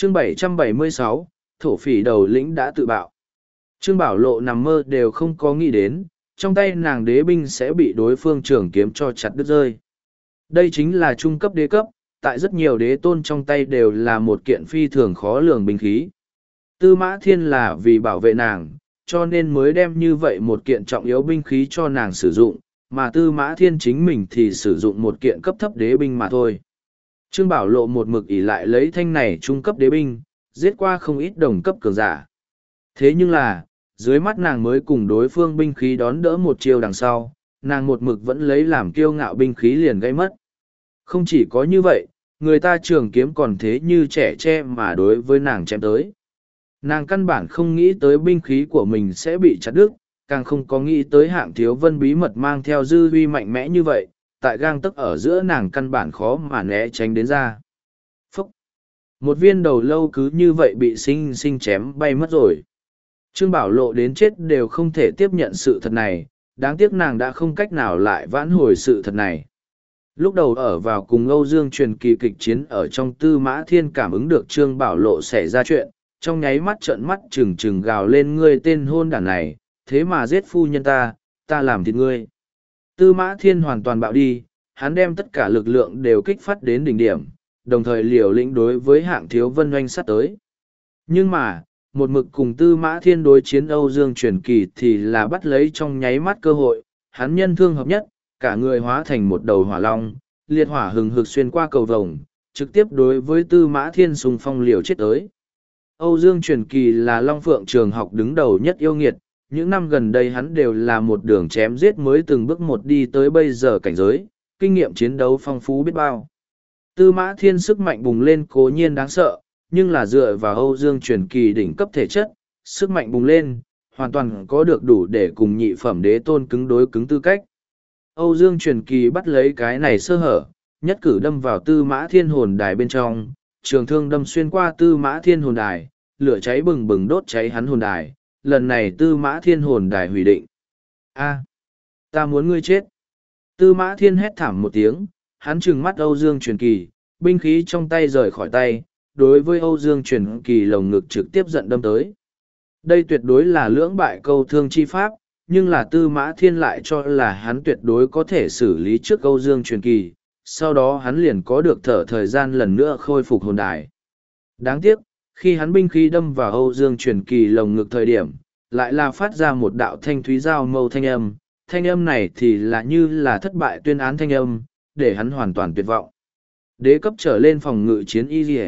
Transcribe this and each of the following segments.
Chương 776, thổ phỉ đầu lĩnh đã tự bạo. Trương Bảo Lộ nằm mơ đều không có nghĩ đến, trong tay nàng đế binh sẽ bị đối phương trường kiếm cho chặt đứt rơi. Đây chính là trung cấp đế cấp, tại rất nhiều đế tôn trong tay đều là một kiện phi thường khó lường binh khí. Tư Mã Thiên là vì bảo vệ nàng, cho nên mới đem như vậy một kiện trọng yếu binh khí cho nàng sử dụng, mà Tư Mã Thiên chính mình thì sử dụng một kiện cấp thấp đế binh mà thôi. Trương Bảo Lộ một mực ỷ lại lấy thanh này trung cấp đế binh, giết qua không ít đồng cấp cường giả. Thế nhưng là, dưới mắt nàng mới cùng đối phương binh khí đón đỡ một chiêu đằng sau, nàng một mực vẫn lấy làm kiêu ngạo binh khí liền gây mất. Không chỉ có như vậy, người ta trường kiếm còn thế như trẻ tre mà đối với nàng chém tới. Nàng căn bản không nghĩ tới binh khí của mình sẽ bị chặt đứt, càng không có nghĩ tới Hạng Thiếu Vân bí mật mang theo dư uy mạnh mẽ như vậy, tại gang tấc ở giữa nàng căn bản khó mà né tránh đến ra. Phúc! Một viên đầu lâu cứ như vậy bị sinh sinh chém bay mất rồi. Trương Bảo Lộ đến chết đều không thể tiếp nhận sự thật này, đáng tiếc nàng đã không cách nào lại vãn hồi sự thật này. Lúc đầu ở vào cùng Âu Dương truyền kỳ kịch chiến ở trong Tư Mã Thiên cảm ứng được Trương Bảo Lộ xảy ra chuyện, trong nháy mắt trợn mắt trừng trừng gào lên ngươi tên hôn đản này, thế mà giết phu nhân ta làm thịt ngươi. Tư Mã Thiên hoàn toàn bạo đi, hắn đem tất cả lực lượng đều kích phát đến đỉnh điểm, đồng thời liều lĩnh đối với Hạng Thiếu Vân oanh sát tới. Nhưng mà, một mực cùng Tư Mã Thiên đối chiến Âu Dương truyền kỳ thì là bắt lấy trong nháy mắt cơ hội, hắn nhân thương hợp nhất, cả người hóa thành một đầu hỏa long, liệt hỏa hừng hực xuyên qua cầu vồng, trực tiếp đối với Tư Mã Thiên xung phong liều chết tới. Âu Dương truyền kỳ là Long Phượng trường học đứng đầu nhất yêu nghiệt, những năm gần đây hắn đều là một đường chém giết mới từng bước một đi tới bây giờ cảnh giới, kinh nghiệm chiến đấu phong phú biết bao. Tư Mã Thiên sức mạnh bùng lên cố nhiên đáng sợ, nhưng là dựa vào Âu Dương truyền kỳ đỉnh cấp thể chất, sức mạnh bùng lên, hoàn toàn có được đủ để cùng nhị phẩm đế tôn cứng đối cứng tư cách. Âu Dương truyền kỳ bắt lấy cái này sơ hở, nhất cử đâm vào Tư Mã Thiên hồn đài bên trong, trường thương đâm xuyên qua Tư Mã Thiên hồn đài, lửa cháy bừng bừng đốt cháy hắn hồn đài, lần này Tư Mã Thiên hồn đài hủy định. A, ta muốn ngươi chết. Tư Mã Thiên hét thảm một tiếng, hắn trừng mắt Âu Dương truyền kỳ, binh khí trong tay rời khỏi tay, đối với Âu Dương truyền kỳ lồng ngực trực tiếp giận đâm tới. Đây tuyệt đối là lưỡng bại câu thương chi pháp, nhưng là Tư Mã Thiên lại cho là hắn tuyệt đối có thể xử lý trước Âu Dương truyền kỳ, sau đó hắn liền có được thở thời gian lần nữa khôi phục hồn đài. Đáng tiếc, khi hắn binh khí đâm vào Âu Dương truyền kỳ lồng ngực thời điểm, lại là phát ra một đạo thanh thúy giao mâu thanh âm này thì là như là thất bại tuyên án thanh âm, để hắn hoàn toàn tuyệt vọng. Đế cấp trở lên phòng ngự chiến y rỉa.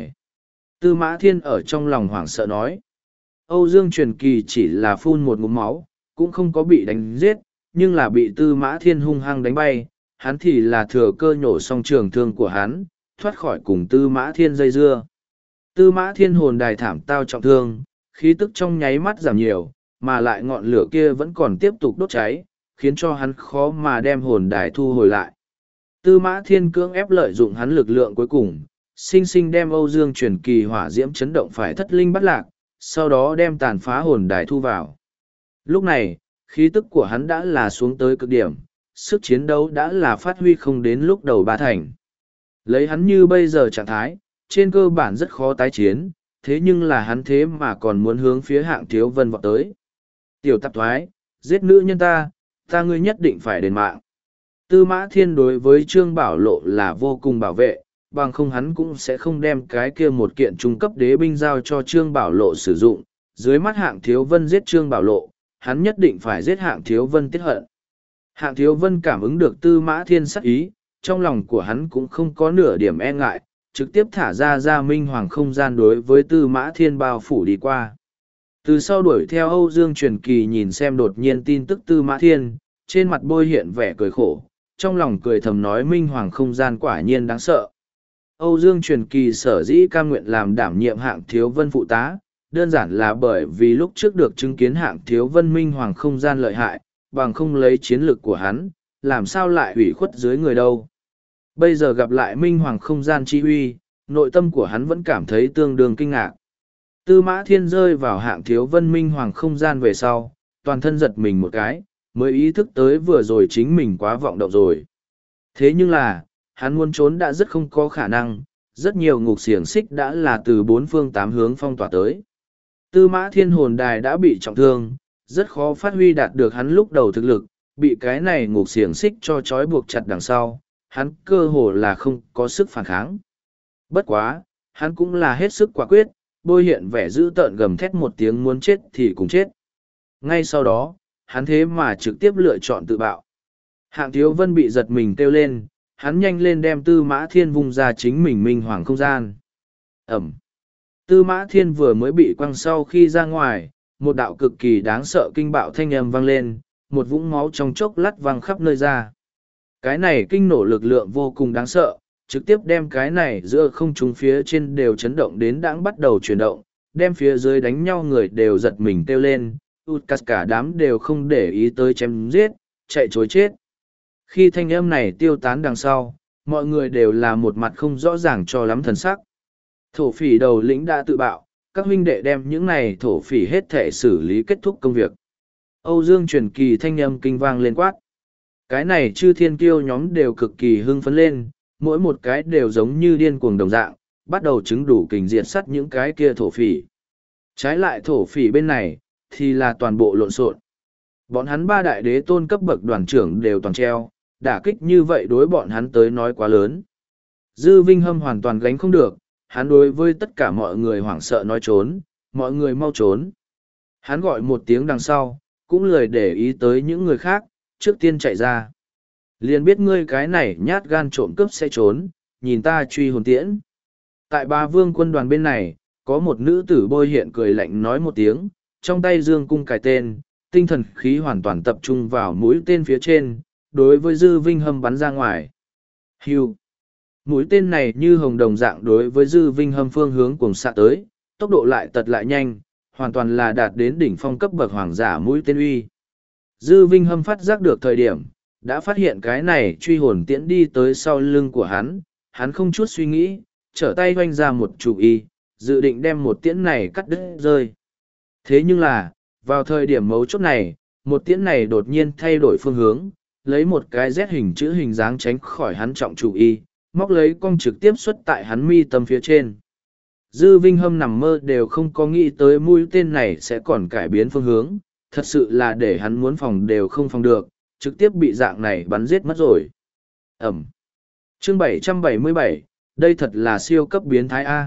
Tư Mã Thiên ở trong lòng hoảng sợ nói. Âu Dương truyền kỳ chỉ là phun một ngụm máu, cũng không có bị đánh giết, nhưng là bị Tư Mã Thiên hung hăng đánh bay, hắn thì là thừa cơ nhổ xong trường thương của hắn, thoát khỏi cùng Tư Mã Thiên dây dưa. Tư Mã Thiên hồn đài thảm tao trọng thương, khí tức trong nháy mắt giảm nhiều, mà lại ngọn lửa kia vẫn còn tiếp tục đốt cháy, khiến cho hắn khó mà đem hồn đài thu hồi lại. Tư Mã Thiên cưỡng ép lợi dụng hắn lực lượng cuối cùng, sinh sinh đem Âu Dương truyền kỳ hỏa diễm chấn động phải thất linh bắt lạc, sau đó đem tàn phá hồn đài thu vào. Lúc này, khí tức của hắn đã là xuống tới cực điểm, sức chiến đấu đã là phát huy không đến lúc đầu ba thành. Lấy hắn như bây giờ trạng thái, trên cơ bản rất khó tái chiến, thế nhưng là hắn thế mà còn muốn hướng phía Hạng Thiếu Vân vọt tới. Tiểu tạp thoái, giết nữ nhân ta ngươi nhất định phải đền mạng. Tư Mã Thiên đối với Trương Bảo Lộ là vô cùng bảo vệ, bằng không hắn cũng sẽ không đem cái kia một kiện trung cấp đế binh giao cho Trương Bảo Lộ sử dụng. Dưới mắt Hạng Thiếu Vân giết Trương Bảo Lộ, hắn nhất định phải giết Hạng Thiếu Vân tiết hận. Hạng Thiếu Vân cảm ứng được Tư Mã Thiên sắc ý, trong lòng của hắn cũng không có nửa điểm e ngại, trực tiếp thả ra minh hoàng không gian đối với Tư Mã Thiên bao phủ đi qua. Từ sau đuổi theo Âu Dương truyền kỳ nhìn xem đột nhiên tin tức Tư Mã Thiên, trên mặt bôi hiện vẻ cười khổ, trong lòng cười thầm nói minh hoàng không gian quả nhiên đáng sợ. Âu Dương truyền kỳ sở dĩ cam nguyện làm đảm nhiệm Hạng Thiếu Vân phụ tá, đơn giản là bởi vì lúc trước được chứng kiến Hạng Thiếu Vân minh hoàng không gian lợi hại, bằng không lấy chiến lược của hắn, làm sao lại hủy khuất dưới người đâu. Bây giờ gặp lại minh hoàng không gian chi uy, nội tâm của hắn vẫn cảm thấy tương đương kinh ngạc. Tư Mã Thiên rơi vào Hạng Thiếu Vân minh hoàng không gian về sau, toàn thân giật mình một cái, mới ý thức tới vừa rồi chính mình quá vọng động rồi. Thế nhưng là, hắn muốn trốn đã rất không có khả năng, rất nhiều ngục xiềng xích đã là từ bốn phương tám hướng phong tỏa tới. Tư Mã Thiên hồn đài đã bị trọng thương, rất khó phát huy đạt được hắn lúc đầu thực lực, bị cái này ngục xiềng xích cho trói buộc chặt đằng sau, hắn cơ hồ là không có sức phản kháng. Bất quá, hắn cũng là hết sức quả quyết, bôi hiện vẻ dữ tợn gầm thét một tiếng muốn chết thì cùng chết. Ngay sau đó, hắn thế mà trực tiếp lựa chọn tự bạo. Hạng Thiếu Vân bị giật mình kêu lên, hắn nhanh lên đem Tư Mã Thiên vung ra chính mình minh hoàng không gian. Ẩm. Tư Mã Thiên vừa mới bị quăng sau khi ra ngoài, một đạo cực kỳ đáng sợ kinh bạo thanh âm vang lên, một vũng máu trong chốc lát văng khắp nơi ra. Cái này kinh nổ lực lượng vô cùng đáng sợ, trực tiếp đem cái này giữa không trung phía trên đều chấn động đến đãng bắt đầu chuyển động, đem phía dưới đánh nhau người đều giật mình kêu lên, cả đám đều không để ý tới chém giết, chạy chối chết. Khi thanh âm này tiêu tán đằng sau, mọi người đều là một mặt không rõ ràng cho lắm thần sắc. Thổ phỉ đầu lĩnh đã tự bạo, các huynh đệ đem những này thổ phỉ hết thể xử lý kết thúc công việc. Âu Dương truyền kỳ thanh âm kinh vang lên quát. Cái này chư thiên kiêu nhóm đều cực kỳ hưng phấn lên, mỗi một cái đều giống như điên cuồng đồng dạng, bắt đầu chứng đủ kình diệt sắt những cái kia thổ phỉ. Trái lại thổ phỉ bên này, thì là toàn bộ lộn xộn. Bọn hắn ba đại đế tôn cấp bậc đoàn trưởng đều toàn treo, đả kích như vậy đối bọn hắn tới nói quá lớn. Dư Vinh Hâm hoàn toàn gánh không được, hắn đối với tất cả mọi người hoảng sợ nói trốn, mọi người mau trốn. Hắn gọi một tiếng đằng sau, cũng lười để ý tới những người khác, trước tiên chạy ra. Liền biết ngươi cái này nhát gan trộm cướp sẽ trốn, nhìn ta truy hồn tiễn. Tại Bá Vương quân đoàn bên này, có một nữ tử bôi hiện cười lạnh nói một tiếng, trong tay dương cung cài tên, tinh thần khí hoàn toàn tập trung vào mũi tên phía trên, đối với Dư Vinh Hâm bắn ra ngoài. Hưu. Mũi tên này như hồng đồng dạng đối với Dư Vinh Hâm phương hướng cùng xạ tới, tốc độ lại tật lại nhanh, hoàn toàn là đạt đến đỉnh phong cấp bậc hoàng giả mũi tên uy. Dư Vinh Hâm phát giác được thời điểm, đã phát hiện cái này truy hồn tiễn đi tới sau lưng của hắn không chút suy nghĩ, trở tay hoanh ra một chủ y, dự định đem một tiễn này cắt đứt rơi. Thế nhưng là, vào thời điểm mấu chốt này, một tiễn này đột nhiên thay đổi phương hướng, lấy một cái Z hình chữ hình dáng tránh khỏi hắn trọng chủ y, móc lấy cong trực tiếp xuất tại hắn mi tâm phía trên. Dư Vinh Hâm nằm mơ đều không có nghĩ tới mũi tên này sẽ còn cải biến phương hướng, thật sự là để hắn muốn phòng đều không phòng được, trực tiếp bị dạng này bắn giết mất rồi. Ẩm. Chương 777, đây thật là siêu cấp biến thái A.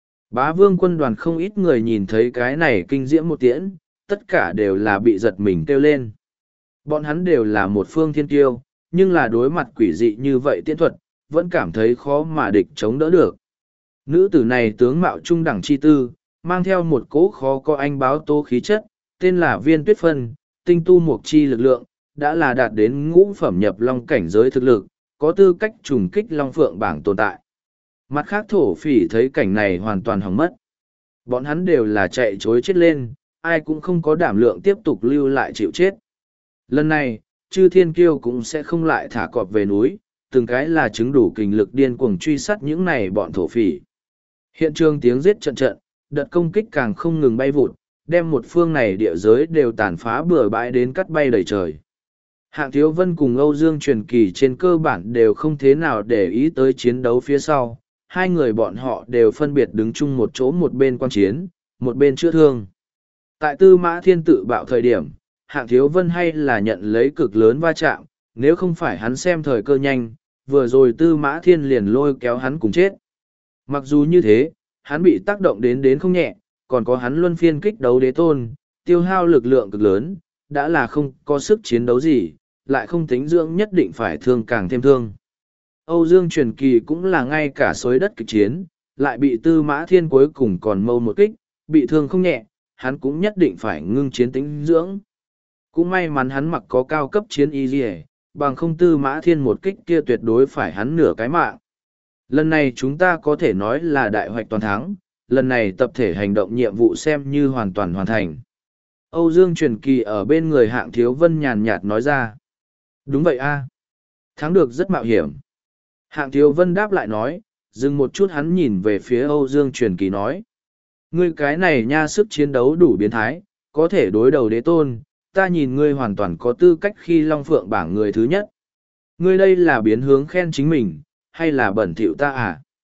Bá Vương quân đoàn không ít người nhìn thấy cái này kinh diễm một tiễn, tất cả đều là bị giật mình kêu lên. Bọn hắn đều là một phương thiên tiêu, nhưng là đối mặt quỷ dị như vậy tiễn thuật, vẫn cảm thấy khó mà địch chống đỡ được. Nữ tử này tướng mạo trung đẳng chi tư, mang theo một cỗ khó có anh báo tố khí chất, tên là Viên Tuyết Phân, tinh tu mục chi lực lượng, đã là đạt đến ngũ phẩm nhập long cảnh giới thực lực, có tư cách trùng kích long phượng bảng tồn tại. Mặt khác thổ phỉ thấy cảnh này hoàn toàn hỏng mất. Bọn hắn đều là chạy chối chết lên, ai cũng không có đảm lượng tiếp tục lưu lại chịu chết. Lần này, chư thiên kiêu cũng sẽ không lại thả cọp về núi, từng cái là chứng đủ kình lực điên cuồng truy sát những này bọn thổ phỉ. Hiện trường tiếng giết trận trận, đợt công kích càng không ngừng bay vụt, đem một phương này địa giới đều tàn phá bừa bãi đến cắt bay đầy trời. Hạng Thiếu Vân cùng Âu Dương Truyền Kỳ trên cơ bản đều không thế nào để ý tới chiến đấu phía sau, hai người bọn họ đều phân biệt đứng chung một chỗ, một bên quan chiến, một bên chữa thương. Tại Tư Mã Thiên tự bạo thời điểm, Hạng Thiếu Vân hay là nhận lấy cực lớn va chạm, nếu không phải hắn xem thời cơ nhanh, vừa rồi Tư Mã Thiên liền lôi kéo hắn cùng chết. Mặc dù như thế, hắn bị tác động đến không nhẹ, còn có hắn luân phiên kích đấu đế tôn, tiêu hao lực lượng cực lớn, đã là không có sức chiến đấu gì, lại không tính dưỡng nhất định phải thương càng thêm thương. Âu Dương Truyền Kỳ cũng là ngay cả xối đất kịch chiến, lại bị Tư Mã Thiên cuối cùng còn mâu một kích, bị thương không nhẹ, hắn cũng nhất định phải ngưng chiến tính dưỡng. Cũng may mắn hắn mặc có cao cấp chiến y gì, bằng không Tư Mã Thiên một kích kia tuyệt đối phải hắn nửa cái mạng. Lần này chúng ta có thể nói là đại hoạch toàn thắng, lần này tập thể hành động nhiệm vụ xem như hoàn toàn hoàn thành. Âu Dương Truyền Kỳ ở bên người Hạng Thiếu Vân nhàn nhạt nói ra. Đúng vậy a, thắng được rất mạo hiểm. Hạng Thiếu Vân đáp lại nói, dừng một chút hắn nhìn về phía Âu Dương Truyền Kỳ nói. Ngươi cái này nha sức chiến đấu đủ biến thái, có thể đối đầu đế tôn, ta nhìn ngươi hoàn toàn có tư cách khi Long Phượng bảng người thứ nhất. Ngươi đây là biến hướng khen chính mình, hay là bẩn thỉu ta à?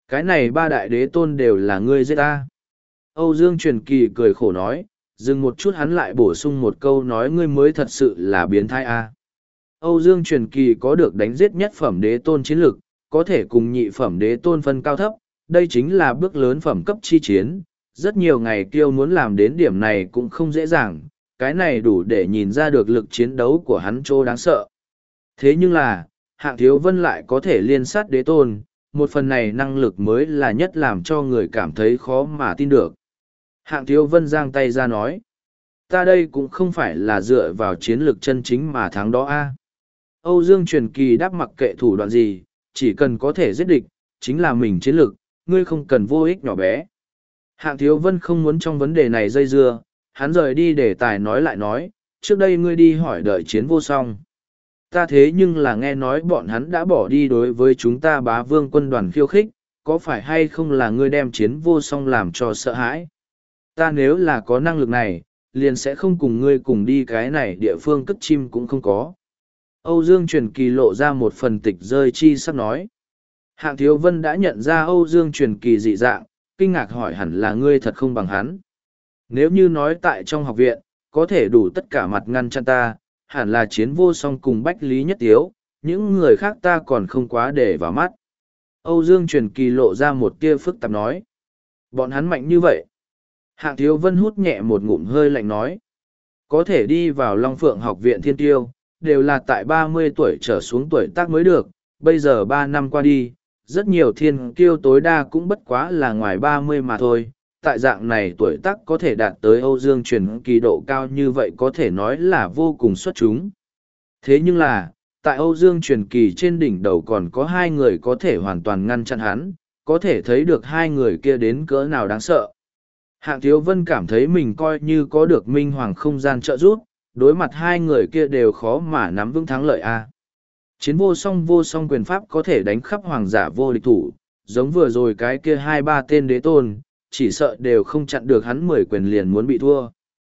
Cái này ba đại đế tôn đều là ngươi giết ta. Âu Dương Truyền Kỳ cười khổ nói, dừng một chút hắn lại bổ sung một câu nói ngươi mới thật sự là biến thái a. Âu Dương Truyền Kỳ có được đánh giết nhất phẩm đế tôn chiến lực, có thể cùng nhị phẩm đế tôn phân cao thấp, đây chính là bước lớn phẩm cấp chi chiến. Rất nhiều ngày kiêu muốn làm đến điểm này cũng không dễ dàng, cái này đủ để nhìn ra được lực chiến đấu của hắn chỗ đáng sợ. Thế nhưng là, Hạng Thiếu Vân lại có thể liên sát đế tôn, một phần này năng lực mới là nhất làm cho người cảm thấy khó mà tin được. Hạng Thiếu Vân giang tay ra nói, ta đây cũng không phải là dựa vào chiến lược chân chính mà thắng đó a. Âu Dương Truyền Kỳ đáp mặc kệ thủ đoạn gì, chỉ cần có thể giết địch, chính là mình chiến lược, ngươi không cần vô ích nhỏ bé. Hạng Thiếu Vân không muốn trong vấn đề này dây dưa, hắn rời đi để tài nói lại nói, trước đây ngươi đi hỏi đợi chiến vô song. Ta thế nhưng là nghe nói bọn hắn đã bỏ đi đối với chúng ta Bá Vương quân đoàn khiêu khích, có phải hay không là ngươi đem chiến vô song làm cho sợ hãi? Ta nếu là có năng lực này, liền sẽ không cùng ngươi cùng đi cái này địa phương cất chim cũng không có. Âu Dương Truyền Kỳ lộ ra một phần tịch rơi chi sắp nói. Hạng Thiếu Vân đã nhận ra Âu Dương Truyền Kỳ dị dạng, kinh ngạc hỏi hẳn là ngươi thật không bằng hắn. Nếu như nói tại trong học viện, có thể đủ tất cả mặt ngăn chặn ta, hẳn là chiến vô song cùng Bách Lý Nhất Tiếu, những người khác ta còn không quá để vào mắt. Âu Dương Truyền Kỳ lộ ra một tia phức tạp nói. Bọn hắn mạnh như vậy. Hạng Thiếu Vân hút nhẹ một ngụm hơi lạnh nói. Có thể đi vào Long Phượng học viện Thiên Tiêu, đều là tại 30 tuổi trở xuống tuổi tác mới được, bây giờ 3 năm qua đi, rất nhiều thiên kiêu tối đa cũng bất quá là ngoài 30 mà thôi. Tại dạng này tuổi tác có thể đạt tới Âu Dương Truyền Kỳ độ cao như vậy có thể nói là vô cùng xuất chúng. Thế nhưng là, tại Âu Dương Truyền Kỳ trên đỉnh đầu còn có hai người có thể hoàn toàn ngăn chặn hắn, có thể thấy được hai người kia đến cỡ nào đáng sợ. Hạng Thiếu Vân cảm thấy mình coi như có được minh hoàng không gian trợ giúp, đối mặt hai người kia đều khó mà nắm vững thắng lợi a. Chiến vô song quyền pháp có thể đánh khắp hoàng giả vô địch thủ, giống vừa rồi cái kia 2-3 tên đế tôn, chỉ sợ đều không chặn được hắn 10 quyền liền muốn bị thua.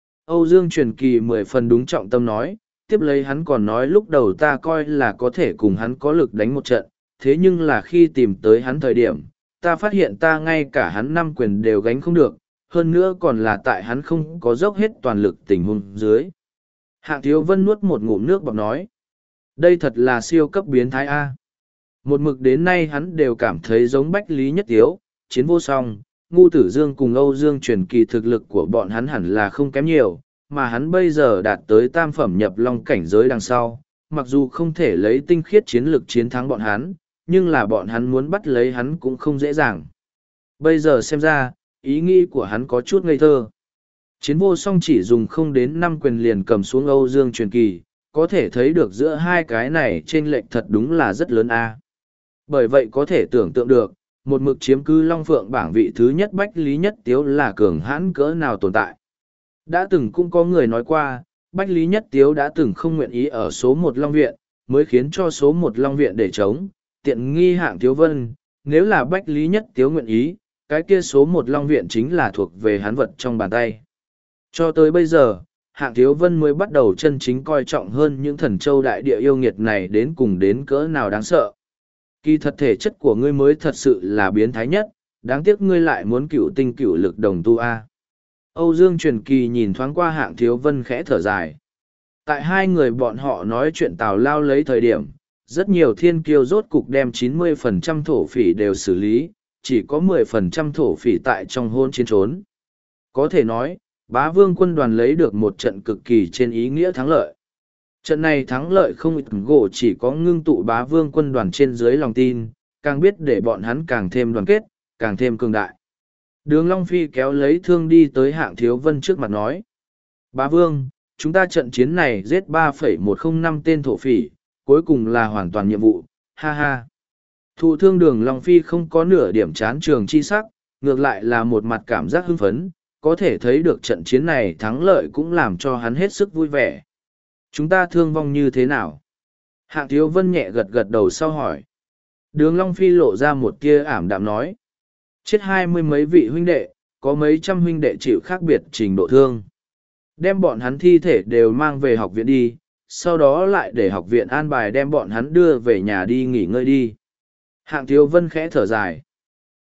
Âu Dương Truyền Kỳ 10 phần đúng trọng tâm nói, tiếp lấy hắn còn nói lúc đầu ta coi là có thể cùng hắn có lực đánh một trận, thế nhưng là khi tìm tới hắn thời điểm, ta phát hiện ta ngay cả hắn 5 quyền đều gánh không được, hơn nữa còn là tại hắn không có dốc hết toàn lực tình huống dưới. Hạng Thiếu Vân nuốt một ngụm nước bọt nói, đây thật là siêu cấp biến thái A. Một mực đến nay hắn đều cảm thấy giống Bách Lý Nhất Tiếu, Chiến vô song, Ngu Tử Dương cùng Âu Dương Truyền Kỳ thực lực của bọn hắn hẳn là không kém nhiều, mà hắn bây giờ đạt tới tam phẩm nhập long cảnh giới đằng sau, mặc dù không thể lấy tinh khiết chiến lực chiến thắng bọn hắn, nhưng là bọn hắn muốn bắt lấy hắn cũng không dễ dàng. Bây giờ xem ra, ý nghĩ của hắn có chút ngây thơ. Chiến vô song chỉ dùng không đến 5 quyền liền cầm xuống Âu Dương Truyền Kỳ, có thể thấy được giữa hai cái này chênh lệch thật đúng là rất lớn a. Bởi vậy có thể tưởng tượng được, một mực chiếm cứ Long Phượng bảng vị thứ nhất Bách Lý Nhất Tiếu là cường hãn cỡ nào tồn tại. Đã từng cũng có người nói qua, Bách Lý Nhất Tiếu đã từng không nguyện ý ở số 1 Long Viện, mới khiến cho số 1 Long Viện để chống, tiện nghi Hạng Thiếu Vân, nếu là Bách Lý Nhất Tiếu nguyện ý, cái kia số 1 Long Viện chính là thuộc về hắn vật trong bàn tay. Cho tới bây giờ, Hạng Thiếu Vân mới bắt đầu chân chính coi trọng hơn những thần châu đại địa yêu nghiệt này đến cùng đến cỡ nào đáng sợ. Kỳ thật thể chất của ngươi mới thật sự là biến thái nhất, đáng tiếc ngươi lại muốn cựu tinh cựu lực đồng tu A. Âu Dương Truyền Kỳ nhìn thoáng qua Hạng Thiếu Vân khẽ thở dài. Tại hai người bọn họ nói chuyện tào lao lấy thời điểm, rất nhiều thiên kiêu rốt cục đem 90% thổ phỉ đều xử lý, chỉ có 10% thổ phỉ tại trong hôn chiến trốn. Có thể nói, Bá Vương quân đoàn lấy được một trận cực kỳ trên ý nghĩa thắng lợi. Trận này thắng lợi không ít gỗ chỉ có ngưng tụ Bá Vương quân đoàn trên dưới lòng tin, càng biết để bọn hắn càng thêm đoàn kết, càng thêm cường đại. Đường Long Phi kéo lấy thương đi tới Hạng Thiếu Vân trước mặt nói. Bá Vương, chúng ta trận chiến này giết 3,105 tên thổ phỉ, cuối cùng là hoàn toàn nhiệm vụ, ha ha. Thụ thương Đường Long Phi không có nửa điểm chán trường chi sắc, ngược lại là một mặt cảm giác hưng phấn, có thể thấy được trận chiến này thắng lợi cũng làm cho hắn hết sức vui vẻ. Chúng ta thương vong như thế nào? Hạng Thiếu Vân nhẹ gật gật đầu sau hỏi. Đường Long Phi lộ ra một tia ảm đạm nói. Chết 20 mấy vị huynh đệ, có mấy trăm huynh đệ chịu khác biệt trình độ thương. Đem bọn hắn thi thể đều mang về học viện đi, sau đó lại để học viện an bài đem bọn hắn đưa về nhà đi nghỉ ngơi đi. Hạng Thiếu Vân khẽ thở dài.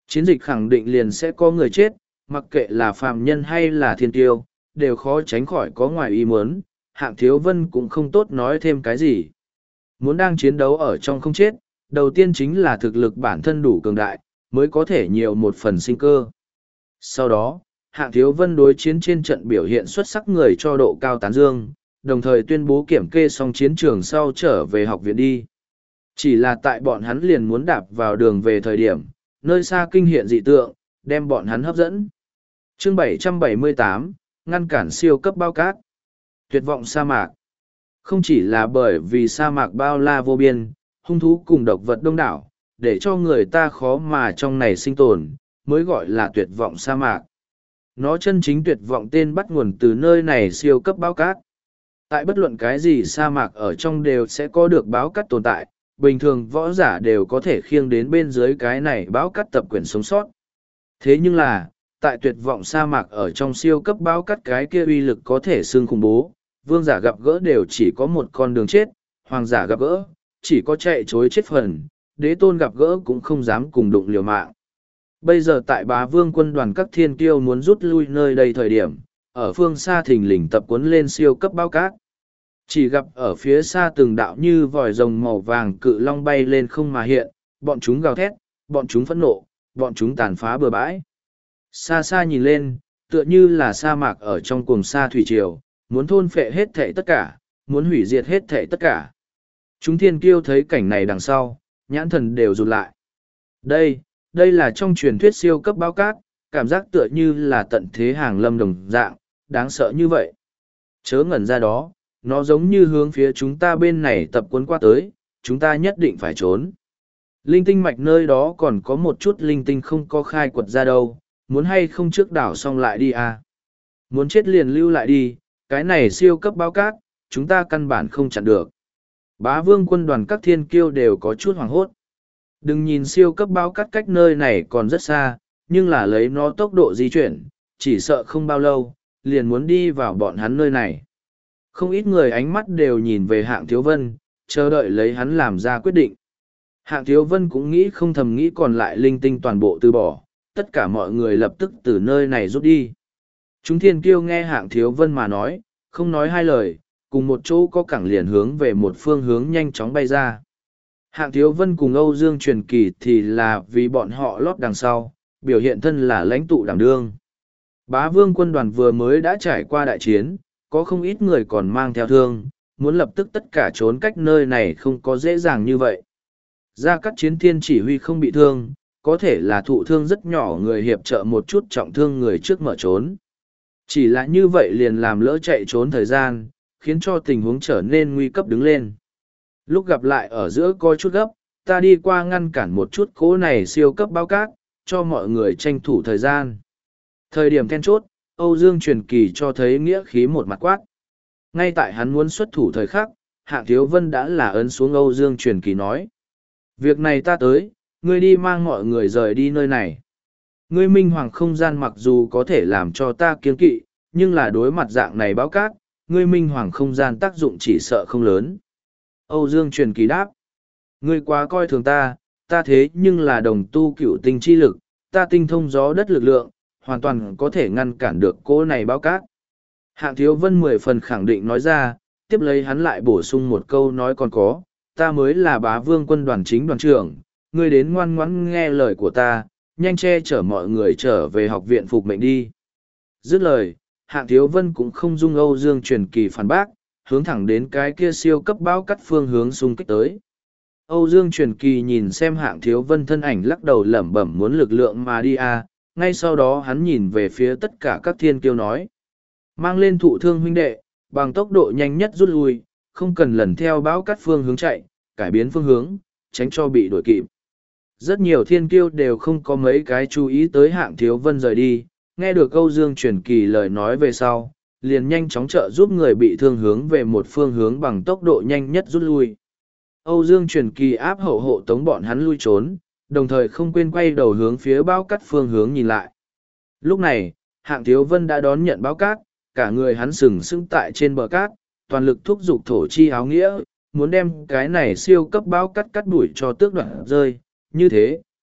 Chiến dịch khẳng định liền sẽ có người chết, mặc kệ là phàm nhân hay là thiên tiêu, đều khó tránh khỏi có ngoài ý muốn, Hạng Thiếu Vân cũng không tốt nói thêm cái gì. Muốn đang chiến đấu ở trong không chết, đầu tiên chính là thực lực bản thân đủ cường đại, mới có thể nhiều một phần sinh cơ. Sau đó, Hạng Thiếu Vân đối chiến trên trận biểu hiện xuất sắc người cho độ cao tán dương, đồng thời tuyên bố kiểm kê xong chiến trường sau trở về học viện đi. Chỉ là tại bọn hắn liền muốn đạp vào đường về thời điểm, nơi xa kinh hiện dị tượng, đem bọn hắn hấp dẫn. Chương 778, ngăn cản siêu cấp bao cát. Tuyệt vọng sa mạc. Không chỉ là bởi vì sa mạc bao la vô biên, hung thú cùng độc vật đông đảo, để cho người ta khó mà trong này sinh tồn, mới gọi là tuyệt vọng sa mạc. Nó chân chính tuyệt vọng tên bắt nguồn từ nơi này siêu cấp bao cát. Tại bất luận cái gì sa mạc ở trong đều sẽ có được báo cát tồn tại, bình thường võ giả đều có thể khiêng đến bên dưới cái này báo cát tập quyền sống sót. Thế nhưng là, tại tuyệt vọng sa mạc ở trong siêu cấp báo cát cái kia uy lực có thể xương khủng bố, vương giả gặp gỡ đều chỉ có một con đường chết, hoàng giả gặp gỡ, chỉ có chạy chối chết phần, đế tôn gặp gỡ cũng không dám cùng đụng liều mạng. Bây giờ tại Bá Vương quân đoàn các thiên kiêu muốn rút lui nơi đây thời điểm, ở phương xa thình lình tập cuốn lên siêu cấp bao cát. Chỉ gặp ở phía xa từng đạo như vòi rồng màu vàng cự long bay lên không mà hiện, bọn chúng gào thét, bọn chúng phẫn nộ, bọn chúng tàn phá bừa bãi. Xa xa nhìn lên, tựa như là sa mạc ở trong cuồng sa thủy triều, muốn thôn phệ hết thảy tất cả, muốn hủy diệt hết thảy tất cả. Chúng thiên kiêu thấy cảnh này đằng sau, nhãn thần đều rụt lại. Đây là trong truyền thuyết siêu cấp bao cát, cảm giác tựa như là tận thế hàng lâm đồng dạng, đáng sợ như vậy. Chớ ngẩn ra đó, nó giống như hướng phía chúng ta bên này tập cuốn qua tới, chúng ta nhất định phải trốn. Linh tinh mạch nơi đó còn có một chút linh tinh không có khai quật ra đâu, muốn hay không trước đảo xong lại đi à. Muốn chết liền lưu lại đi, cái này siêu cấp báo cát, chúng ta căn bản không chặn được. Bá Vương quân đoàn các thiên kiêu đều có chút hoảng hốt. Đừng nhìn siêu cấp báo cát cách nơi này còn rất xa, nhưng là lấy nó tốc độ di chuyển, chỉ sợ không bao lâu, liền muốn đi vào bọn hắn nơi này. Không ít người ánh mắt đều nhìn về Hạng Thiếu Vân, chờ đợi lấy hắn làm ra quyết định. Hạng Thiếu Vân cũng nghĩ không thầm nghĩ còn lại linh tinh toàn bộ từ bỏ, tất cả mọi người lập tức từ nơi này rút đi. Chúng thiên kiêu nghe Hạng Thiếu Vân mà nói, không nói hai lời, cùng một chỗ có cẳng liền hướng về một phương hướng nhanh chóng bay ra. Hạng Thiếu Vân cùng Âu Dương Truyền Kỳ thì là vì bọn họ lót đằng sau, biểu hiện thân là lãnh tụ đảm đương. Bá Vương quân đoàn vừa mới đã trải qua đại chiến, có không ít người còn mang theo thương, muốn lập tức tất cả trốn cách nơi này không có dễ dàng như vậy. Gia Cát Chiến Thiên chỉ huy không bị thương, có thể là thụ thương rất nhỏ người hiệp trợ một chút trọng thương người trước mở trốn. Chỉ là như vậy liền làm lỡ chạy trốn thời gian, khiến cho tình huống trở nên nguy cấp đứng lên. Lúc gặp lại ở giữa coi chút gấp, ta đi qua ngăn cản một chút cố này siêu cấp báo cát, cho mọi người tranh thủ thời gian. Thời điểm then chốt, Âu Dương Truyền Kỳ cho thấy nghĩa khí một mặt quát. Ngay tại hắn muốn xuất thủ thời khắc, Hạng Thiếu Vân đã là ấn xuống Âu Dương Truyền Kỳ nói. Việc này ta tới, ngươi đi mang mọi người rời đi nơi này. Ngươi minh hoàng không gian mặc dù có thể làm cho ta kiêng kỵ, nhưng là đối mặt dạng này báo cát, ngươi minh hoàng không gian tác dụng chỉ sợ không lớn. Âu Dương Truyền Kỳ đáp. Ngươi quá coi thường ta thế nhưng là đồng tu cửu tinh chi lực, ta tinh thông gió đất lực lượng, hoàn toàn có thể ngăn cản được cô này báo cát. Hạng Thiếu Vân 10 phần khẳng định nói ra, tiếp lấy hắn lại bổ sung một câu nói còn có, ta mới là Bá Vương quân đoàn chính đoàn trưởng, ngươi đến ngoan ngoãn nghe lời của ta, nhanh che chở mọi người trở về học viện phục mệnh đi. Dứt lời, Hạng Thiếu Vân cũng không dung Âu Dương Truyền Kỳ phản bác, hướng thẳng đến cái kia siêu cấp báo cắt phương hướng xung kích tới. Âu Dương Truyền Kỳ nhìn xem Hạng Thiếu Vân thân ảnh lắc đầu lẩm bẩm muốn lực lượng mà đi à, ngay sau đó hắn nhìn về phía tất cả các thiên kiêu nói. Mang lên thụ thương huynh đệ, bằng tốc độ nhanh nhất rút lui, không cần lần theo báo cắt phương hướng chạy, cải biến phương hướng, tránh cho bị đuổi kịp. Rất nhiều thiên kiêu đều không có mấy cái chú ý tới Hạng Thiếu Vân rời đi, nghe được Âu Dương Truyền Kỳ lời nói về sau, liền nhanh chóng trợ giúp người bị thương hướng về một phương hướng bằng tốc độ nhanh nhất rút lui. Âu Dương Truyền Kỳ áp hậu hộ tống bọn hắn lui trốn, đồng thời không quên quay đầu hướng phía báo cắt phương hướng nhìn lại. Lúc này, Hạng Thiếu Vân đã đón nhận báo cát, cả người hắn sừng sững tại trên bờ cát, toàn lực thúc giục thổ chi áo nghĩa, muốn đem cái này siêu cấp báo cắt cắt đuổi cho tước đoạt rơi, như thế,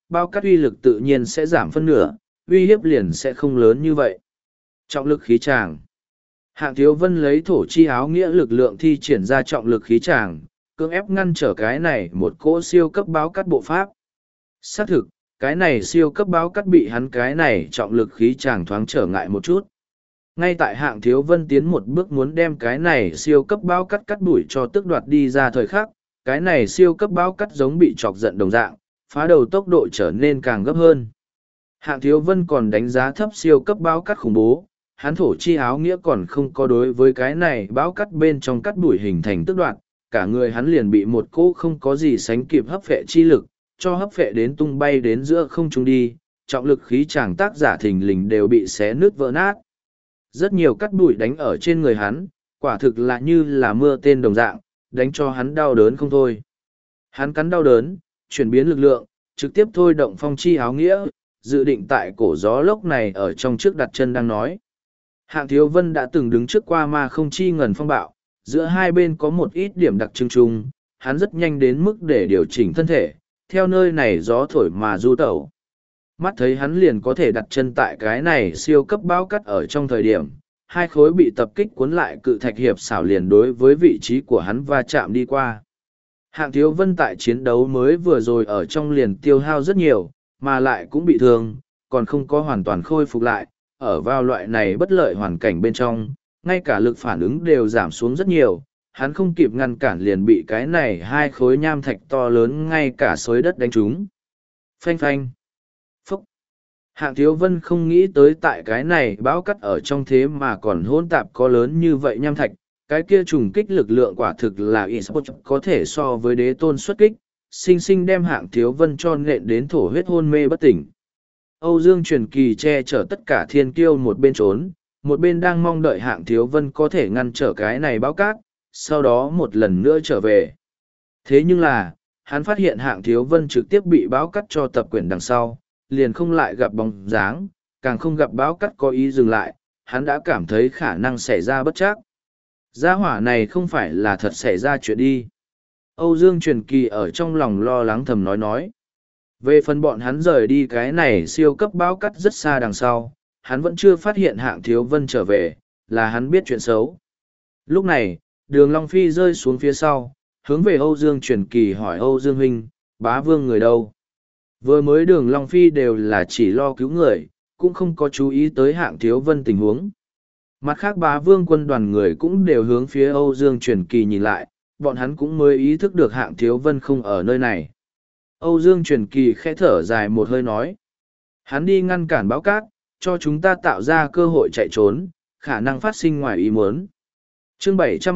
bao cắt uy lực tự nhiên sẽ giảm phân nửa, uy hiếp liền sẽ không lớn như vậy. Trọng lực khí tràng. Hạng Thiếu Vân lấy thổ chi áo nghĩa lực lượng thi triển ra trọng lực khí tràng, cưỡng ép ngăn trở cái này một cỗ siêu cấp báo cắt bộ pháp. Xác thực, cái này siêu cấp báo cắt bị hắn cái này trọng lực khí tràng thoáng trở ngại một chút. Ngay tại Hạng Thiếu Vân tiến một bước muốn đem cái này siêu cấp báo cắt cắt đuổi cho tức đoạt đi ra thời khắc, cái này siêu cấp báo cắt giống bị chọc giận đồng dạng, phá đầu tốc độ trở nên càng gấp hơn. Hạng Thiếu Vân còn đánh giá thấp siêu cấp báo cắt khủng bố, hắn thổ chi áo nghĩa còn không có đối với cái này báo cắt bên trong cắt đuổi hình thành tức đoạt, cả người hắn liền bị một cỗ không có gì sánh kịp hấp phệ chi lực, cho hấp phệ đến tung bay đến giữa không trung đi, trọng lực khí tràng tác giả thình lình đều bị xé nứt vỡ nát. Rất nhiều cắt đuổi đánh ở trên người hắn, quả thực là như là mưa tên đồng dạng, đánh cho hắn đau đớn không thôi. Hắn cắn đau đớn, chuyển biến lực lượng, trực tiếp thôi động phong chi áo nghĩa, dự định tại cổ gió lốc này ở trong trước đặt chân đang nói. Hạng Thiếu Vân đã từng đứng trước qua ma không chi ngần phong bạo, giữa hai bên có một ít điểm đặc trưng chung, hắn rất nhanh đến mức để điều chỉnh thân thể, theo nơi này gió thổi mà du tẩu. Mắt thấy hắn liền có thể đặt chân tại cái này siêu cấp báo cắt ở trong thời điểm, hai khối bị tập kích cuốn lại cự thạch hiệp xảo liền đối với vị trí của hắn va chạm đi qua. Hạng Thiếu Vân tại chiến đấu mới vừa rồi ở trong liền tiêu hao rất nhiều, mà lại cũng bị thương, còn không có hoàn toàn khôi phục lại, ở vào loại này bất lợi hoàn cảnh bên trong, ngay cả lực phản ứng đều giảm xuống rất nhiều, hắn không kịp ngăn cản liền bị cái này hai khối nham thạch to lớn ngay cả xới đất đánh trúng. Phanh phanh. Phúc. Hạng Thiếu Vân không nghĩ tới tại cái này bão cắt ở trong thế mà còn hỗn tạp có lớn như vậy nham thạch, cái kia trùng kích lực lượng quả thực là eSports có thể so với đế tôn xuất kích, sinh sinh đem Hạng Thiếu Vân cho nện đến thổ huyết hôn mê bất tỉnh. Âu Dương Truyền Kỳ che chở tất cả thiên kiêu một bên trốn, một bên đang mong đợi Hạng Thiếu Vân có thể ngăn trở cái này báo cát, sau đó một lần nữa trở về. Thế nhưng là, hắn phát hiện Hạng Thiếu Vân trực tiếp bị báo cắt cho tập quyển đằng sau, liền không lại gặp bóng dáng, càng không gặp báo cắt có ý dừng lại, hắn đã cảm thấy khả năng xảy ra bất trắc. Gia hỏa này không phải là thật xảy ra chuyện đi. Âu Dương Truyền Kỳ ở trong lòng lo lắng thầm nói. Về phần bọn hắn rời đi cái này siêu cấp báo cắt rất xa đằng sau, hắn vẫn chưa phát hiện Hạng Thiếu Vân trở về, là hắn biết chuyện xấu. Lúc này, Đường Long Phi rơi xuống phía sau, hướng về Âu Dương Truyền Kỳ hỏi Âu Dương huynh, Bá Vương người đâu? Vừa mới Đường Long Phi đều là chỉ lo cứu người, cũng không có chú ý tới Hạng Thiếu Vân tình huống. Mặt khác Bá Vương quân đoàn người cũng đều hướng phía Âu Dương Truyền Kỳ nhìn lại, bọn hắn cũng mới ý thức được Hạng Thiếu Vân không ở nơi này. Âu Dương Truyền Kỳ khẽ thở dài một hơi nói. Hắn đi ngăn cản báo cát, cho chúng ta tạo ra cơ hội chạy trốn, khả năng phát sinh ngoài ý muốn. Chương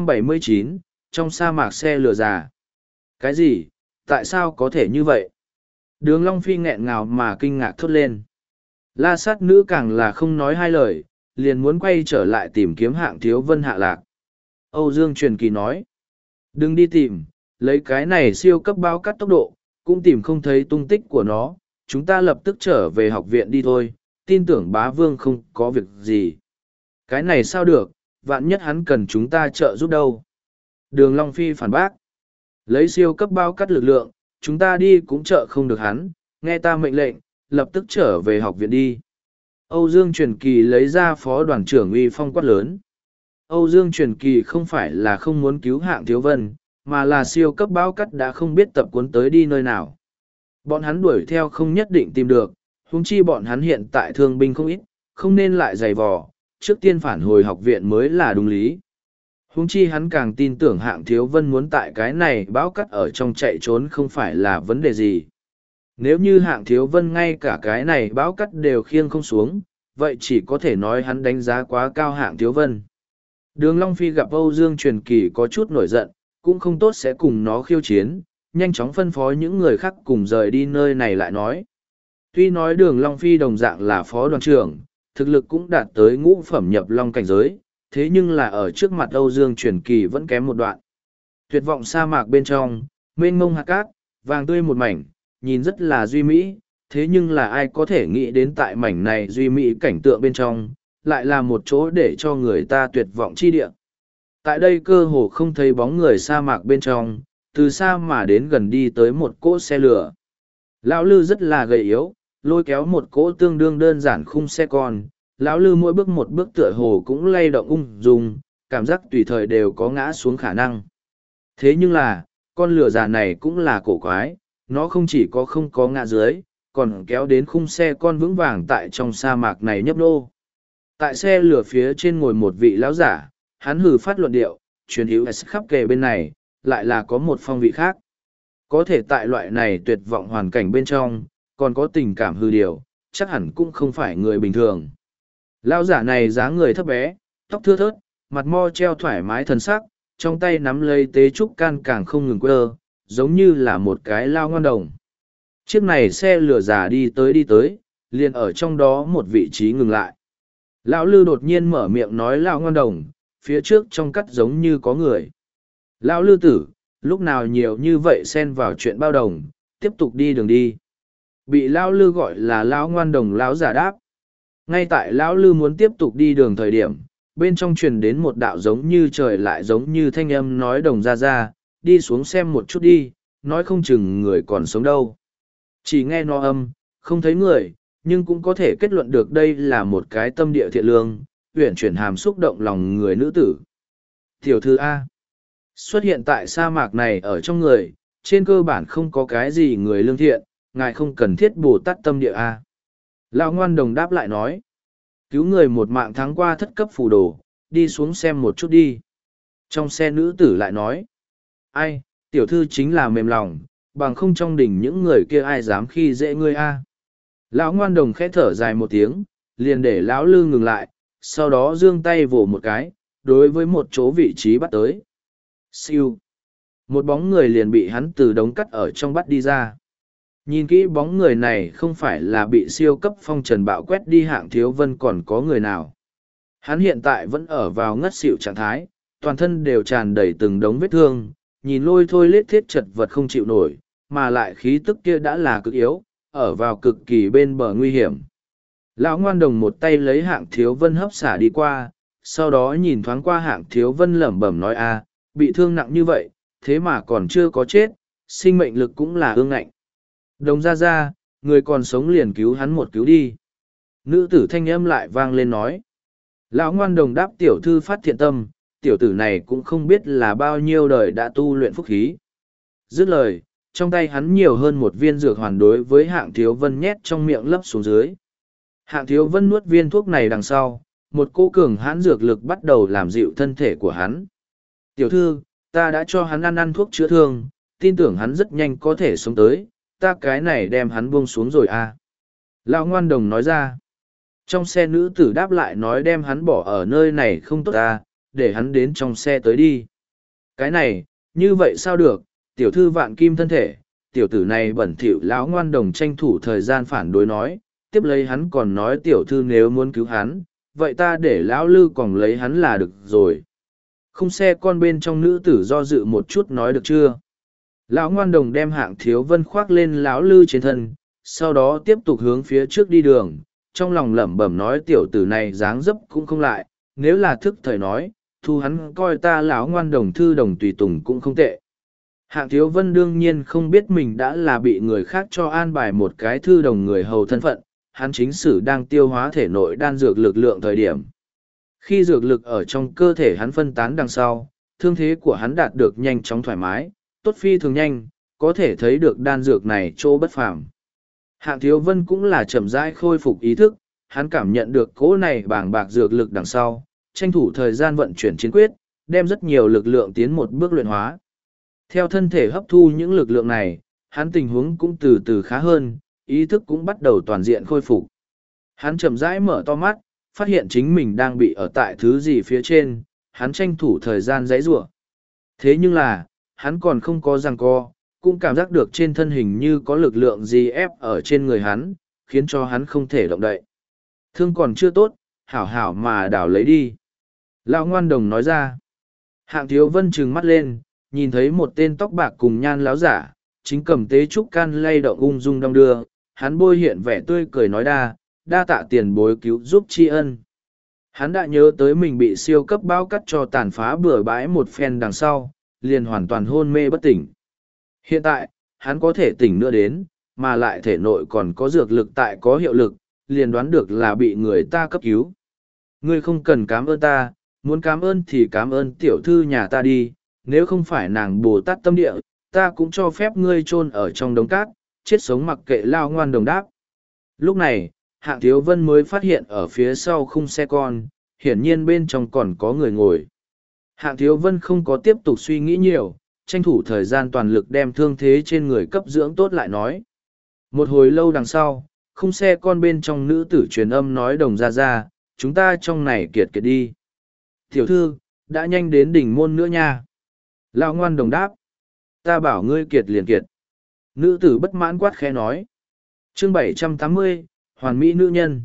779, trong sa mạc xe lửa già. Cái gì? Tại sao có thể như vậy? Đường Long Phi nghẹn ngào mà kinh ngạc thốt lên. La sát nữ càng là không nói hai lời, liền muốn quay trở lại tìm kiếm Hạng Thiếu Vân hạ lạc. Âu Dương Truyền Kỳ nói. Đừng đi tìm, lấy cái này siêu cấp báo cắt tốc độ, cũng tìm không thấy tung tích của nó, chúng ta lập tức trở về học viện đi thôi, tin tưởng Bá Vương không có việc gì. Cái này sao được, vạn nhất hắn cần chúng ta trợ giúp đâu. Đường Long Phi phản bác. Lấy siêu cấp báo cắt lực lượng, chúng ta đi cũng trợ không được hắn, nghe ta mệnh lệnh, lập tức trở về học viện đi. Âu Dương Truyền Kỳ lấy ra phó đoàn trưởng uy phong quát lớn. Âu Dương Truyền Kỳ không phải là không muốn cứu Hạng Thiếu Vân, mà là siêu cấp báo cắt đã không biết tập cuốn tới đi nơi nào. Bọn hắn đuổi theo không nhất định tìm được, huống chi bọn hắn hiện tại thương binh không ít, không nên lại giày vò, trước tiên phản hồi học viện mới là đúng lý. Huống chi hắn càng tin tưởng Hạng Thiếu Vân muốn tại cái này báo cắt ở trong chạy trốn không phải là vấn đề gì. Nếu như Hạng Thiếu Vân ngay cả cái này báo cắt đều khiêng không xuống, vậy chỉ có thể nói hắn đánh giá quá cao Hạng Thiếu Vân. Đường Long Phi gặp Âu Dương Truyền Kỳ có chút nổi giận, cũng không tốt sẽ cùng nó khiêu chiến, nhanh chóng phân phó những người khác cùng rời đi nơi này lại nói. Tuy nói Đường Long Phi đồng dạng là phó đoàn trưởng, thực lực cũng đạt tới ngũ phẩm nhập long cảnh giới, thế nhưng là ở trước mặt Âu Dương Truyền Kỳ vẫn kém một đoạn. Tuyệt vọng sa mạc bên trong, mênh mông hạt cát, vàng tươi một mảnh, nhìn rất là duy mỹ, thế nhưng là ai có thể nghĩ đến tại mảnh này duy mỹ cảnh tượng bên trong, lại là một chỗ để cho người ta tuyệt vọng chi địa. Tại đây cơ hồ không thấy bóng người sa mạc bên trong, từ xa mà đến gần đi tới một cỗ xe lửa. Lão Lư rất là gầy yếu, lôi kéo một cỗ tương đương đơn giản khung xe con. Lão Lư mỗi bước một bước tựa hồ cũng lay động ung dung, cảm giác tùy thời đều có ngã xuống khả năng. Thế nhưng là, con lừa già này cũng là cổ quái, nó không chỉ có không có ngã dưới, còn kéo đến khung xe con vững vàng tại trong sa mạc này nhấp nô. Tại xe lửa phía trên ngồi một vị lão giả, hắn hừ phát luận điệu, truyền hữu khắp kề bên này, lại là có một phong vị khác. Có thể tại loại này tuyệt vọng hoàn cảnh bên trong, còn có tình cảm hư điều, chắc hẳn cũng không phải người bình thường. Lão giả này dáng người thấp bé, tóc thưa thớt, mặt mo treo thoải mái thần sắc, trong tay nắm lấy tế trúc can càng không ngừng quơ, giống như là một cái lao ngoan đồng. Chiếc này xe lửa giả đi tới, liền ở trong đó một vị trí ngừng lại. Lão Lư đột nhiên mở miệng nói lao ngoan đồng, phía trước trong cắt giống như có người. Lão Lư tử, lúc nào nhiều như vậy xen vào chuyện bao đồng, tiếp tục đi đường đi. Bị Lão Lư gọi là lão ngoan đồng lão giả đáp. Ngay tại Lão Lư muốn tiếp tục đi đường thời điểm, bên trong truyền đến một đạo giống như trời lại giống như thanh âm nói đồng ra, đi xuống xem một chút đi, nói không chừng người còn sống đâu. Chỉ nghe nó âm, không thấy người, nhưng cũng có thể kết luận được đây là một cái tâm địa thiện lương, uyển chuyển hàm xúc động lòng người nữ tử. Tiểu thư A. Xuất hiện tại sa mạc này ở trong người, trên cơ bản không có cái gì người lương thiện, ngài không cần thiết bù tát tâm địa A. Lão ngoan đồng đáp lại nói. Cứu người một mạng tháng qua thất cấp phù đồ, đi xuống xem một chút đi. Trong xe nữ tử lại nói. Ai, tiểu thư chính là mềm lòng, bằng không trong đỉnh những người kia ai dám khi dễ ngươi A. Lão ngoan đồng khẽ thở dài một tiếng, liền để lão Lư ngừng lại, sau đó giương tay vỗ một cái, đối với một chỗ vị trí bắt tới. Siêu. Một bóng người liền bị hắn từ đống cắt ở trong bắt đi ra. Nhìn kỹ bóng người này không phải là bị siêu cấp phong trần bạo quét đi Hạng Thiếu Vân còn có người nào. Hắn hiện tại vẫn ở vào ngất xỉu trạng thái, toàn thân đều tràn đầy từng đống vết thương, nhìn lôi thôi lết thiết chật vật không chịu nổi, mà lại khí tức kia đã là cực yếu, ở vào cực kỳ bên bờ nguy hiểm. Lão ngoan đồng một tay lấy Hạng Thiếu Vân hấp xả đi qua, sau đó nhìn thoáng qua Hạng Thiếu Vân lẩm bẩm nói a, bị thương nặng như vậy, thế mà còn chưa có chết, sinh mệnh lực cũng là ương ngạnh. Đồng ra, người còn sống liền cứu hắn một cứu đi. Nữ tử thanh âm lại vang lên nói. Lão ngoan đồng đáp tiểu thư phát thiện tâm, tiểu tử này cũng không biết là bao nhiêu đời đã tu luyện phúc khí. Dứt lời, trong tay hắn nhiều hơn một viên dược hoàn đối với Hạng Thiếu Vân nhét trong miệng lấp xuống dưới. Hạng Thiếu Vân nuốt viên thuốc này đằng sau, một cô cường hãn dược lực bắt đầu làm dịu thân thể của hắn. Tiểu thư, ta đã cho hắn ăn thuốc chữa thương, tin tưởng hắn rất nhanh có thể sống tới, ta cái này đem hắn buông xuống rồi à. Lão ngoan đồng nói ra. Trong xe nữ tử đáp lại nói đem hắn bỏ ở nơi này không tốt à, để hắn đến trong xe tới đi. Cái này, như vậy sao được, tiểu thư vạn kim thân thể, tiểu tử này bẩn thỉu. Lão ngoan đồng tranh thủ thời gian phản đối nói, tiếp lấy hắn còn nói tiểu thư nếu muốn cứu hắn, vậy ta để lão Lư còn lấy hắn là được rồi. Khung xe con bên trong nữ tử do dự một chút nói được chưa. Lão ngoan đồng đem Hạng Thiếu Vân khoác lên lão Lư trên thân, sau đó tiếp tục hướng phía trước đi đường, trong lòng lẩm bẩm nói tiểu tử này dáng dấp cũng không lại, nếu là thức thời nói, thu hắn coi ta lão ngoan đồng thư đồng tùy tùng cũng không tệ. Hạng Thiếu Vân đương nhiên không biết mình đã là bị người khác cho an bài một cái thư đồng người hầu thân phận, hắn chính sử đang tiêu hóa thể nội đan dược lực lượng thời điểm. Khi dược lực ở trong cơ thể hắn phân tán đằng sau, thương thế của hắn đạt được nhanh chóng thoải mái, tốt phi thường nhanh, có thể thấy được đan dược này chỗ bất phàm. Hạng Thiếu Vân cũng là chậm rãi khôi phục ý thức, hắn cảm nhận được cỗ này bàng bạc dược lực đằng sau, tranh thủ thời gian vận chuyển chiến quyết, đem rất nhiều lực lượng tiến một bước luyện hóa. Theo thân thể hấp thu những lực lượng này, hắn tình huống cũng từ từ khá hơn, ý thức cũng bắt đầu toàn diện khôi phục. Hắn chậm rãi mở to mắt, phát hiện chính mình đang bị ở tại thứ gì phía trên, hắn tranh thủ thời gian giãy giụa. Thế nhưng là, hắn còn không có giằng co, cũng cảm giác được trên thân hình như có lực lượng gì ép ở trên người hắn, khiến cho hắn không thể động đậy. Thương còn chưa tốt, hảo hảo mà đảo lấy đi. Lão ngoan đồng nói ra. Hạng Thiếu Vân trừng mắt lên, nhìn thấy một tên tóc bạc cùng nhan láo giả, chính cầm tế trúc can lay động ung dung đong đưa, hắn bôi hiện vẻ tươi cười nói đa tạ tiền bối cứu giúp tri ân. Hắn đã nhớ tới mình bị siêu cấp bao cắt cho tàn phá bừa bãi một phen đằng sau, liền hoàn toàn hôn mê bất tỉnh. Hiện tại, hắn có thể tỉnh nữa đến, mà lại thể nội còn có dược lực tại có hiệu lực, liền đoán được là bị người ta cấp cứu. Ngươi không cần cảm ơn ta, muốn cảm ơn thì cảm ơn tiểu thư nhà ta đi, nếu không phải nàng Bồ Tát tâm địa, ta cũng cho phép ngươi chôn ở trong đống cát, chết sống mặc kệ. Lao Ngoan Đồng đáp. Lúc này, Hạng Thiếu Vân mới phát hiện ở phía sau khung xe con, hiển nhiên bên trong còn có người ngồi. Hạng Thiếu Vân không có tiếp tục suy nghĩ nhiều, tranh thủ thời gian toàn lực đem thương thế trên người cấp dưỡng tốt lại nói. Một hồi lâu đằng sau, khung xe con bên trong nữ tử truyền âm nói Đồng ra ra, chúng ta trong này kiệt kiệt đi. Tiểu thư, đã nhanh đến đỉnh môn nữa nha. Lão Ngoan Đồng đáp. Ta bảo ngươi kiệt liền kiệt. Nữ tử bất mãn quát khẽ nói. Chương 780, Hoàn Mỹ Nữ Nhân.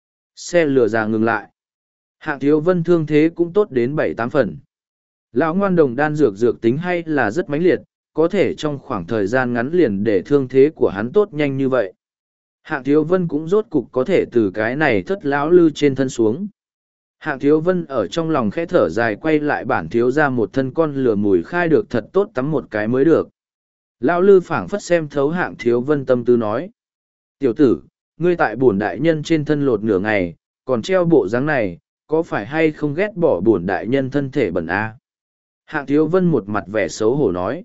Xe lửa già ngừng lại. Hạng Thiếu Vân thương thế cũng tốt đến 7-8 phần. Lão Ngoan Đồng đan dược tính hay là rất mãnh liệt, có thể trong khoảng thời gian ngắn liền để thương thế của hắn tốt nhanh như vậy. Hạng Thiếu Vân cũng rốt cục có thể từ cái này thất lão lư trên thân xuống. Hạng Thiếu Vân ở trong lòng khẽ thở dài quay lại bản thiếu ra một thân con lửa mùi khai được thật tốt tắm một cái mới được. Lão lư phảng phất xem thấu Hạng Thiếu Vân tâm tư nói. Tiểu tử, ngươi tại bổn đại nhân trên thân lột nửa ngày, còn treo bộ dáng này, có phải hay không ghét bỏ bổn đại nhân thân thể bẩn a? Hạng Thiếu Vân một mặt vẻ xấu hổ nói.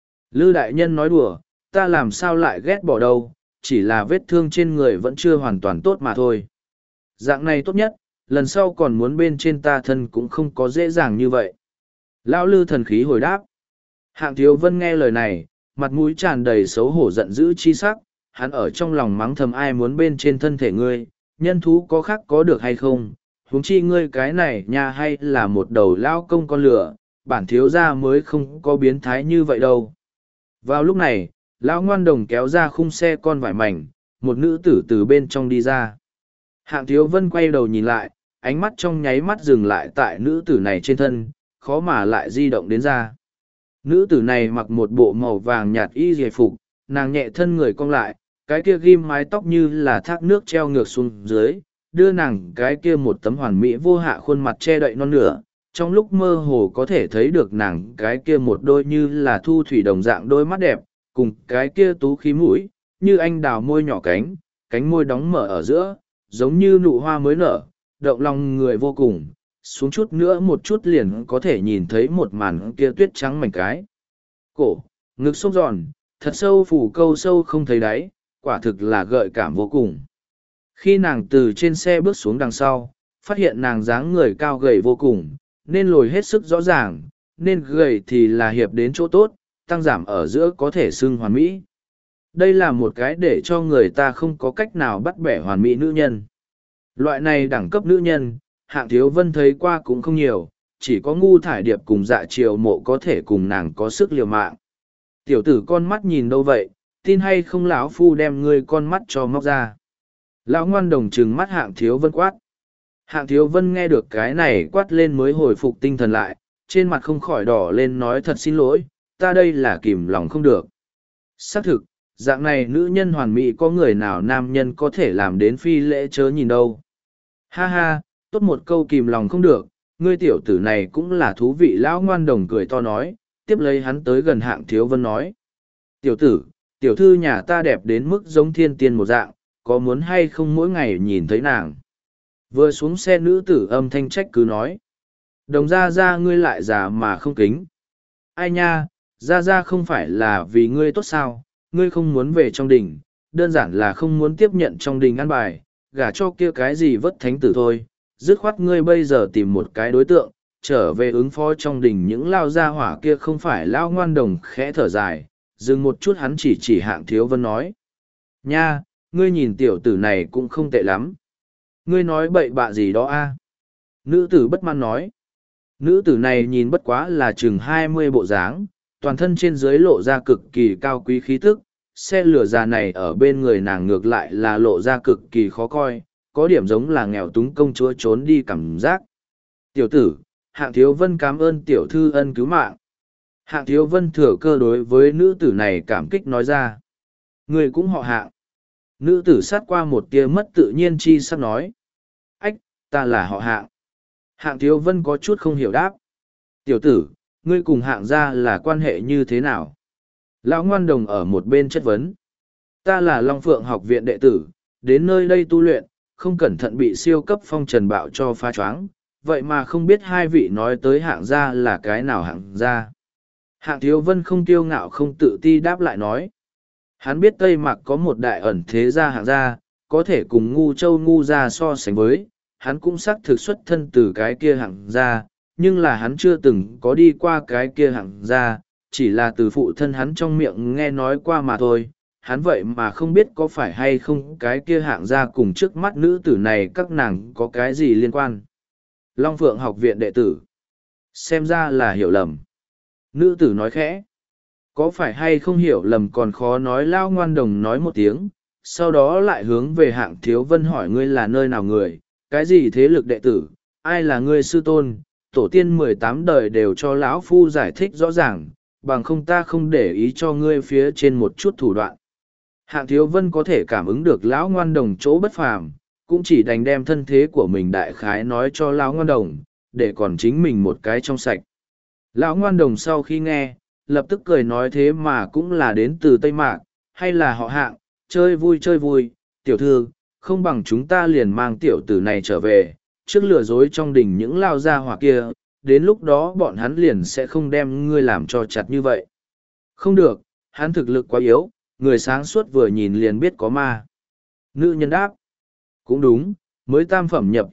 Lư đại nhân nói đùa, ta làm sao lại ghét bỏ đâu, chỉ là vết thương trên người vẫn chưa hoàn toàn tốt mà thôi. Dạng này tốt nhất, lần sau còn muốn bên trên ta thân cũng không có dễ dàng như vậy. Lão Lư thần khí hồi đáp. Hạng Thiếu Vân nghe lời này, mặt mũi tràn đầy xấu hổ giận dữ chi sắc, hắn ở trong lòng mắng thầm ai muốn bên trên thân thể ngươi, nhân thú có khác có được hay không, huống chi ngươi cái này nha hay là một đầu lao công con lửa, bản thiếu gia mới không có biến thái như vậy đâu. Vào lúc này, Lão Ngoan Đồng kéo ra khung xe con vải mảnh, một nữ tử từ bên trong đi ra. Hạng Thiếu Vân quay đầu nhìn lại, ánh mắt trong nháy mắt dừng lại tại nữ tử này trên thân, khó mà lại di động đến ra. Nữ tử này mặc một bộ màu vàng nhạt y dề phục, nàng nhẹ thân người cong lại, cái kia ghim mái tóc như là thác nước treo ngược xuống dưới, đưa nàng cái kia một tấm hoàn mỹ vô hạ khuôn mặt che đậy non nửa. Trong lúc mơ hồ có thể thấy được nàng cái kia một đôi như là thu thủy đồng dạng đôi mắt đẹp, cùng cái kia tú khí mũi, như anh đào môi nhỏ cánh môi đóng mở ở giữa, giống như nụ hoa mới nở, động lòng người vô cùng, xuống chút nữa một chút liền có thể nhìn thấy một màn kia tuyết trắng mảnh cái. Cổ, ngực xốp giòn, thật sâu phủ câu sâu không thấy đáy, quả thực là gợi cảm vô cùng. Khi nàng từ trên xe bước xuống đằng sau, phát hiện nàng dáng người cao gầy vô cùng, nên lồi hết sức rõ ràng, nên gầy thì là hiệp đến chỗ tốt, tăng giảm ở giữa có thể xưng hoàn mỹ. Đây là một cái để cho người ta không có cách nào bắt bẻ hoàn mỹ nữ nhân. Loại này đẳng cấp nữ nhân, Hạng Thiếu Vân thấy qua cũng không nhiều, chỉ có Ngu Thải Điệp cùng Dạ Triều Mộ có thể cùng nàng có sức liều mạng. Tiểu tử con mắt nhìn đâu vậy, tin hay không lão phu đem ngươi con mắt cho móc ra. Lão Ngoan Đồng trừng mắt Hạng Thiếu Vân quát. Hạng Thiếu Vân nghe được cái này quát lên mới hồi phục tinh thần lại, trên mặt không khỏi đỏ lên nói thật xin lỗi, ta đây là kìm lòng không được. Xác thực, dạng này nữ nhân hoàn mỹ có người nào nam nhân có thể làm đến phi lễ chớ nhìn đâu. Ha ha, tốt một câu kìm lòng không được, ngươi tiểu tử này cũng là thú vị. Lão Ngoan Đồng cười to nói, tiếp lấy hắn tới gần Hạng Thiếu Vân nói. Tiểu tử, tiểu thư nhà ta đẹp đến mức giống thiên tiên một dạng, có muốn hay không mỗi ngày nhìn thấy nàng. Vừa xuống xe nữ tử âm thanh trách cứ nói. Đồng ra ra ngươi lại già mà không kính. Ai nha, ra ra không phải là vì ngươi tốt sao, ngươi không muốn về trong đình, đơn giản là không muốn tiếp nhận trong đình ăn bài, gả cho kia cái gì vất thánh tử thôi. Dứt khoát ngươi bây giờ tìm một cái đối tượng, trở về ứng phó trong đình những lao gia hỏa kia không phải Lão Ngoan Đồng khẽ thở dài, dừng một chút hắn chỉ Hạng Thiếu Vân nói. Nha, ngươi nhìn tiểu tử này cũng không tệ lắm. Ngươi nói bậy bạ gì đó a? Nữ tử bất mãn nói. Nữ tử này nhìn bất quá là chừng 20 bộ dáng, toàn thân trên dưới lộ ra cực kỳ cao quý khí tức, xe lửa già này ở bên người nàng ngược lại là lộ ra cực kỳ khó coi, có điểm giống là nghèo túng công chúa trốn đi cảm giác. Tiểu tử, Hạng Thiếu Vân cảm ơn tiểu thư ân cứu mạng. Hạng Thiếu Vân thừa cơ đối với nữ tử này cảm kích nói ra. Người cũng họ Hạng. Nữ tử sát qua một tia mất tự nhiên chi sắc nói. Ách, ta là họ Hạng. Hạng Thiếu Vân có chút không hiểu đáp. Tiểu tử, ngươi cùng Hạng gia là quan hệ như thế nào? Lão Ngoan Đồng ở một bên chất vấn. Ta là Long Phượng học viện đệ tử, đến nơi đây tu luyện, không cẩn thận bị siêu cấp phong trần bạo cho phá choáng, vậy mà không biết hai vị nói tới hạng gia là cái nào hạng gia. Hạng Thiếu Vân không kiêu ngạo không tự ti đáp lại nói. Hắn biết Tây Mạc có một đại ẩn thế gia hạng gia, có thể cùng Ngu Châu Ngu gia so sánh với, hắn cũng xác thực xuất thân từ cái kia hạng gia, nhưng là hắn chưa từng có đi qua cái kia hạng gia, chỉ là từ phụ thân hắn trong miệng nghe nói qua mà thôi. Hắn vậy mà không biết có phải hay không cái kia hạng gia cùng trước mắt nữ tử này các nàng có cái gì liên quan. Long Phượng học viện đệ tử. Xem ra là hiểu lầm. Nữ tử nói khẽ. Có phải hay không hiểu lầm còn khó nói. Lao Ngoan Đồng nói một tiếng, sau đó lại hướng về Hạng Thiếu Vân hỏi ngươi là nơi nào người, cái gì thế lực đệ tử, ai là ngươi sư tôn, tổ tiên 18 đời đều cho lão phu giải thích rõ ràng, bằng không ta không để ý cho ngươi phía trên một chút thủ đoạn. Hạng Thiếu Vân có thể cảm ứng được Lão Ngoan Đồng chỗ bất phàm, cũng chỉ đành đem thân thế của mình đại khái nói cho Lão Ngoan Đồng, để còn chính mình một cái trong sạch. Lão Ngoan Đồng sau khi nghe, lập tức cười nói thế mà cũng là đến từ Tây Mạc, hay là họ Hạng, chơi vui, tiểu thư, không bằng chúng ta liền mang tiểu tử này trở về, trước lừa dối trong đình những lao gia hỏa kia, đến lúc đó bọn hắn liền sẽ không đem ngươi làm cho chặt như vậy. Không được, hắn thực lực quá yếu, người sáng suốt vừa nhìn liền biết có ma. Nữ nhân đáp. Cũng đúng, mới tam phẩm nhập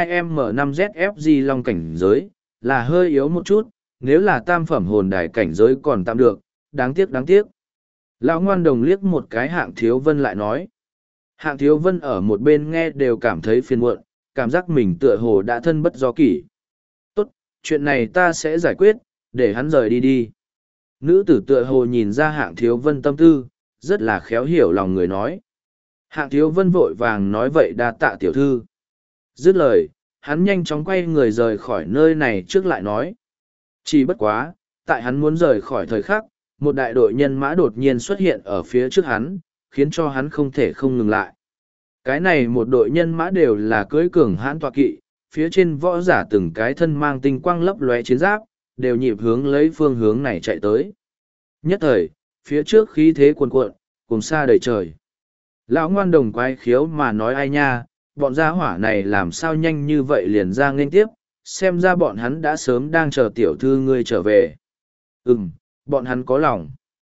I2M5ZFG long cảnh giới, là hơi yếu một chút, nếu là tam phẩm hồn đài cảnh giới còn tạm được, đáng tiếc. Lão Ngoan Đồng liếc một cái Hạng Thiếu Vân lại nói. Hạng Thiếu Vân ở một bên nghe đều cảm thấy phiền muộn, cảm giác mình tựa hồ đã thân bất do kỷ. Tốt, chuyện này ta sẽ giải quyết, để hắn rời đi. Nữ tử tựa hồ nhìn ra Hạng Thiếu Vân tâm tư, rất là khéo hiểu lòng người nói. Hạng Thiếu Vân vội vàng nói vậy đa tạ tiểu thư. Dứt lời, hắn nhanh chóng quay người rời khỏi nơi này trước lại nói. Chỉ bất quá, tại hắn muốn rời khỏi thời khắc, một đại đội nhân mã đột nhiên xuất hiện ở phía trước hắn, khiến cho hắn không thể không ngừng lại. Cái này một đội nhân mã đều là cưỡi cường hãn tọa kỵ, phía trên võ giả từng cái thân mang tinh quang lấp lóe chiến giáp, đều nhịp hướng lấy phương hướng này chạy tới. Nhất thời, phía trước khí thế cuồn cuộn, cùng xa đầy trời. Lão Ngoan Đồng quái khiếu mà nói ai nha, bọn gia hỏa này làm sao nhanh như vậy liền ra nghênh tiếp, xem ra bọn hắn đã sớm đang chờ tiểu thư ngươi trở về. Bọn hắn có lòng.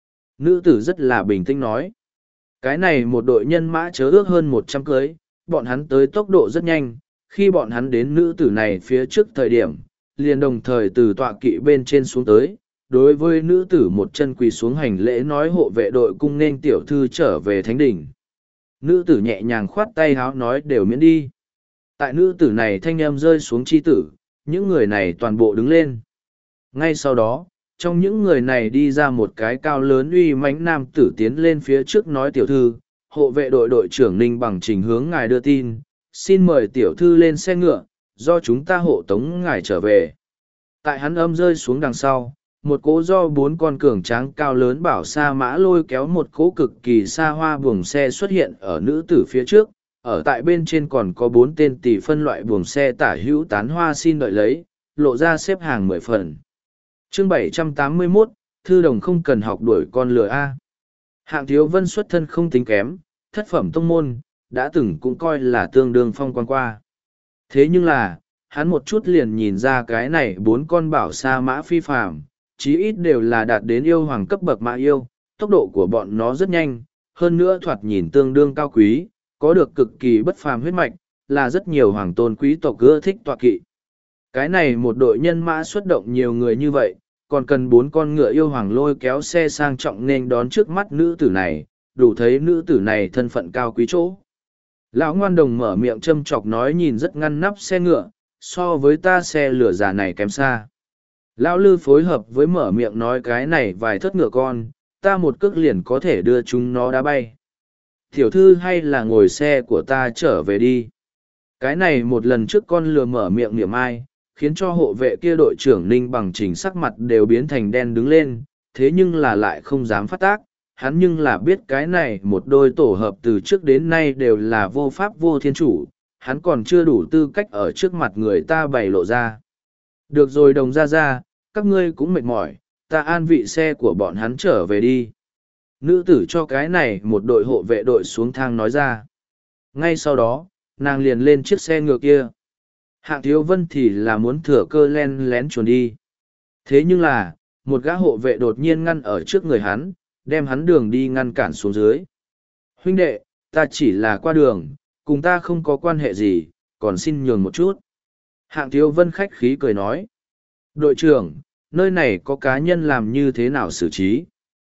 Nữ tử rất là bình tĩnh nói. Cái này một đội nhân mã chớ ước hơn 100 cưới, bọn hắn tới tốc độ rất nhanh, khi bọn hắn đến nữ tử này phía trước thời điểm, liền đồng thời từ tọa kỵ bên trên xuống tới, đối với nữ tử một chân quỳ xuống hành lễ nói hộ vệ đội cung nên tiểu thư trở về thánh đỉnh. Nữ tử nhẹ nhàng khoát tay háo nói đều miễn đi. Tại nữ tử này thanh âm rơi xuống chi tử, những người này toàn bộ đứng lên. Ngay sau đó, trong những người này đi ra một cái cao lớn uy mãnh nam tử tiến lên phía trước nói tiểu thư, hộ vệ đội đội trưởng Ninh Bằng Trình hướng ngài đưa tin, xin mời tiểu thư lên xe ngựa, do chúng ta hộ tống ngài trở về. Tại hắn âm rơi xuống đằng sau, một cỗ do 4 con cường tráng cao lớn bảo sa mã lôi kéo một cỗ cực kỳ xa hoa buồng xe xuất hiện ở nữ tử phía trước, ở tại bên trên còn có 4 tên tỷ phân loại buồng xe tả hữu tán hoa xin đợi lấy, lộ ra xếp hàng 10 phần. Chương 781, Thư Đồng không cần học đuổi con lừa A. Hạng Thiếu Vân xuất thân không tính kém, thất phẩm tông môn, đã từng cũng coi là tương đương phong quan qua. Thế nhưng là, hắn một chút liền nhìn ra cái này 4 con bảo sa mã phi phàm, chí ít đều là đạt đến yêu hoàng cấp bậc mã yêu, tốc độ của bọn nó rất nhanh, hơn nữa thoạt nhìn tương đương cao quý, có được cực kỳ bất phàm huyết mạch, là rất nhiều hoàng tôn quý tộc ưa thích tọa kỵ. Cái này một đội nhân mã xuất động nhiều người như vậy, còn cần 4 con ngựa yêu hoàng lôi kéo xe sang trọng nên đón trước mắt nữ tử này, đủ thấy nữ tử này thân phận cao quý chỗ. Lão Ngoan Đồng mở miệng châm chọc nói nhìn rất ngăn nắp xe ngựa, so với ta xe lửa già này kém xa. Lão Lư phối hợp với mở miệng nói cái này vài thất ngựa con, ta một cước liền có thể đưa chúng nó đá bay. Tiểu thư hay là ngồi xe của ta trở về đi. Cái này một lần trước con lừa mở miệng niệm ai, khiến cho hộ vệ kia đội trưởng Ninh Bằng Trình sắc mặt đều biến thành đen đứng lên, thế nhưng là lại không dám phát tác, hắn nhưng là biết cái này một đôi tổ hợp từ trước đến nay đều là vô pháp vô thiên chủ, hắn còn chưa đủ tư cách ở trước mặt người ta bày lộ ra. Được rồi Đồng ra, các ngươi cũng mệt mỏi, ta an vị xe của bọn hắn trở về đi. Nữ tử cho cái này một đội hộ vệ đội xuống thang nói ra. Ngay sau đó, nàng liền lên chiếc xe ngựa kia. Hạng Thiếu Vân thì là muốn thừa cơ len lén chuồn đi. Thế nhưng là, một gã hộ vệ đột nhiên ngăn ở trước người hắn, đem hắn đường đi ngăn cản xuống dưới. Huynh đệ, ta chỉ là qua đường, cùng ta không có quan hệ gì, còn xin nhường một chút. Hạng Thiếu Vân khách khí cười nói. Đội trưởng, nơi này có cá nhân làm như thế nào xử trí?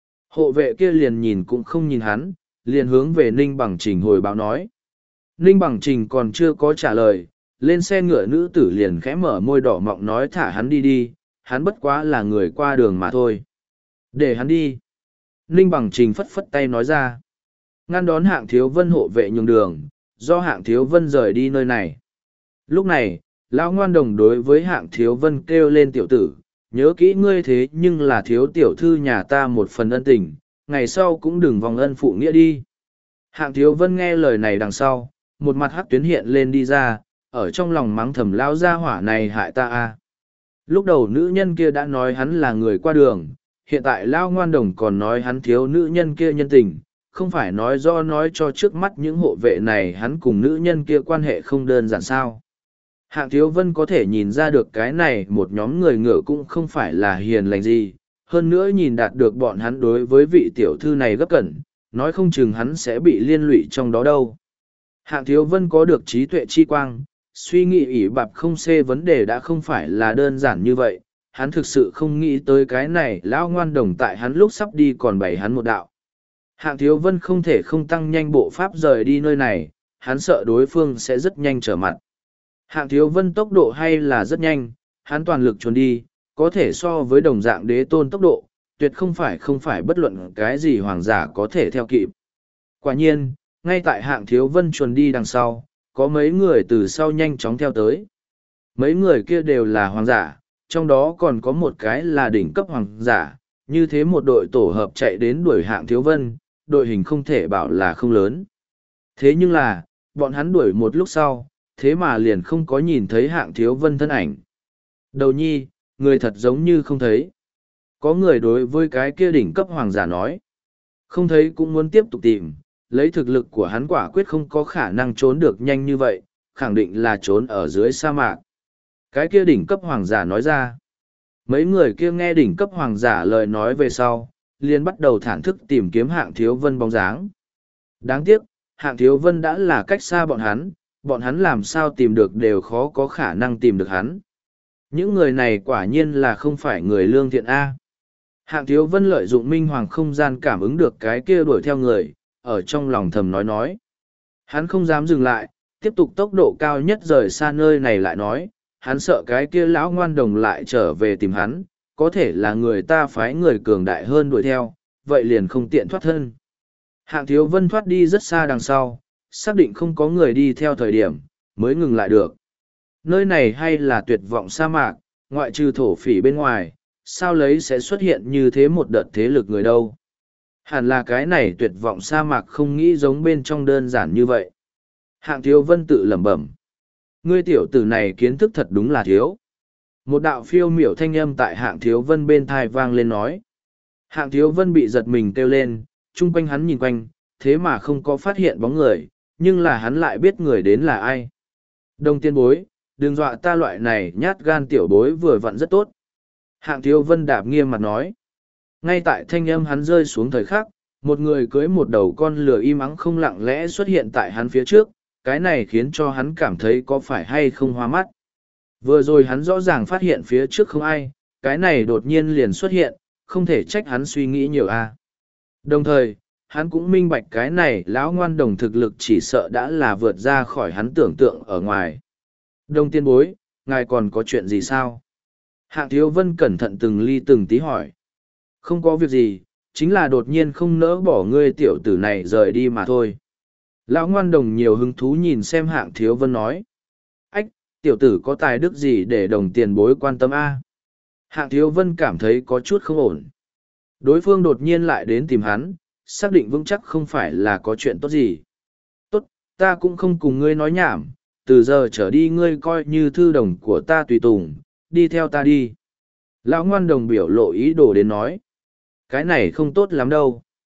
Hộ vệ kia liền nhìn cũng không nhìn hắn, liền hướng về Ninh Bằng Trình hồi báo nói. Ninh Bằng Trình còn chưa có trả lời, lên xe ngựa nữ tử liền khẽ mở môi đỏ mọng nói thả hắn đi đi, hắn bất quá là người qua đường mà thôi. Để hắn đi. Ninh Bằng Trình phất phất tay nói ra. Ngăn đón Hạng Thiếu Vân hộ vệ nhường đường, do Hạng Thiếu Vân rời đi nơi này. Lúc này, lão ngoan đồng đối với Hạng Thiếu Vân kêu lên tiểu tử, nhớ kỹ ngươi thế nhưng là thiếu tiểu thư nhà ta một phần ân tình, ngày sau cũng đừng vòng ân phụ nghĩa đi. Hạng Thiếu Vân nghe lời này đằng sau, một mặt hắc tuyến hiện lên đi ra, ở trong lòng mắng thầm lão gia hỏa này hại ta a. Lúc đầu nữ nhân kia đã nói hắn là người qua đường, hiện tại lão ngoan đồng còn nói hắn thiếu nữ nhân kia nhân tình, không phải nói do nói cho trước mắt những hộ vệ này hắn cùng nữ nhân kia quan hệ không đơn giản sao. Hạng Thiếu Vân có thể nhìn ra được cái này một nhóm người ngựa cũng không phải là hiền lành gì, hơn nữa nhìn đạt được bọn hắn đối với vị tiểu thư này gấp cẩn, nói không chừng hắn sẽ bị liên lụy trong đó đâu. Hạng Thiếu Vân có được trí tuệ chi quang, suy nghĩ ỷ bạp không xê vấn đề đã không phải là đơn giản như vậy, hắn thực sự không nghĩ tới cái này lão ngoan đồng tại hắn lúc sắp đi còn bày hắn một đạo. Hạng Thiếu Vân không thể không tăng nhanh bộ pháp rời đi nơi này, hắn sợ đối phương sẽ rất nhanh trở mặt. Hạng Thiếu Vân tốc độ hay là rất nhanh, hắn toàn lực trốn đi, có thể so với đồng dạng đế tôn tốc độ, tuyệt không phải bất luận cái gì hoàng giả có thể theo kịp. Quả nhiên, ngay tại Hạng Thiếu Vân trốn đi đằng sau, có mấy người từ sau nhanh chóng theo tới. Mấy người kia đều là hoàng giả, trong đó còn có một cái là đỉnh cấp hoàng giả, như thế một đội tổ hợp chạy đến đuổi Hạng Thiếu Vân, đội hình không thể bảo là không lớn. Thế nhưng là, bọn hắn đuổi một lúc sau, thế mà liền không có nhìn thấy Hạng Thiếu Vân thân ảnh. Đầu nhi, người thật giống như không thấy. Có người đối với cái kia đỉnh cấp hoàng giả nói. Không thấy cũng muốn tiếp tục tìm, lấy thực lực của hắn quả quyết không có khả năng trốn được nhanh như vậy, khẳng định là trốn ở dưới sa mạc. Cái kia đỉnh cấp hoàng giả nói ra. Mấy người kia nghe đỉnh cấp hoàng giả lời nói về sau, liền bắt đầu thản thức tìm kiếm Hạng Thiếu Vân bóng dáng. Đáng tiếc, Hạng Thiếu Vân đã là cách xa bọn hắn làm sao tìm được đều khó có khả năng tìm được hắn. Những người này quả nhiên là không phải người lương thiện A. Hạng Thiếu Vân lợi dụng minh hoàng không gian cảm ứng được cái kia đuổi theo người, ở trong lòng thầm nói. Hắn không dám dừng lại, tiếp tục tốc độ cao nhất rời xa nơi này lại nói, hắn sợ cái kia lão ngoan đồng lại trở về tìm hắn, có thể là người ta phái người cường đại hơn đuổi theo, vậy liền không tiện thoát thân. Hạng Thiếu Vân thoát đi rất xa đằng sau, xác định không có người đi theo thời điểm, mới ngừng lại được. Nơi này hay là tuyệt vọng sa mạc, ngoại trừ thổ phỉ bên ngoài, sao lấy sẽ xuất hiện như thế một đợt thế lực người đâu. Hẳn là cái này tuyệt vọng sa mạc không nghĩ giống bên trong đơn giản như vậy. Hạng Thiếu Vân tự lẩm bẩm. Ngươi tiểu tử này kiến thức thật đúng là thiếu. Một đạo phiêu miểu thanh âm tại Hạng Thiếu Vân bên thai vang lên nói. Hạng Thiếu Vân bị giật mình kêu lên, chung quanh hắn nhìn quanh, thế mà không có phát hiện bóng người, nhưng là hắn lại biết người đến là ai. Đông tiên bối, đừng dọa ta loại này nhát gan tiểu bối vừa vặn rất tốt. Hạng Thiếu Vân đạp nghiêm mặt nói. Ngay tại thanh âm hắn rơi xuống thời khắc, một người cưới một đầu con lừa im ắng không lặng lẽ xuất hiện tại hắn phía trước, cái này khiến cho hắn cảm thấy có phải hay không hoa mắt. Vừa rồi hắn rõ ràng phát hiện phía trước không ai, cái này đột nhiên liền xuất hiện, không thể trách hắn suy nghĩ nhiều a. Đồng thời, hắn cũng minh bạch cái này lão ngoan đồng thực lực chỉ sợ đã là vượt ra khỏi hắn tưởng tượng ở ngoài. Đông tiên bối, ngài còn có chuyện gì sao? Hạng Thiếu Vân cẩn thận từng ly từng tí hỏi. Không có việc gì, chính là đột nhiên không nỡ bỏ ngươi tiểu tử này rời đi mà thôi. Lão ngoan đồng nhiều hứng thú nhìn xem Hạng Thiếu Vân nói. Ách, tiểu tử có tài đức gì để đồng tiền bối quan tâm a? Hạng Thiếu Vân cảm thấy có chút không ổn. Đối phương đột nhiên lại đến tìm hắn, xác định vững chắc không phải là có chuyện tốt gì. Tốt, ta cũng không cùng ngươi nói nhảm, từ giờ trở đi ngươi coi như thư đồng của ta tùy tùng, đi theo ta đi. Lão ngoan đồng biểu lộ ý đồ đến nói. Cái này không tốt lắm đâu.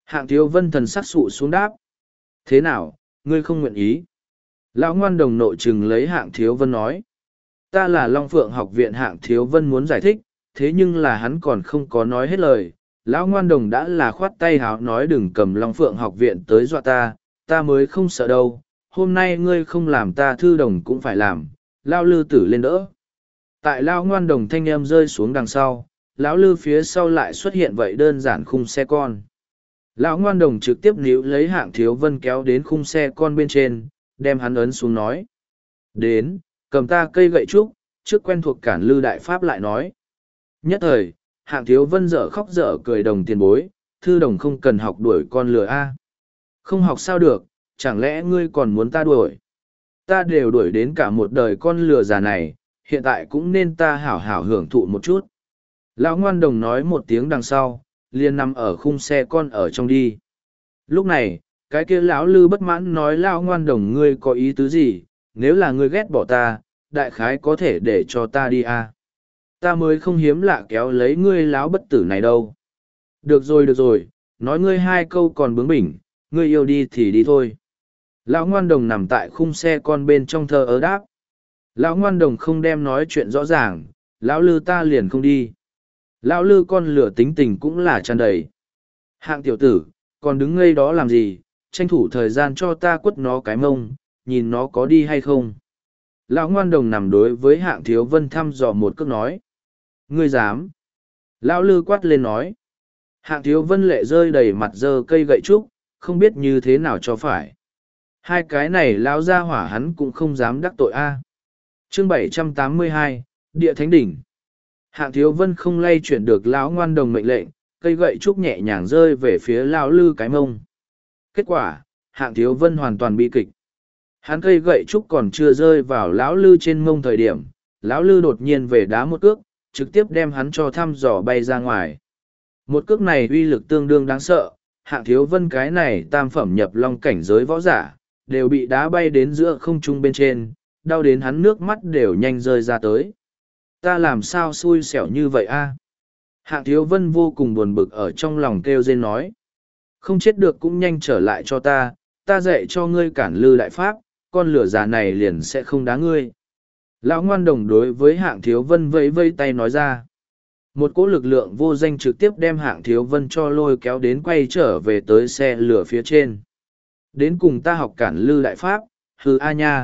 Hạng Thiếu Vân thần sắc sụ xuống đáp. Thế nào, ngươi không nguyện ý? Lão ngoan đồng nội trừng lấy Hạng Thiếu Vân nói. Ta là Long Phượng học viện. Hạng Thiếu Vân muốn giải thích, thế nhưng là hắn còn không có nói hết lời. Lão ngoan đồng đã là khoát tay háo nói đừng cầm Long Phượng học viện tới dọa ta, ta mới không sợ đâu. Hôm nay ngươi không làm ta thư đồng cũng phải làm. Lao Lư tử lên đỡ. Tại Lao ngoan đồng thanh em rơi xuống đằng sau, lão Lư phía sau lại xuất hiện vậy đơn giản khung xe con. Lão ngoan đồng trực tiếp níu lấy Hạng Thiếu Vân kéo đến khung xe con bên trên, đem hắn ấn xuống nói. Đến, cầm ta cây gậy trúc, trước quen thuộc cản Lư đại pháp lại nói. Nhất thời, Hạng Thiếu Vân dở khóc dở cười đồng tiền bối, thư đồng không cần học đuổi con lừa a. Không học sao được, chẳng lẽ ngươi còn muốn ta đuổi? Ta đều đuổi đến cả một đời con lừa già này, hiện tại cũng nên ta hảo hảo hưởng thụ một chút. Lão ngoan đồng nói một tiếng đằng sau, liền nằm ở khung xe con ở trong đi. Lúc này, cái kia lão Lư bất mãn nói lão ngoan đồng ngươi có ý tứ gì, nếu là ngươi ghét bỏ ta, đại khái có thể để cho ta đi à. Ta mới không hiếm lạ kéo lấy ngươi lão bất tử này đâu. Được rồi, nói ngươi hai câu còn bướng bỉnh, ngươi yêu đi thì đi thôi. Lão ngoan đồng nằm tại khung xe con bên trong thờ ớ đáp. Lão ngoan đồng không đem nói chuyện rõ ràng, lão Lư ta liền không đi. Lão Lư con lửa tính tình cũng là tràn đầy. Hạng tiểu tử, còn đứng ngây đó làm gì, tranh thủ thời gian cho ta quất nó cái mông, nhìn nó có đi hay không. Lão ngoan đồng nằm đối với Hạng Thiếu Vân thăm dò một cước nói. Ngươi dám. Lão Lư quát lên nói. Hạng Thiếu Vân lệ rơi đầy mặt dơ cây gậy trúc, không biết như thế nào cho phải. Hai cái này lão ra hỏa hắn cũng không dám đắc tội a. Chương 782, Địa Thánh Đỉnh. Hạng Thiếu Vân không lay chuyển được lão ngoan đồng mệnh lệnh, cây gậy trúc nhẹ nhàng rơi về phía lão Lư cái mông. Kết quả, Hạng Thiếu Vân hoàn toàn bị kịch. Hắn cây gậy trúc còn chưa rơi vào lão Lư trên mông thời điểm, lão Lư đột nhiên về đá một cước, trực tiếp đem hắn cho thăm dò bay ra ngoài. Một cước này uy lực tương đương đáng sợ, Hạng Thiếu Vân cái này tam phẩm nhập long cảnh giới võ giả, đều bị đá bay đến giữa không trung bên trên, đau đến hắn nước mắt đều nhanh rơi ra tới. Ta làm sao xui xẻo như vậy a? Hạng Thiếu Vân vô cùng buồn bực ở trong lòng kêu rên nói. Không chết được cũng nhanh trở lại cho ta dạy cho ngươi cản Lư đại pháp, con lửa già này liền sẽ không đá ngươi. Lão ngoan đồng đối với Hạng Thiếu Vân vẫy vây tay nói ra. Một cỗ lực lượng vô danh trực tiếp đem Hạng Thiếu Vân cho lôi kéo đến quay trở về tới xe lửa phía trên. Đến cùng ta học cản Lư đại pháp, hừ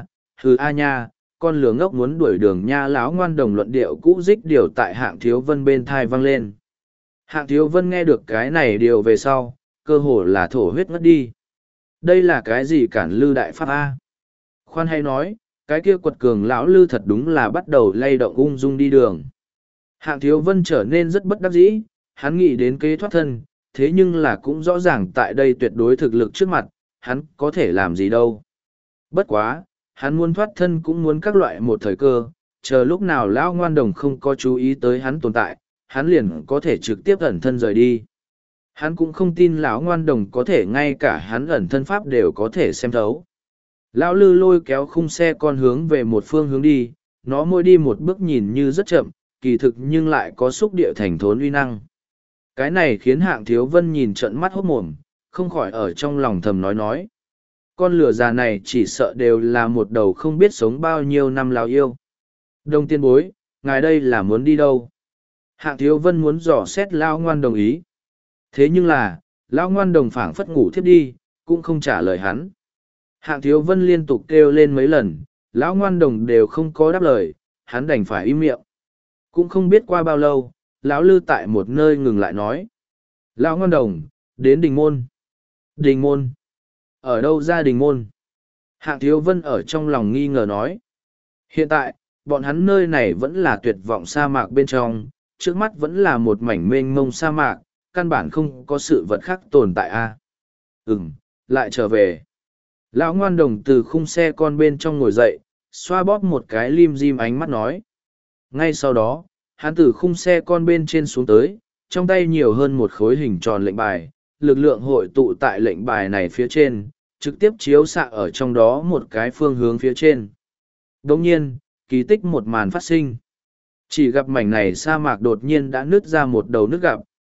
a nha, con lửa ngốc muốn đuổi đường nha. Lão ngoan đồng luận điệu cũ dích điều tại Hạng Thiếu Vân bên thai vang lên. Hạng Thiếu Vân nghe được cái này điều về sau, cơ hồ là thổ huyết ngất đi. Đây là cái gì cản Lư đại pháp a? Khoan hay nói, cái kia quật cường lão Lư thật đúng là bắt đầu lay động ung dung đi đường. Hạng Thiếu Vân trở nên rất bất đắc dĩ, hắn nghĩ đến kế thoát thân, thế nhưng là cũng rõ ràng tại đây tuyệt đối thực lực trước mặt, hắn có thể làm gì đâu. Bất quá, hắn muốn thoát thân cũng muốn các loại một thời cơ, chờ lúc nào lão ngoan đồng không có chú ý tới hắn tồn tại, hắn liền có thể trực tiếp ẩn thân rời đi. Hắn cũng không tin lão ngoan đồng có thể ngay cả hắn ẩn thân pháp đều có thể xem thấu. Lão Lư lôi kéo khung xe con hướng về một phương hướng đi, nó mỗi đi một bước nhìn như rất chậm, kỳ thực nhưng lại có xúc địa thành thốn uy năng. Cái này khiến Hạng Thiếu Vân nhìn trợn mắt hốt mồm, không khỏi ở trong lòng thầm nói. Con lửa già này chỉ sợ đều là một đầu không biết sống bao nhiêu năm lão yêu. Đông tiên bối, ngài đây là muốn đi đâu? Hạng Thiếu Vân muốn dò xét lão ngoan đồng ý. Thế nhưng là, lão ngoan đồng phảng phất ngủ thiếp đi, cũng không trả lời hắn. Hạng Thiếu Vân liên tục kêu lên mấy lần, lão ngoan đồng đều không có đáp lời, hắn đành phải im miệng. Cũng không biết qua bao lâu, lão Lư tại một nơi ngừng lại nói. Lão ngoan đồng, đến đình môn. Đình môn? Ở đâu ra đình môn? Hạng Thiếu Vân ở trong lòng nghi ngờ nói. Hiện tại, bọn hắn nơi này vẫn là tuyệt vọng sa mạc bên trong, trước mắt vẫn là một mảnh mênh mông sa mạc, căn bản không có sự vật khác tồn tại a. Lại trở về. Lão ngoan đồng từ khung xe con bên trong ngồi dậy, xoa bóp một cái lim dim ánh mắt nói. Ngay sau đó, hắn từ khung xe con bên trên xuống tới, trong tay nhiều hơn một khối hình tròn lệnh bài, lực lượng hội tụ tại lệnh bài này phía trên, trực tiếp chiếu xạ ở trong đó một cái phương hướng phía trên. Đồng nhiên, kỳ tích một màn phát sinh. Chỉ gặp mảnh này sa mạc đột nhiên đã nứt ra một đầu nước gập,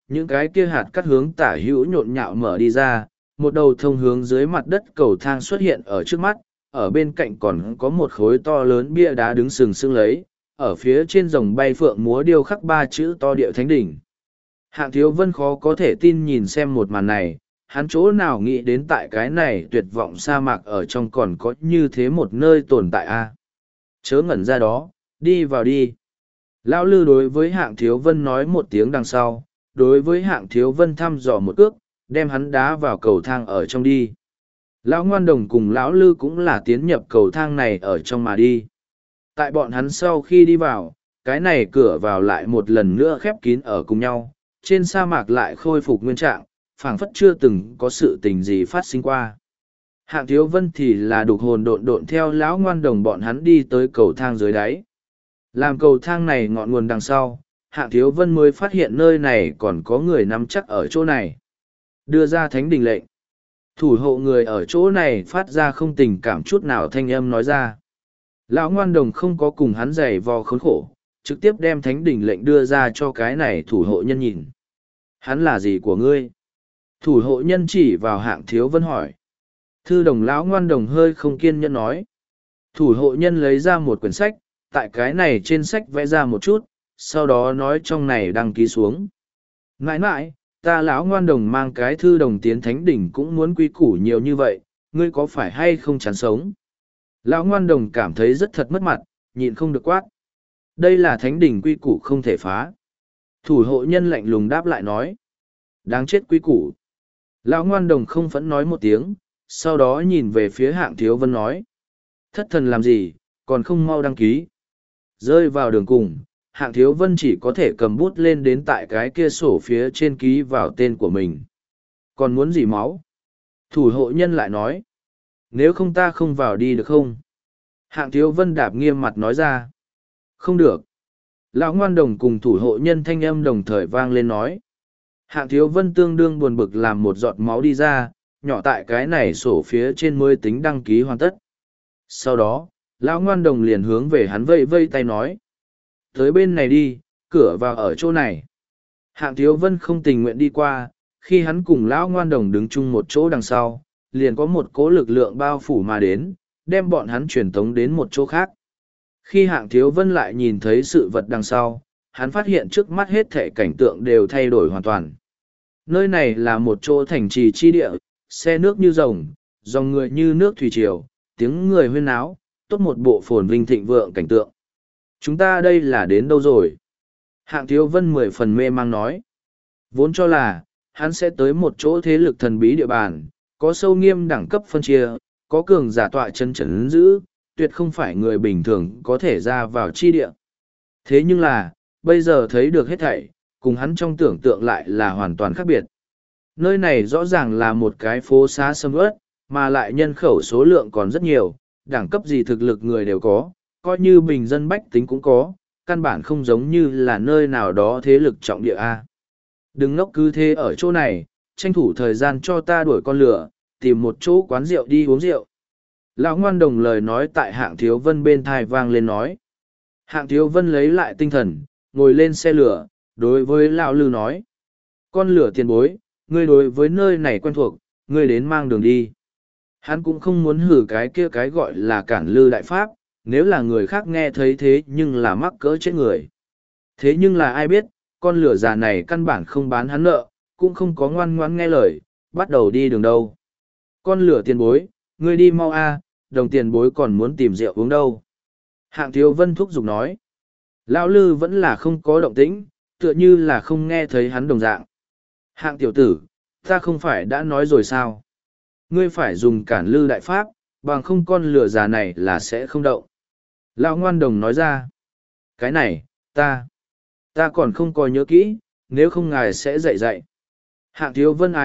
những cái kia hạt cắt hướng tả hữu nhộn nhạo mở đi ra, một đầu thông hướng dưới mặt đất cầu thang xuất hiện ở trước mắt, ở bên cạnh còn có một khối to lớn bia đá đứng sừng sững lấy, ở phía trên rồng bay phượng múa điêu khắc ba chữ to Địa Thánh Đỉnh. Hạng Thiếu Vân khó có thể tin nhìn xem một màn này, hắn chỗ nào nghĩ đến tại cái này tuyệt vọng sa mạc ở trong còn có như thế một nơi tồn tại a. Chớ ngẩn ra đó, đi vào đi. Lão Lư đối với Hạng Thiếu Vân nói một tiếng đằng sau, đối với Hạng Thiếu Vân thăm dò một cước, đem hắn đá vào cầu thang ở trong đi. Lão Ngoan Đồng cùng Lão Lư cũng là tiến nhập cầu thang này ở trong mà đi. Tại bọn hắn sau khi đi vào, cái này cửa vào lại một lần nữa khép kín ở cùng nhau, trên sa mạc lại khôi phục nguyên trạng, phảng phất chưa từng có sự tình gì phát sinh qua. Hạng Thiếu Vân thì là đục hồn độn độn theo Lão Ngoan Đồng bọn hắn đi tới cầu thang dưới đáy. Làm cầu thang này ngọn nguồn đằng sau, Hạng Thiếu Vân mới phát hiện nơi này còn có người nắm chắc ở chỗ này. Đưa ra thánh đình lệnh. Thủ hộ người ở chỗ này phát ra không tình cảm chút nào thanh âm nói ra. Lão Ngoan Đồng không có cùng hắn giày vò khốn khổ, trực tiếp đem thánh đình lệnh đưa ra cho cái này thủ hộ nhân nhìn. Hắn là gì của ngươi? Thủ hộ nhân chỉ vào Hạng Thiếu Vân hỏi. Thư đồng Lão Ngoan Đồng hơi không kiên nhẫn nói. Thủ hộ nhân lấy ra một quyển sách, tại cái này trên sách vẽ ra một chút, sau đó nói trong này đăng ký xuống. Ngại ngại, ta Lão Ngoan Đồng mang cái thư đồng tiến thánh đỉnh cũng muốn quy củ nhiều như vậy, ngươi có phải hay không chán sống? Lão Ngoan Đồng cảm thấy rất thật mất mặt, nhịn không được quát. Đây là thánh đỉnh quy củ không thể phá. Thủ hộ nhân lạnh lùng đáp lại nói. Đáng chết quy củ. Lão Ngoan Đồng không phẫn nói một tiếng, sau đó nhìn về phía Hạng Thiếu Vân nói. Thất thần làm gì, còn không mau đăng ký. Rơi vào đường cùng, Hạng Thiếu Vân chỉ có thể cầm bút lên đến tại cái kia sổ phía trên ký vào tên của mình. Còn muốn gì máu? Thủ hộ nhân lại nói. Nếu không ta không vào đi được không? Hạng Thiếu Vân đạp nghiêm mặt nói ra. Không được. Lão Ngoan Đồng cùng thủ hộ nhân thanh âm đồng thời vang lên nói. Hạng Thiếu Vân tương đương buồn bực làm một giọt máu đi ra, nhỏ tại cái này sổ phía trên mới tính đăng ký hoàn tất. Sau đó, Lão Ngoan Đồng liền hướng về hắn vây vây tay nói. Tới bên này đi, cửa vào ở chỗ này. Hạng Thiếu Vân không tình nguyện đi qua, khi hắn cùng Lão Ngoan Đồng đứng chung một chỗ đằng sau, liền có một cỗ lực lượng bao phủ mà đến, đem bọn hắn truyền tống đến một chỗ khác. Khi Hạng Thiếu Vân lại nhìn thấy sự vật đằng sau, hắn phát hiện trước mắt hết thể cảnh tượng đều thay đổi hoàn toàn. Nơi này là một chỗ thành trì chi địa, xe nước như rồng, dòng người như nước thủy triều, tiếng người huyên náo, tốt một bộ phồn vinh thịnh vượng cảnh tượng. Chúng ta đây là đến đâu rồi? Hạng Thiếu Vân 10 phần mê mang nói. Vốn cho là, hắn sẽ tới một chỗ thế lực thần bí địa bàn, có sâu nghiêm đẳng cấp phân chia, có cường giả tọa chân chấn giữ, tuyệt không phải người bình thường có thể ra vào chi địa. Thế nhưng là, bây giờ thấy được hết thảy, cùng hắn trong tưởng tượng lại là hoàn toàn khác biệt. Nơi này rõ ràng là một cái phố xá sầm uất, mà lại nhân khẩu số lượng còn rất nhiều, đẳng cấp gì thực lực người đều có, coi như bình dân bách tính cũng có, căn bản không giống như là nơi nào đó thế lực trọng địa A. Đừng ngốc cứ thế ở chỗ này, tranh thủ thời gian cho ta đuổi con lửa, tìm một chỗ quán rượu đi uống rượu. Lão Ngoan Đồng lời nói tại Hạng Thiếu Vân bên thai vang lên nói. Hạng Thiếu Vân lấy lại tinh thần, ngồi lên xe lửa, đối với Lão Lư nói. Con lửa tiền bối, ngươi đối với nơi này quen thuộc, ngươi đến mang đường đi. Hắn cũng không muốn hử cái kia cái gọi là Cản Lư Đại Pháp, nếu là người khác nghe thấy thế nhưng là mắc cỡ chết người. Thế nhưng là ai biết, con lửa già này căn bản không bán hắn nợ, cũng không có ngoan ngoãn nghe lời, bắt đầu đi đường đâu. Con lửa tiền bối, ngươi đi mau a, đồng tiền bối còn muốn tìm rượu uống đâu. Hạng Thiếu Vân thúc giục nói. Lão Lư vẫn là không có động tĩnh, tựa như là không nghe thấy hắn đồng dạng. Hạng tiểu tử, ta không phải đã nói rồi sao? Ngươi phải dùng Cản Lư Đại Pháp, bằng không con lửa già này là sẽ không động. Lão Ngoan Đồng nói ra. Cái này, ta còn không coi nhớ kỹ, nếu không ngài sẽ dạy dạy. Hạng Thiếu Vân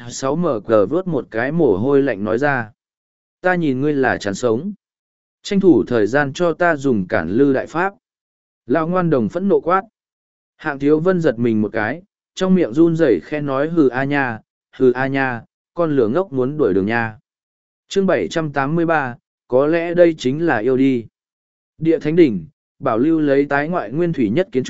IS-6MG vớt một cái mồ hôi lạnh nói ra. Ta nhìn ngươi là chán sống. Tranh thủ thời gian cho ta dùng Cản Lư Đại Pháp. Lão Ngoan Đồng phẫn nộ quát. Hạng Thiếu Vân giật mình một cái, trong miệng run rẩy khe nói hừ a nha, con lửa ngốc muốn đuổi đường nha. Chương 783, có lẽ đây chính là yêu đi. Địa Thánh Đỉnh, bảo lưu lấy tái ngoại nguyên thủy nhất kiến trúc,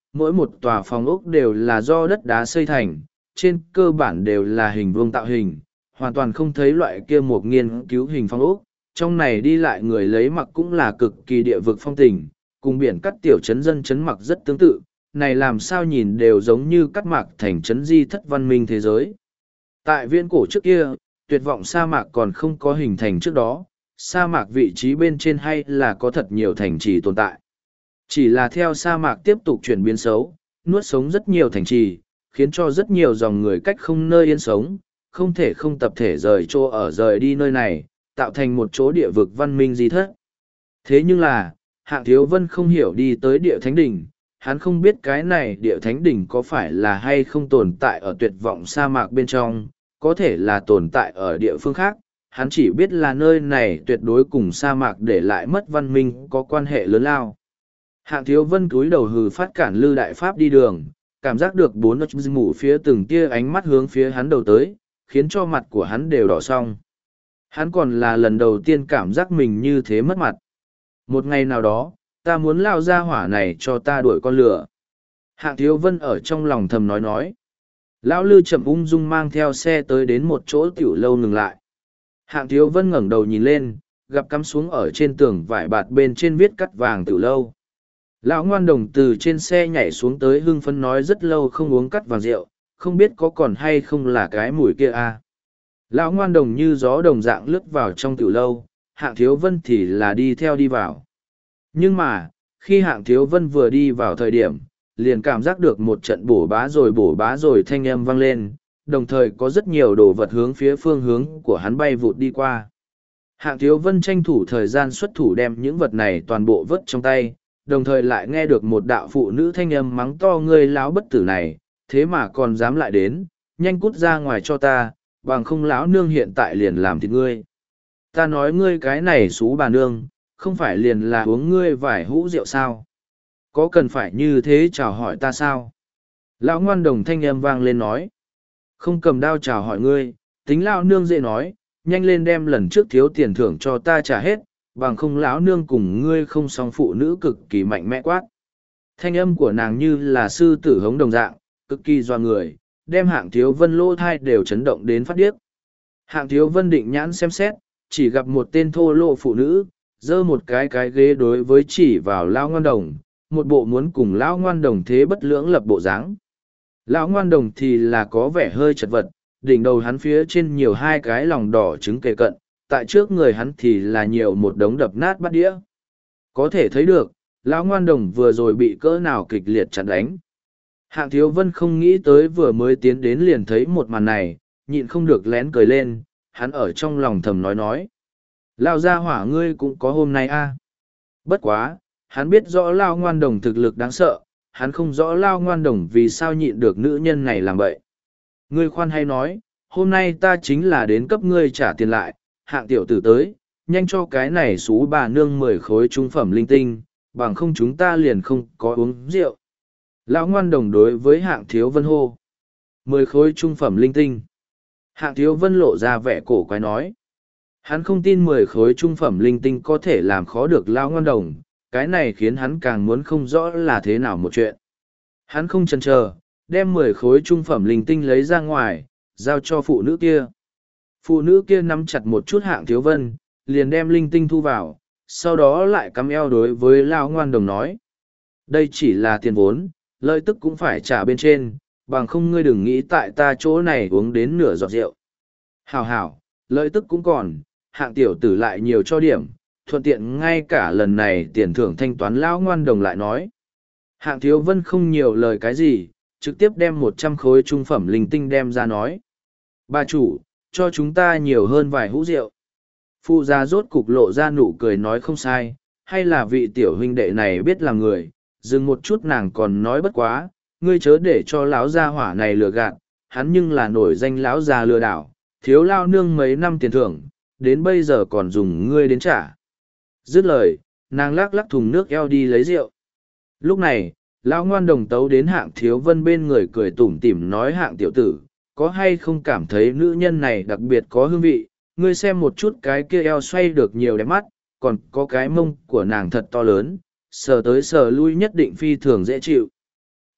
mỗi một tòa phòng ốc đều là do đất đá xây thành, trên cơ bản đều là hình vuông tạo hình, hoàn toàn không thấy loại kia một nghiên cứu hình phong ốc. Trong này đi lại người lấy mặc cũng là cực kỳ địa vực phong tình, cùng biển cắt tiểu trấn dân trấn mặc rất tương tự, này làm sao nhìn đều giống như cắt mạc thành trấn di thất văn minh thế giới. Tại viễn cổ trước kia, tuyệt vọng sa mạc còn không có hình thành trước đó, sa mạc vị trí bên trên hay là có thật nhiều thành trì tồn tại. Chỉ là theo sa mạc tiếp tục chuyển biến xấu, nuốt sống rất nhiều thành trì, khiến cho rất nhiều dòng người cách không nơi yên sống, không thể không tập thể rời chỗ ở rời đi nơi này, tạo thành một chỗ địa vực văn minh di thất. Thế nhưng là, Hạng Thiếu Vân không hiểu đi tới địa thánh đỉnh, hắn không biết cái này địa thánh đỉnh có phải là hay không tồn tại ở tuyệt vọng sa mạc bên trong, có thể là tồn tại ở địa phương khác, hắn chỉ biết là nơi này tuyệt đối cùng sa mạc để lại mất văn minh có quan hệ lớn lao. Hạng Thiếu Vân cúi đầu hừ phát cản Lư Đại Pháp đi đường, cảm giác được bốn ức mù phía từng tia ánh mắt hướng phía hắn đầu tới, khiến cho mặt của hắn đều đỏ xong. Hắn còn là lần đầu tiên cảm giác mình như thế mất mặt. Một ngày nào đó, ta muốn lao ra hỏa này cho ta đuổi con lửa. Hạng Thiếu Vân ở trong lòng thầm nói. Lão Lư chậm ung dung mang theo xe tới đến một chỗ tiểu lâu ngừng lại. Hạng Thiếu Vân ngẩng đầu nhìn lên, gặp cắm xuống ở trên tường vải bạt bên trên viết cắt vàng tiểu lâu. Lão ngoan đồng từ trên xe nhảy xuống tới hưng phấn nói rất lâu không uống cắt vàng rượu, không biết có còn hay không là cái mùi kia à. Lão ngoan đồng như gió đồng dạng lướt vào trong tiểu lâu, Hạng Thiếu Vân thì là đi theo đi vào. Nhưng mà, khi Hạng Thiếu Vân vừa đi vào thời điểm, liền cảm giác được một trận bổ bá rồi thanh âm vang lên, đồng thời có rất nhiều đồ vật hướng phía phương hướng của hắn bay vụt đi qua. Hạng Thiếu Vân tranh thủ thời gian xuất thủ đem những vật này toàn bộ vớt trong tay, đồng thời lại nghe được một đạo phụ nữ thanh âm mắng to ngươi láo bất tử này, thế mà còn dám lại đến, nhanh cút ra ngoài cho ta, bằng không lão nương hiện tại liền làm thịt ngươi. Ta nói ngươi cái này xú bà nương, không phải liền là uống ngươi vài hũ rượu sao? Có cần phải như thế chào hỏi ta sao? Lão ngoan đồng thanh âm vang lên nói. Không cầm đao chào hỏi ngươi, tính lão nương dễ nói, nhanh lên đem lần trước thiếu tiền thưởng cho ta trả hết, bằng không lão nương cùng ngươi không song phụ nữ cực kỳ mạnh mẽ quát. Thanh âm của nàng như là sư tử hống đồng dạng, cực kỳ doa người, đem Hạng Thiếu Vân lỗ thai đều chấn động đến phát điếc. Hạng Thiếu Vân định nhãn xem xét, chỉ gặp một tên thô lỗ phụ nữ, giơ một cái ghế đối với chỉ vào lão ngoan đồng, một bộ muốn cùng lão ngoan đồng thế bất lưỡng lập bộ dáng. Lão ngoan đồng thì là có vẻ hơi chật vật, đỉnh đầu hắn phía trên nhiều hai cái lòng đỏ trứng kề cận, tại trước người hắn thì là nhiều một đống đập nát bát đĩa. Có thể thấy được, lão ngoan đồng vừa rồi bị cỡ nào kịch liệt chặt đánh. Hạng Thiếu Vân không nghĩ tới vừa mới tiến đến liền thấy một màn này, nhịn không được lén cười lên, hắn ở trong lòng thầm nói. Lao ra hỏa ngươi cũng có hôm nay a. Bất quá, hắn biết rõ Lao ngoan đồng thực lực đáng sợ, hắn không rõ Lao ngoan đồng vì sao nhịn được nữ nhân này làm vậy. Ngươi khoan hay nói, hôm nay ta chính là đến cấp ngươi trả tiền lại, Hạng tiểu tử tới, nhanh cho cái này xú bà nương 10 khối trung phẩm linh tinh, bằng không chúng ta liền không có uống rượu. Lão ngoan đồng đối với Hạng Thiếu Vân hô. 10 khối trung phẩm linh tinh. Hạng Thiếu Vân lộ ra vẻ cổ quái nói. Hắn không tin 10 khối trung phẩm linh tinh có thể làm khó được Lão ngoan đồng, cái này khiến hắn càng muốn không rõ là thế nào một chuyện. Hắn không chần chờ, đem 10 khối trung phẩm linh tinh lấy ra ngoài, giao cho phụ nữ kia. Phụ nữ kia nắm chặt một chút Hạng Thiếu Vân, liền đem linh tinh thu vào, sau đó lại cắm eo đối với Lão ngoan đồng nói. Đây chỉ là tiền vốn, lợi tức cũng phải trả bên trên, bằng không ngươi đừng nghĩ tại ta chỗ này uống đến nửa giọt rượu. Hảo hảo, lợi tức cũng còn, Hạng tiểu tử lại nhiều cho điểm, thuận tiện ngay cả lần này tiền thưởng thanh toán Lão ngoan đồng lại nói. Hạng Thiếu Vân không nhiều lời cái gì, trực tiếp đem 100 khối trung phẩm linh tinh đem ra nói. Bà chủ, cho chúng ta nhiều hơn vài hũ rượu. Phụ gia rốt cục lộ ra nụ cười nói không sai, hay là vị tiểu huynh đệ này biết làm người, dừng một chút nàng còn nói bất quá, ngươi chớ để cho lão gia hỏa này lừa gạt, hắn nhưng là nổi danh lão già lừa đảo, thiếu lao nương mấy năm tiền thưởng, đến bây giờ còn dùng ngươi đến trả. Dứt lời, nàng lắc lắc thùng nước eo đi lấy rượu. Lúc này, lão ngoan đồng tấu đến Hạng Thiếu Vân bên người cười tủm tỉm nói Hạng tiểu tử, có hay không cảm thấy nữ nhân này đặc biệt có hương vị, ngươi xem một chút cái kia eo xoay được nhiều đẹp mắt, còn có cái mông của nàng thật to lớn, sờ tới sờ lui nhất định phi thường dễ chịu.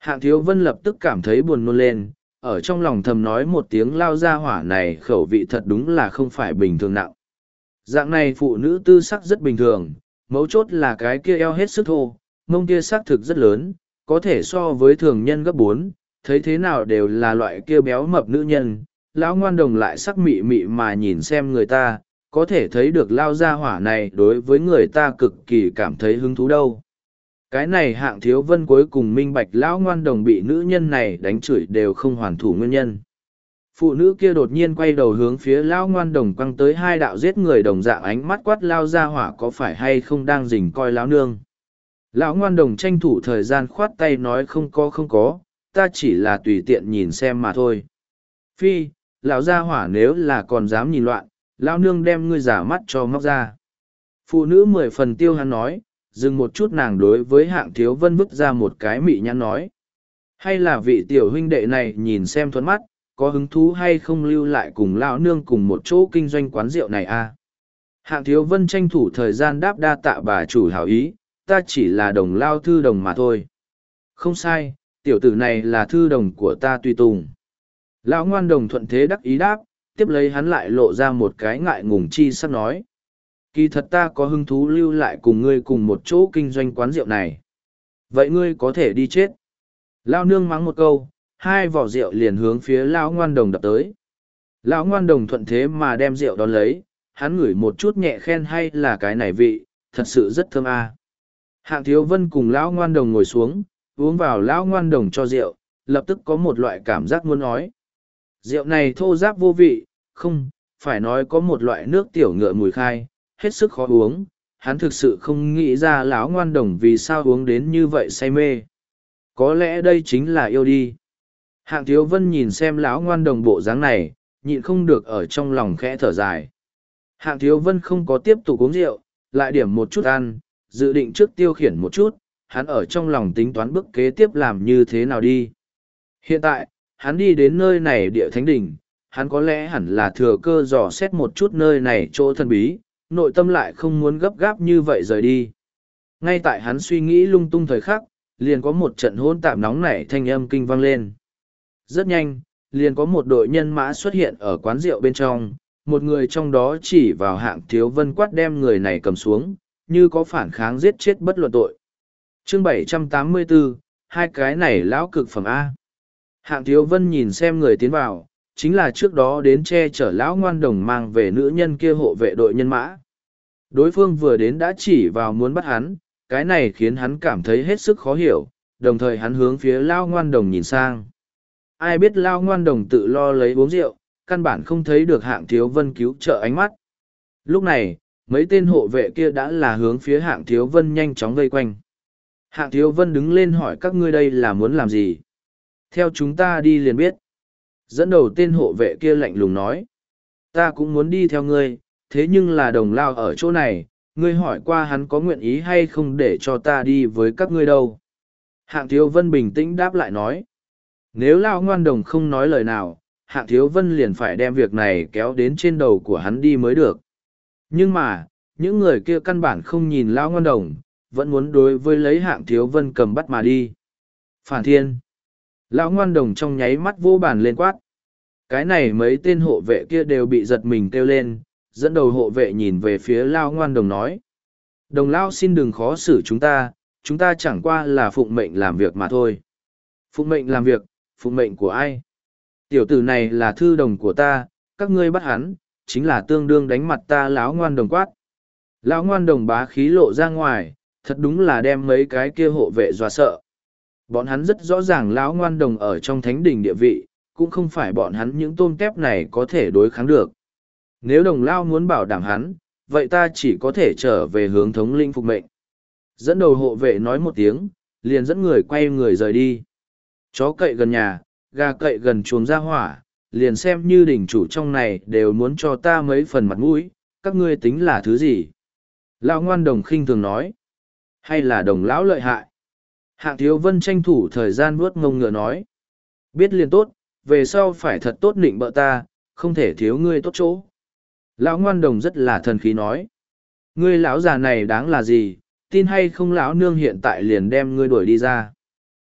Hạng Thiếu Vân lập tức cảm thấy buồn nôn lên, ở trong lòng thầm nói một tiếng lao ra hỏa này khẩu vị thật đúng là không phải bình thường nặng. Dạng này phụ nữ tư sắc rất bình thường, mấu chốt là cái kia eo hết sức thô, mông kia xác thực rất lớn, có thể so với thường nhân gấp 4, thấy thế nào đều là loại kia béo mập nữ nhân. Lão ngoan đồng lại sắc mị mị mà nhìn xem người ta, có thể thấy được lao ra hỏa này đối với người ta cực kỳ cảm thấy hứng thú đâu. Cái này Hạng Thiếu Vân cuối cùng minh bạch lão ngoan đồng bị nữ nhân này đánh chửi đều không hoàn thủ nguyên nhân. Phụ nữ kia đột nhiên quay đầu hướng phía lão ngoan đồng quăng tới hai đạo giết người đồng dạng ánh mắt quát lao ra hỏa có phải hay không đang rình coi lão nương. Lão ngoan đồng tranh thủ thời gian khoát tay nói không có, ta chỉ là tùy tiện nhìn xem mà thôi. Phi, lão gia hỏa nếu là còn dám nhìn loạn, lão nương đem ngươi giả mắt cho móc ra. Phụ nữ 10 phần tiêu hắn nói, dừng một chút nàng đối với Hạng Thiếu Vân vứt ra một cái mị nhãn nói. Hay là vị tiểu huynh đệ này nhìn xem thuẫn mắt, có hứng thú hay không lưu lại cùng lão nương cùng một chỗ kinh doanh quán rượu này à? Hạng Thiếu Vân tranh thủ thời gian đáp đa tạ bà chủ hảo ý, ta chỉ là đồng lao thư đồng mà thôi. Không sai, tiểu tử này là thư đồng của ta tùy tùng. Lão ngoan đồng thuận thế đắc ý đáp, tiếp lấy hắn lại lộ ra một cái ngại ngùng chi sắp nói. Kỳ thật ta có hứng thú lưu lại cùng ngươi cùng một chỗ kinh doanh quán rượu này. Vậy ngươi có thể đi chết. Lão nương mắng một câu, hai vỏ rượu liền hướng phía lão ngoan đồng đập tới. Lão ngoan đồng thuận thế mà đem rượu đón lấy, hắn ngửi một chút nhẹ khen hay là cái này vị, thật sự rất thơm à. Hạng Thiếu Vân cùng lão ngoan đồng ngồi xuống, uống vào lão ngoan đồng cho rượu, lập tức có một loại cảm giác muốn nói. Rượu này thô ráp vô vị, không, phải nói có một loại nước tiểu ngựa mùi khai, hết sức khó uống, hắn thực sự không nghĩ ra lão ngoan đồng vì sao uống đến như vậy say mê. Có lẽ đây chính là yêu đi. Hạng Thiếu Vân nhìn xem lão ngoan đồng bộ dáng này, nhịn không được ở trong lòng khẽ thở dài. Hạng Thiếu Vân không có tiếp tục uống rượu, lại điểm một chút ăn, dự định trước tiêu khiển một chút, hắn ở trong lòng tính toán bước kế tiếp làm như thế nào đi. Hiện tại, hắn đi đến nơi này địa thánh đỉnh, hắn có lẽ hẳn là thừa cơ dò xét một chút nơi này chỗ thần bí, nội tâm lại không muốn gấp gáp như vậy rời đi. Ngay tại hắn suy nghĩ lung tung thời khắc, liền có một trận hôn tạp nóng nảy thanh âm kinh vang lên. Rất nhanh, liền có một đội nhân mã xuất hiện ở quán rượu bên trong, một người trong đó chỉ vào Hạng Thiếu Vân quát đem người này cầm xuống, như có phản kháng giết chết bất luận tội. Chương 784, hai cái này lão cực phẩm A. Hạng Thiếu Vân nhìn xem người tiến vào, chính là trước đó đến che chở lão ngoan đồng mang về nữ nhân kia hộ vệ đội nhân mã. Đối phương vừa đến đã chỉ vào muốn bắt hắn, cái này khiến hắn cảm thấy hết sức khó hiểu, đồng thời hắn hướng phía lão ngoan đồng nhìn sang. Ai biết lão ngoan đồng tự lo lấy uống rượu, căn bản không thấy được Hạng Thiếu Vân cứu trợ ánh mắt. Lúc này, mấy tên hộ vệ kia đã là hướng phía Hạng Thiếu Vân nhanh chóng vây quanh. Hạng Thiếu Vân đứng lên hỏi các ngươi đây là muốn làm gì? Theo chúng ta đi liền biết. Dẫn đầu tên hộ vệ kia lạnh lùng nói. Ta cũng muốn đi theo ngươi, thế nhưng là đồng lao ở chỗ này, ngươi hỏi qua hắn có nguyện ý hay không để cho ta đi với các ngươi đâu. Hạng Thiếu Vân bình tĩnh đáp lại nói. Nếu lao ngoan đồng không nói lời nào, Hạng Thiếu Vân liền phải đem việc này kéo đến trên đầu của hắn đi mới được. Nhưng mà, những người kia căn bản không nhìn lao ngoan đồng, vẫn muốn đối với lấy Hạng Thiếu Vân cầm bắt mà đi. Phản thiên. Lão ngoan đồng trong nháy mắt vô bàn lên quát. Cái này mấy tên hộ vệ kia đều bị giật mình kêu lên, dẫn đầu hộ vệ nhìn về phía Lao ngoan đồng nói. Đồng Lao xin đừng khó xử chúng ta chẳng qua là phụng mệnh làm việc mà thôi. Phụng mệnh làm việc, phụng mệnh của ai? Tiểu tử này là thư đồng của ta, các ngươi bắt hắn, chính là tương đương đánh mặt ta Lão ngoan đồng quát. Lão ngoan đồng bá khí lộ ra ngoài, thật đúng là đem mấy cái kia hộ vệ dọa sợ. Bọn hắn rất rõ ràng lão ngoan đồng ở trong thánh đình địa vị, cũng không phải bọn hắn những tôm tép này có thể đối kháng được. Nếu đồng lao muốn bảo đảm hắn, vậy ta chỉ có thể trở về hướng thống linh phục mệnh. Dẫn đầu hộ vệ nói một tiếng, liền dẫn người quay người rời đi. Chó cậy gần nhà, gà cậy gần chuồng ra hỏa, liền xem như đỉnh chủ trong này đều muốn cho ta mấy phần mặt mũi, các ngươi tính là thứ gì? Lão ngoan đồng khinh thường nói, hay là đồng lão lợi hại? Hạng Thiếu Vân tranh thủ thời gian vuốt ngông ngựa nói. Biết liền tốt, về sau phải thật tốt định bợ ta, không thể thiếu ngươi tốt chỗ. Lão ngoan đồng rất là thần khí nói. Ngươi lão già này đáng là gì, tin hay không lão nương hiện tại liền đem ngươi đuổi đi ra.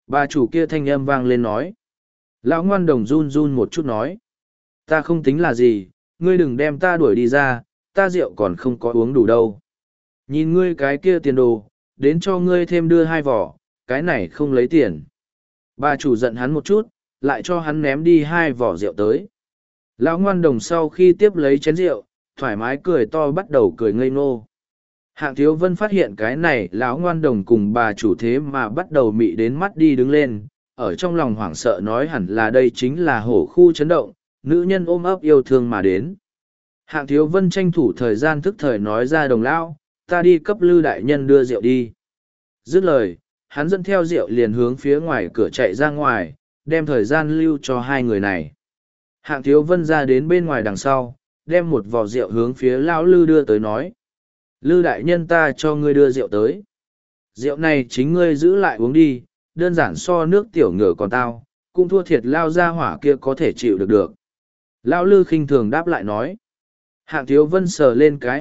Bà chủ kia thanh âm vang lên nói. Lão ngoan đồng run run một chút nói. Ta không tính là gì, ngươi đừng đem ta đuổi đi ra, ta rượu còn không có uống đủ đâu. Nhìn ngươi cái kia tiền đồ, đến cho ngươi thêm đưa 2 vỏ, cái này không lấy tiền. Bà chủ giận hắn một chút, lại cho hắn ném đi 2 vỏ rượu tới. Lão ngoan đồng sau khi tiếp lấy chén rượu, thoải mái cười to bắt đầu cười ngây ngô. Hạng Thiếu Vân phát hiện cái này lão ngoan đồng cùng bà chủ thế mà bắt đầu mị đến mắt đi đứng lên, ở trong lòng hoảng sợ nói hẳn là đây chính là hổ khu chấn động, nữ nhân ôm ấp yêu thương mà đến. Hạng Thiếu Vân tranh thủ thời gian thức thời nói ra đồng lão, ta đi cấp Lư đại nhân đưa rượu đi. Dứt lời, hắn dẫn theo rượu liền hướng phía ngoài cửa chạy ra ngoài, đem thời gian lưu cho 2 người này. Hạng Thiếu Vân ra đến bên ngoài đằng sau, đem một vò rượu hướng phía lão Lư đưa tới nói. Lư đại nhân ta cho ngươi đưa rượu tới. Rượu này chính ngươi giữ lại uống đi, đơn giản so nước tiểu ngựa còn tao, cũng thua thiệt lao ra hỏa kia có thể chịu được được. Lão Lư khinh thường đáp lại nói. Hạng Thiếu Vân sờ lên cái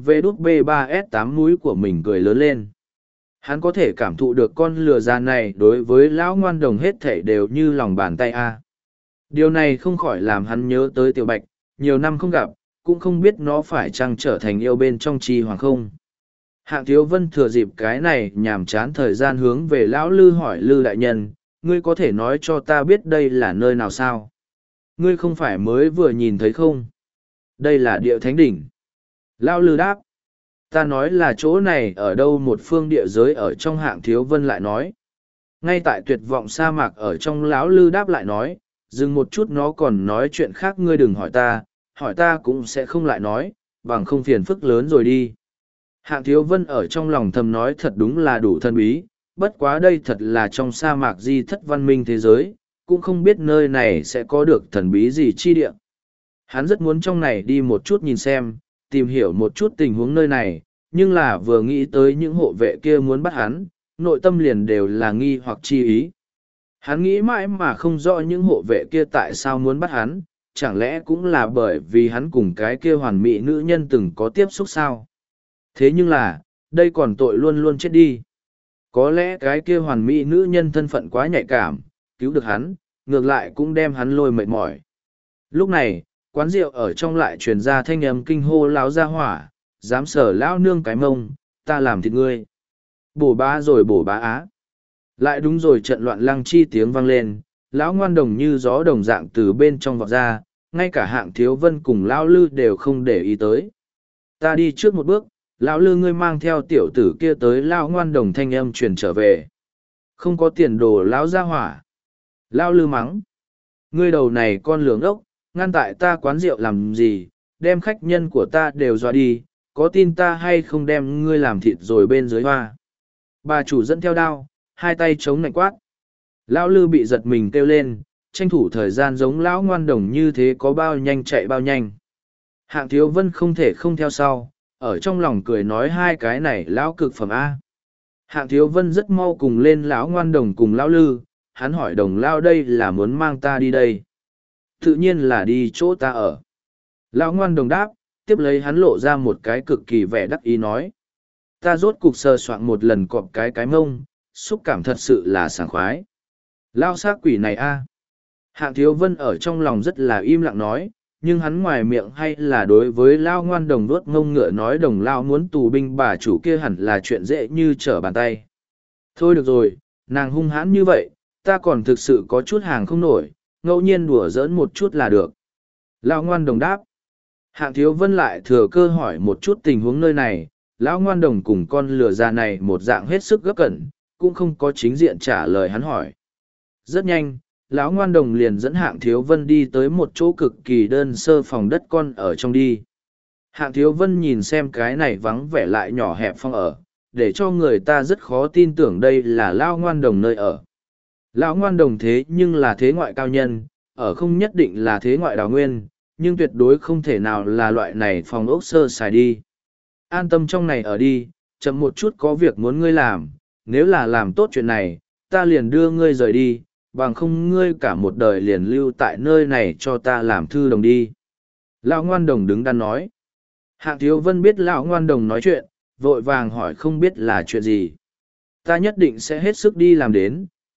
O5V3S8 mũi của mình cười lớn lên. Hắn có thể cảm thụ được con lừa già này đối với lão ngoan đồng hết thể đều như lòng bàn tay a. Điều này không khỏi làm hắn nhớ tới Tiểu Bạch, nhiều năm không gặp, cũng không biết nó phải chăng trở thành yêu bên trong chi hoàng không. Hạng Thiếu Vân thừa dịp cái này nhàm chán thời gian hướng về lão Lư hỏi Lư đại nhân, ngươi có thể nói cho ta biết đây là nơi nào sao? Ngươi không phải mới vừa nhìn thấy không? Đây là địa thánh đỉnh. Lão Lư đáp. Ta nói là chỗ này ở đâu một phương địa giới ở trong Hạng Thiếu Vân lại nói. Ngay tại tuyệt vọng sa mạc ở trong lão Lư đáp lại nói, dừng một chút nó còn nói chuyện khác ngươi đừng hỏi ta cũng sẽ không lại nói, bằng không phiền phức lớn rồi đi. Hạng Thiếu Vân ở trong lòng thầm nói thật đúng là đủ thân bí, bất quá đây thật là trong sa mạc di thất văn minh thế giới, cũng không biết nơi này sẽ có được thần bí gì chi địa. Hắn rất muốn trong này đi một chút nhìn xem, tìm hiểu một chút tình huống nơi này, nhưng là vừa nghĩ tới những hộ vệ kia muốn bắt hắn, nội tâm liền đều là nghi hoặc chi ý. Hắn nghĩ mãi mà không rõ những hộ vệ kia tại sao muốn bắt hắn, chẳng lẽ cũng là bởi vì hắn cùng cái kia hoàn mỹ nữ nhân từng có tiếp xúc sao? Thế nhưng là, đây còn tội luôn luôn chết đi. Có lẽ cái kia hoàn mỹ nữ nhân thân phận quá nhạy cảm, cứu được hắn, ngược lại cũng đem hắn lôi mệt mỏi. Lúc này, quán rượu ở trong lại truyền ra thanh âm kinh hô láo ra hỏa, dám sở lão nương cái mông, ta làm thịt ngươi. Bổ bá rồi bổ bá á. Lại đúng rồi trận loạn lăng chi tiếng vang lên, lão ngoan đồng như gió đồng dạng từ bên trong vọt ra, ngay cả Hạng Thiếu Vân cùng lão Lư đều không để ý tới. Ta đi trước một bước, lão Lư ngươi mang theo tiểu tử kia tới lão ngoan đồng thanh âm truyền trở về. Không có tiền đồ lão ra hỏa. Lão Lư mắng. Ngươi đầu này con lường ốc, ngăn tại ta quán rượu làm gì, đem khách nhân của ta đều dọa đi, có tin ta hay không đem ngươi làm thịt rồi bên dưới hoa. Bà chủ dẫn theo đao, hai tay chống nạnh quát. Lão Lư bị giật mình kêu lên, tranh thủ thời gian giống lão ngoan đồng như thế có bao nhanh chạy bao nhanh. Hạng Thiếu Vân không thể không theo sau, ở trong lòng cười nói hai cái này lão cực phẩm A. Hạng Thiếu Vân rất mau cùng lên lão ngoan đồng cùng lão Lư, hắn hỏi đồng lao đây là muốn mang ta đi đây. Tự nhiên là đi chỗ ta ở. Lão ngoan đồng đáp, tiếp lấy hắn lộ ra một cái cực kỳ vẻ đắc ý nói. Ta rốt cục sờ soạn một lần cọp cái mông, xúc cảm thật sự là sảng khoái. Lao xác quỷ này a. Hạng Thiếu Vân ở trong lòng rất là im lặng nói, nhưng hắn ngoài miệng hay là đối với Lao ngoan đồng đuốt ngông ngựa nói đồng Lao muốn tù binh bà chủ kia hẳn là chuyện dễ như trở bàn tay. Thôi được rồi, nàng hung hãn như vậy, ta còn thực sự có chút hàng không nổi, ngẫu nhiên đùa giỡn một chút là được. Lao ngoan đồng đáp. Hạng Thiếu Vân lại thừa cơ hỏi một chút tình huống nơi này, lão ngoan đồng cùng con lừa già này một dạng hết sức gấp cẩn, cũng không có chính diện trả lời hắn hỏi. Rất nhanh, lão ngoan đồng liền dẫn Hạng Thiếu Vân đi tới một chỗ cực kỳ đơn sơ phòng đất con ở trong đi. Hạng Thiếu Vân nhìn xem cái này vắng vẻ lại nhỏ hẹp phòng ở, để cho người ta rất khó tin tưởng đây là lão ngoan đồng nơi ở. Lão ngoan đồng thế nhưng là thế ngoại cao nhân, ở không nhất định là thế ngoại đào nguyên, nhưng tuyệt đối không thể nào là loại này phòng ốc sơ xài đi. An tâm trong này ở đi, chậm một chút có việc muốn ngươi làm, nếu là làm tốt chuyện này, ta liền đưa ngươi rời đi, bằng không ngươi cả một đời liền lưu tại nơi này cho ta làm thư đồng đi. Lão ngoan đồng đứng đắn nói. Hạng Thiếu Vân biết lão ngoan đồng nói chuyện, vội vàng hỏi không biết là chuyện gì. Ta nhất định sẽ hết sức đi làm đến,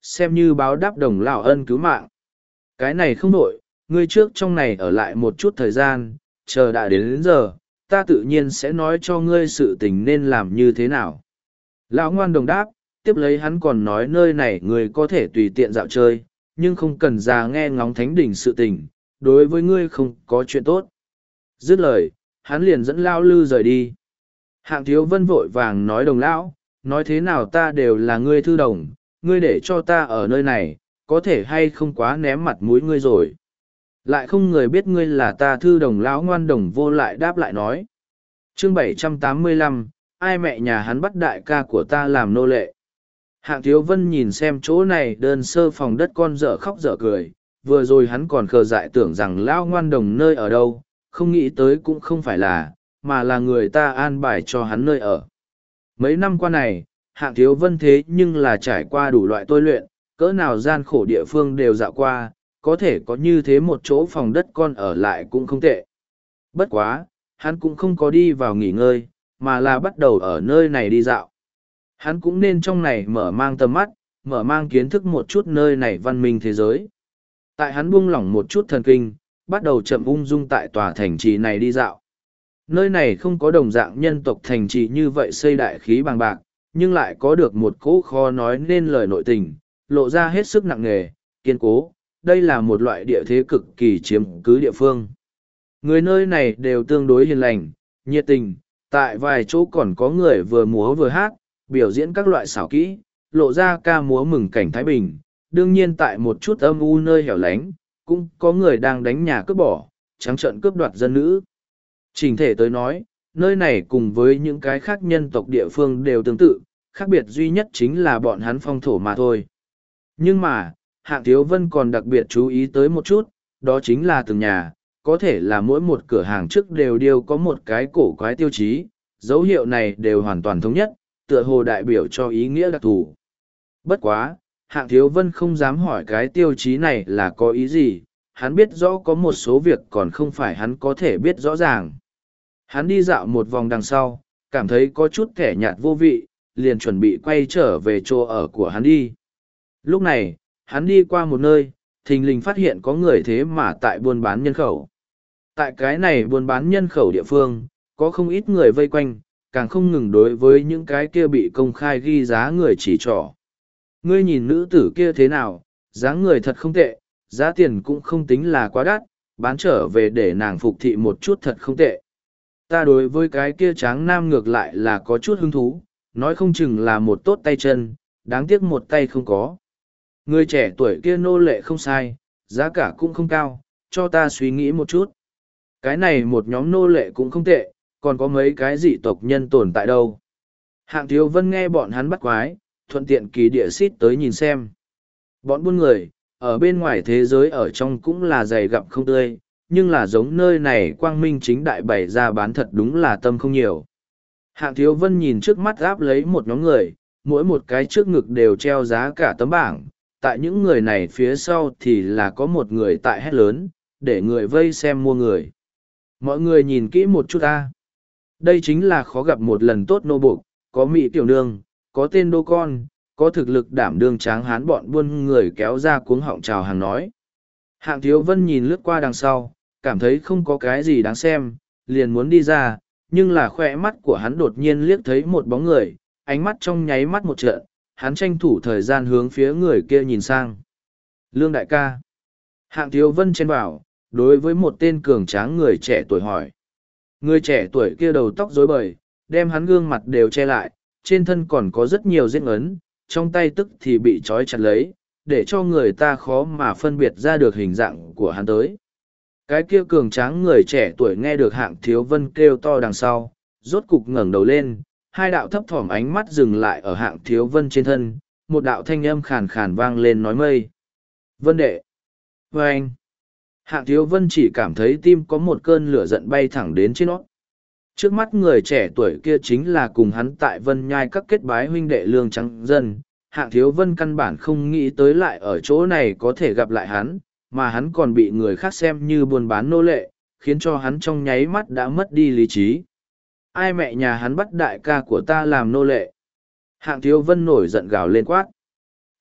xem như báo đáp đồng lão ân cứu mạng. Cái này không nổi, ngươi trước trong này ở lại một chút thời gian, chờ đã đến giờ, ta tự nhiên sẽ nói cho ngươi sự tình nên làm như thế nào. Lão ngoan đồng đáp, tiếp lấy hắn còn nói nơi này ngươi có thể tùy tiện dạo chơi, nhưng không cần ra nghe ngóng thánh đỉnh sự tình, đối với ngươi không có chuyện tốt. Dứt lời, hắn liền dẫn Lão Lư rời đi. Hạng Thiếu Vân vội vàng nói đồng lão, nói thế nào ta đều là ngươi thư đồng, ngươi để cho ta ở nơi này, có thể hay không quá ném mặt mũi ngươi rồi. Lại không người biết ngươi là ta thư đồng. Lão ngoan đồng vô lại đáp lại nói. Chương 785, ai mẹ nhà hắn bắt đại ca của ta làm nô lệ. Hạng Thiếu Vân nhìn xem chỗ này đơn sơ phòng đất con dở khóc dở cười, vừa rồi hắn còn khờ dại tưởng rằng Lão ngoan đồng nơi ở đâu, không nghĩ tới cũng không phải là, mà là người ta an bài cho hắn nơi ở. Mấy năm qua này, Hạng Thiếu Vân thế nhưng là trải qua đủ loại tôi luyện, cỡ nào gian khổ địa phương đều dạo qua, có thể có như thế một chỗ phòng đất con ở lại cũng không tệ. Bất quá, hắn cũng không có đi vào nghỉ ngơi, mà là bắt đầu ở nơi này đi dạo. Hắn cũng nên trong này mở mang tầm mắt, mở mang kiến thức một chút nơi này văn minh thế giới. Tại hắn buông lỏng một chút thần kinh, bắt đầu chậm ung dung tại tòa thành trì này đi dạo. Nơi này không có đồng dạng nhân tộc thành trì như vậy xây đại khí bằng bạc, nhưng lại có được một cỗ khó nói nên lời nội tình, lộ ra hết sức nặng nề, kiên cố. Đây là một loại địa thế cực kỳ chiếm cứ địa phương. Người nơi này đều tương đối hiền lành, nhiệt tình, tại vài chỗ còn có người vừa múa vừa hát, biểu diễn các loại xảo kỹ, lộ ra ca múa mừng cảnh Thái Bình. Đương nhiên tại một chút âm u nơi hẻo lánh, cũng có người đang đánh nhà cướp bỏ, trắng trợn cướp đoạt dân nữ. Chỉnh thể tới nói, nơi này cùng với những cái khác nhân tộc địa phương đều tương tự, khác biệt duy nhất chính là bọn hắn phong thổ mà thôi. Nhưng mà, Hạng Thiếu Vân còn đặc biệt chú ý tới một chút, đó chính là từng nhà, có thể là mỗi một cửa hàng trước đều có một cái cổ quái tiêu chí, dấu hiệu này đều hoàn toàn thống nhất, tựa hồ đại biểu cho ý nghĩa đặc thù. Bất quá, Hạng Thiếu Vân không dám hỏi cái tiêu chí này là có ý gì, hắn biết rõ có một số việc còn không phải hắn có thể biết rõ ràng. Hắn đi dạo một vòng đằng sau, cảm thấy có chút kẻ nhạt vô vị, liền chuẩn bị quay trở về chỗ ở của hắn đi. Lúc này, hắn đi qua một nơi, thình lình phát hiện có người thế mà tại buôn bán nhân khẩu. Tại cái này buôn bán nhân khẩu địa phương, có không ít người vây quanh, càng không ngừng đối với những cái kia bị công khai ghi giá người chỉ trỏ. Ngươi nhìn nữ tử kia thế nào, dáng người thật không tệ, giá tiền cũng không tính là quá đắt, bán trở về để nàng phục thị một chút thật không tệ. Ta đối với cái kia tráng nam ngược lại là có chút hứng thú, nói không chừng là một tốt tay chân, đáng tiếc một tay không có. Người trẻ tuổi kia nô lệ không sai, giá cả cũng không cao, cho ta suy nghĩ một chút. Cái này một nhóm nô lệ cũng không tệ, còn có mấy cái dị tộc nhân tồn tại đâu. Hạng Thiếu Vân nghe bọn hắn bắt quái, thuận tiện kỳ địa xít tới nhìn xem. Bọn buôn người, ở bên ngoài thế giới ở trong cũng là dày gặm không tươi, nhưng là giống nơi này quang minh chính đại bày ra bán thật đúng là tâm không nhiều. Hạng Thiếu Vân nhìn trước mắt áp lấy một nhóm người, mỗi một cái trước ngực đều treo giá cả tấm bảng, tại những người này phía sau thì là có một người tại hét lớn, để người vây xem mua người. Mọi người nhìn kỹ một chút ta. Đây chính là khó gặp một lần tốt nô buộc, có mỹ tiểu nương, có tên đô con, có thực lực đảm đương tráng hán. Bọn buôn người kéo ra cuống họng chào hàng nói. Hạng Thiếu Vân nhìn lướt qua đằng sau, cảm thấy không có cái gì đáng xem, liền muốn đi ra, nhưng là khoe mắt của hắn đột nhiên liếc thấy một bóng người, ánh mắt trong nháy mắt một trận, hắn tranh thủ thời gian hướng phía người kia nhìn sang. Lương đại ca. Hạng Thiếu Vân chen vào, đối với một tên cường tráng người trẻ tuổi hỏi. Người trẻ tuổi kia đầu tóc rối bời, đem hắn gương mặt đều che lại, trên thân còn có rất nhiều vết ấn, trong tay tức thì bị trói chặt lấy, để cho người ta khó mà phân biệt ra được hình dạng của hắn tới. Cái kia cường tráng người trẻ tuổi nghe được Hạng Thiếu Vân kêu to đằng sau, rốt cục ngẩng đầu lên, hai đạo thấp thỏm ánh mắt dừng lại ở Hạng Thiếu Vân trên thân, một đạo thanh âm khàn khàn vang lên nói mây. Vân đệ. Và anh. Hạng Thiếu Vân chỉ cảm thấy tim có một cơn lửa giận bay thẳng đến trên nó. Trước mắt người trẻ tuổi kia chính là cùng hắn tại Vân Nhai các kết bái huynh đệ Lương Trắng Dân. Hạng Thiếu Vân căn bản không nghĩ tới lại ở chỗ này có thể gặp lại hắn, mà hắn còn bị người khác xem như buôn bán nô lệ, khiến cho hắn trong nháy mắt đã mất đi lý trí. Ai mẹ nhà hắn bắt đại ca của ta làm nô lệ? Hạng Thiếu Vân nổi giận gào lên quát.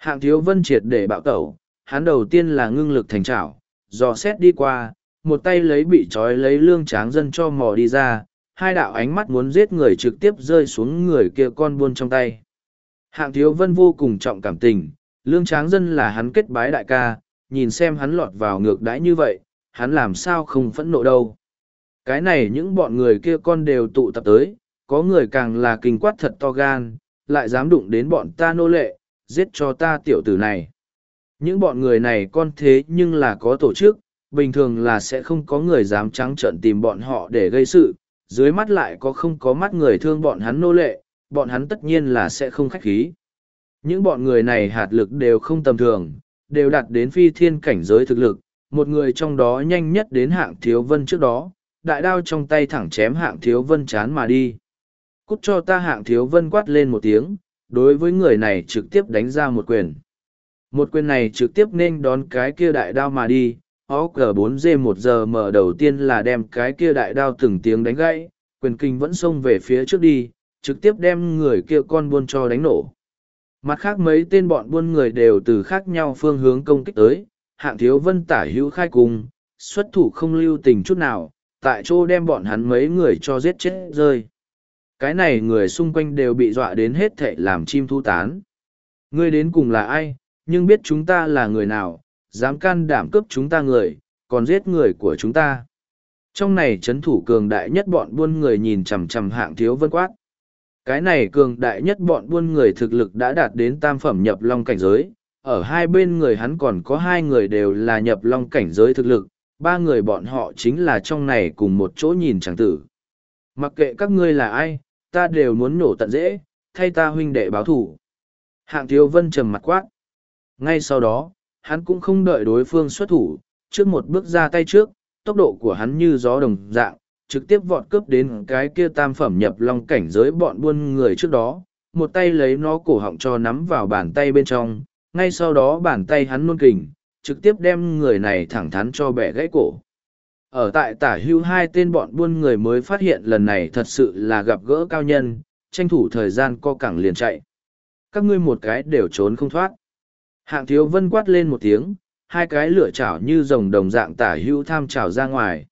Hạng Thiếu Vân triệt để bạo tẩu, hắn đầu tiên là ngưng lực thành trảo, dò xét đi qua, một tay lấy bị trói lấy Lương Tráng Dân cho mò đi ra, hai đạo ánh mắt muốn giết người trực tiếp rơi xuống người kia con buôn trong tay. Hạng Thiếu Vân vô cùng trọng cảm tình, Lương Tráng Dân là hắn kết bái đại ca, nhìn xem hắn lọt vào ngược đãi như vậy, hắn làm sao không phẫn nộ đâu. Cái này những bọn người kia con đều tụ tập tới, có người càng là kinh quát thật to gan, lại dám đụng đến bọn ta nô lệ, giết cho ta tiểu tử này. Những bọn người này con thế nhưng là có tổ chức, bình thường là sẽ không có người dám trắng trợn tìm bọn họ để gây sự, dưới mắt lại có không có mắt người thương bọn hắn nô lệ, bọn hắn tất nhiên là sẽ không khách khí. Những bọn người này hạt lực đều không tầm thường, đều đạt đến phi thiên cảnh giới thực lực, một người trong đó nhanh nhất đến Hạng Thiếu Vân trước đó, đại đao trong tay thẳng chém Hạng Thiếu Vân chán mà đi. Cút cho ta! Hạng Thiếu Vân quát lên một tiếng, đối với người này trực tiếp đánh ra một quyền. Một quyền này trực tiếp nên đón cái kia đại đao mà đi, OG4G1G đầu tiên là đem cái kia đại đao từng tiếng đánh gãy, quyền kinh vẫn xông về phía trước đi, trực tiếp đem người kia con buôn cho đánh nổ. Mặt khác mấy tên bọn buôn người đều từ khác nhau phương hướng công kích tới, Hạng Thiếu Vân tả hữu khai cùng, xuất thủ không lưu tình chút nào, tại chỗ đem bọn hắn mấy người cho giết chết rơi. Cái này người xung quanh đều bị dọa đến hết thệ làm chim thu tán. Ngươi đến cùng là ai, nhưng biết chúng ta là người nào, dám can đảm cướp chúng ta người, còn giết người của chúng ta. Trong này trấn thủ cường đại nhất bọn buôn người nhìn chằm chằm Hạng Thiếu Vân quát. Cái này cường đại nhất bọn buôn người thực lực đã đạt đến tam phẩm nhập long cảnh giới, ở hai bên người hắn còn có hai người đều là nhập long cảnh giới thực lực, ba người bọn họ chính là trong này cùng một chỗ nhìn chẳng tử. Mặc kệ các ngươi là ai, ta đều muốn nổ tận dễ, thay ta huynh đệ báo thủ. Hạng Thiếu Vân trầm mặt quát. Ngay sau đó, hắn cũng không đợi đối phương xuất thủ, trước một bước ra tay trước, tốc độ của hắn như gió đồng dạng, trực tiếp vọt cướp đến cái kia tam phẩm nhập long cảnh giới bọn buôn người trước đó, một tay lấy nó cổ họng cho nắm vào bàn tay bên trong, ngay sau đó bàn tay hắn nôn kình, trực tiếp đem người này thẳng thắn cho bẻ gãy cổ. Ở tại tả hưu hai tên bọn buôn người mới phát hiện lần này thật sự là gặp gỡ cao nhân, tranh thủ thời gian co cẳng liền chạy. Các ngươi một cái đều trốn không thoát. Hạng Thiếu Vân quát lên một tiếng, hai cái lửa chảo như rồng đồng dạng tả hưu tham trào ra ngoài.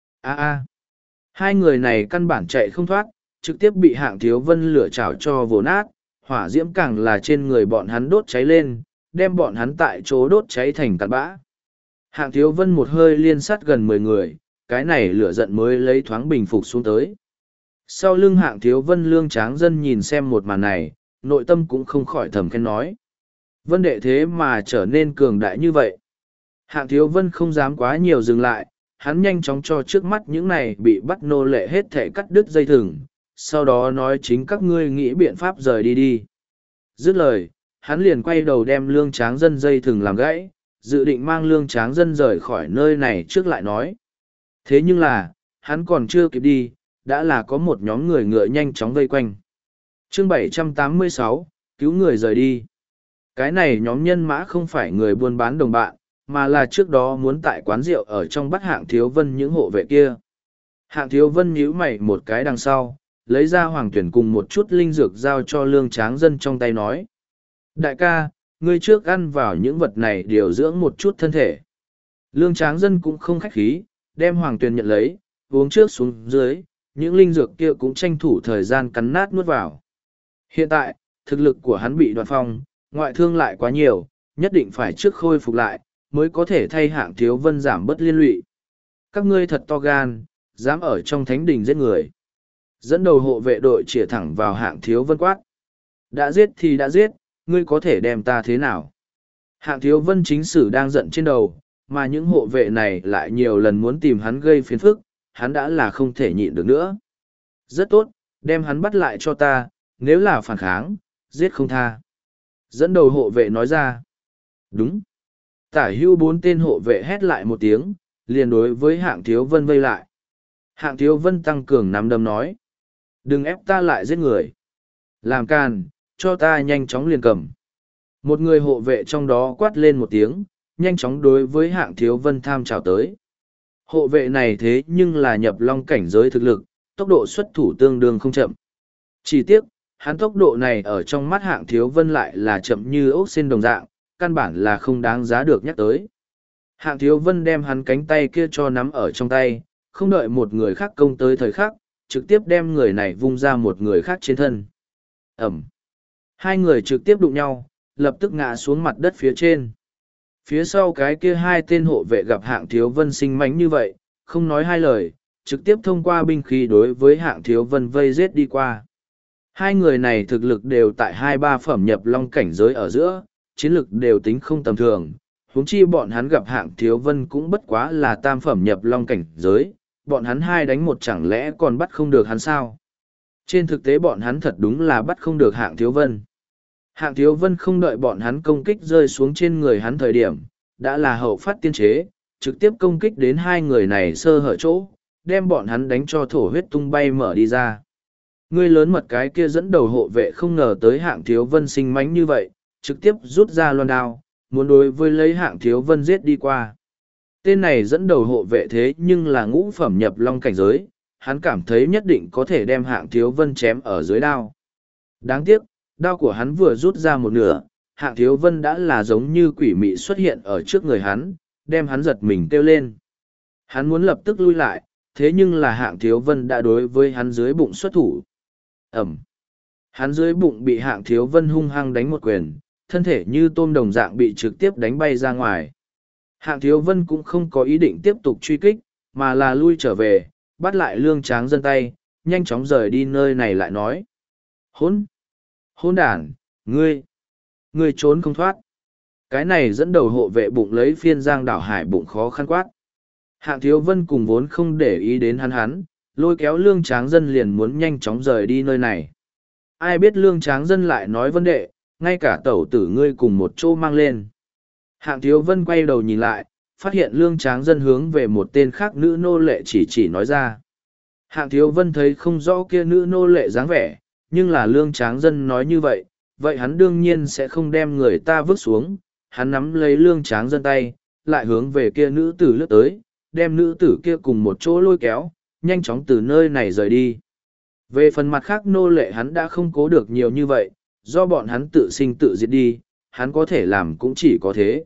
Hai người này căn bản chạy không thoát, trực tiếp bị Hạng Thiếu Vân lửa chảo cho vồ nát, hỏa diễm càng là trên người bọn hắn đốt cháy lên, đem bọn hắn tại chỗ đốt cháy thành cát bã. Hạng Thiếu Vân một hơi liên sát gần 10 người, cái này lửa giận mới lấy thoáng bình phục xuống tới. Sau lưng Hạng Thiếu Vân Lương Tráng Dân nhìn xem một màn này, nội tâm cũng không khỏi thầm khen nói. Vân đệ thế mà trở nên cường đại như vậy. Hạng Thiếu Vân không dám quá nhiều dừng lại, hắn nhanh chóng cho trước mắt những này bị bắt nô lệ hết thể cắt đứt dây thừng, sau đó nói chính các ngươi nghĩ biện pháp rời đi đi. Dứt lời, hắn liền quay đầu đem Lương Tráng Dân dây thừng làm gãy, dự định mang Lương Tráng Dân rời khỏi nơi này trước lại nói. Thế nhưng là, hắn còn chưa kịp đi, đã là có một nhóm người ngựa nhanh chóng vây quanh. Chương 786, cứu người rời đi. Cái này nhóm nhân mã không phải người buôn bán đồng bạn, mà là trước đó muốn tại quán rượu ở trong bắt Hạng Thiếu Vân những hộ vệ kia. Hạng Thiếu Vân nhíu mày một cái đằng sau, lấy ra hoàng tuyển cùng một chút linh dược giao cho Lương Tráng Dân trong tay nói. Đại ca, ngươi trước ăn vào những vật này điều dưỡng một chút thân thể. Lương Tráng Dân cũng không khách khí, đem hoàng tuyển nhận lấy, uống trước xuống dưới, những linh dược kia cũng tranh thủ thời gian cắn nát nuốt vào. Hiện tại, thực lực của hắn bị đoạn phong, ngoại thương lại quá nhiều, nhất định phải trước khôi phục lại, mới có thể thay Hạng Thiếu Vân giảm bớt liên lụy. Các ngươi thật to gan, dám ở trong thánh đình giết người. Dẫn đầu hộ vệ đội chĩa thẳng vào Hạng Thiếu Vân quát. Đã giết thì đã giết, ngươi có thể đem ta thế nào? Hạng Thiếu Vân chính sử đang giận trên đầu, mà những hộ vệ này lại nhiều lần muốn tìm hắn gây phiền phức, hắn đã là không thể nhịn được nữa. Rất tốt, đem hắn bắt lại cho ta, nếu là phản kháng, giết không tha. Dẫn đầu hộ vệ nói ra. Đúng. Tả hưu 4 tên hộ vệ hét lại một tiếng, liền đối với Hạng Thiếu Vân vây lại. Hạng Thiếu Vân tăng cường nắm đấm nói. Đừng ép ta lại giết người. Làm càn, cho ta nhanh chóng liền cầm. Một người hộ vệ trong đó quát lên một tiếng, nhanh chóng đối với Hạng Thiếu Vân tham trào tới. Hộ vệ này thế nhưng là nhập long cảnh giới thực lực, tốc độ xuất thủ tương đương không chậm. Chỉ tiếc, hắn tốc độ này ở trong mắt Hạng Thiếu Vân lại là chậm như ốc sên đồng dạng, căn bản là không đáng giá được nhắc tới. Hạng Thiếu Vân đem hắn cánh tay kia cho nắm ở trong tay, không đợi một người khác công tới thời khắc, trực tiếp đem người này vung ra một người khác trên thân. Ẩm. Hai người trực tiếp đụng nhau, lập tức ngã xuống mặt đất phía trên. Phía sau cái kia hai tên hộ vệ gặp Hạng Thiếu Vân sinh mánh như vậy, không nói hai lời, trực tiếp thông qua binh khí đối với Hạng Thiếu Vân vây giết đi qua. Hai người này thực lực đều tại 2-3 phẩm nhập long cảnh giới ở giữa, chiến lực đều tính không tầm thường. Huống chi bọn hắn gặp Hạng Thiếu Vân cũng bất quá là tam phẩm nhập long cảnh giới, bọn hắn hai đánh một chẳng lẽ còn bắt không được hắn sao? Trên thực tế bọn hắn thật đúng là bắt không được Hạng Thiếu Vân. Hạng Thiếu Vân không đợi bọn hắn công kích rơi xuống trên người hắn thời điểm, đã là hậu phát tiên chế, trực tiếp công kích đến hai người này sơ hở chỗ, đem bọn hắn đánh cho thổ huyết tung bay mở đi ra. Người lớn mật cái kia dẫn đầu hộ vệ không ngờ tới Hạng Thiếu Vân sinh mánh như vậy, trực tiếp rút ra loan đao, muốn đối với lấy Hạng Thiếu Vân giết đi qua. Tên này dẫn đầu hộ vệ thế nhưng là ngũ phẩm nhập long cảnh giới, hắn cảm thấy nhất định có thể đem Hạng Thiếu Vân chém ở dưới đao. Đáng tiếc, đao của hắn vừa rút ra một nửa, Hạng Thiếu Vân đã là giống như quỷ mị xuất hiện ở trước người hắn, đem hắn giật mình kêu lên. Hắn muốn lập tức lui lại, thế nhưng là Hạng Thiếu Vân đã đối với hắn dưới bụng xuất thủ. Ẩm. Hắn dưới bụng bị Hạng Thiếu Vân hung hăng đánh một quyền, thân thể như tôm đồng dạng bị trực tiếp đánh bay ra ngoài. Hạng Thiếu Vân cũng không có ý định tiếp tục truy kích, mà là lui trở về, bắt lại Lương Tráng Dân tay, nhanh chóng rời đi nơi này lại nói. Hỗn đản, ngươi trốn không thoát. Cái này dẫn đầu hộ vệ bụng lấy phiên giang đảo hải bụng khó khăn quát. Hạng Thiếu Vân cùng vốn không để ý đến hắn, lôi kéo Lương Tráng Dân liền muốn nhanh chóng rời đi nơi này. Ai biết Lương Tráng Dân lại nói vấn đề, ngay cả tẩu tử ngươi cùng một chỗ mang lên. Hạng Thiếu Vân quay đầu nhìn lại, phát hiện Lương Tráng Dân hướng về một tên khác nữ nô lệ chỉ nói ra. Hạng Thiếu Vân thấy không rõ kia nữ nô lệ dáng vẻ, nhưng là Lương Tráng Dân nói như vậy, vậy hắn đương nhiên sẽ không đem người ta vứt xuống. Hắn nắm lấy Lương Tráng Dân tay, lại hướng về kia nữ tử lướt tới, đem nữ tử kia cùng một chỗ lôi kéo, nhanh chóng từ nơi này rời đi. Về phần mặt khác nô lệ hắn đã không cố được nhiều như vậy, do bọn hắn tự sinh tự diệt đi, hắn có thể làm cũng chỉ có thế.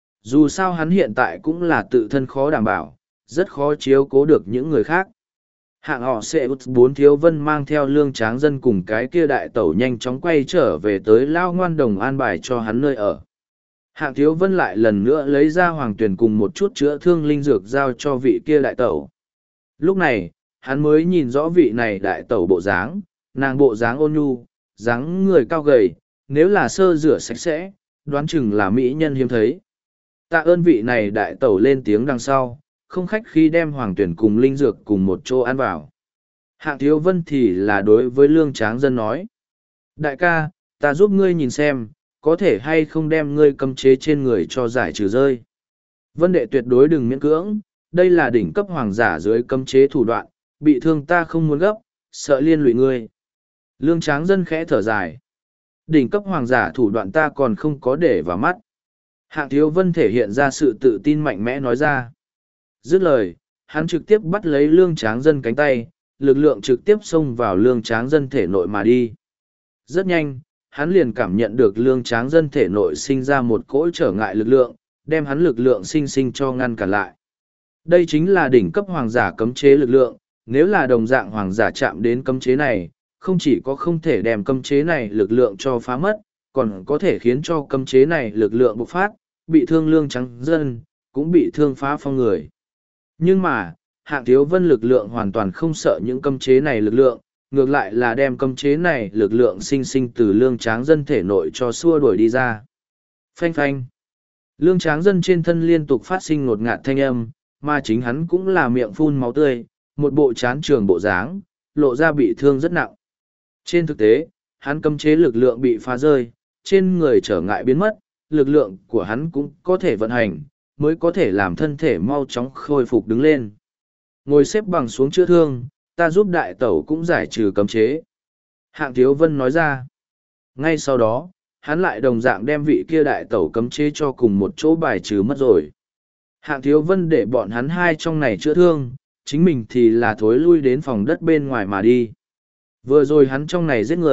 Dù sao hắn hiện tại cũng là tự thân khó đảm bảo, rất khó chiếu cố được những người khác. Hạng họ sẽ bốn Thiếu Vân mang theo Lương Tráng Dân cùng cái kia đại tẩu nhanh chóng quay trở về tới Lao Ngoan Đồng an bài cho hắn nơi ở. Hạng Thiếu Vân lại lần nữa lấy ra hoàng tuyển cùng một chút chữa thương linh dược giao cho vị kia đại tẩu. Lúc này, hắn mới nhìn rõ vị này đại tẩu bộ dáng, nàng bộ dáng ôn nhu, dáng người cao gầy, nếu là sơ rửa sạch sẽ, đoán chừng là mỹ nhân hiếm thấy. Tạ ơn vị này đại tẩu lên tiếng đằng sau, không khách khi đem hoàng tuyển cùng linh dược cùng một chỗ ăn vào. Hạng Thiếu Vân thì là đối với Lương Tráng Dân nói. Đại ca, ta giúp ngươi nhìn xem, có thể hay không đem ngươi cấm chế trên người cho giải trừ rơi. Vân đệ tuyệt đối đừng miễn cưỡng, đây là đỉnh cấp hoàng giả dưới cấm chế thủ đoạn, bị thương ta không muốn gấp, sợ liên lụy ngươi. Lương Tráng Dân khẽ thở dài. Đỉnh cấp hoàng giả thủ đoạn ta còn không có để vào mắt. Hạng Thiếu Vân thể hiện ra sự tự tin mạnh mẽ nói ra. Dứt lời, hắn trực tiếp bắt lấy Lương Tráng Dân cánh tay, lực lượng trực tiếp xông vào Lương Tráng Dân thể nội mà đi. Rất nhanh, hắn liền cảm nhận được Lương Tráng Dân thể nội sinh ra một cỗ trở ngại lực lượng, đem hắn lực lượng sinh sinh cho ngăn cản lại. Đây chính là đỉnh cấp hoàng giả cấm chế lực lượng, nếu là đồng dạng hoàng giả chạm đến cấm chế này, không chỉ có không thể đem cấm chế này lực lượng cho phá mất, còn có thể khiến cho cấm chế này lực lượng bộc phát, bị thương Lương Tráng Dân, cũng bị thương phá phong người. Nhưng mà, Hạng Thiếu Vân lực lượng hoàn toàn không sợ những cấm chế này lực lượng, ngược lại là đem cấm chế này lực lượng sinh sinh từ Lương Tráng Dân thể nội cho xua đuổi đi ra. Phanh phanh. Lương Tráng Dân trên thân liên tục phát sinh ngột ngạt thanh âm, mà chính hắn cũng là miệng phun máu tươi, một bộ chán trường bộ dáng, lộ ra bị thương rất nặng. Trên thực tế, hắn cấm chế lực lượng bị phá rơi, trên người trở ngại biến mất, lực lượng của hắn cũng có thể vận hành, mới có thể làm thân thể mau chóng khôi phục đứng lên. Ngồi xếp bằng xuống chữa thương, ta giúp đại tẩu cũng giải trừ cấm chế. Hạng Thiếu Vân nói ra. Ngay sau đó, hắn lại đồng dạng đem vị kia đại tẩu cấm chế cho cùng một chỗ bài trừ mất rồi. Hạng Thiếu Vân để bọn hắn hai trong này chữa thương, chính mình thì là thối lui đến phòng đất bên ngoài mà đi. Vừa rồi hắn trong này giết người,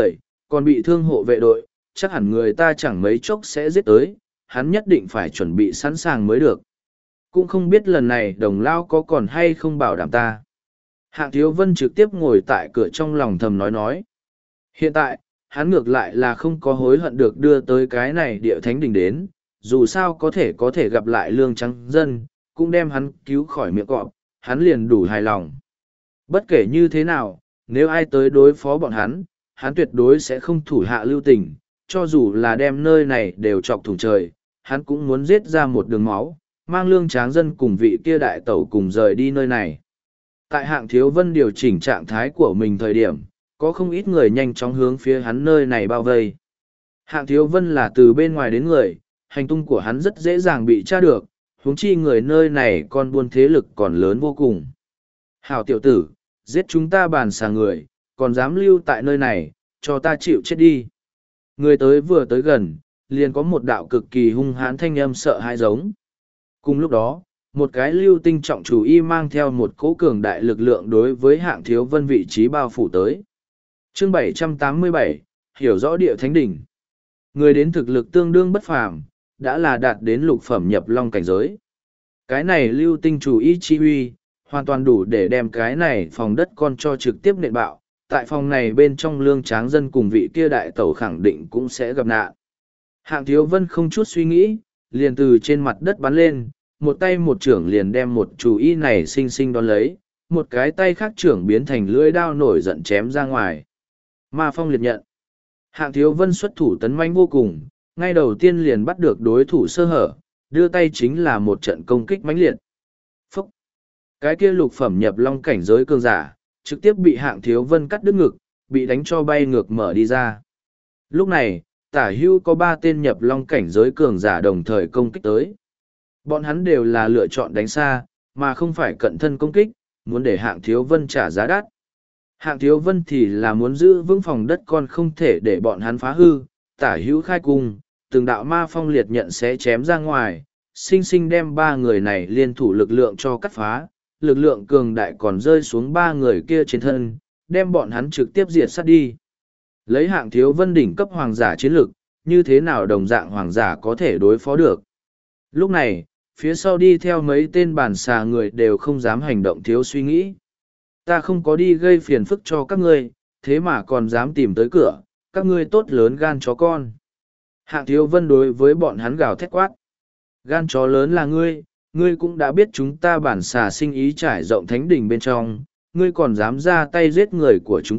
còn bị thương hộ vệ đội, chắc hẳn người ta chẳng mấy chốc sẽ giết tới, hắn nhất định phải chuẩn bị sẵn sàng mới được. Cũng không biết lần này đồng lao có còn hay không bảo đảm ta. Hạng Thiếu Vân trực tiếp ngồi tại cửa trong lòng thầm nói. Hiện tại, hắn ngược lại là không có hối hận được đưa tới cái này địa thánh đỉnh đến, dù sao có thể gặp lại lương trắng dân, cũng đem hắn cứu khỏi miệng cọp, hắn liền đủ hài lòng. Bất kể như thế nào, nếu ai tới đối phó bọn hắn tuyệt đối sẽ không thủ hạ lưu tình, cho dù là đem nơi này đều chọc thủng trời, hắn cũng muốn giết ra một đường máu, mang lương tráng dân cùng vị kia đại tẩu cùng rời đi nơi này. Tại Hạng Thiếu Vân điều chỉnh trạng thái của mình thời điểm, có không ít người nhanh chóng hướng phía hắn nơi này bao vây. Hạng Thiếu Vân là từ bên ngoài đến người, hành tung của hắn rất dễ dàng bị tra được, huống chi người nơi này còn buôn thế lực còn lớn vô cùng. Hảo tiểu tử, giết chúng ta bàn xà người, còn dám lưu tại nơi này, cho ta chịu chết đi. Người tới vừa tới gần, liền có một đạo cực kỳ hung hãn thanh âm sợ hãi giống. Cùng lúc đó, một cái lưu tinh trọng chủ y mang theo một cỗ cường đại lực lượng đối với Hạng Thiếu Vân vị trí bao phủ tới. Chương 787, hiểu rõ địa thánh đỉnh. Người đến thực lực tương đương bất phàm, đã là đạt đến lục phẩm nhập long cảnh giới. Cái này lưu tinh chủ y chi huy, hoàn toàn đủ để đem cái này phòng đất con cho trực tiếp nện bạo. Tại phòng này bên trong lương tráng dân cùng vị kia đại tẩu khẳng định cũng sẽ gặp nạn. Hạng Thiếu Vân không chút suy nghĩ, liền từ trên mặt đất bắn lên, một tay một trưởng liền đem một chủ y này xinh xinh đón lấy, một cái tay khác trưởng biến thành lưỡi đao nổi giận chém ra ngoài. Ma phong liệt nhận. Hạng Thiếu Vân xuất thủ tấn manh vô cùng, ngay đầu tiên liền bắt được đối thủ sơ hở, đưa tay chính là một trận công kích mãnh liệt. Phúc! Cái kia lục phẩm nhập long cảnh giới cường giả, trực tiếp bị Hạng Thiếu Vân cắt đứt ngực, bị đánh cho bay ngược mở đi ra. Lúc này, tả hưu có 3 tên nhập long cảnh giới cường giả đồng thời công kích tới. Bọn hắn đều là lựa chọn đánh xa, mà không phải cận thân công kích, muốn để Hạng Thiếu Vân trả giá đắt. Hạng Thiếu Vân thì là muốn giữ vững phòng đất con không thể để bọn hắn phá hư, tả hữu khai cung, từng đạo ma phong liệt nhận sẽ chém ra ngoài, sinh sinh đem 3 người này liên thủ lực lượng cho cắt phá, lực lượng cường đại còn rơi xuống 3 người kia trên thân, đem bọn hắn trực tiếp diệt sát đi. Lấy Hạng Thiếu Vân đỉnh cấp hoàng giả chiến lực, như thế nào đồng dạng hoàng giả có thể đối phó được. Lúc này, phía sau đi theo mấy tên bản xà người đều không dám hành động thiếu suy nghĩ. Ta không có đi gây phiền phức cho các ngươi, thế mà còn dám tìm tới cửa, các ngươi tốt lớn gan chó con. Hạng Thiếu Vân đối với bọn hắn gào thét quát. Gan chó lớn là ngươi cũng đã biết chúng ta bản xà sinh ý trải rộng thánh đỉnh bên trong, ngươi còn dám ra tay giết người của chúng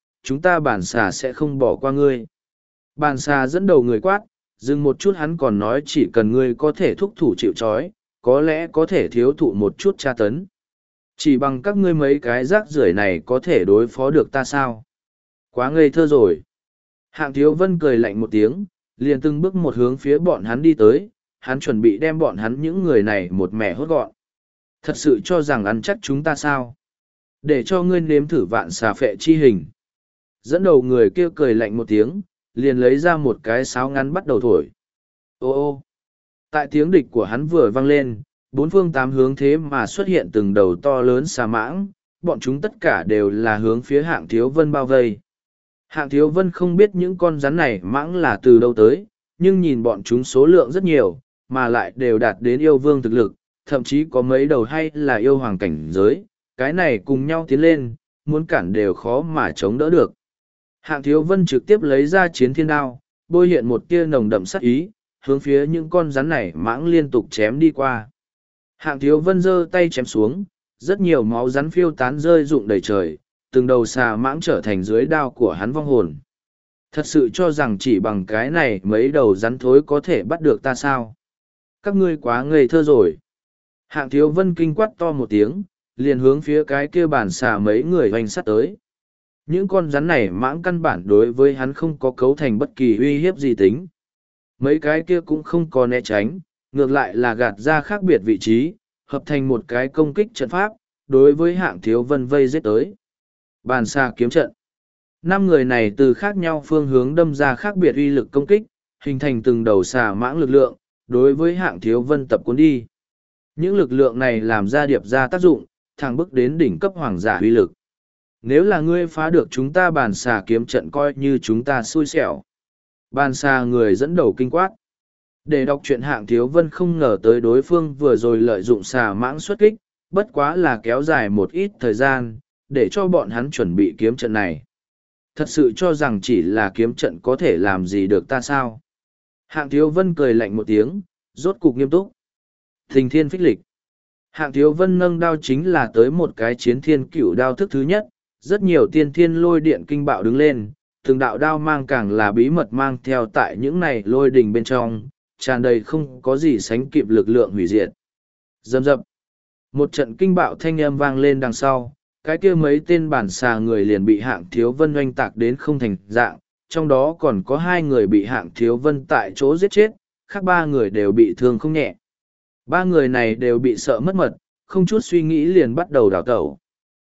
ta bản xà sẽ không bỏ qua ngươi. Bản xà dẫn đầu người quát, dừng một chút hắn còn nói chỉ cần ngươi có thể thúc thủ chịu trói, có lẽ có thể thiếu thụ một chút tra tấn. Chỉ bằng các ngươi mấy cái rác rưởi này có thể đối phó được ta sao? Quá ngây thơ rồi. Hạng Thiếu Vân cười lạnh một tiếng, liền từng bước một hướng phía bọn hắn đi tới, hắn chuẩn bị đem bọn hắn những người này một mẻ hốt gọn. Thật sự cho rằng ăn chắc chúng ta sao? Để cho ngươi nếm thử vạn xà phệ chi hình. Dẫn đầu người kia cười lạnh một tiếng, liền lấy ra một cái sáo ngắn bắt đầu thổi. Ô ô! Tại tiếng địch của hắn vừa vang lên, 4 phương 8 hướng thế mà xuất hiện từng đầu to lớn xà mãng, bọn chúng tất cả đều là hướng phía Hạng Thiếu Vân bao vây. Hạng Thiếu Vân không biết những con rắn này mãng là từ đâu tới, nhưng nhìn bọn chúng số lượng rất nhiều, mà lại đều đạt đến yêu vương thực lực, thậm chí có mấy đầu hay là yêu hoàng cảnh giới, cái này cùng nhau tiến lên, muốn cản đều khó mà chống đỡ được. Hạng Thiếu Vân trực tiếp lấy ra chiến thiên đao, bôi hiện một tia nồng đậm sát ý, hướng phía những con rắn này mãng liên tục chém đi qua. Hạng Thiếu Vân giơ tay chém xuống, rất nhiều máu rắn phiêu tán rơi rụng đầy trời, từng đầu xà mãng trở thành dưới đao của hắn vong hồn. Thật sự cho rằng chỉ bằng cái này mấy đầu rắn thối có thể bắt được ta sao? Các ngươi quá ngây thơ rồi. Hạng Thiếu Vân kinh quát to một tiếng, liền hướng phía cái kia bản xà mấy người hoành sát tới. Những con rắn này mãng căn bản đối với hắn không có cấu thành bất kỳ uy hiếp gì tính. Mấy cái kia cũng không có né tránh, ngược lại là gạt ra khác biệt vị trí, hợp thành một cái công kích trận pháp, đối với Hạng Thiếu Vân vây giết tới. Bàn xà kiếm trận. 5 người này từ khác nhau phương hướng đâm ra khác biệt uy lực công kích, hình thành từng đầu xà mãng lực lượng, đối với Hạng Thiếu Vân tập cuốn đi. Những lực lượng này làm ra điệp ra tác dụng, thẳng bước đến đỉnh cấp hoàng giả uy lực. Nếu là ngươi phá được chúng ta bàn xà kiếm trận coi như chúng ta xui xẻo. Bàn xà người dẫn đầu kinh quát. Để đọc truyện Hạng Thiếu Vân không ngờ tới đối phương vừa rồi lợi dụng xà mãng xuất kích, bất quá là kéo dài một ít thời gian, để cho bọn hắn chuẩn bị kiếm trận này. Thật sự cho rằng chỉ là kiếm trận có thể làm gì được ta sao? Hạng Thiếu Vân cười lạnh một tiếng, rốt cục nghiêm túc. Thình thiên phích lịch. Hạng Thiếu Vân nâng đao chính là tới một cái chiến thiên cửu đao thức thứ nhất, rất nhiều tiên thiên lôi điện kinh bạo đứng lên, từng đạo đao mang càng là bí mật mang theo tại những này lôi đình bên trong, tràn đầy không có gì sánh kịp lực lượng hủy diệt. Dầm dập. Một trận kinh bạo thanh âm vang lên đằng sau, cái kia mấy tên bản xà người liền bị Hạng Thiếu Vân oanh tạc đến không thành dạng, trong đó còn có 2 người bị Hạng Thiếu Vân tại chỗ giết chết, khác 3 người đều bị thương không nhẹ. 3 người này đều bị sợ mất mật, không chút suy nghĩ liền bắt đầu đào tẩu.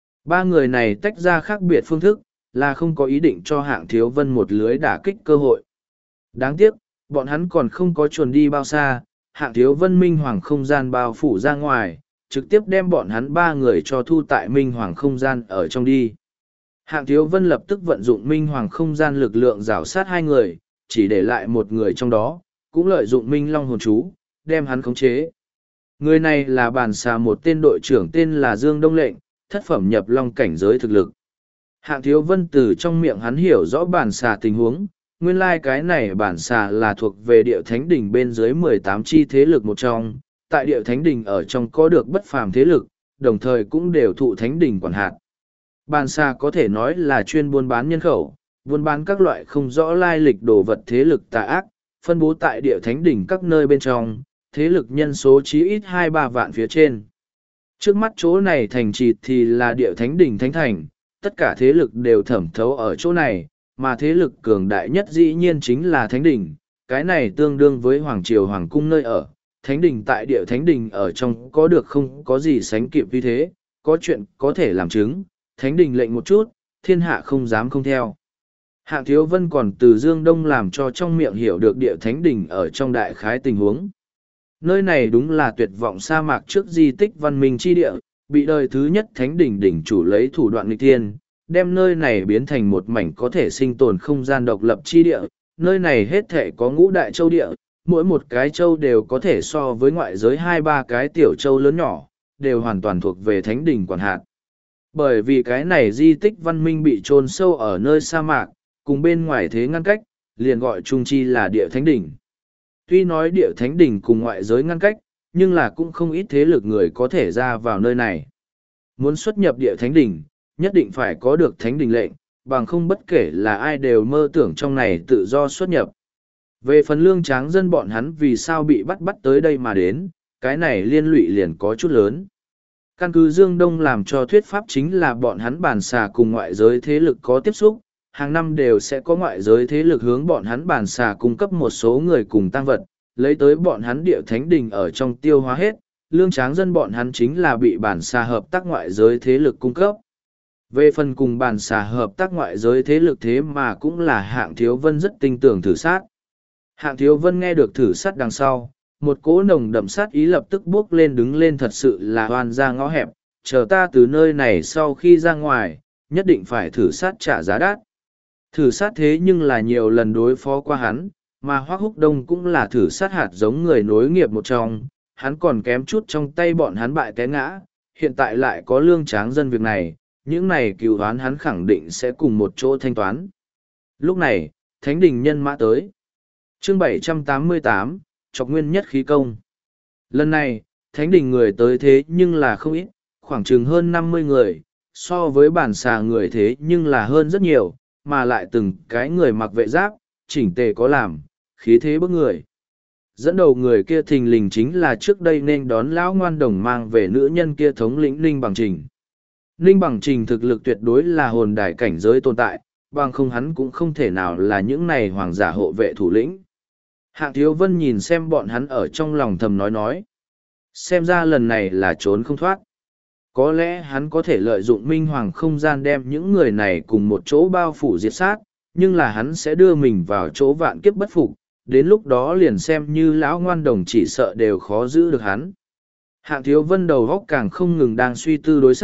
3 người này tách ra khác biệt phương thức, là không có ý định cho Hạng Thiếu Vân một lưới đả kích cơ hội. Đáng tiếc, bọn hắn còn không có chuồn đi bao xa, Hạng Thiếu Vân minh hoàng không gian bao phủ ra ngoài, trực tiếp đem bọn hắn 3 người cho thu tại minh hoàng không gian ở trong đi. Hạng Thiếu Vân lập tức vận dụng minh hoàng không gian lực lượng rảo sát 2 người, chỉ để lại một người trong đó, cũng lợi dụng minh long hồn chú, đem hắn khống chế. Người này là bản xà một tên đội trưởng tên là Dương Đông Lệnh, thất phẩm nhập long cảnh giới thực lực. Hạng Thiếu Vân từ trong miệng hắn hiểu rõ bản xà tình huống, nguyên lai cái này bản xà là thuộc về địa thánh đỉnh bên dưới 18 chi thế lực một trong, tại địa thánh đỉnh ở trong có được bất phàm thế lực, đồng thời cũng đều thụ thánh đỉnh quản hạt. Bản xà có thể nói là chuyên buôn bán nhân khẩu, buôn bán các loại không rõ lai lịch đồ vật thế lực tà ác, phân bố tại địa thánh đỉnh các nơi bên trong, thế lực nhân số chí ít 2-3 vạn phía trên. Trước mắt chỗ này thành trì thì là địa thánh đỉnh thánh thành, tất cả thế lực đều thẩm thấu ở chỗ này, mà thế lực cường đại nhất dĩ nhiên chính là thánh đỉnh, cái này tương đương với hoàng triều hoàng cung nơi ở. Thánh đỉnh tại địa thánh đỉnh ở trong có được không có gì sánh kịp như thế, có chuyện có thể làm chứng, thánh đỉnh lệnh một chút, thiên hạ không dám không theo. Hạng Thiếu Vân còn từ Dương Đông làm cho trong miệng hiểu được địa thánh đỉnh ở trong đại khái tình huống. Nơi này đúng là tuyệt vọng sa mạc trước di tích văn minh chi địa, bị đời thứ nhất thánh đỉnh đỉnh chủ lấy thủ đoạn nghịch thiên, đem nơi này biến thành một mảnh có thể sinh tồn không gian độc lập chi địa. Nơi này hết thể có ngũ đại châu địa, mỗi một cái châu đều có thể so với ngoại giới 2-3 cái tiểu châu lớn nhỏ, đều hoàn toàn thuộc về thánh đỉnh quản hạt. Bởi vì cái này di tích văn minh bị chôn sâu ở nơi sa mạc, cùng bên ngoài thế ngăn cách, liền gọi chung chi là địa thánh đỉnh. Tuy nói địa thánh đỉnh cùng ngoại giới ngăn cách, nhưng là cũng không ít thế lực người có thể ra vào nơi này. Muốn xuất nhập địa thánh đỉnh, nhất định phải có được thánh đỉnh lệnh, bằng không bất kể là ai đều mơ tưởng trong này tự do xuất nhập. Về phần lương tráng dân bọn hắn vì sao bị bắt tới đây mà đến, cái này liên lụy liền có chút lớn. Căn cứ Dương Đông làm cho thuyết pháp chính là bọn hắn bàn xà cùng ngoại giới thế lực có tiếp xúc, hàng năm đều sẽ có ngoại giới thế lực hướng bọn hắn bàn xà cung cấp một số người cùng tăng vật, lấy tới bọn hắn địa thánh đình ở trong tiêu hóa hết, lương tráng dân bọn hắn chính là bị bàn xà hợp tác ngoại giới thế lực cung cấp. Về phần cùng bàn xà hợp tác ngoại giới thế lực thế mà cũng là Hạng Thiếu Vân rất tin tưởng thử sát. Hạng Thiếu Vân nghe được thử sát đằng sau, một cỗ nồng đậm sát ý lập tức bước lên đứng lên, thật sự là oan ra ngõ hẹp, chờ ta từ nơi này sau khi ra ngoài, nhất định phải thử sát trả giá đắt. Thử sát thế nhưng là nhiều lần đối phó qua hắn, mà Hoắc Húc Đông cũng là thử sát hạt giống người nối nghiệp một trong, hắn còn kém chút trong tay bọn hắn bại té ngã, hiện tại lại có lương tráng dân việc này, những này cừu đoán hắn khẳng định sẽ cùng một chỗ thanh toán. Lúc này, Thánh Đình nhân mã tới. Chương 788, Chọc Nguyên Nhất Khí Công. Lần này, Thánh Đình người tới thế nhưng là không ít, khoảng chừng hơn 50 người, so với bản xà người thế nhưng là hơn rất nhiều, mà lại từng cái người mặc vệ giáp, chỉnh tề có làm, khí thế bức người. Dẫn đầu người kia thình lình chính là trước đây nên đón lão ngoan đồng mang về nữ nhân kia thống lĩnh Ninh Bằng Trình. Ninh Bằng Trình thực lực tuyệt đối là hồn đài cảnh giới tồn tại, bằng không hắn cũng không thể nào là những này hoàng giả hộ vệ thủ lĩnh. Hạng Thiếu Vân nhìn xem bọn hắn ở trong lòng thầm nói. Xem ra lần này là trốn không thoát. Có lẽ hắn có thể lợi dụng minh hoàng không gian đem những người này cùng một chỗ bao phủ diệt sát, nhưng là hắn sẽ đưa mình vào chỗ vạn kiếp bất phục, đến lúc đó liền xem như lão ngoan đồng chỉ sợ đều khó giữ được hắn. Hạng Thiếu Vân đầu góc càng không ngừng đang suy tư đối sách,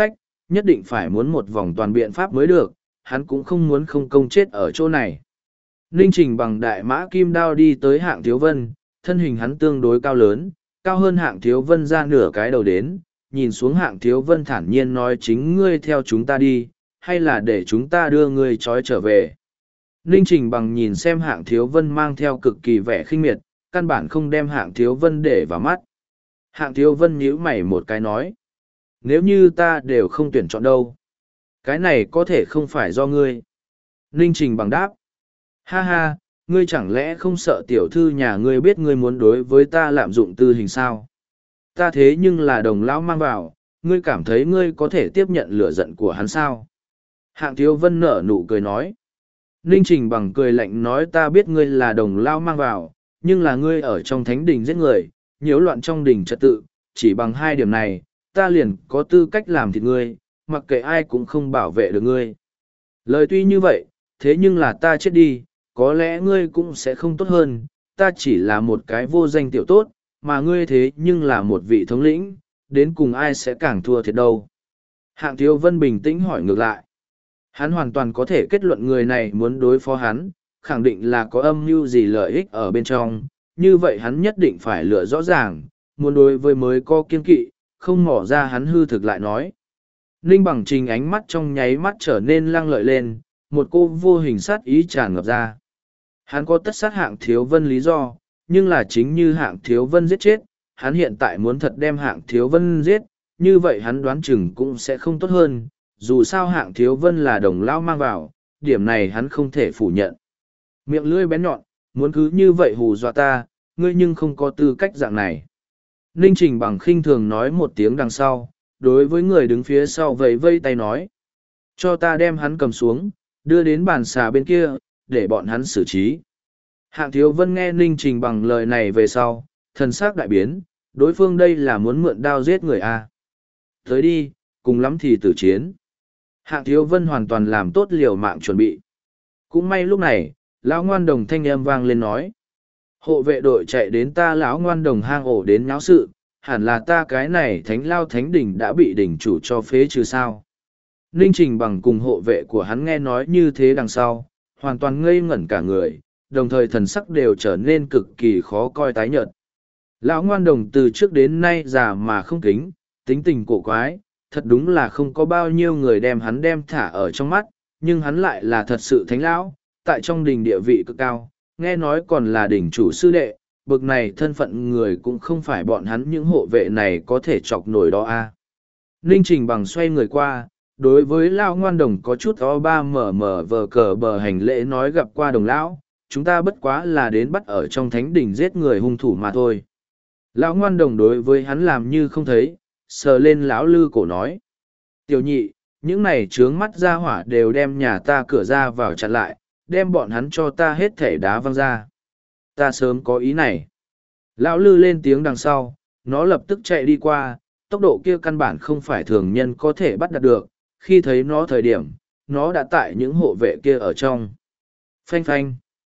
nhất định phải muốn một vòng toàn biện pháp mới được, hắn cũng không muốn không công chết ở chỗ này. Ninh Trình bằng đại mã kim đao đi tới Hạng Thiếu Vân, thân hình hắn tương đối cao lớn, cao hơn Hạng Thiếu Vân ra nửa cái đầu đến, nhìn xuống Hạng Thiếu Vân thản nhiên nói chính ngươi theo chúng ta đi, hay là để chúng ta đưa ngươi trói trở về. Ninh Trình bằng nhìn xem Hạng Thiếu Vân mang theo cực kỳ vẻ khinh miệt, căn bản không đem Hạng Thiếu Vân để vào mắt. Hạng Thiếu Vân nhíu mày một cái nói, nếu như ta đều không tuyển chọn đâu, cái này có thể không phải do ngươi. Ninh Trình bằng đáp, ha ha, ngươi chẳng lẽ không sợ tiểu thư nhà ngươi biết ngươi muốn đối với ta lạm dụng tư hình sao? Ta thế nhưng là đồng lão mang vào, ngươi cảm thấy ngươi có thể tiếp nhận lửa giận của hắn sao? Hạng Thiếu Vân nở nụ cười nói. Ninh Trình bằng cười lạnh nói ta biết ngươi là đồng lão mang vào, nhưng là ngươi ở trong thánh đình giết người, nhiễu loạn trong đình trật tự, chỉ bằng hai điểm này, ta liền có tư cách làm thịt ngươi, mặc kệ ai cũng không bảo vệ được ngươi. Lời tuy như vậy, thế nhưng là ta chết đi, có lẽ ngươi cũng sẽ không tốt hơn, ta chỉ là một cái vô danh tiểu tốt, mà ngươi thế nhưng là một vị thống lĩnh, đến cùng ai sẽ càng thua thiệt đâu. Hạng Thiếu Vân bình tĩnh hỏi ngược lại. Hắn hoàn toàn có thể kết luận người này muốn đối phó hắn, khẳng định là có âm mưu gì lợi ích ở bên trong, như vậy hắn nhất định phải lựa rõ ràng, muốn đối với mới có kiên kỵ, không mỏ ra hắn hư thực lại nói. Ninh Bằng Trình ánh mắt trong nháy mắt trở nên lăng lợi lên, một cô vô hình sát ý tràn ngập ra. Hắn có tất sát Hạng Thiếu Vân lý do, nhưng là chính như Hạng Thiếu Vân giết chết, hắn hiện tại muốn thật đem Hạng Thiếu Vân giết, như vậy hắn đoán chừng cũng sẽ không tốt hơn, dù sao Hạng Thiếu Vân là đồng lão mang vào, điểm này hắn không thể phủ nhận. Miệng lưỡi bén nhọn, muốn cứ như vậy hù dọa ta, ngươi nhưng không có tư cách dạng này. Ninh Trình bằng khinh thường nói một tiếng đằng sau, đối với người đứng phía sau vẫy vây tay nói. Cho ta đem hắn cầm xuống, đưa đến bàn xà bên kia, để bọn hắn xử trí. Hạng Thiếu Vân nghe Ninh Trình bằng lời này về sau, thần sắc đại biến, đối phương đây là muốn mượn đao giết người a. Tới đi, cùng lắm thì tử chiến. Hạng Thiếu Vân hoàn toàn làm tốt liều mạng chuẩn bị. Cũng may lúc này, lão ngoan đồng thanh âm vang lên nói. Hộ vệ đội chạy đến ta lão ngoan đồng hang ổ đến nháo sự, hẳn là ta cái này thánh lao thánh đỉnh đã bị đỉnh chủ cho phế trừ sao. Ninh Trình bằng cùng hộ vệ của hắn nghe nói như thế đằng sau, hoàn toàn ngây ngẩn cả người, đồng thời thần sắc đều trở nên cực kỳ khó coi tái nhợt. Lão ngoan đồng từ trước đến nay già mà không kính, tính tình cổ quái, thật đúng là không có bao nhiêu người đem hắn đem thả ở trong mắt, nhưng hắn lại là thật sự thánh lão, tại trong đình địa vị cực cao, nghe nói còn là đỉnh chủ sư đệ, bực này thân phận người cũng không phải bọn hắn những hộ vệ này có thể chọc nổi đó a. Ninh Trình bằng xoay người qua, đối với lão ngoan đồng có chút o ba mở mở vờ cờ bờ hành lễ nói gặp qua đồng lão, chúng ta bất quá là đến bắt ở trong thánh đình giết người hung thủ mà thôi. Lão ngoan đồng đối với hắn làm như không thấy, sờ lên lão lư cổ nói. Tiểu nhị, những này trướng mắt ra hỏa đều đem nhà ta cửa ra vào chặn lại, đem bọn hắn cho ta hết thể đá văng ra. Ta sớm có ý này. Lão lư lên tiếng đằng sau, nó lập tức chạy đi qua, tốc độ kia căn bản không phải thường nhân có thể bắt đạt được, khi thấy nó thời điểm, nó đã tại những hộ vệ kia ở trong. Phanh phanh.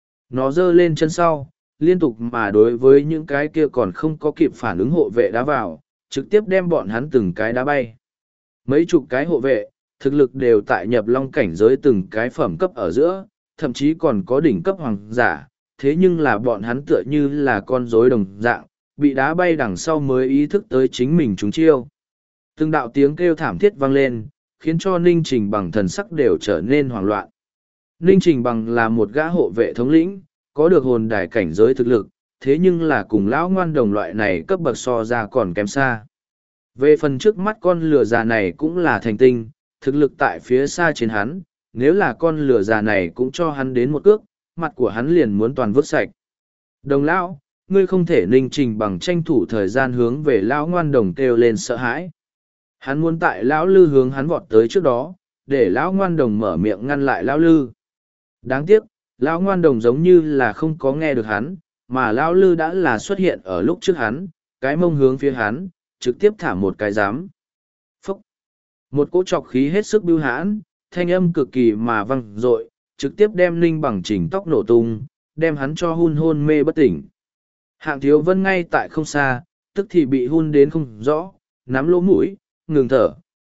Nó giơ lên chân sau, liên tục mà đối với những cái kia còn không có kịp phản ứng hộ vệ đá vào, trực tiếp đem bọn hắn từng cái đá bay. Mấy chục cái hộ vệ, thực lực đều tại nhập long cảnh giới từng cái phẩm cấp ở giữa, thậm chí còn có đỉnh cấp hoàng giả, thế nhưng là bọn hắn tựa như là con rối đồng dạng, bị đá bay đằng sau mới ý thức tới chính mình chúng chiêu. Từng đạo tiếng kêu thảm thiết vang lên, khiến cho Ninh Trình bằng thần sắc đều trở nên hoảng loạn. Ninh Trình bằng là một gã hộ vệ thống lĩnh, có được hồn đài cảnh giới thực lực, thế nhưng là cùng lão ngoan đồng loại này cấp bậc so ra còn kém xa. Về phần trước mắt con lừa già này cũng là thành tinh, thực lực tại phía xa trên hắn, nếu là con lừa già này cũng cho hắn đến một cước, mặt của hắn liền muốn toàn vứt sạch. Đồng lão, ngươi không thể. Ninh Trình bằng tranh thủ thời gian hướng về lão ngoan đồng kêu lên sợ hãi. Hắn muốn tại lão lư hướng hắn vọt tới trước đó, để lão ngoan đồng mở miệng ngăn lại lão lư. Đáng tiếc, lão ngoan đồng giống như là không có nghe được hắn, mà lão lư đã là xuất hiện ở lúc trước hắn, cái mông hướng phía hắn, trực tiếp thả một cái giám. Phúc! Một cỗ trọc khí hết sức bưu hãn, thanh âm cực kỳ mà vang dội, trực tiếp đem Ninh Bằng Trình tóc nổ tung, đem hắn cho hôn mê bất tỉnh. Hạng Thiếu Vân ngay tại không xa, tức thì bị hun đến không rõ, nắm lỗ mũi, ngừng thở,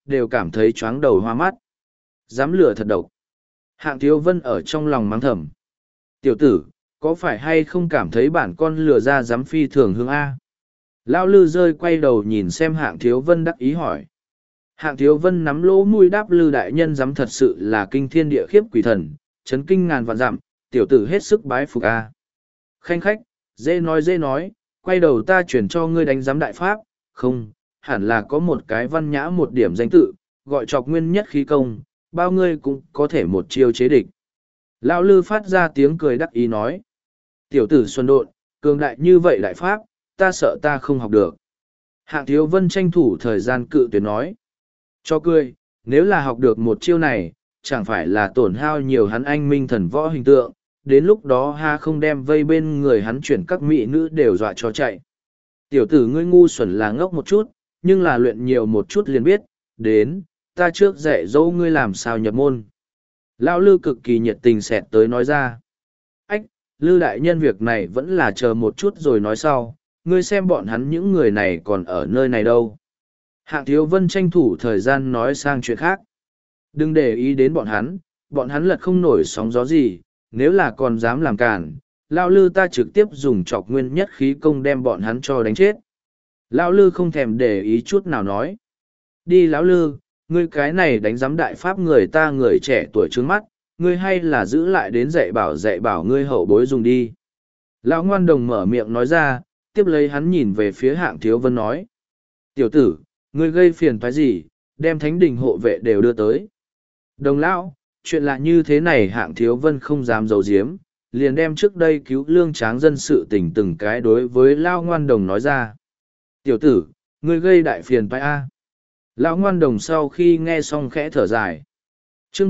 đều cảm thấy choáng đầu hoa mắt. Dám lửa thật độc. Hạng Thiếu Vân ở trong lòng mắng thầm. Tiểu tử, có phải hay không cảm thấy bản con lừa ra dám phi thường hương A? Lão Lư rơi quay đầu nhìn xem Hạng Thiếu Vân đắc ý hỏi. Hạng Thiếu Vân nắm lỗ mũi đáp Lư đại nhân dám thật sự là kinh thiên địa khiếp quỷ thần, chấn kinh ngàn vạn dặm, tiểu tử hết sức bái phục A. Khanh khách, dễ nói, quay đầu ta chuyển cho ngươi đánh giám đại pháp, không, hẳn là có một cái văn nhã một điểm danh tự, gọi chọc nguyên nhất khí công, bao ngươi cũng có thể một chiêu chế địch. Lão Lư phát ra tiếng cười đắc ý nói. Tiểu tử xuân độn, cường đại như vậy đại pháp, ta sợ ta không học được. Hạng Thiếu Vân tranh thủ thời gian cự tuyệt nói. Cho cười, nếu là học được một chiêu này, chẳng phải là tổn hao nhiều hắn anh minh thần võ hình tượng, đến lúc đó ha không đem vây bên người hắn chuyển các mỹ nữ đều dọa cho chạy. Tiểu tử ngươi ngu xuẩn là ngốc một chút, nhưng là luyện nhiều một chút liền biết, đến, ta trước dạy dỗ ngươi làm sao nhập môn. Lão Lư cực kỳ nhiệt tình xẹt tới nói ra. Ách, Lư đại nhân việc này vẫn là chờ một chút rồi nói sau, ngươi xem bọn hắn những người này còn ở nơi này đâu. Hạng Thiếu Vân tranh thủ thời gian nói sang chuyện khác. Đừng để ý đến bọn hắn lật không nổi sóng gió gì, nếu là còn dám làm cản, Lão Lư ta trực tiếp dùng chọc nguyên nhất khí công đem bọn hắn cho đánh chết. Lão Lư không thèm để ý chút nào nói. Đi Lão Lư, ngươi cái này đánh giám đại pháp người ta người trẻ tuổi trướng mắt, ngươi hay là giữ lại đến dạy bảo ngươi hậu bối dùng đi. Lão Ngoan Đồng mở miệng nói ra, tiếp lấy hắn nhìn về phía Hạng Thiếu Vân nói. Tiểu tử, ngươi gây phiền toái gì, đem thánh đình hộ vệ đều đưa tới. Đồng lão, chuyện lạ như thế này Hạng Thiếu Vân không dám giấu giếm, liền đem trước đây cứu lương tráng dân sự tình từng cái đối với Lão Ngoan Đồng nói ra. Tiểu tử, ngươi gây đại phiền toái a. Lão Ngoan Đồng sau khi nghe xong khẽ thở dài. Chương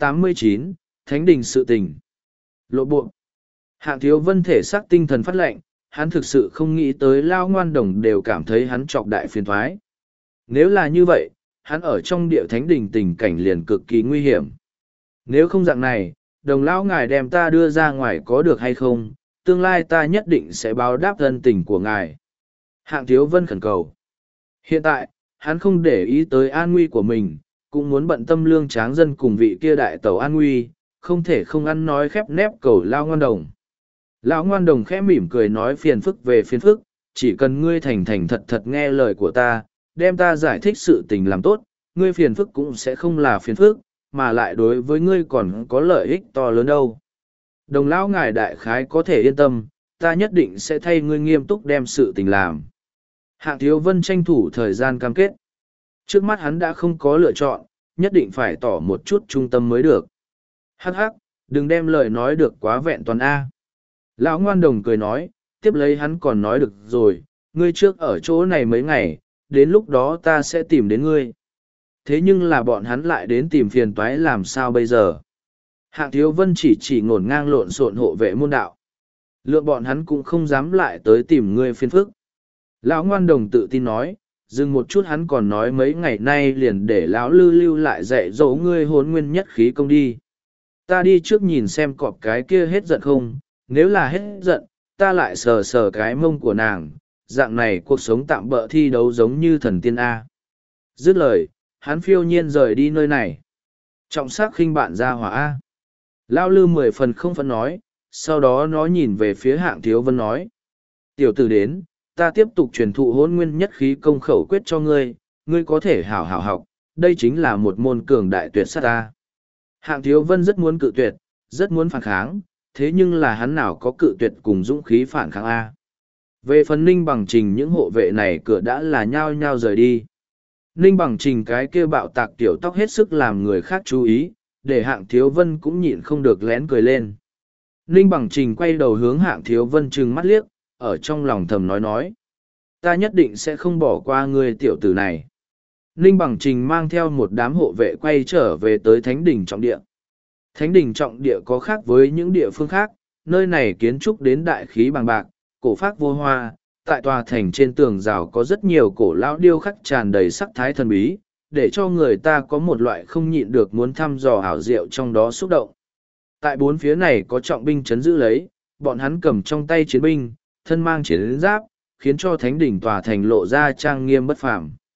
789, Thánh đình sự tình. Lộ bộ. Hạng Thiếu Vân thể xác tinh thần phát lệnh, hắn thực sự không nghĩ tới Lão Ngoan Đồng đều cảm thấy hắn trọc đại phiền thoái. Nếu là như vậy, hắn ở trong địa thánh đình tình cảnh liền cực kỳ nguy hiểm. Nếu không dạng này, Đồng lão ngài đem ta đưa ra ngoài có được hay không, tương lai ta nhất định sẽ báo đáp ân tình của ngài. Hạng Thiếu Vân khẩn cầu. Hiện tại, hắn không để ý tới an nguy của mình, cũng muốn bận tâm lương tráng dân cùng vị kia đại tẩu an nguy, không thể không ăn nói khép nép cầu Lão Ngoan Đồng. Lão Ngoan Đồng khẽ mỉm cười nói phiền phức về phiền phức, chỉ cần ngươi thành thành thật thật nghe lời của ta, đem ta giải thích sự tình làm tốt, ngươi phiền phức cũng sẽ không là phiền phức, mà lại đối với ngươi còn có lợi ích to lớn đâu. Đồng lão ngài đại khái có thể yên tâm, ta nhất định sẽ thay ngươi nghiêm túc đem sự tình làm. Hạng Thiếu Vân tranh thủ thời gian cam kết. Trước mắt hắn đã không có lựa chọn, nhất định phải tỏ một chút trung tâm mới được. Hắc hắc, đừng đem lời nói được quá vẹn toàn A. Lão Ngoan Đồng cười nói, tiếp lấy hắn còn nói được rồi, ngươi trước ở chỗ này mấy ngày, đến lúc đó ta sẽ tìm đến ngươi. Thế nhưng là bọn hắn lại đến tìm phiền toái làm sao bây giờ? Hạng Thiếu Vân chỉ ngổn ngang lộn xộn hộ vệ môn đạo. Lượng bọn hắn cũng không dám lại tới tìm ngươi phiền phức. Lão Ngoan Đồng tự tin nói, dừng một chút hắn còn nói mấy ngày nay liền để lão Lư lưu lại dạy dỗ ngươi hồn nguyên nhất khí công đi. Ta đi trước nhìn xem cọp cái kia hết giận không, nếu là hết giận, ta lại sờ sờ cái mông của nàng, dạng này cuộc sống tạm bỡ thi đấu giống như thần tiên A. Dứt lời, hắn phiêu nhiên rời đi nơi này. Trọng sắc khinh bạn ra hỏa A. Lão Lư 10 phần không phân nói, sau đó nó nhìn về phía Hạng Thiếu Vân nói. Tiểu tử đến, ta tiếp tục truyền thụ hôn nguyên nhất khí công khẩu quyết cho ngươi, ngươi có thể hảo hảo học, đây chính là một môn cường đại tuyệt sát ta. Hạng Thiếu Vân rất muốn cự tuyệt, rất muốn phản kháng, thế nhưng là hắn nào có cự tuyệt cùng dũng khí phản kháng A. Về phần Ninh Bằng Trình những hộ vệ này cửa đã là nhao nhao rời đi. Ninh Bằng Trình cái kia bạo tạc tiểu tóc hết sức làm người khác chú ý, để Hạng Thiếu Vân cũng nhịn không được lén cười lên. Ninh Bằng Trình quay đầu hướng Hạng Thiếu Vân trừng mắt liếc, ở trong lòng thầm nói. Ta nhất định sẽ không bỏ qua ngươi tiểu tử này. Ninh Bằng Trình mang theo một đám hộ vệ quay trở về tới Thánh đình trọng địa. Thánh đình trọng địa có khác với những địa phương khác, nơi này kiến trúc đến đại khí bằng bạc, cổ phác vô hoa, tại tòa thành trên tường rào có rất nhiều cổ lão điêu khắc tràn đầy sắc thái thần bí, để cho người ta có một loại không nhịn được muốn thăm dò ảo diệu trong đó xúc động. Tại bốn phía này có trọng binh chấn giữ lấy, bọn hắn cầm trong tay chiến binh, thân mang chiến giáp, khiến cho thánh đỉnh tòa thành lộ ra trang nghiêm bất phàm.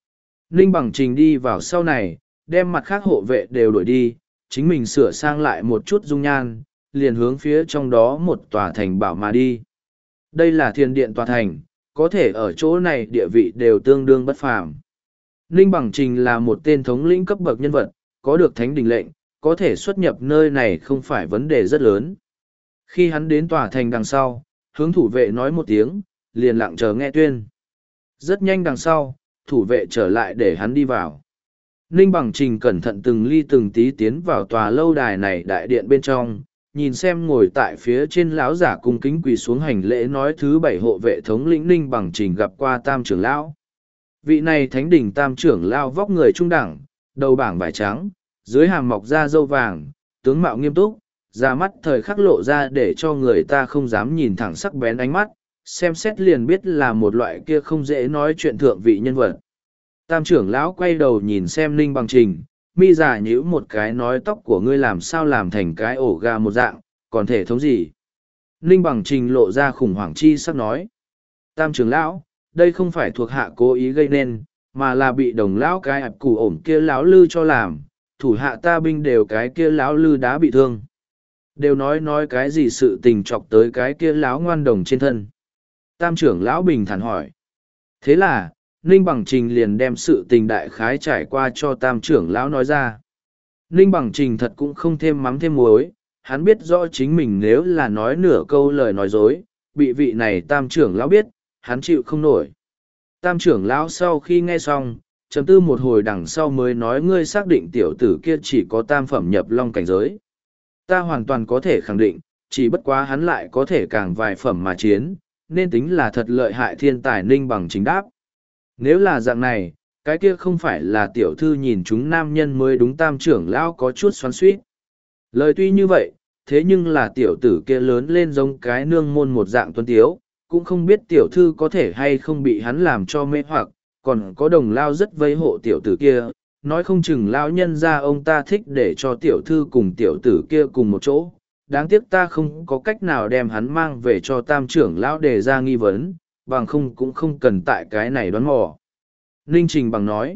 Ninh Bằng Trình đi vào sau này, đem mặt khác hộ vệ đều đuổi đi, chính mình sửa sang lại một chút dung nhan, liền hướng phía trong đó một tòa thành bảo mà đi. Đây là thiên điện tòa thành, có thể ở chỗ này địa vị đều tương đương bất phàm. Ninh Bằng Trình là một tên thống lĩnh cấp bậc nhân vật, có được thánh đình lệnh, có thể xuất nhập nơi này không phải vấn đề rất lớn. Khi hắn đến tòa thành đằng sau, hướng thủ vệ nói một tiếng, liền lặng chờ nghe tuyên. Rất nhanh đằng sau, thủ vệ trở lại để hắn đi vào. Ninh Bằng Trình cẩn thận từng ly từng tí tiến vào tòa lâu đài này đại điện bên trong, nhìn xem ngồi tại phía trên lão giả cung kính quỳ xuống hành lễ nói thứ bảy hộ vệ thống lĩnh Ninh Bằng Trình gặp qua tam trưởng lão. Vị này thánh đỉnh tam trưởng lão vóc người trung đẳng, đầu bảng vải trắng, dưới hàm mọc da râu vàng, tướng mạo nghiêm túc, da mắt thời khắc lộ ra để cho người ta không dám nhìn thẳng sắc bén ánh mắt, xem xét liền biết là một loại kia không dễ nói chuyện thượng vị nhân vật. Tam trưởng lão quay đầu nhìn xem Ninh Bằng Trình, mi giả nhíu một cái nói tóc của ngươi làm sao làm thành cái ổ gà một dạng, còn thể thống gì. Ninh Bằng Trình lộ ra khủng hoảng chi sắc nói. Tam trưởng lão, đây không phải thuộc hạ cố ý gây nên, mà là bị đồng lão cái ạp củ ổm kia lão lư cho làm, thủ hạ ta binh đều cái kia lão lư đã bị thương. Đều nói cái gì sự tình chọc tới cái kia lão ngoan đồng trên thân. Tam trưởng lão bình thản hỏi. Thế là, Ninh Bằng Trình liền đem sự tình đại khái trải qua cho tam trưởng lão nói ra. Ninh Bằng Trình thật cũng không thêm mắm thêm muối, hắn biết rõ chính mình nếu là nói nửa câu lời nói dối, bị vị này tam trưởng lão biết, hắn chịu không nổi. Tam trưởng lão sau khi nghe xong, chấm tư một hồi đằng sau mới nói ngươi xác định tiểu tử kia chỉ có tam phẩm nhập long cảnh giới. Ta hoàn toàn có thể khẳng định, chỉ bất quá hắn lại có thể càng vài phẩm mà chiến, nên tính là thật lợi hại thiên tài. Ninh Bằng Trình đáp. Nếu là dạng này, cái kia không phải là tiểu thư nhìn chúng nam nhân mới đúng. Tam trưởng lão có chút xoắn xuýt. Lời tuy như vậy, thế nhưng là tiểu tử kia lớn lên giống cái nương môn một dạng tuấn tiếu, cũng không biết tiểu thư có thể hay không bị hắn làm cho mê hoặc, còn có đồng lao rất vây hộ tiểu tử kia, nói không chừng lão nhân ra ông ta thích để cho tiểu thư cùng tiểu tử kia cùng một chỗ. Đáng tiếc ta không có cách nào đem hắn mang về cho tam trưởng lão đề ra nghi vấn, bằng không cũng không cần tại cái này đoán mò. Ninh Trình Bằng nói,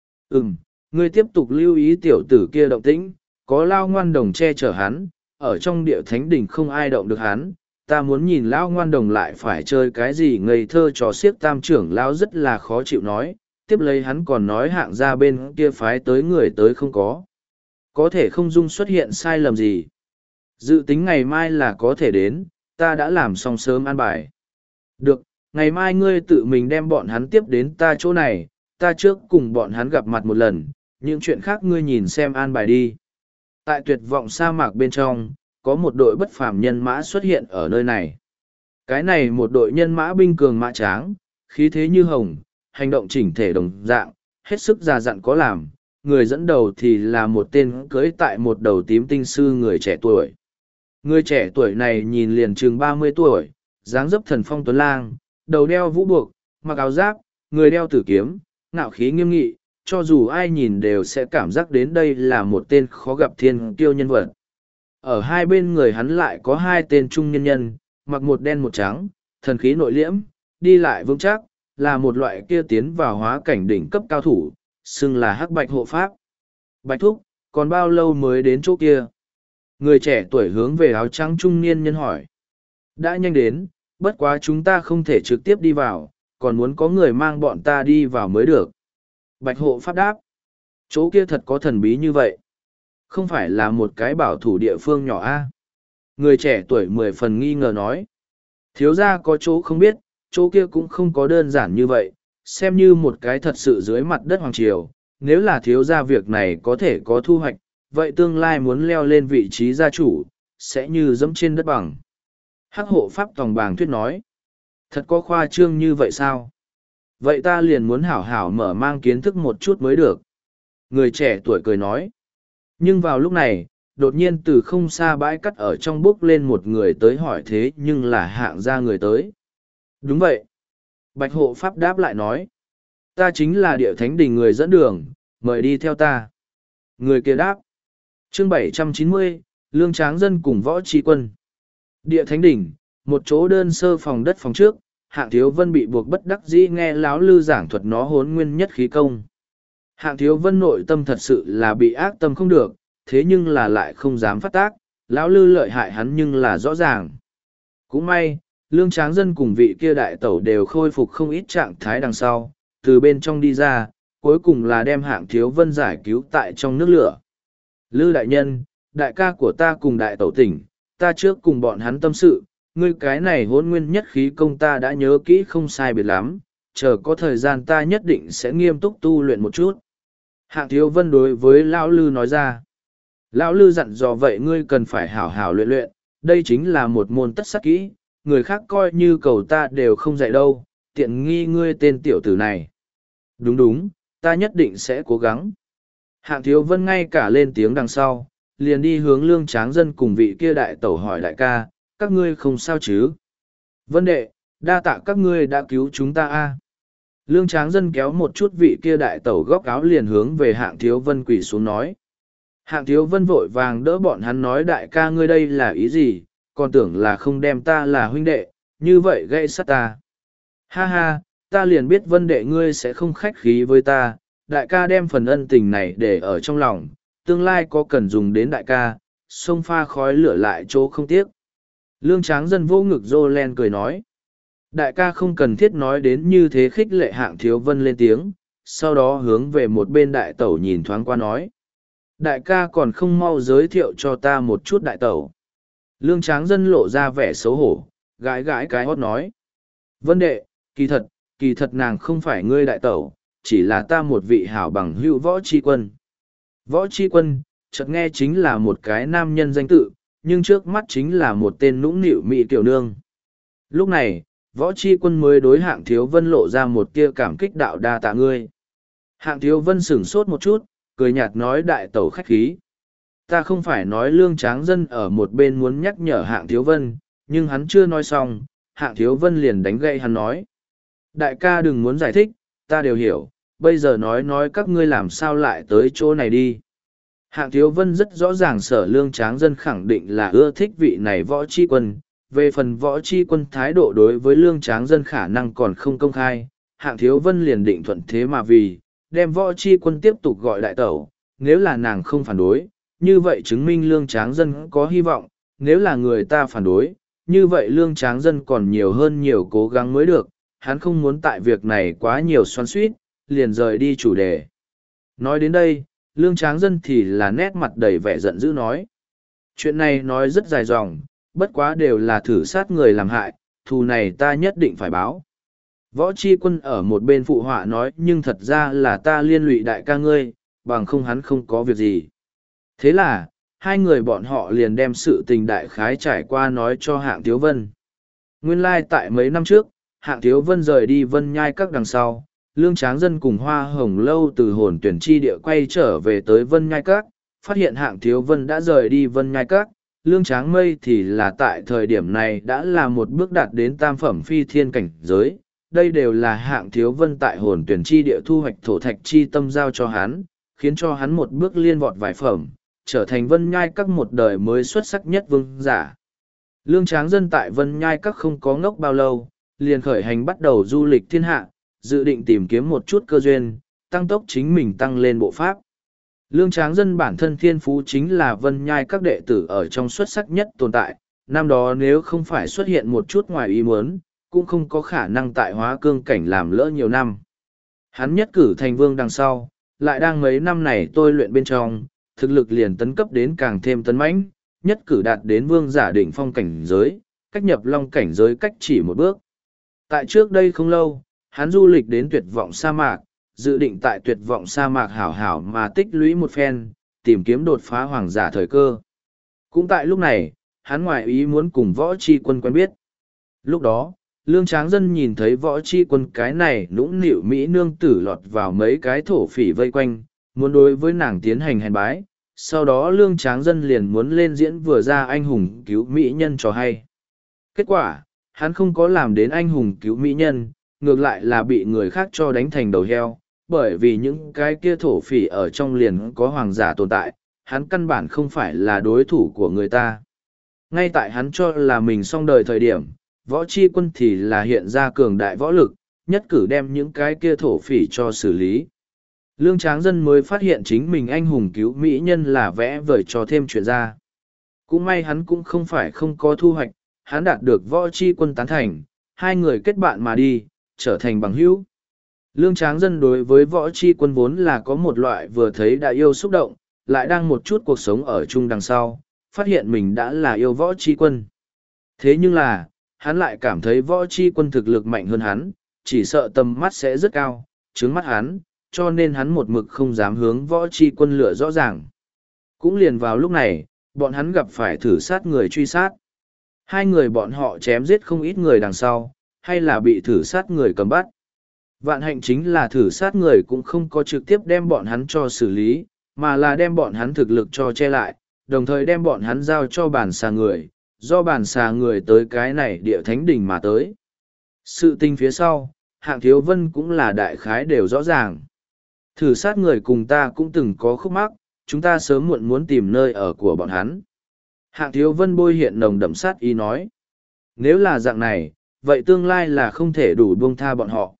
ngươi tiếp tục lưu ý tiểu tử kia động tĩnh, có lao ngoan đồng che chở hắn, ở trong địa thánh đỉnh không ai động được hắn, ta muốn nhìn lão ngoan đồng lại phải chơi cái gì ngây thơ trò xiếc. Tam trưởng lão rất là khó chịu nói, tiếp lấy hắn còn nói hạng ra bên kia phái tới người tới không có thể không dung xuất hiện sai lầm gì. Dự tính ngày mai là có thể đến, ta đã làm xong sớm an bài. Được, ngày mai ngươi tự mình đem bọn hắn tiếp đến ta chỗ này, ta trước cùng bọn hắn gặp mặt một lần, những chuyện khác ngươi nhìn xem an bài đi. Tại tuyệt vọng sa mạc bên trong, có một đội bất phàm nhân mã xuất hiện ở nơi này. Cái này một đội nhân mã binh cường mã tráng, khí thế như hồng, hành động chỉnh thể đồng dạng, hết sức già dặn có làm. Người dẫn đầu thì là một tên cưỡi tại một đầu tím tinh sư người trẻ tuổi. Người trẻ tuổi này nhìn liền chừng 30 tuổi, dáng dấp thần phong tuấn lang, đầu đeo vũ buộc, mặc áo giáp, người đeo tử kiếm, ngạo khí nghiêm nghị, cho dù ai nhìn đều sẽ cảm giác đến đây là một tên khó gặp thiên kiêu nhân vật. Ở hai bên người hắn lại có hai tên trung nhân nhân, mặc một đen một trắng, thần khí nội liễm, đi lại vững chắc, là một loại kia tiến vào hóa cảnh đỉnh cấp cao thủ, xưng là hắc bạch hộ pháp. Bạch thúc, còn bao lâu mới đến chỗ kia? Người trẻ tuổi hướng về áo trắng trung niên nhân hỏi. Đã nhanh đến, bất quá chúng ta không thể trực tiếp đi vào, còn muốn có người mang bọn ta đi vào mới được. Bạch hộ pháp đáp. Chỗ kia thật có thần bí như vậy. Không phải là một cái bảo thủ địa phương nhỏ a? Người trẻ tuổi 10 phần nghi ngờ nói. Thiếu gia có chỗ không biết, chỗ kia cũng không có đơn giản như vậy, xem như một cái thật sự dưới mặt đất hoàng triều. Nếu là thiếu gia việc này có thể có thu hoạch, vậy tương lai muốn leo lên vị trí gia chủ, sẽ như dẫm trên đất bằng. Hắc hộ pháp tòng bàng thuyết nói. Thật có khoa trương như vậy sao? Vậy ta liền muốn hảo hảo mở mang kiến thức một chút mới được. Người trẻ tuổi cười nói. Nhưng vào lúc này, đột nhiên từ không xa bãi cắt ở trong bước lên một người tới hỏi thế nhưng là hạng gia người tới. Đúng vậy. Bạch hộ pháp đáp lại nói. Ta chính là địa thánh đình người dẫn đường, mời đi theo ta. Người kia đáp. Chương 790, Lương Tráng Dân cùng Võ Trí Quân. Địa thánh đỉnh, một chỗ đơn sơ phòng đất phòng trước, Hạng Thiếu Vân bị buộc bất đắc dĩ nghe láo lư giảng thuật nó hốn nguyên nhất khí công. Hạng Thiếu Vân nội tâm thật sự là bị ác tâm không được, thế nhưng là lại không dám phát tác, lão lư lợi hại hắn nhưng là rõ ràng. Cũng may, Lương Tráng Dân cùng vị kia đại tẩu đều khôi phục không ít trạng thái đằng sau, từ bên trong đi ra, cuối cùng là đem Hạng Thiếu Vân giải cứu tại trong nước lửa. Lư đại nhân, đại ca của ta cùng đại tẩu tỉnh, ta trước cùng bọn hắn tâm sự, ngươi cái này hôn nguyên nhất khí công ta đã nhớ kỹ không sai biệt lắm, chờ có thời gian ta nhất định sẽ nghiêm túc tu luyện một chút. Hạng Thiếu Vân đối với Lão Lư nói ra. Lão Lư dặn dò vậy ngươi cần phải hảo hảo luyện luyện, đây chính là một môn tất sắc kỹ, người khác coi như cầu ta đều không dạy đâu, tiện nghi ngươi tên tiểu tử này. Đúng đúng, ta nhất định sẽ cố gắng. Hạng Thiếu Vân ngay cả lên tiếng đằng sau, liền đi hướng Lương Tráng Dân cùng vị kia đại tẩu hỏi đại ca, các ngươi không sao chứ? Vân đệ, đa tạ các ngươi đã cứu chúng ta a. Lương Tráng Dân kéo một chút vị kia đại tẩu góc áo liền hướng về Hạng Thiếu Vân quỳ xuống nói. Hạng Thiếu Vân vội vàng đỡ bọn hắn nói đại ca ngươi đây là ý gì, còn tưởng là không đem ta là huynh đệ, như vậy gây sát ta. Ha ha, ta liền biết Vân đệ ngươi sẽ không khách khí với ta, đại ca đem phần ân tình này để ở trong lòng, tương lai có cần dùng đến đại ca, xông pha khói lửa lại chỗ không tiếc. Lương Tráng Dân vô ngực rô len cười nói. Đại ca không cần thiết nói đến như thế khích lệ Hạng Thiếu Vân lên tiếng, sau đó hướng về một bên đại tẩu nhìn thoáng qua nói. Đại ca còn không mau giới thiệu cho ta một chút đại tẩu. Lương Tráng Dân lộ ra vẻ xấu hổ, gãi gãi cái hót nói. Vân đệ, kỳ thật nàng không phải ngươi đại tẩu, chỉ là ta một vị hảo bằng hữu Võ Tri Quân. Võ Tri Quân, chợt nghe chính là một cái nam nhân danh tự, nhưng trước mắt chính là một tên nũng nịu mỹ tiểu nương. Lúc này, Võ Tri Quân mới đối Hạng Thiếu Vân lộ ra một tia cảm kích đạo đa tạ ngươi. Hạng Thiếu Vân sửng sốt một chút, cười nhạt nói đại tẩu khách khí. Ta không phải nói Lương Tráng Dân ở một bên muốn nhắc nhở Hạng Thiếu Vân, nhưng hắn chưa nói xong, Hạng Thiếu Vân liền đánh gậy hắn nói. Đại ca đừng muốn giải thích, ta đều hiểu, bây giờ nói các ngươi làm sao lại tới chỗ này đi. Hạng Thiếu Vân rất rõ ràng Sở Lương Tráng Dân khẳng định là ưa thích vị này Võ Tri Quân. Về phần Võ Tri Quân thái độ đối với Lương Tráng Dân khả năng còn không công khai, Hạng Thiếu Vân liền định thuận thế mà vì, đem Võ Tri Quân tiếp tục gọi đại tẩu, nếu là nàng không phản đối, như vậy chứng minh Lương Tráng Dân có hy vọng, nếu là người ta phản đối, như vậy Lương Tráng Dân còn nhiều hơn nhiều cố gắng mới được, hắn không muốn tại việc này quá nhiều xoắn xuýt, liền rời đi chủ đề. Nói đến đây, Lương Tráng Dân thì là nét mặt đầy vẻ giận dữ nói. Chuyện này nói rất dài dòng, bất quá đều là thử sát người làm hại, thù này ta nhất định phải báo. Võ Tri Quân ở một bên phụ họa nói nhưng thật ra là ta liên lụy đại ca ngươi, bằng không hắn không có việc gì. Thế là, hai người bọn họ liền đem sự tình đại khái trải qua nói cho Hạng Thiếu Vân. Nguyên lai tại mấy năm trước, Hạng Thiếu Vân rời đi Vân Nhai Các đằng sau, Lương Tráng Dân cùng Hoa Hồng Lâu từ hồn tuyển chi địa quay trở về tới Vân Nhai Các, phát hiện Hạng Thiếu Vân đã rời đi Vân Nhai Các, Lương Tráng Mây thì là tại thời điểm này đã là một bước đạt đến tam phẩm phi thiên cảnh giới. Đây đều là Hạng Thiếu Vân tại hồn tuyển chi địa thu hoạch thổ thạch chi tâm giao cho hắn, khiến cho hắn một bước liên vọt vài phẩm, trở thành Vân Nhai Các một đời mới xuất sắc nhất vương giả. Lương Tráng Dân tại Vân Nhai Các không có ngốc bao lâu, liền khởi hành bắt đầu du lịch thiên hạ, dự định tìm kiếm một chút cơ duyên, tăng tốc chính mình tăng lên bộ pháp. Lương Tráng Dân bản thân thiên phú chính là Vân Nhai Các đệ tử ở trong xuất sắc nhất tồn tại, năm đó nếu không phải xuất hiện một chút ngoài ý muốn, cũng không có khả năng tại hóa cương cảnh làm lỡ nhiều năm. Hắn nhất cử thành vương đằng sau, lại đang mấy năm này tôi luyện bên trong, thực lực liền tấn cấp đến càng thêm tấn mãnh, nhất cử đạt đến vương giả đỉnh phong cảnh giới, cách nhập long cảnh giới cách chỉ một bước. Tại trước đây không lâu, hắn du lịch đến tuyệt vọng sa mạc, dự định tại tuyệt vọng sa mạc hảo hảo mà tích lũy một phen, tìm kiếm đột phá hoàng giả thời cơ. Cũng tại lúc này, hắn ngoại ý muốn cùng Võ Tri Quân quen biết. Lúc đó, Lương Tráng Dân nhìn thấy Võ Tri Quân cái này nũng nịu Mỹ nương tử lọt vào mấy cái thổ phỉ vây quanh, muốn đối với nàng tiến hành hèn bái. Sau đó Lương Tráng Dân liền muốn lên diễn vừa ra anh hùng cứu Mỹ nhân cho hay. Kết quả, hắn không có làm đến anh hùng cứu Mỹ nhân, ngược lại là bị người khác cho đánh thành đầu heo, bởi vì những cái kia thổ phỉ ở trong liền có hoàng giả tồn tại, hắn căn bản không phải là đối thủ của người ta. Ngay tại hắn cho là mình xong đời thời điểm, Võ Tri Quân thì là hiện ra cường đại võ lực, nhất cử đem những cái kia thổ phỉ cho xử lý. Lương Tráng Dân mới phát hiện chính mình anh hùng cứu mỹ nhân là vẽ vời cho thêm chuyện ra. Cũng may hắn cũng không phải không có thu hoạch, hắn đạt được Võ Chi Quân tán thành, hai người kết bạn mà đi, trở thành bằng hữu. Lương Tráng Dân đối với Võ Chi Quân vốn là có một loại vừa thấy đã yêu xúc động, lại đang một chút cuộc sống ở chung đằng sau, phát hiện mình đã là yêu Võ Chi Quân. Thế nhưng là, hắn lại cảm thấy Võ Chi Quân thực lực mạnh hơn hắn, chỉ sợ tầm mắt sẽ rất cao, trướng mắt hắn, cho nên hắn một mực không dám hướng Võ Chi Quân lựa rõ ràng. Cũng liền vào lúc này, bọn hắn gặp phải thử sát người truy sát. Hai người bọn họ chém giết không ít người đằng sau, hay là bị thử sát người cầm bắt. Vạn hạnh chính là thử sát người cũng không có trực tiếp đem bọn hắn cho xử lý, mà là đem bọn hắn thực lực cho che lại, đồng thời đem bọn hắn giao cho bản xà người, do bản xà người tới cái này địa thánh đỉnh mà tới. Sự tình phía sau, Hạng Thiếu Vân cũng là đại khái đều rõ ràng. Thử sát người cùng ta cũng từng có khúc mắc, chúng ta sớm muộn muốn tìm nơi ở của bọn hắn. Hạng Thiếu Vân bôi hiện nồng đậm sát ý nói. Nếu là dạng này, vậy tương lai là không thể đủ buông tha bọn họ.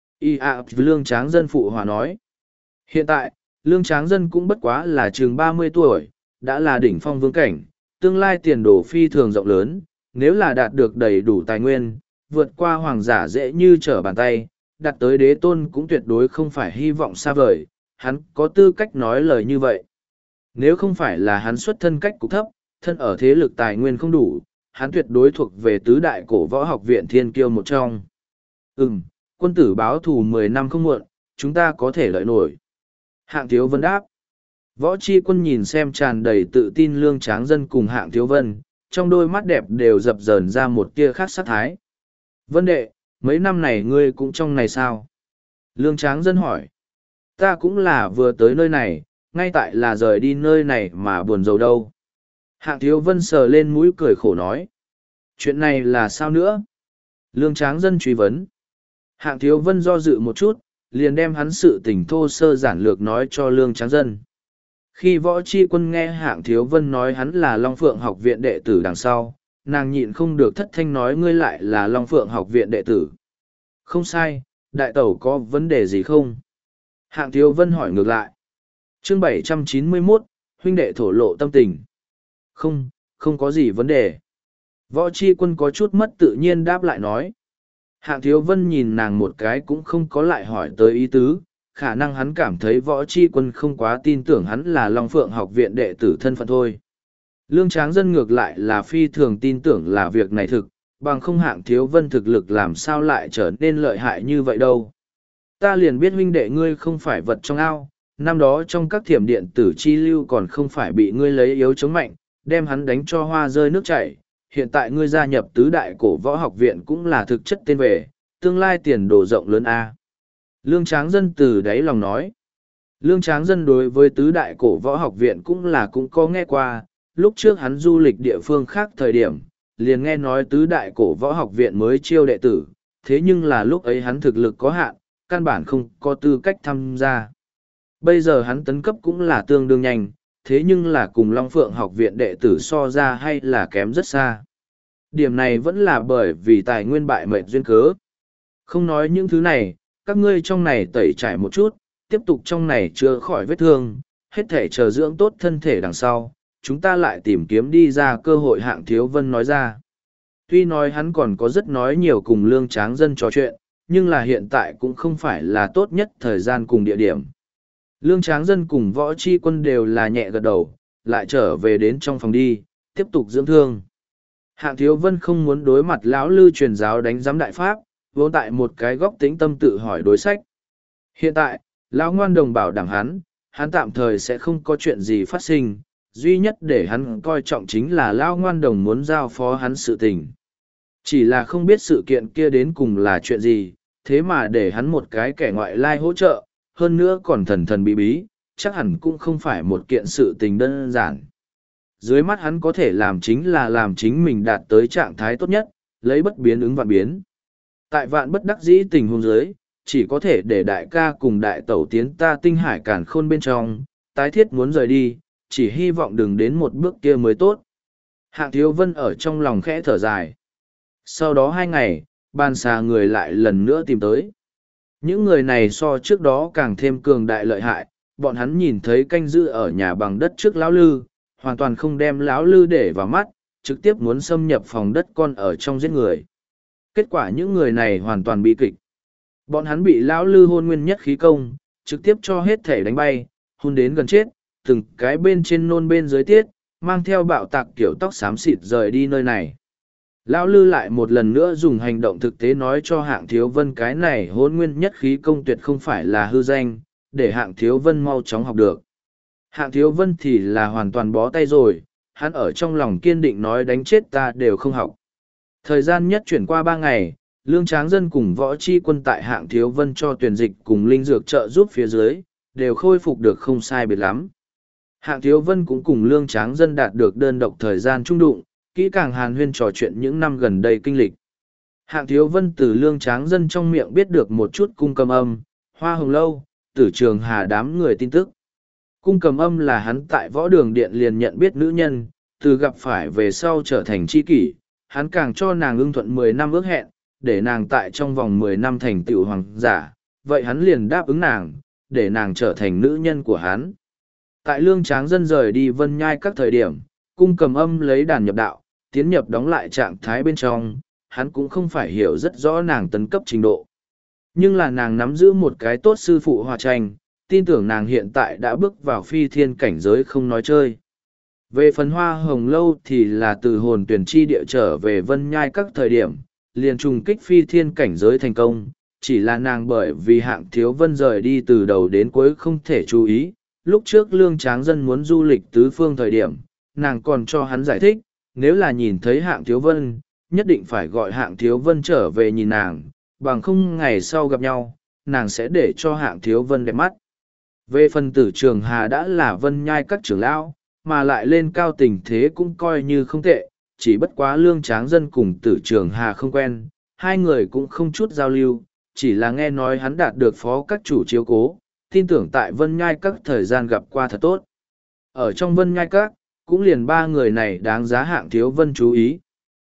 Lương Tráng Dân phụ hòa nói. Hiện tại, Lương Tráng Dân cũng bất quá là chừng 30 tuổi, đã là đỉnh phong vương cảnh, tương lai tiền đồ phi thường rộng lớn, nếu là đạt được đầy đủ tài nguyên, vượt qua hoàng giả dễ như trở bàn tay, đạt tới đế tôn cũng tuyệt đối không phải hy vọng xa vời, hắn có tư cách nói lời như vậy. Nếu không phải là hắn xuất thân cách cục thấp, thân ở thế lực tài nguyên không đủ, hắn tuyệt đối thuộc về tứ đại cổ võ học viện thiên kiêu một trong. Quân tử báo thù 10 năm không muộn, chúng ta có thể lợi nổi. Hạng Thiếu Vân đáp. Võ Chi Quân nhìn xem tràn đầy tự tin Lương Tráng Dân cùng Hạng Thiếu Vân, trong đôi mắt đẹp đều dập dờn ra một tia khác sát thái. Vân đệ, mấy năm này ngươi cũng trong này sao? Lương Tráng Dân hỏi. Ta cũng là vừa tới nơi này, ngay tại là rời đi nơi này mà buồn rầu đâu. Hạng Thiếu Vân sờ lên mũi cười khổ nói. Chuyện này là sao nữa? Lương Tráng Dân truy vấn. Hạng Thiếu Vân do dự một chút, liền đem hắn sự tình thô sơ giản lược nói cho Lương Tráng Dân. Khi Võ Chi Quân nghe Hạng Thiếu Vân nói hắn là Long Phượng học viện đệ tử đằng sau, nàng nhịn không được thất thanh nói ngươi lại là Long Phượng học viện đệ tử. Không sai, đại tẩu có vấn đề gì không? Hạng Thiếu Vân hỏi ngược lại. Chương 791, huynh đệ thổ lộ tâm tình. Không có gì vấn đề. Võ Chi Quân có chút mất tự nhiên đáp lại nói. Hạng Thiếu Vân nhìn nàng một cái cũng không có lại hỏi tới ý tứ, khả năng hắn cảm thấy Võ Chi Quân không quá tin tưởng hắn là Long Phượng học viện đệ tử thân phận thôi. Lương Tráng Dân ngược lại là phi thường tin tưởng là việc này thực, bằng không Hạng Thiếu Vân thực lực làm sao lại trở nên lợi hại như vậy đâu. Ta liền biết huynh đệ ngươi không phải vật trong ao, năm đó trong các thiểm điện tử chi lưu còn không phải bị ngươi lấy yếu chống mạnh, đem hắn đánh cho hoa rơi nước chảy. Hiện tại ngươi gia nhập tứ đại cổ võ học viện cũng là thực chất tên về, tương lai tiền đồ rộng lớn a. Lương Tráng Dân từ đáy lòng nói. Lương Tráng Dân đối với tứ đại cổ võ học viện cũng có nghe qua, lúc trước hắn du lịch địa phương khác thời điểm, liền nghe nói tứ đại cổ võ học viện mới chiêu đệ tử, thế nhưng là lúc ấy hắn thực lực có hạn, căn bản không có tư cách tham gia. Bây giờ hắn tấn cấp cũng là tương đương nhanh, thế nhưng là cùng Long Phượng học viện đệ tử so ra hay là kém rất xa. Điểm này vẫn là bởi vì tài nguyên bại mệnh duyên cớ. Không nói những thứ này, các ngươi trong này tẩy trải một chút, tiếp tục trong này chữa khỏi vết thương, hết thể chờ dưỡng tốt thân thể đằng sau, chúng ta lại tìm kiếm đi ra cơ hội. Hạng Thiếu Vân nói ra. Tuy nói hắn còn có rất nói nhiều cùng Lương Tráng Dân trò chuyện, nhưng là hiện tại cũng không phải là tốt nhất thời gian cùng địa điểm. Lương Tráng Dân cùng Võ Chi Quân đều là nhẹ gật đầu, lại trở về đến trong phòng đi, tiếp tục dưỡng thương. Hạng Thiếu Vân không muốn đối mặt lão lư truyền giáo đánh giám đại pháp, vốn tại một cái góc tĩnh tâm tự hỏi đối sách. Hiện tại, lão ngoan đồng bảo đảm hắn tạm thời sẽ không có chuyện gì phát sinh, duy nhất để hắn coi trọng chính là lão ngoan đồng muốn giao phó hắn sự tình. Chỉ là không biết sự kiện kia đến cùng là chuyện gì, thế mà để hắn một cái kẻ ngoại lai hỗ trợ, hơn nữa còn thần thần bí bí, chắc hẳn cũng không phải một kiện sự tình đơn giản. Dưới mắt hắn có thể làm chính là làm chính mình đạt tới trạng thái tốt nhất, lấy bất biến ứng vạn biến. Tại vạn bất đắc dĩ tình huống dưới, chỉ có thể để đại ca cùng đại tẩu tiến ta tinh hải càn khôn bên trong, tái thiết muốn rời đi, chỉ hy vọng đừng đến một bước kia mới tốt. Hạng Thiếu Vân ở trong lòng khẽ thở dài. Sau đó 2 ngày, ban xà người lại lần nữa tìm tới. Những người này so trước đó càng thêm cường đại lợi hại, bọn hắn nhìn thấy canh giữ ở nhà bằng đất trước lão lư, hoàn toàn không đem lão lư để vào mắt, trực tiếp muốn xâm nhập phòng đất con ở trong giết người. Kết quả những người này hoàn toàn bị kịch. Bọn hắn bị lão lư hôn nguyên nhất khí công, trực tiếp cho hết thể đánh bay, hôn đến gần chết, từng cái bên trên nôn bên dưới tiết, mang theo bạo tạc kiểu tóc xám xịt rời đi nơi này. Lão lư lại một lần nữa dùng hành động thực tế nói cho hạng thiếu vân cái này hôn nguyên nhất khí công tuyệt không phải là hư danh, để hạng thiếu vân mau chóng học được. Hạng thiếu vân thì là hoàn toàn bó tay rồi, hắn ở trong lòng kiên định nói đánh chết ta đều không học. Thời gian nhất chuyển qua 3 ngày, Lương Tráng Dân cùng võ chi quân tại hạng thiếu vân cho tuyển dịch cùng linh dược trợ giúp phía dưới, đều khôi phục được không sai biệt lắm. Hạng thiếu vân cũng cùng Lương Tráng Dân đạt được đơn độc thời gian trung đụng, kỹ càng hàn huyên trò chuyện những năm gần đây kinh lịch. Hạng thiếu vân từ Lương Tráng Dân trong miệng biết được một chút cung cầm âm, hoa hồng lâu, tử trường hà đám người tin tức. Cung cầm âm là hắn tại võ đường điện liền nhận biết nữ nhân, từ gặp phải về sau trở thành tri kỷ, hắn càng cho nàng ưng thuận 10 năm ước hẹn, để nàng tại trong vòng 10 năm thành tựu hoàng giả, vậy hắn liền đáp ứng nàng, để nàng trở thành nữ nhân của hắn. Tại Lương Tráng Dân rời đi Vân Nhai các thời điểm, cung cầm âm lấy đàn nhập đạo, tiến nhập đóng lại trạng thái bên trong, hắn cũng không phải hiểu rất rõ nàng tấn cấp trình độ. Nhưng là nàng nắm giữ một cái tốt sư phụ hòa tranh, tin tưởng nàng hiện tại đã bước vào phi thiên cảnh giới không nói chơi. Về phần hoa hồng lâu thì là từ hồn tuyển chi địa trở về Vân Nhai các thời điểm, liền trùng kích phi thiên cảnh giới thành công, chỉ là nàng bởi vì hạng thiếu vân rời đi từ đầu đến cuối không thể chú ý. Lúc trước Lương Tráng Dân muốn du lịch tứ phương thời điểm, nàng còn cho hắn giải thích, nếu là nhìn thấy hạng thiếu vân, nhất định phải gọi hạng thiếu vân trở về nhìn nàng, bằng không ngày sau gặp nhau, nàng sẽ để cho hạng thiếu vân đẹp mắt. Về phần tử trường hà đã là Vân Nhai các trưởng lão, mà lại lên cao tình thế cũng coi như không tệ, chỉ bất quá Lương Tráng Dân cùng tử trường hà không quen, hai người cũng không chút giao lưu, chỉ là nghe nói hắn đạt được phó các chủ chiếu cố, tin tưởng tại Vân Nhai các thời gian gặp qua thật tốt. Ở trong Vân Nhai các, cũng liền 3 người này đáng giá hạng thiếu vân chú ý.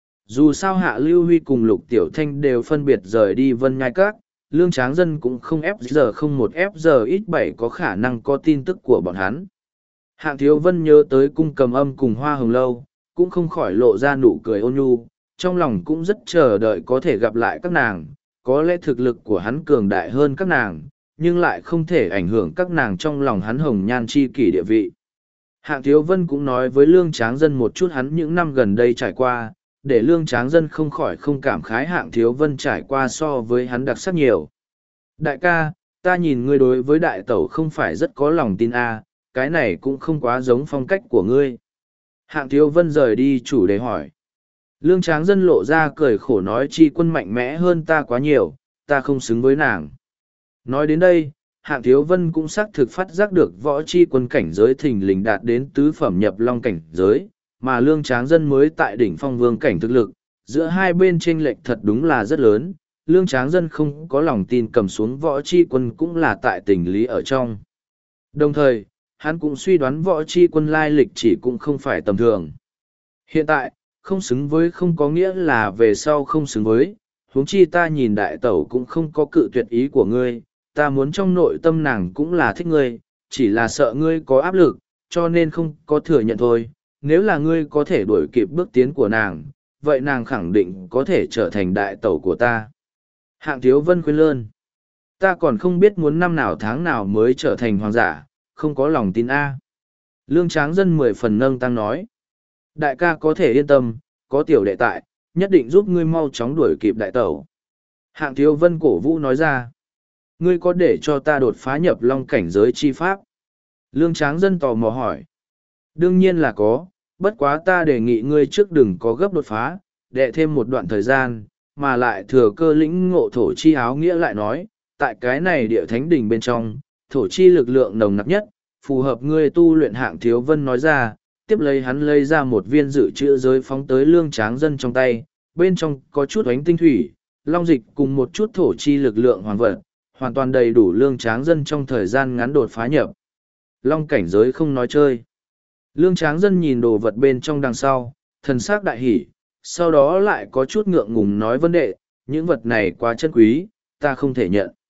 Dù sao Hạ Lưu Huy cùng Lục Tiểu Thanh đều phân biệt rời đi Vân Nhai các, Lương Tráng Dân cũng không FG01 FG ít7 có khả năng có tin tức của bọn hắn. Hạng thiếu vân nhớ tới cung cầm âm cùng hoa hồng lâu, cũng không khỏi lộ ra nụ cười ôn nhu, trong lòng cũng rất chờ đợi có thể gặp lại các nàng, có lẽ thực lực của hắn cường đại hơn các nàng, nhưng lại không thể ảnh hưởng các nàng trong lòng hắn hồng nhan chi kỷ địa vị. Hạng thiếu vân cũng nói với Lương Tráng Dân một chút hắn những năm gần đây trải qua, để Lương Tráng Dân không khỏi không cảm khái hạng thiếu vân trải qua so với hắn đặc sắc nhiều. Đại ca, ta nhìn ngươi đối với đại tẩu không phải rất có lòng tin a, cái này cũng không quá giống phong cách của ngươi. Hạng thiếu vân rời đi chủ đề hỏi. Lương Tráng Dân lộ ra cười khổ nói chi quân mạnh mẽ hơn ta quá nhiều, ta không xứng với nàng. Nói đến đây, hạng thiếu vân cũng xác thực phát giác được võ chi quân cảnh giới thình lình đạt đến tứ phẩm nhập long cảnh giới, mà Lương Tráng Dân mới tại đỉnh phong vương cảnh thực lực, giữa hai bên chênh lệch thật đúng là rất lớn. Lương Tráng Dân không có lòng tin cầm xuống võ chi quân cũng là tại tình lý ở trong. Đồng thời, hắn cũng suy đoán võ chi quân lai lịch chỉ cũng không phải tầm thường. Hiện tại, không xứng với không có nghĩa là về sau không xứng với, huống chi ta nhìn đại tẩu cũng không có cự tuyệt ý của ngươi, ta muốn trong nội tâm nàng cũng là thích ngươi, chỉ là sợ ngươi có áp lực, cho nên không có thừa nhận thôi. Nếu là ngươi có thể đuổi kịp bước tiến của nàng, vậy nàng khẳng định có thể trở thành đại tẩu của ta. Hạng thiếu vân khuyên lơn. Ta còn không biết muốn năm nào tháng nào mới trở thành hoàng giả, không có lòng tin A. Lương Tráng Dân 10 phần nâng tăng nói. Đại ca có thể yên tâm, có tiểu đệ tại, nhất định giúp ngươi mau chóng đuổi kịp đại tẩu. Hạng thiếu vân cổ vũ nói ra. Ngươi có để cho ta đột phá nhập long cảnh giới chi pháp? Lương Tráng Dân tò mò hỏi. Đương nhiên là có, bất quá ta đề nghị ngươi trước đừng có gấp đột phá, đệ thêm một đoạn thời gian, mà lại thừa cơ lĩnh ngộ thổ chi áo nghĩa lại nói, tại cái này địa thánh đỉnh bên trong, thổ chi lực lượng nồng nặc nhất, phù hợp ngươi tu luyện. Hạng thiếu vân nói ra, tiếp lấy hắn lấy ra một viên dự trữ giới phóng tới Lương Tráng Dân trong tay, bên trong có chút ánh tinh thủy, long dịch cùng một chút thổ chi lực lượng hoàn vật, hoàn toàn đầy đủ Lương Tráng Dân trong thời gian ngắn đột phá nhập long cảnh giới không nói chơi. Lương Tráng Dân nhìn đồ vật bên trong đằng sau, thần sắc đại hỉ, sau đó lại có chút ngượng ngùng nói vấn đề, những vật này quá chân quý, ta không thể nhận.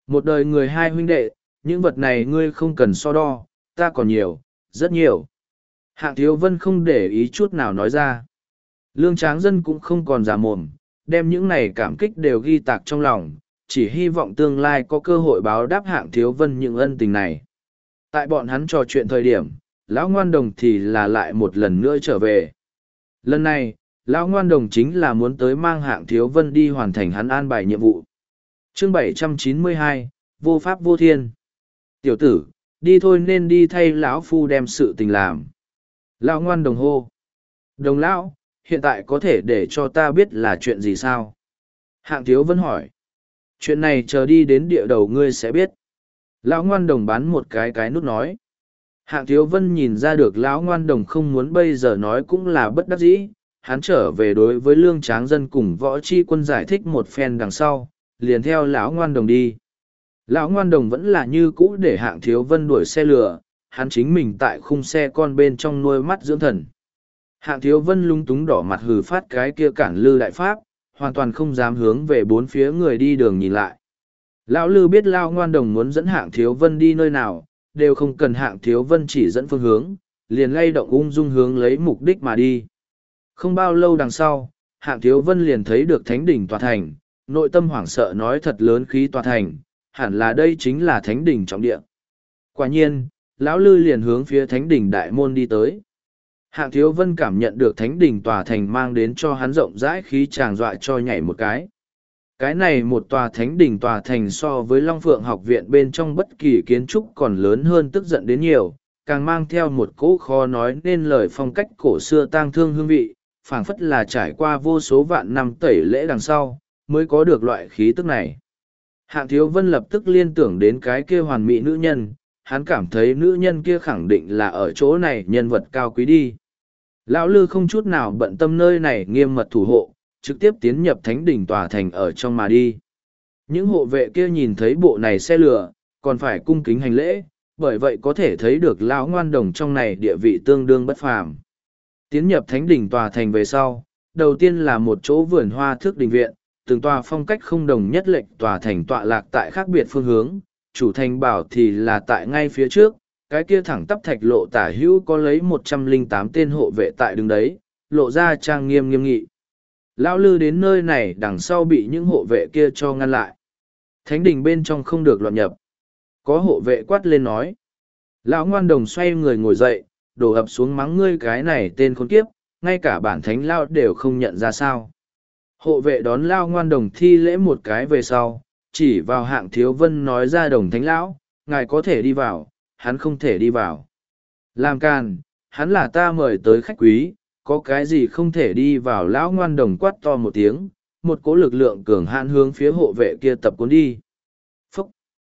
Một đời người hai huynh đệ, những vật này ngươi không cần so đo, ta còn nhiều, rất nhiều. Hạng Thiếu Vân không để ý chút nào nói ra. Lương Tráng Dân cũng không còn giả mồm, đem những này cảm kích đều ghi tạc trong lòng, chỉ hy vọng tương lai có cơ hội báo đáp Hạng Thiếu Vân những ân tình này. Tại bọn hắn trò chuyện thời điểm, Lão Ngoan Đồng thì là lại một lần nữa trở về. Lần này, Lão Ngoan Đồng chính là muốn tới mang Hạng Thiếu Vân đi hoàn thành hắn an bài nhiệm vụ. Chương 792, Vô Pháp Vô Thiên. Tiểu tử, đi thôi, nên đi thay lão phu đem sự tình làm. Lão Ngoan Đồng hô. Đồng lão, hiện tại có thể để cho ta biết là chuyện gì sao? Hạng Thiếu Vân hỏi. Chuyện này chờ đi đến địa đầu ngươi sẽ biết. Lão Ngoan Đồng bán một cái nút nói. Hạng Thiếu Vân nhìn ra được Lão Ngoan Đồng không muốn bây giờ nói cũng là bất đắc dĩ. Hắn trở về đối với Lương Tráng Dân cùng Võ Chi Quân giải thích một phen đằng sau, liền theo Lão Ngoan Đồng đi. Lão Ngoan Đồng vẫn là như cũ để Hạng Thiếu Vân đuổi xe lửa, hắn chính mình tại khung xe con bên trong nuôi mắt dưỡng thần. Hạng Thiếu Vân lung túng đỏ mặt hừ phát cái kia cản Lư Đại Pháp, hoàn toàn không dám hướng về bốn phía người đi đường nhìn lại. Lão Lư biết Lão Ngoan Đồng muốn dẫn Hạng Thiếu Vân đi nơi nào, đều không cần Hạng Thiếu Vân chỉ dẫn phương hướng, liền lay động ung dung hướng lấy mục đích mà đi. Không bao lâu đằng sau, Hạng Thiếu Vân liền thấy được thánh đỉnh tòa thành, nội tâm hoảng sợ nói thật lớn khí tòa thành, hẳn là đây chính là thánh đỉnh trọng địa. Quả nhiên, Lão Lư liền hướng phía thánh đỉnh đại môn đi tới. Hạng Thiếu Vân cảm nhận được thánh đỉnh tòa thành mang đến cho hắn rộng rãi khí tràng dọa cho nhảy một cái. Cái này một tòa thánh đỉnh tòa thành so với Long Phượng học viện bên trong bất kỳ kiến trúc còn lớn hơn tức giận đến nhiều, càng mang theo một cỗ khó nói nên lời phong cách cổ xưa tang thương hương vị, phảng phất là trải qua vô số vạn năm tẩy lễ đằng sau, mới có được loại khí tức này. Hạng Thiếu Vân lập tức liên tưởng đến cái kia hoàn mỹ nữ nhân, hắn cảm thấy nữ nhân kia khẳng định là ở chỗ này nhân vật cao quý đi. Lão Lư không chút nào bận tâm nơi này nghiêm mật thủ hộ, trực tiếp tiến nhập thánh đỉnh tòa thành ở trong mà đi. Những hộ vệ kia nhìn thấy bộ này xe lửa, còn phải cung kính hành lễ, bởi vậy có thể thấy được Lão Ngoan Đồng trong này địa vị tương đương bất phàm. Tiến nhập thánh đỉnh tòa thành về sau, đầu tiên là một chỗ vườn hoa thước đình viện, từng tòa phong cách không đồng nhất lệch tòa thành tọa lạc tại khác biệt phương hướng, chủ thành bảo thì là tại ngay phía trước, cái kia thẳng tắp thạch lộ tả hữu có lấy 108 tên hộ vệ tại đứng đấy, lộ ra trang nghiêm nghiêm nghị. Lão Lư đến nơi này đằng sau bị những hộ vệ kia cho ngăn lại. Thánh đình bên trong không được loạn nhập. Có hộ vệ quát lên nói. Lão Ngoan Đồng xoay người ngồi dậy, đổ ập xuống mắng ngươi cái này tên khốn kiếp, ngay cả bản thánh Lao đều không nhận ra sao. Hộ vệ đón Lao Ngoan Đồng thi lễ một cái về sau, chỉ vào Hạng Thiếu Vân nói ra Đồng thánh lão, ngài có thể đi vào, hắn không thể đi vào. Làm càn, hắn là ta mời tới khách quý, có cái gì không thể đi vào. Lão Ngoan Đồng quát to một tiếng, một cỗ lực lượng cường hãn hướng phía hộ vệ kia tập cuốn đi. Phúc!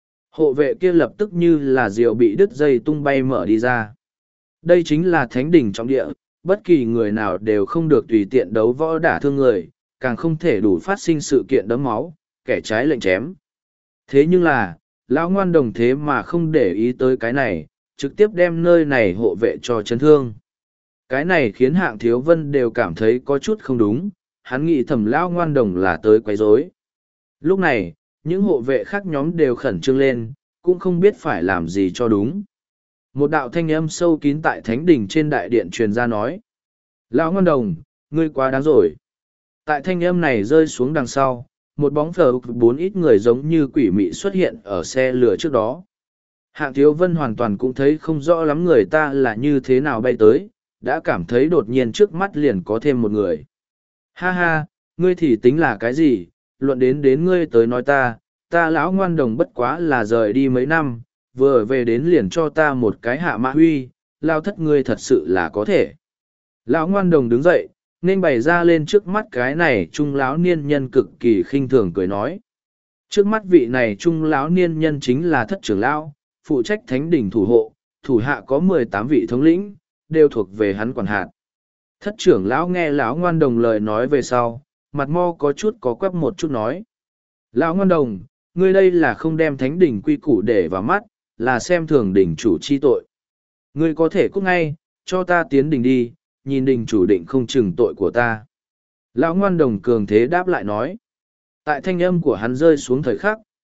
Hộ vệ kia lập tức như là diều bị đứt dây tung bay mở đi ra. Đây chính là thánh đỉnh trọng địa, bất kỳ người nào đều không được tùy tiện đấu võ đả thương người, càng không thể đủ phát sinh sự kiện đấm máu, kẻ trái lệnh chém. Thế nhưng là, Lão Ngoan Đồng thế mà không để ý tới cái này, trực tiếp đem nơi này hộ vệ cho chấn thương. Cái này khiến Hạng Thiếu Vân đều cảm thấy có chút không đúng, hắn nghĩ thầm Lão Ngoan Đồng là tới quấy rối. Lúc này, những hộ vệ khác nhóm đều khẩn trương lên, cũng không biết phải làm gì cho đúng. Một đạo thanh âm sâu kín tại thánh đỉnh trên đại điện truyền ra nói. Lão Ngoan Đồng, ngươi quá đáng rồi. Tại thanh âm này rơi xuống đằng sau, một bóng phờ bốn ít người giống như quỷ mị xuất hiện ở xe lửa trước đó. Hạng Thiếu Vân hoàn toàn cũng thấy không rõ lắm người ta là như thế nào bay tới, đã cảm thấy đột nhiên trước mắt liền có thêm một người. Ha ha, ngươi thì tính là cái gì, luận đến ngươi tới nói ta Lão Ngoan Đồng bất quá là rời đi mấy năm, vừa về đến liền cho ta một cái hạ mã huy, Lao thất ngươi thật sự là có thể. Lão Ngoan Đồng đứng dậy, nên bày ra lên trước mắt cái này trung lão niên nhân cực kỳ khinh thường cười nói. Trước mắt vị này trung lão niên nhân chính là thất trưởng lão, phụ trách thánh đỉnh thủ hộ, thủ hạ có 18 vị thống lĩnh, đều thuộc về hắn quản hạt. Thất trưởng lão nghe Lão Ngoan Đồng lời nói về sau, mặt mo có chút có quắp một chút nói. Lão Ngoan Đồng, ngươi đây là không đem thánh đỉnh quy củ để vào mắt, là xem thường đỉnh chủ chi tội. Ngươi có thể cút ngay, cho ta tiến đỉnh đi, nhìn đỉnh chủ định không trừng tội của ta. Lão Ngoan Đồng cường thế đáp lại nói. Tại thanh âm của hắn rơi xuống thời khắc,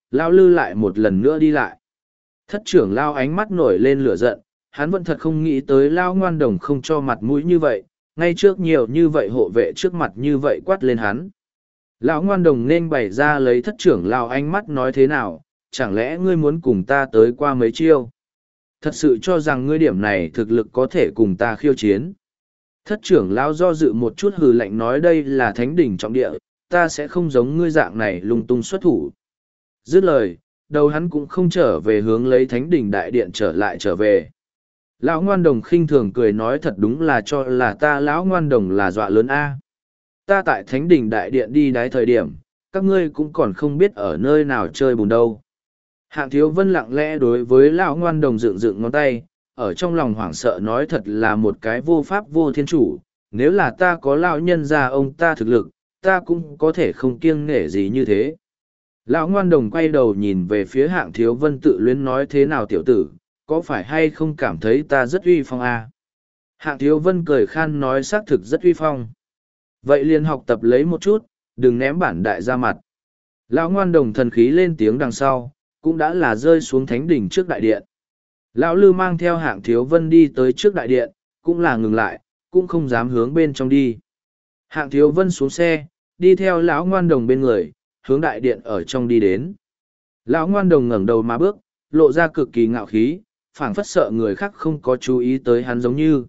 Lao Lư lại một lần nữa đi lại. Thất trưởng Lao ánh mắt nổi lên lửa giận, hắn vẫn thật không nghĩ tới Lao Ngoan Đồng không cho mặt mũi như vậy, ngay trước nhiều như vậy hộ vệ trước mặt như vậy quát lên hắn. Lão Ngoan Đồng nên bày ra lấy thất trưởng Lao ánh mắt nói thế nào, chẳng lẽ ngươi muốn cùng ta tới qua mấy chiêu? Thật sự cho rằng ngươi điểm này thực lực có thể cùng ta khiêu chiến. Thất trưởng Lao do dự một chút hừ lạnh nói đây là thánh đỉnh trọng địa, ta sẽ không giống ngươi dạng này lung tung xuất thủ. Dứt lời, đầu hắn cũng không trở về hướng lấy thánh đỉnh đại điện trở về. Lão Ngoan Đồng khinh thường cười nói thật đúng là cho là ta Lão Ngoan Đồng là dọa lớn A. Ta tại thánh đỉnh đại điện đi đái thời điểm, các ngươi cũng còn không biết ở nơi nào chơi bùn đâu. Hạng Thiếu Vân lặng lẽ đối với Lão Ngoan Đồng dựng dựng ngón tay, ở trong lòng hoảng sợ nói thật là một cái vô pháp vô thiên chủ, nếu là ta có lão nhân gia ông ta thực lực, ta cũng có thể không kiêng nể gì như thế. Lão Ngoan Đồng quay đầu nhìn về phía Hạng Thiếu Vân tự luyến nói thế nào tiểu tử, có phải hay không cảm thấy ta rất uy phong à? Hạng Thiếu Vân cười khan nói xác thực rất uy phong. Vậy liền học tập lấy một chút, đừng ném bản đại ra mặt. Lão Ngoan Đồng thần khí lên tiếng đằng sau, cũng đã là rơi xuống thánh đỉnh trước đại điện. Lão Lư mang theo Hạng Thiếu Vân đi tới trước đại điện, cũng là ngừng lại, cũng không dám hướng bên trong đi. Hạng Thiếu Vân xuống xe, đi theo Lão Ngoan Đồng bên người, hướng đại điện ở trong đi đến. Lão Ngoan Đồng ngẩng đầu mà bước, lộ ra cực kỳ ngạo khí, phảng phất sợ người khác không có chú ý tới hắn giống như.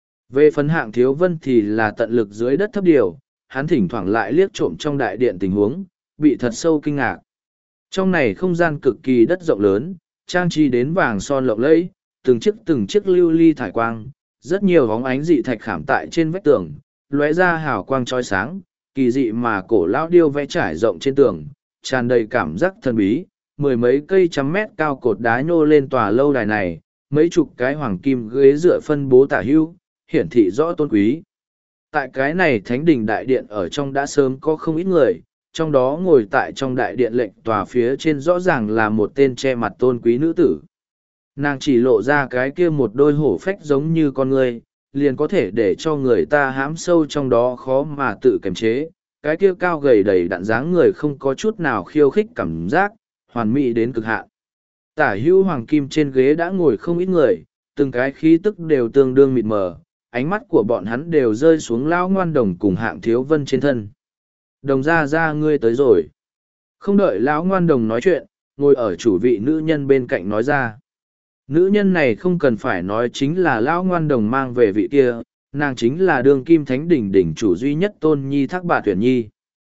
Về phần Hạng Thiếu Vân thì là tận lực dưới đất thấp điều, hắn thỉnh thoảng lại liếc trộm trong đại điện tình huống, bị thật sâu kinh ngạc. Trong này không gian cực kỳ đất rộng lớn, trang trí đến vàng son lộng lẫy, từng chiếc lưu ly thải quang, rất nhiều bóng ánh dị thạch khảm tại trên vách tường, lóe ra hào quang chói sáng, kỳ dị mà cổ lão điêu vẽ trải rộng trên tường, tràn đầy cảm giác thần bí. Mười mấy cây trăm mét cao cột đá nhô lên tòa lâu đài này, mấy chục cái hoàng kim ghế dựa phân bố tả hữu, hiển thị rõ tôn quý. Tại cái này thánh đình đại điện ở trong đã sớm có không ít người, trong đó ngồi tại trong đại điện lệnh tòa phía trên rõ ràng là một tên che mặt tôn quý nữ tử. Nàng chỉ lộ ra cái kia một đôi hổ phách giống như con người, liền có thể để cho người ta hãm sâu trong đó khó mà tự kiềm chế. Cái kia cao gầy đầy đặn dáng người không có chút nào khiêu khích cảm giác, hoàn mỹ đến cực hạn. Tả hữu hoàng kim trên ghế đã ngồi không ít người, từng cái khí tức đều tương đương mịt mờ, ánh mắt của bọn hắn đều rơi xuống Lão Ngoan Đồng cùng Hạng Thiếu Vân trên thân. Đồng ra ngươi tới rồi. Không đợi Lão Ngoan Đồng nói chuyện, ngồi ở chủ vị nữ nhân bên cạnh nói ra. Nữ nhân này không cần phải nói chính là Lão Ngoan Đồng mang về vị kia, nàng chính là đương kim thánh đỉnh đỉnh chủ duy nhất Tôn Nhi Thác Bà Tuyển Nhi.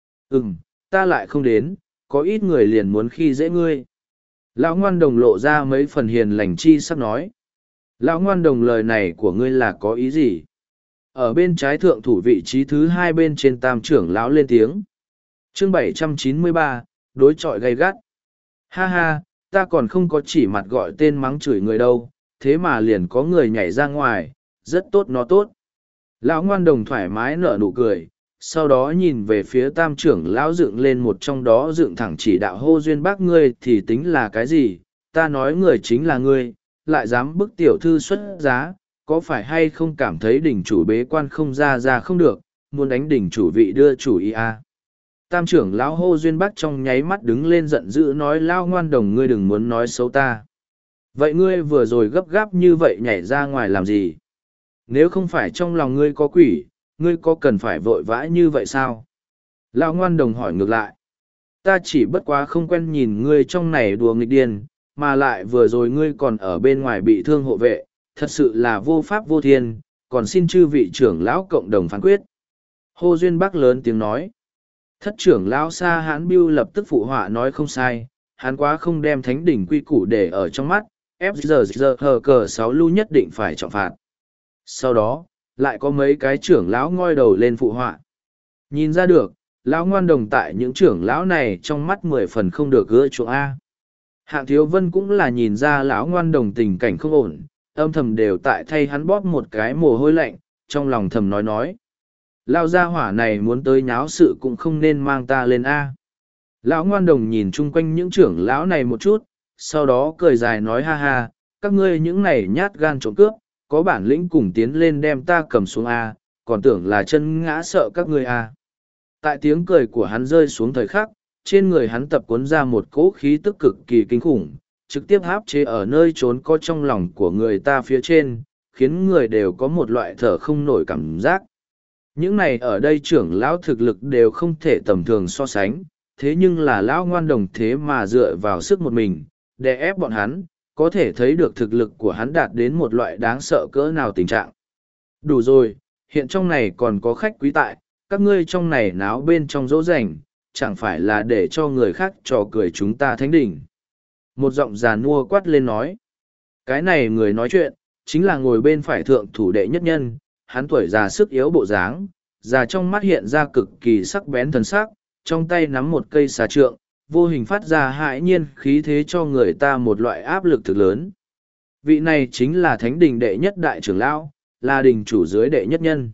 Ta lại không đến, có ít người liền muốn khi dễ ngươi. Lão Ngoan Đồng lộ ra mấy phần hiền lành chi sắp nói. Lão Ngoan Đồng lời này của ngươi là có ý gì? Ở bên trái thượng thủ vị trí thứ hai bên trên tam trưởng lão lên tiếng. Chương 793, đối chọi gay gắt. Ha ha, ta còn không có chỉ mặt gọi tên mắng chửi người đâu, thế mà liền có người nhảy ra ngoài, rất tốt nó tốt. Lão Ngoan Đồng thoải mái nở nụ cười, sau đó nhìn về phía tam trưởng lão dựng lên một trong đó dựng thẳng chỉ đạo hô duyên bác ngươi thì tính là cái gì, ta nói người chính là ngươi, lại dám bức tiểu thư xuất giá, có phải hay không cảm thấy đỉnh chủ bế quan không ra không được, muốn đánh đỉnh chủ vị đưa chủ ý à. Tam trưởng lão hô duyên bác trong nháy mắt đứng lên giận dữ nói Lão Ngoan Đồng ngươi đừng muốn nói xấu ta. Vậy ngươi vừa rồi gấp gáp như vậy nhảy ra ngoài làm gì? Nếu không phải trong lòng ngươi có quỷ, ngươi có cần phải vội vã như vậy sao? Lão Ngoan Đồng hỏi ngược lại. Ta chỉ bất quá không quen nhìn ngươi trong này đùa nghịch điên, mà lại vừa rồi ngươi còn ở bên ngoài bị thương hộ vệ, thật sự là vô pháp vô thiên, còn xin chư vị trưởng lão cộng đồng phán quyết. Hô Duyên Bác lớn tiếng nói. Thất trưởng lão Sa Hãn Biêu lập tức phụ họa nói không sai, hắn quá không đem thánh đỉnh quy củ để ở trong mắt, FGG6 lưu nhất định phải trọng phạt. Sau đó, lại có mấy cái trưởng lão ngoi đầu lên phụ họa. Nhìn ra được, Lão Ngoan Đồng tại những trưởng lão này trong mắt 10 phần không được gỡ chuộng A. Hạng Thiếu Vân cũng là nhìn ra Lão Ngoan Đồng tình cảnh không ổn, âm thầm đều tại thay hắn bóp một cái mồ hôi lạnh, trong lòng thầm nói. Lão gia hỏa này muốn tới nháo sự cũng không nên mang ta lên A. Lão Ngoan Đồng nhìn chung quanh những trưởng lão này một chút, sau đó cười dài nói ha ha, các ngươi những này nhát gan trộm cướp, có bản lĩnh cùng tiến lên đem ta cầm xuống A, còn tưởng là chân ngã sợ các ngươi A. Tại tiếng cười của hắn rơi xuống thời khắc, trên người hắn tập cuốn ra một cỗ khí tức cực kỳ kinh khủng, trực tiếp áp chế ở nơi trốn có trong lòng của người ta phía trên, khiến người đều có một loại thở không nổi cảm giác. Những này ở đây trưởng lão thực lực đều không thể tầm thường so sánh, thế nhưng là lão ngoan đồng thế mà dựa vào sức một mình, để ép bọn hắn, có thể thấy được thực lực của hắn đạt đến một loại đáng sợ cỡ nào tình trạng. Đủ rồi, hiện trong này còn có khách quý tại, các ngươi trong này náo bên trong dỗ dành, chẳng phải là để cho người khác trò cười chúng ta thánh đỉnh. Một giọng già nua quát lên nói. Cái này người nói chuyện, chính là ngồi bên phải thượng thủ đệ nhất nhân, hắn tuổi già sức yếu bộ dáng, già trong mắt hiện ra cực kỳ sắc bén thần sắc, trong tay nắm một cây xà trượng, vô hình phát ra hãi nhiên khí thế cho người ta một loại áp lực thực lớn. Vị này chính là thánh đình đệ nhất đại trưởng lão, là đình chủ dưới đệ nhất nhân.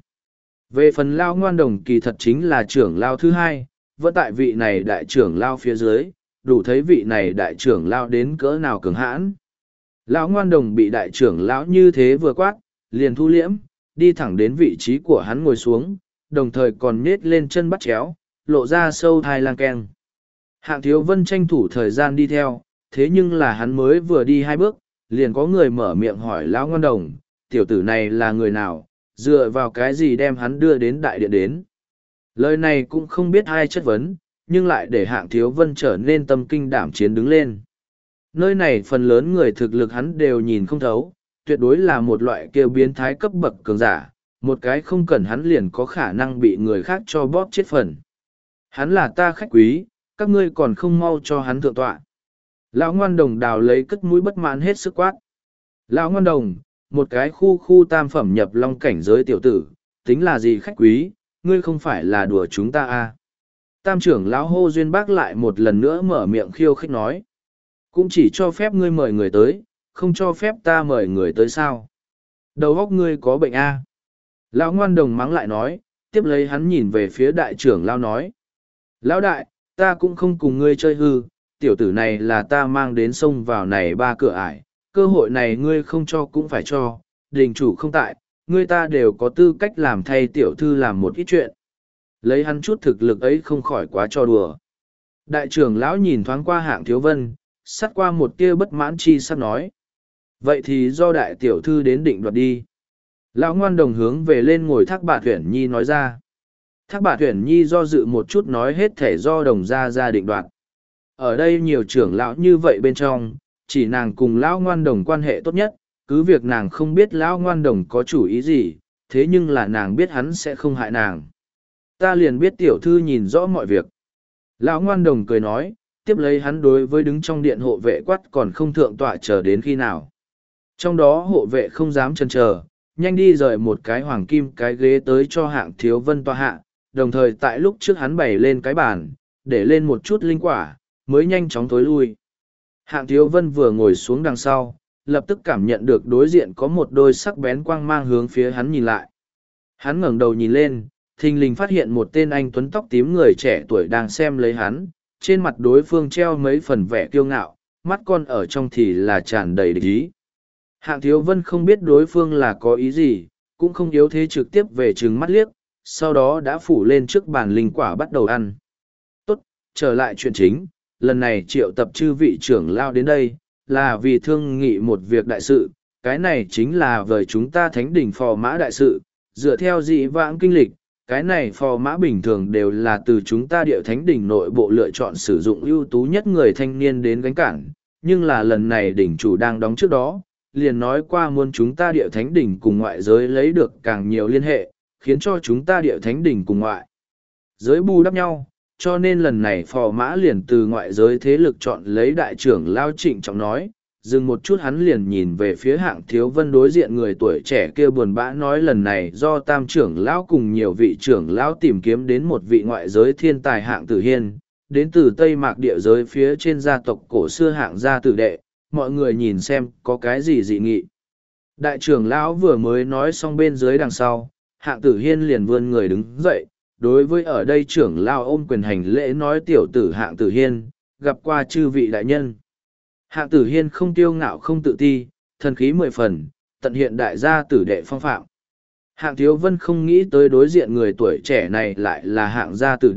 Về phần lao ngoan đồng kỳ thật chính là trưởng lao thứ hai, vẫn tại vị này đại trưởng lao phía dưới, đủ thấy vị này đại trưởng lao đến cỡ nào cường hãn. Lão ngoan đồng bị đại trưởng lão như thế vừa quát, liền thu liễm, đi thẳng đến vị trí của hắn ngồi xuống, đồng thời còn nhết lên chân bắt chéo, lộ ra sâu thai lang keng. Hạng Thiếu Vân tranh thủ thời gian đi theo, thế nhưng là hắn mới vừa đi 2 bước, liền có người mở miệng hỏi lão ngoan đồng, tiểu tử này là người nào, dựa vào cái gì đem hắn đưa đến đại điện đến. Lời này cũng không biết ai chất vấn, nhưng lại để Hạng Thiếu Vân trở nên tâm kinh đảm chiến đứng lên. Nơi này phần lớn người thực lực hắn đều nhìn không thấu, tuyệt đối là một loại kêu biến thái cấp bậc cường giả, một cái không cần hắn liền có khả năng bị người khác cho bóp chết phần. Hắn là ta khách quý, các ngươi còn không mau cho hắn thượng tọa. Lão ngoan đồng đào lấy cất mũi bất mãn hết sức quát. Lão ngoan đồng, một cái khu tam phẩm nhập long cảnh giới tiểu tử, tính là gì khách quý, ngươi không phải là đùa chúng ta à. Tam trưởng lão hô duyên bác lại một lần nữa mở miệng khiêu khích nói. Cũng chỉ cho phép ngươi mời người tới, không cho phép ta mời người tới sao. Đầu óc ngươi có bệnh à. Lão ngoan đồng mắng lại nói, tiếp lấy hắn nhìn về phía đại trưởng lão nói. Lão đại, ta cũng không cùng ngươi chơi hư, tiểu tử này là ta mang đến sông vào này 3 cửa ải, cơ hội này ngươi không cho cũng phải cho, đình chủ không tại, ngươi ta đều có tư cách làm thay tiểu thư làm một ít chuyện. Lấy hắn chút thực lực ấy không khỏi quá cho đùa. Đại trưởng lão nhìn thoáng qua Hạng Thiếu Vân, sát qua một tia bất mãn chi sắp nói. Vậy thì do đại tiểu thư đến định đoạt đi. Lão ngoan đồng hướng về lên ngồi Thác Bạt Uyển Nhi nói ra. Thác Bạt Uyển Nhi do dự một chút nói hết thể do đồng ra định đoạt. Ở đây nhiều trưởng lão như vậy bên trong, chỉ nàng cùng lão ngoan đồng quan hệ tốt nhất, cứ việc nàng không biết lão ngoan đồng có chủ ý gì, thế nhưng là nàng biết hắn sẽ không hại nàng. Ta liền biết tiểu thư nhìn rõ mọi việc. Lão ngoan đồng cười nói, tiếp lấy hắn đối với đứng trong điện hộ vệ quát còn không thượng tọa chờ đến khi nào. Trong đó hộ vệ không dám chần chờ, nhanh đi rời một cái hoàng kim cái ghế tới cho Hạng Thiếu Vân tọa hạ, đồng thời tại lúc trước hắn bày lên cái bàn, để lên một chút linh quả, mới nhanh chóng tối lui. Hạng Thiếu Vân vừa ngồi xuống đằng sau, lập tức cảm nhận được đối diện có một đôi sắc bén quang mang hướng phía hắn nhìn lại. Hắn ngẩng đầu nhìn lên, thình lình phát hiện một tên anh tuấn tóc tím người trẻ tuổi đang xem lấy hắn, trên mặt đối phương treo mấy phần vẻ kiêu ngạo, mắt con ở trong thì là tràn đầy địch ý. Hạng Thiếu Vân không biết đối phương là có ý gì, cũng không yếu thế trực tiếp về trừng mắt liếc, sau đó đã phủ lên trước bàn linh quả bắt đầu ăn. Tốt, trở lại chuyện chính, lần này triệu tập chư vị trưởng lao đến đây, là vì thương nghị một việc đại sự, cái này chính là với chúng ta thánh đỉnh phò mã đại sự, dựa theo dị vãng kinh lịch, cái này phò mã bình thường đều là từ chúng ta địa thánh đỉnh nội bộ lựa chọn sử dụng ưu tú nhất người thanh niên đến gánh cản, nhưng là lần này đỉnh chủ đang đóng trước đó, liền nói qua muốn chúng ta địa thánh đỉnh cùng ngoại giới lấy được càng nhiều liên hệ, khiến cho chúng ta địa thánh đỉnh cùng ngoại giới bù đắp nhau, cho nên lần này phò mã liền từ ngoại giới thế lực chọn lấy đại trưởng lao Trịnh Trọng nói, dừng một chút hắn liền nhìn về phía Hạng Thiếu Vân đối diện người tuổi trẻ kia buồn bã nói lần này do tam trưởng lão cùng nhiều vị trưởng lão tìm kiếm đến một vị ngoại giới thiên tài Hạng Tử Hiên, đến từ Tây Mạc địa giới phía trên gia tộc cổ xưa Hạng gia tử đệ, mọi người nhìn xem có cái gì dị nghị. Đại trưởng lão vừa mới nói xong bên dưới đằng sau, Hạng Tử Hiên liền vươn người đứng dậy, đối với ở đây trưởng lão ôm quyền hành lễ nói tiểu tử Hạng Tử Hiên, gặp qua chư vị đại nhân. Hạng Tử Hiên không tiêu ngạo không tự ti, thần khí 10 phần, tận hiện đại gia tử đệ phong phạm. Hạng Thiếu Vân không nghĩ tới đối diện người tuổi trẻ này lại là Hạng gia tử đệ,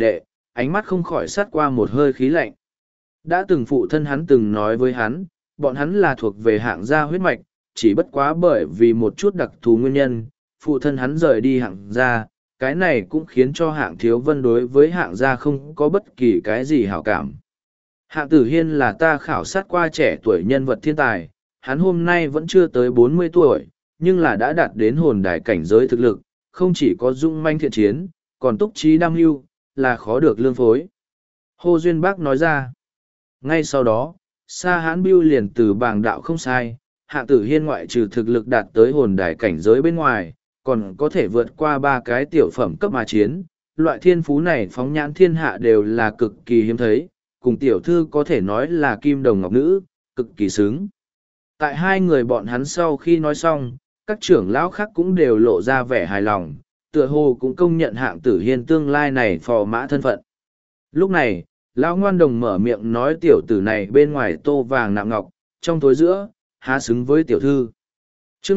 ánh mắt không khỏi sát qua một hơi khí lạnh. Đã từng phụ thân hắn từng nói với hắn, bọn hắn là thuộc về hạng gia huyết mạch, chỉ bất quá bởi vì một chút đặc thù nguyên nhân, phụ thân hắn rời đi hạng gia, cái này cũng khiến cho hạng thiếu vân đối với hạng gia không có bất kỳ cái gì hảo cảm. Hạng tử hiên là ta khảo sát qua trẻ tuổi nhân vật thiên tài, hắn hôm nay vẫn chưa tới 40 tuổi, nhưng là đã đạt đến hồn đài cảnh giới thực lực, không chỉ có dung manh thiện chiến, còn túc trí đam mưu, là khó được lương phối. Hồ Duyên Bác nói ra. Ngay sau đó, Sa Hãn Bưu liền từ bảng đạo không sai, hạng tử hiên ngoại trừ thực lực đạt tới hồn đài cảnh giới bên ngoài, còn có thể vượt qua 3 cái tiểu phẩm cấp mà chiến. Loại thiên phú này phóng nhãn thiên hạ đều là cực kỳ hiếm thấy, cùng tiểu thư có thể nói là kim đồng ngọc nữ, cực kỳ xứng. Tại hai người bọn hắn sau khi nói xong, các trưởng lão khác cũng đều lộ ra vẻ hài lòng, tựa hồ cũng công nhận hạng tử hiên tương lai này phò mã thân phận. Lúc này, lão ngoan đồng mở miệng nói tiểu tử này bên ngoài tô vàng nạm ngọc, trong tối giữa, há xứng với tiểu thư. Chương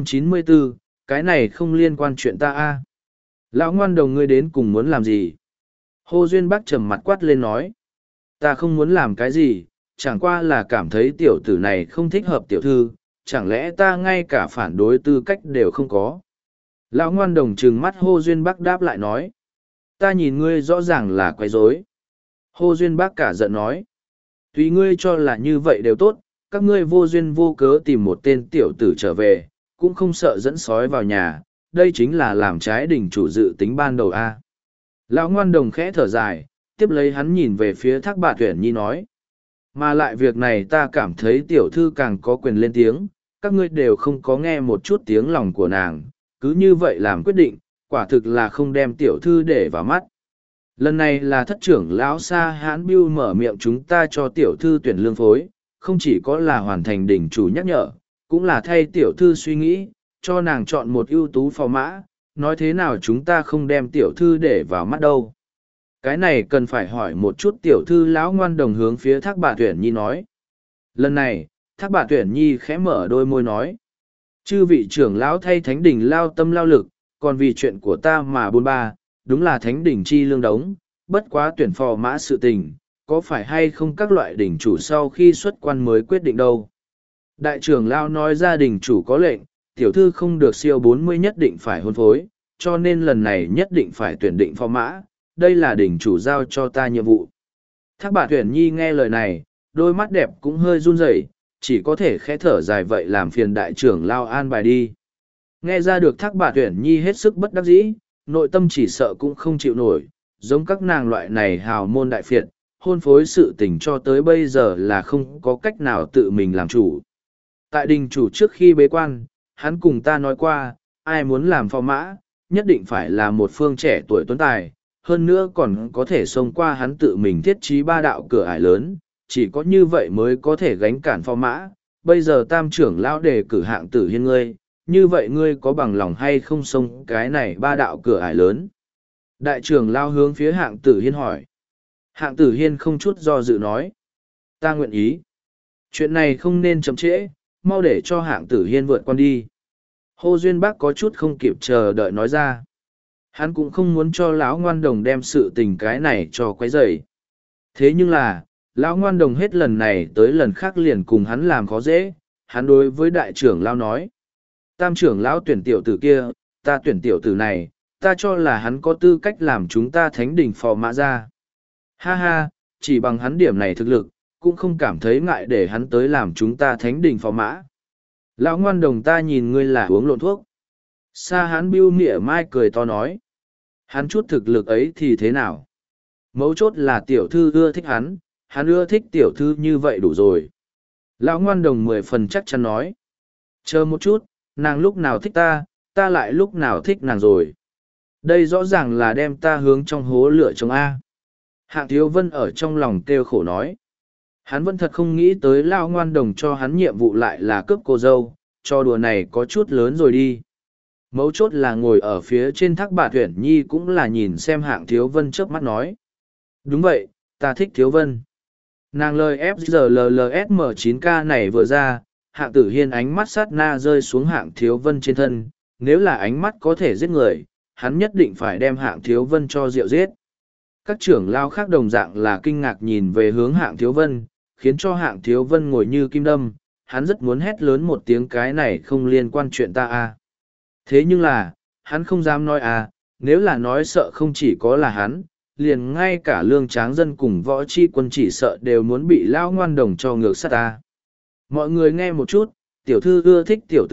794, cái này không liên quan chuyện ta a. Lão ngoan đồng ngươi đến cùng muốn làm gì? Hồ Duyên Bác trầm mặt quát lên nói. Ta không muốn làm cái gì, chẳng qua là cảm thấy tiểu tử này không thích hợp tiểu thư, chẳng lẽ ta ngay cả phản đối tư cách đều không có. Lão ngoan đồng trừng mắt Hồ Duyên Bác đáp lại nói. Ta nhìn ngươi rõ ràng là quấy rối. Hồ Duyên Bác cả giận nói. Tùy ngươi cho là như vậy đều tốt, các ngươi vô duyên vô cớ tìm một tên tiểu tử trở về, cũng không sợ dẫn sói vào nhà, đây chính là làm trái đình chủ dự tính ban đầu a. Lão ngoan đồng khẽ thở dài, tiếp lấy hắn nhìn về phía Thác Bạt Uyển Nhi nói. Mà lại việc này ta cảm thấy tiểu thư càng có quyền lên tiếng, các ngươi đều không có nghe một chút tiếng lòng của nàng, cứ như vậy làm quyết định, quả thực là không đem tiểu thư để vào mắt. Lần này là thất trưởng lão Sa Hãn Bưu mở miệng chúng ta cho tiểu thư tuyển lương phối, không chỉ có là hoàn thành đỉnh chủ nhắc nhở, cũng là thay tiểu thư suy nghĩ, cho nàng chọn một ưu tú phò mã, nói thế nào chúng ta không đem tiểu thư để vào mắt đâu. Cái này cần phải hỏi một chút tiểu thư lão ngoan đồng hướng phía Thác Bạt Uyển Nhi nói. Lần này, Thác Bạt Uyển Nhi khẽ mở đôi môi nói. Chư vị trưởng lão thay thánh đỉnh lao tâm lao lực, còn vì chuyện của ta mà bôn ba, đúng là thánh đỉnh chi lương đống, bất quá tuyển phò mã sự tình, có phải hay không các loại đỉnh chủ sau khi xuất quan mới quyết định đâu. Đại trưởng lão nói gia đình chủ có lệnh, tiểu thư không được siêu 40 nhất định phải hôn phối, cho nên lần này nhất định phải tuyển định phò mã, đây là đỉnh chủ giao cho ta nhiệm vụ. Thác Bạt Uyển Nhi nghe lời này, đôi mắt đẹp cũng hơi run rẩy, chỉ có thể khẽ thở dài vậy làm phiền đại trưởng lao an bài đi. Nghe ra được Thác Bạt Uyển Nhi hết sức bất đắc dĩ, nội tâm chỉ sợ cũng không chịu nổi, giống các nàng loại này hào môn đại phiệt, hôn phối sự tình cho tới bây giờ là không có cách nào tự mình làm chủ. Tại đình chủ trước khi bế quan, hắn cùng ta nói qua, ai muốn làm phò mã, nhất định phải là một phương trẻ tuổi tuấn tài, hơn nữa còn có thể xông qua hắn tự mình thiết trí 3 đạo cửa ải lớn, chỉ có như vậy mới có thể gánh cản phò mã. Bây giờ tam trưởng lão đề cử hạng tử hiên ngươi, như vậy ngươi có bằng lòng hay không xông cái này 3 đạo cửa ải lớn? Đại trưởng lão hướng phía hạng tử hiên hỏi. Hạng tử hiên không chút do dự nói. Ta nguyện ý. Chuyện này không nên chậm trễ, mau để cho hạng tử hiên vượt qua đi. Hồ Duyên Bác có chút không kịp chờ đợi nói ra. Hắn cũng không muốn cho lão ngoan đồng đem sự tình cái này cho quấy rầy. Thế nhưng là, lão ngoan đồng hết lần này tới lần khác liền cùng hắn làm khó dễ, hắn đối với đại trưởng lão nói. Tam trưởng lão tuyển tiểu tử kia, ta tuyển tiểu tử này, ta cho là hắn có tư cách làm chúng ta thánh đỉnh phò mã ra. Ha ha, chỉ bằng hắn điểm này thực lực, cũng không cảm thấy ngại để hắn tới làm chúng ta thánh đỉnh phò mã. Lão ngoan đồng ta nhìn ngươi là uống lộn thuốc. Sa Hãn Bưu mỉa mai cười to nói. Hắn chút thực lực ấy thì thế nào? Mấu chốt là tiểu thư ưa thích hắn ưa thích tiểu thư như vậy đủ rồi. Lão ngoan đồng 10 phần chắc chắn nói. Chờ một chút, nàng lúc nào thích ta, ta lại lúc nào thích nàng rồi. Đây rõ ràng là đem ta hướng trong hố lửa trong A. Hạng Thiếu Vân ở trong lòng kêu khổ nói. Hắn vẫn thật không nghĩ tới Lão ngoan đồng cho hắn nhiệm vụ lại là cướp cô dâu, cho đùa này có chút lớn rồi đi. Mấu chốt là ngồi ở phía trên Thác Bạt Uyển Nhi cũng là nhìn xem hạng Thiếu Vân trước mắt nói. Đúng vậy, ta thích Thiếu Vân. Nàng lời FGLLSM9K này vừa ra, hạng tử hiên ánh mắt sát na rơi xuống hạng Thiếu Vân trên thân. Nếu là ánh mắt có thể giết người, hắn nhất định phải đem hạng Thiếu Vân cho rượu giết. Các trưởng lao khác đồng dạng là kinh ngạc nhìn về hướng Hạng Thiếu Vân, khiến cho Hạng Thiếu Vân ngồi như kim đâm, hắn rất muốn hét lớn một tiếng cái này không liên quan chuyện ta à. Thế nhưng là, hắn không dám nói à, nếu là nói sợ không chỉ có là hắn, liền ngay cả Lương Tráng Dân cùng Võ Chi Quân chỉ sợ đều muốn bị Lão Ngoan Đồng cho ngược sát ta. Mọi người nghe một chút, tiểu thư ưa thích tiểu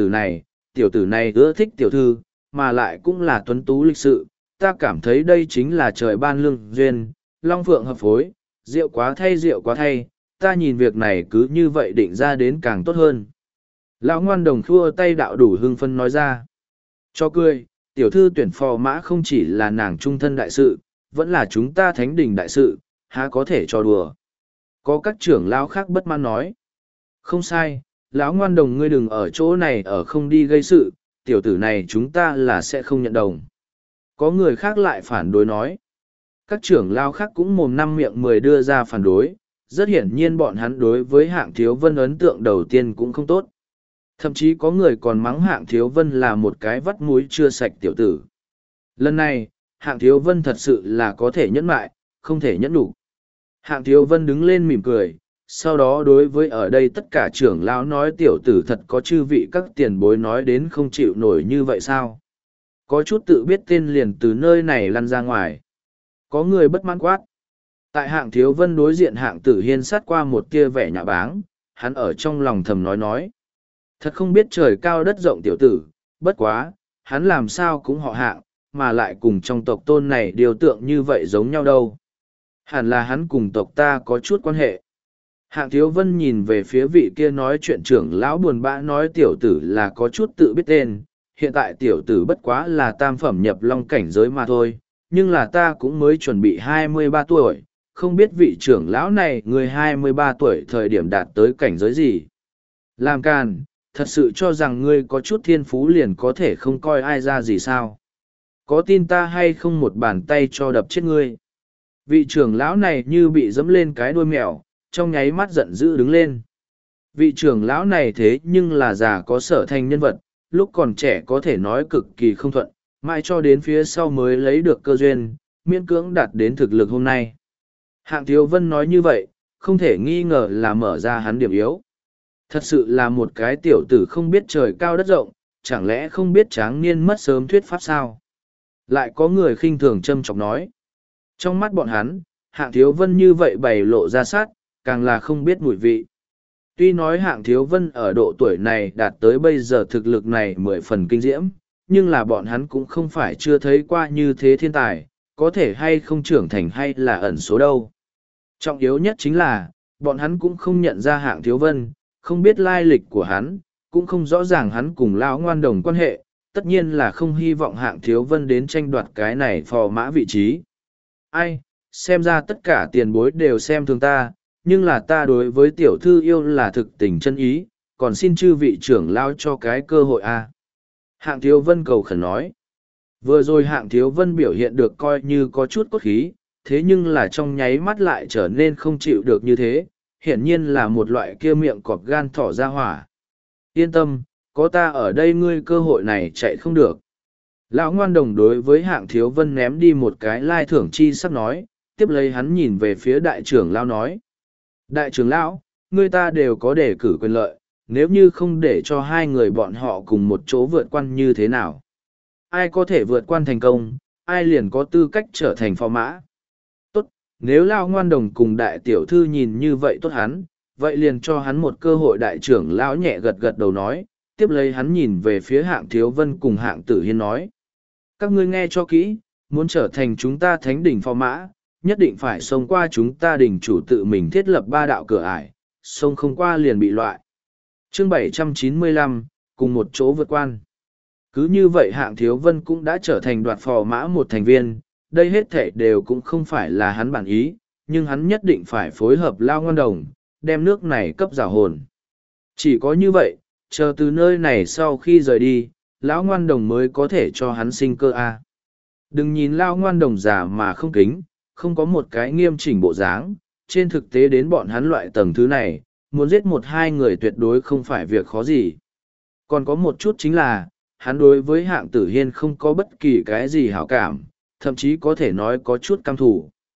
tử này ưa thích tiểu thư, mà lại cũng là tuấn tú lịch sự, ta cảm thấy đây chính là trời ban lương duyên, long phượng hợp phối, rượu quá thay, ta nhìn việc này cứ như vậy định ra đến càng tốt hơn. Lão Ngoan Đồng khua tay đạo đủ hưng phân nói ra. Cho cười, tiểu thư tuyển phò mã không chỉ là nàng trung thân đại sự, vẫn là chúng ta thánh đình đại sự, há có thể cho đùa. Có các trưởng lão khác bất mãn nói. Không sai, lão Ngoan Đồng ngươi đừng ở chỗ này ở không đi gây sự, tiểu tử này chúng ta là sẽ không nhận đồng. Có người khác lại phản đối nói. Các trưởng lão khác cũng mồm năm miệng mười đưa ra phản đối, rất hiển nhiên bọn hắn đối với Hạng Thiếu Vân ấn tượng đầu tiên cũng không tốt. Thậm chí có người còn mắng Hạng Thiếu Vân là một cái vắt muối chưa sạch tiểu tử. Lần này, Hạng Thiếu Vân thật sự là có thể nhẫn mại, không thể nhẫn đủ. Hạng Thiếu Vân đứng lên mỉm cười, sau đó đối với ở đây tất cả trưởng lão nói tiểu tử thật có chư vị các tiền bối nói đến không chịu nổi như vậy sao. Có chút tự biết tên liền từ nơi này lăn ra ngoài. Có người bất mãn quát. Tại Hạng Thiếu Vân đối diện Hạng Tử Hiên sát qua một tia vẻ nhạ báng, hắn ở trong lòng thầm nói. Thật không biết trời cao đất rộng tiểu tử, bất quá, hắn làm sao cũng họ Hạng, mà lại cùng trong tộc tôn này điều tượng như vậy giống nhau đâu. Hẳn là hắn cùng tộc ta có chút quan hệ. Hạng Thiếu Vân nhìn về phía vị kia nói chuyện trưởng lão buồn bã nói tiểu tử là có chút tự biết tên, hiện tại tiểu tử bất quá là tam phẩm nhập long cảnh giới mà thôi, nhưng là ta cũng mới chuẩn bị 23 tuổi, không biết vị trưởng lão này người 23 tuổi thời điểm đạt tới cảnh giới gì. Làm càn, thật sự cho rằng ngươi có chút thiên phú liền có thể không coi ai ra gì sao. Có tin ta hay không một bàn tay cho đập chết ngươi. Vị trưởng lão này như bị dẫm lên cái đuôi mèo, trong nháy mắt giận dữ đứng lên. Vị trưởng lão này thế nhưng là già có sở thành nhân vật, lúc còn trẻ có thể nói cực kỳ không thuận, mãi cho đến phía sau mới lấy được cơ duyên, miễn cưỡng đạt đến thực lực hôm nay. Hạng Thiếu Vân nói như vậy, không thể nghi ngờ là mở ra hắn điểm yếu. Thật sự là một cái tiểu tử không biết trời cao đất rộng, chẳng lẽ không biết tráng niên mất sớm thuyết pháp sao? Lại có người khinh thường châm chọc nói. Trong mắt bọn hắn, Hạng Thiếu Vân như vậy bày lộ ra sát, càng là không biết mùi vị. Tuy nói Hạng Thiếu Vân ở độ tuổi này đạt tới bây giờ thực lực này 10 phần kinh diễm, nhưng là bọn hắn cũng không phải chưa thấy qua như thế thiên tài, có thể hay không trưởng thành hay là ẩn số đâu. Trọng yếu nhất chính là, bọn hắn cũng không nhận ra Hạng Thiếu Vân, không biết lai lịch của hắn, cũng không rõ ràng hắn cùng Lão Ngoan Đồng quan hệ, tất nhiên là không hy vọng Hạng Thiếu Vân đến tranh đoạt cái này phò mã vị trí. Ai, xem ra tất cả tiền bối đều xem thường ta, nhưng là ta đối với tiểu thư yêu là thực tình chân ý, còn xin chư vị trưởng lao cho cái cơ hội a. Hạng Thiếu Vân cầu khẩn nói. Vừa rồi Hạng Thiếu Vân biểu hiện được coi như có chút cốt khí, thế nhưng là trong nháy mắt lại trở nên không chịu được như thế, hiển nhiên là một loại kia miệng cọp gan thỏ ra hỏa. Yên tâm, có ta ở đây ngươi cơ hội này chạy không được. Lão Ngoan Đồng đối với Hạng Thiếu Vân ném đi một cái lai thưởng chi sắp nói, tiếp lấy hắn nhìn về phía đại trưởng lão nói. Đại trưởng lão, ngươi ta đều có đề cử quyền lợi, nếu như không để cho hai người bọn họ cùng một chỗ vượt quan như thế nào? Ai có thể vượt quan thành công, ai liền có tư cách trở thành phò mã. Tốt, nếu Lão Ngoan Đồng cùng đại tiểu thư nhìn như vậy tốt hắn, vậy liền cho hắn một cơ hội. Đại trưởng lão nhẹ gật gật đầu nói, tiếp lấy hắn nhìn về phía Hạng Thiếu Vân cùng Hạng Tử Hiên nói. Các ngươi nghe cho kỹ, muốn trở thành chúng ta thánh đỉnh phò mã, nhất định phải xông qua chúng ta đỉnh chủ tự mình thiết lập 3 đạo cửa ải, xông không qua liền bị loại. Chương 795, cùng một chỗ vượt quan. Cứ như vậy Hạng Thiếu Vân cũng đã trở thành đoạt phò mã một thành viên, đây hết thể đều cũng không phải là hắn bản ý, nhưng hắn nhất định phải phối hợp Lão Ngoan Đồng, đem nước này cấp rào hồn. Chỉ có như vậy, chờ từ nơi này sau khi rời đi, Lão Ngoan Đồng mới có thể cho hắn sinh cơ a. Đừng nhìn Lão Ngoan Đồng già mà không kính, không có một cái nghiêm chỉnh bộ dáng, trên thực tế đến bọn hắn loại tầng thứ này, muốn giết 1-2 người tuyệt đối không phải việc khó gì. Còn có một chút chính là, hắn đối với Hạng Tử Hiên không có bất kỳ cái gì hảo cảm, thậm chí có thể nói có chút căm thù.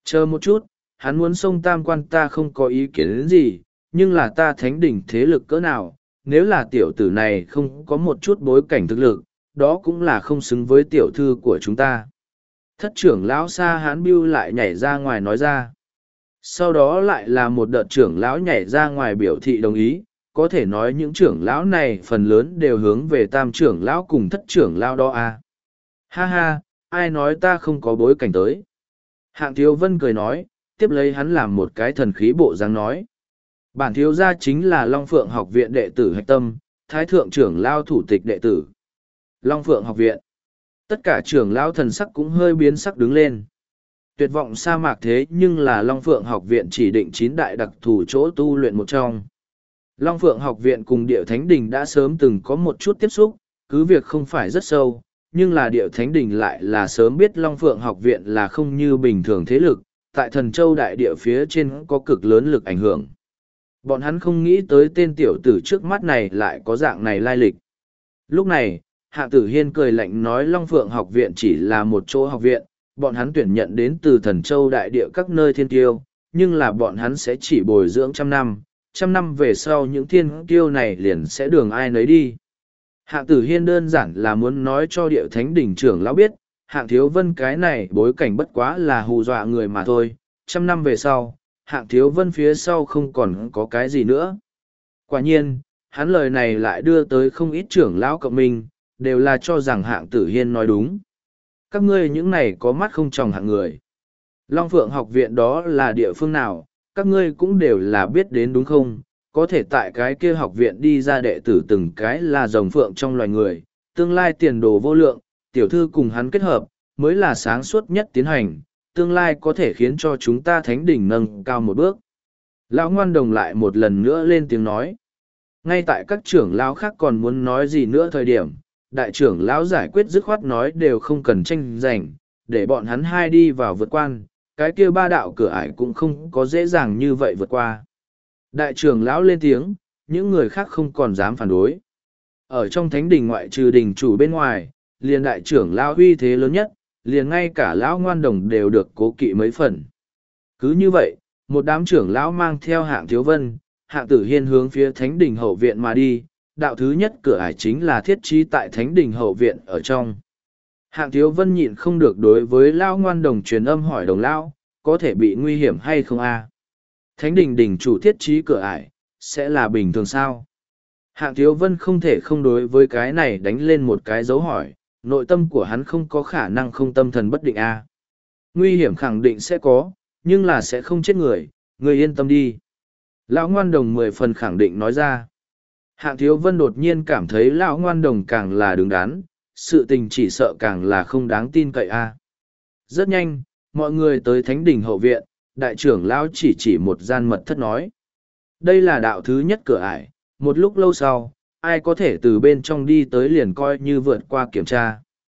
Chờ một chút, hắn muốn xông tam quan ta không có ý kiến đến gì, nhưng là ta thánh đỉnh thế lực cỡ nào, nếu là tiểu tử này không có một chút bối cảnh thực lực, đó cũng là không xứng với tiểu thư của chúng ta. Thất trưởng lão Sa Hán Bưu lại nhảy ra ngoài nói ra. Sau đó lại là một đợt trưởng lão nhảy ra ngoài biểu thị đồng ý, có thể nói những trưởng lão này phần lớn đều hướng về tam trưởng lão cùng thất trưởng lão đó à. Ha ha, ai nói ta không có bối cảnh tới. Hạng Thiếu Vân cười nói, tiếp lấy hắn làm một cái thần khí bộ dáng nói. Bản thiếu gia chính là Long Phượng học viện đệ tử hạch tâm, thái thượng trưởng lão thủ tịch đệ tử. Long Phượng học viện. Tất cả trưởng lão thần sắc cũng hơi biến sắc đứng lên. Tuyệt vọng sa mạc thế nhưng là Long Phượng học viện chỉ định 9 đại đặc thù chỗ tu luyện một trong. Long Phượng học viện cùng Điệu Thánh Đình đã sớm từng có một chút tiếp xúc, cứ việc không phải rất sâu, nhưng là Điệu Thánh Đình lại là sớm biết Long Phượng học viện là không như bình thường thế lực, tại Thần Châu đại địa phía trên có cực lớn lực ảnh hưởng. Bọn hắn không nghĩ tới tên tiểu tử trước mắt này lại có dạng này lai lịch. Lúc này, Hạ Tử Hiên cười lạnh nói Long Phượng học viện chỉ là một chỗ học viện, bọn hắn tuyển nhận đến từ Thần Châu đại địa các nơi thiên tiêu, nhưng là bọn hắn sẽ chỉ bồi dưỡng trăm năm về sau những thiên kiêu này liền sẽ đường ai nấy đi. Hạng Tử Hiên đơn giản là muốn nói cho Điệu Thánh Đỉnh trưởng lão biết, Hạng Thiếu Vân cái này bối cảnh bất quá là hù dọa người mà thôi, 100 năm về sau, Hạng Thiếu Vân phía sau không còn có cái gì nữa. Quả nhiên, hắn lời này lại đưa tới không ít trưởng lão cộng minh, đều là cho rằng Hạng Tử Hiên nói đúng. Các ngươi những này có mắt không tròng hạng người. Long Phượng học viện đó là địa phương nào, các ngươi cũng đều là biết đến đúng không? Có thể tại cái kia học viện đi ra đệ tử từng cái là rồng phượng trong loài người, tương lai tiền đồ vô lượng, tiểu thư cùng hắn kết hợp, mới là sáng suốt nhất tiến hành, tương lai có thể khiến cho chúng ta thánh đỉnh nâng cao một bước. Lão ngoan đồng lại một lần nữa lên tiếng nói. Ngay tại các trưởng lão khác còn muốn nói gì nữa thời điểm, đại trưởng lão giải quyết dứt khoát nói đều không cần tranh giành, để bọn hắn hai đi vào vượt quan, cái kia ba đạo cửa ải cũng không có dễ dàng như vậy vượt qua. Đại trưởng lão lên tiếng, những người khác không còn dám phản đối. Ở trong thánh đình ngoại trừ đình chủ bên ngoài, liền đại trưởng lão uy thế lớn nhất, liền ngay cả lão ngoan đồng đều được cố kỵ mấy phần. Cứ như vậy, một đám trưởng lão mang theo Hạng Thiếu Vân, Hạng Tử Hiên hướng phía thánh đình hậu viện mà đi, đạo thứ nhất cửa ải chính là thiết trí tại thánh đình hậu viện ở trong. Hạng Thiếu Vân nhịn không được đối với lão ngoan đồng truyền âm hỏi đồng lão, có thể bị nguy hiểm hay không a? Thánh đình đình chủ thiết trí cửa ải, sẽ là bình thường sao? Hạng Thiếu Vân không thể không đối với cái này đánh lên một cái dấu hỏi, nội tâm của hắn không có khả năng không tâm thần bất định a. Nguy hiểm khẳng định sẽ có, nhưng là sẽ không chết người, người yên tâm đi. Lão ngoan đồng 10 phần khẳng định nói ra. Hạng Thiếu Vân đột nhiên cảm thấy lão ngoan đồng càng là đứng đắn, sự tình chỉ sợ càng là không đáng tin cậy a. Rất nhanh, mọi người tới thánh đình hậu viện, đại trưởng lão chỉ một gian mật thất nói. Đây là đạo thứ nhất cửa ải, một lúc lâu sau, ai có thể từ bên trong đi tới liền coi như vượt qua kiểm tra.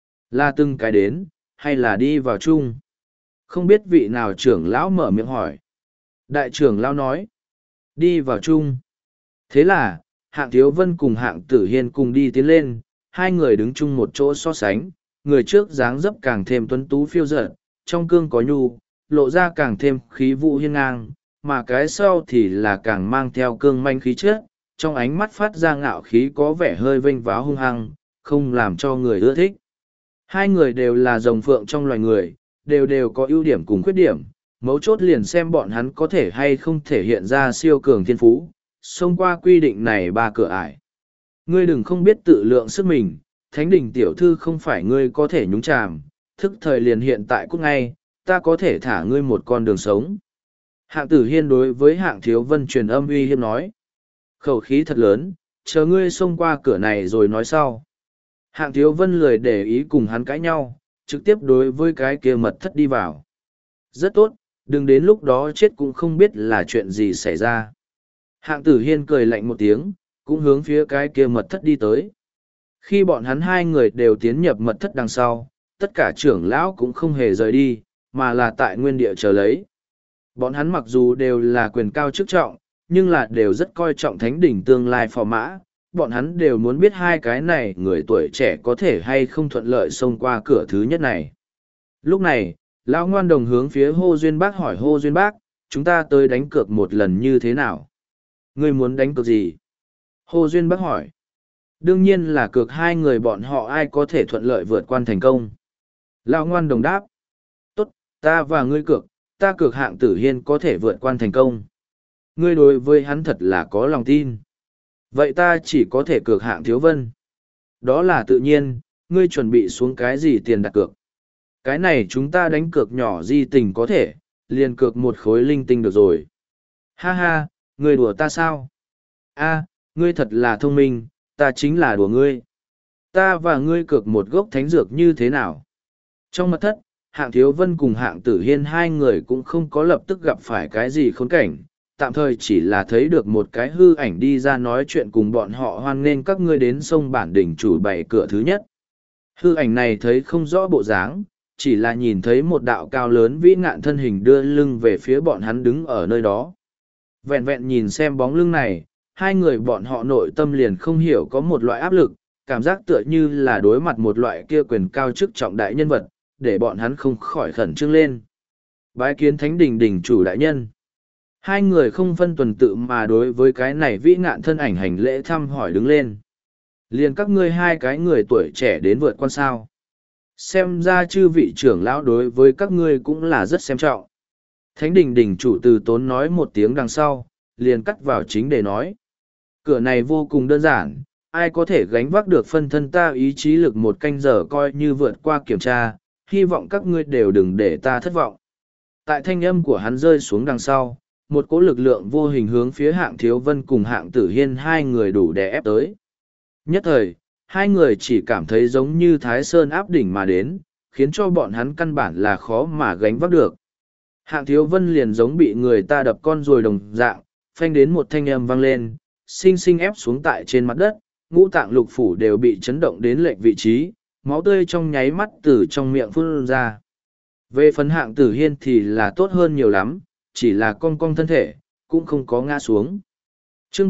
Là từng cái đến, hay là đi vào chung? Không biết vị nào trưởng lão mở miệng hỏi. Đại trưởng lão nói, đi vào chung. Thế là, Hạng Thiếu Vân cùng Hạng Tử Hiên cùng đi tiến lên, hai người đứng chung một chỗ so sánh, người trước dáng dấp càng thêm tuấn tú phiêu dở, trong cương có nhu, lộ ra càng thêm khí vũ hiên ngang, mà cái sau thì là càng mang theo cương manh khí chất, trong ánh mắt phát ra ngạo khí có vẻ hơi vênh váo hung hăng, không làm cho người ưa thích. Hai người đều là rồng phượng trong loài người, đều có ưu điểm cùng khuyết điểm, mấu chốt liền xem bọn hắn có thể hay không thể hiện ra siêu cường thiên phú, xông qua quy định này ba cửa ải. Ngươi đừng không biết tự lượng sức mình, thánh đình tiểu thư không phải ngươi có thể nhúng chàm, thức thời liền hiện tại cút ngay, ta có thể thả ngươi một con đường sống. Hạng Tử Hiên đối với Hạng Thiếu Vân truyền âm uy hiếp nói. Khẩu khí thật lớn, chờ ngươi xông qua cửa này rồi nói sau. Hạng Thiếu Vân lười để ý cùng hắn cãi nhau, trực tiếp đối với cái kia mật thất đi vào. Rất tốt, đừng đến lúc đó chết cũng không biết là chuyện gì xảy ra. Hạng Tử Hiên cười lạnh một tiếng, cũng hướng phía cái kia mật thất đi tới. Khi bọn hắn hai người đều tiến nhập mật thất đằng sau, tất cả trưởng lão cũng không hề rời đi, mà là tại nguyên địa chờ lấy. Bọn hắn mặc dù đều là quyền cao chức trọng, nhưng là đều rất coi trọng thánh đỉnh tương lai phò mã. Bọn hắn đều muốn biết hai cái này người tuổi trẻ có thể hay không thuận lợi xông qua cửa thứ nhất này. Lúc này, Lão ngoan đồng hướng phía Hô Duyên Bác hỏi Hô Duyên Bác, chúng ta tới đánh cược một lần như thế nào? Ngươi muốn đánh cược gì? Hô Duyên Bác hỏi. Đương nhiên là cược hai người bọn họ ai có thể thuận lợi vượt quan thành công. Lão ngoan đồng đáp. Tốt, ta và ngươi cược, ta cược Hạng Tử Hiên có thể vượt quan thành công. Ngươi đối với hắn thật là có lòng tin. Vậy ta chỉ có thể cược Hạng Thiếu Vân. Đó là tự nhiên, ngươi chuẩn bị xuống cái gì tiền đặt cược? Cái này chúng ta đánh cược nhỏ di tình có thể, liền cược một khối linh tinh được rồi. Ha ha, ngươi đùa ta sao? A, ngươi thật là thông minh, ta chính là đùa ngươi. Ta và ngươi cược một gốc thánh dược như thế nào? Trong mật thất, Hạng Thiếu Vân cùng Hạng Tử Hiên hai người cũng không có lập tức gặp phải cái gì khốn cảnh, tạm thời chỉ là thấy được một cái hư ảnh đi ra nói chuyện cùng bọn họ hoan nghênh các ngươi đến sông Bản Đỉnh chủ bày cửa thứ nhất. Hư ảnh này thấy không rõ bộ dáng, chỉ là nhìn thấy một đạo cao lớn vĩ ngạn thân hình đưa lưng về phía bọn hắn đứng ở nơi đó. Vẹn vẹn nhìn xem bóng lưng này, hai người bọn họ nội tâm liền không hiểu có một loại áp lực, cảm giác tựa như là đối mặt một loại kia quyền cao chức trọng đại nhân vật, để bọn hắn không khỏi khẩn trương lên. Bái kiến Thánh Đình Đình chủ đại nhân. Hai người không phân tuần tự mà đối với cái này vĩ ngạn thân ảnh hành lễ thăm hỏi đứng lên. Liền các ngươi hai cái người tuổi trẻ đến vượt quan sao. Xem ra chư vị trưởng lão đối với các ngươi cũng là rất xem trọng. Thánh Đình Đình chủ từ tốn nói một tiếng đằng sau, liền cắt vào chính để nói. Cửa này vô cùng đơn giản, ai có thể gánh vác được phân thân ta ý chí lực một canh giờ coi như vượt qua kiểm tra, hy vọng các ngươi đều đừng để ta thất vọng. Tại thanh âm của hắn rơi xuống đằng sau, một cỗ lực lượng vô hình hướng phía Hạng Thiếu Vân cùng Hạng Tử Hiên hai người đủ đè ép tới. Nhất thời, hai người chỉ cảm thấy giống như Thái Sơn áp đỉnh mà đến, khiến cho bọn hắn căn bản là khó mà gánh vác được. Hạng Thiếu Vân liền giống bị người ta đập con ruồi đồng dạng, phanh đến một thanh âm vang lên, sinh sinh ép xuống tại trên mặt đất, ngũ tạng lục phủ đều bị chấn động đến lệch vị trí, máu tươi trong nháy mắt từ trong miệng phun ra. Về phần Hạng Tử Hiên thì là tốt hơn nhiều lắm, chỉ là cong cong thân thể, cũng không có ngã xuống. Chương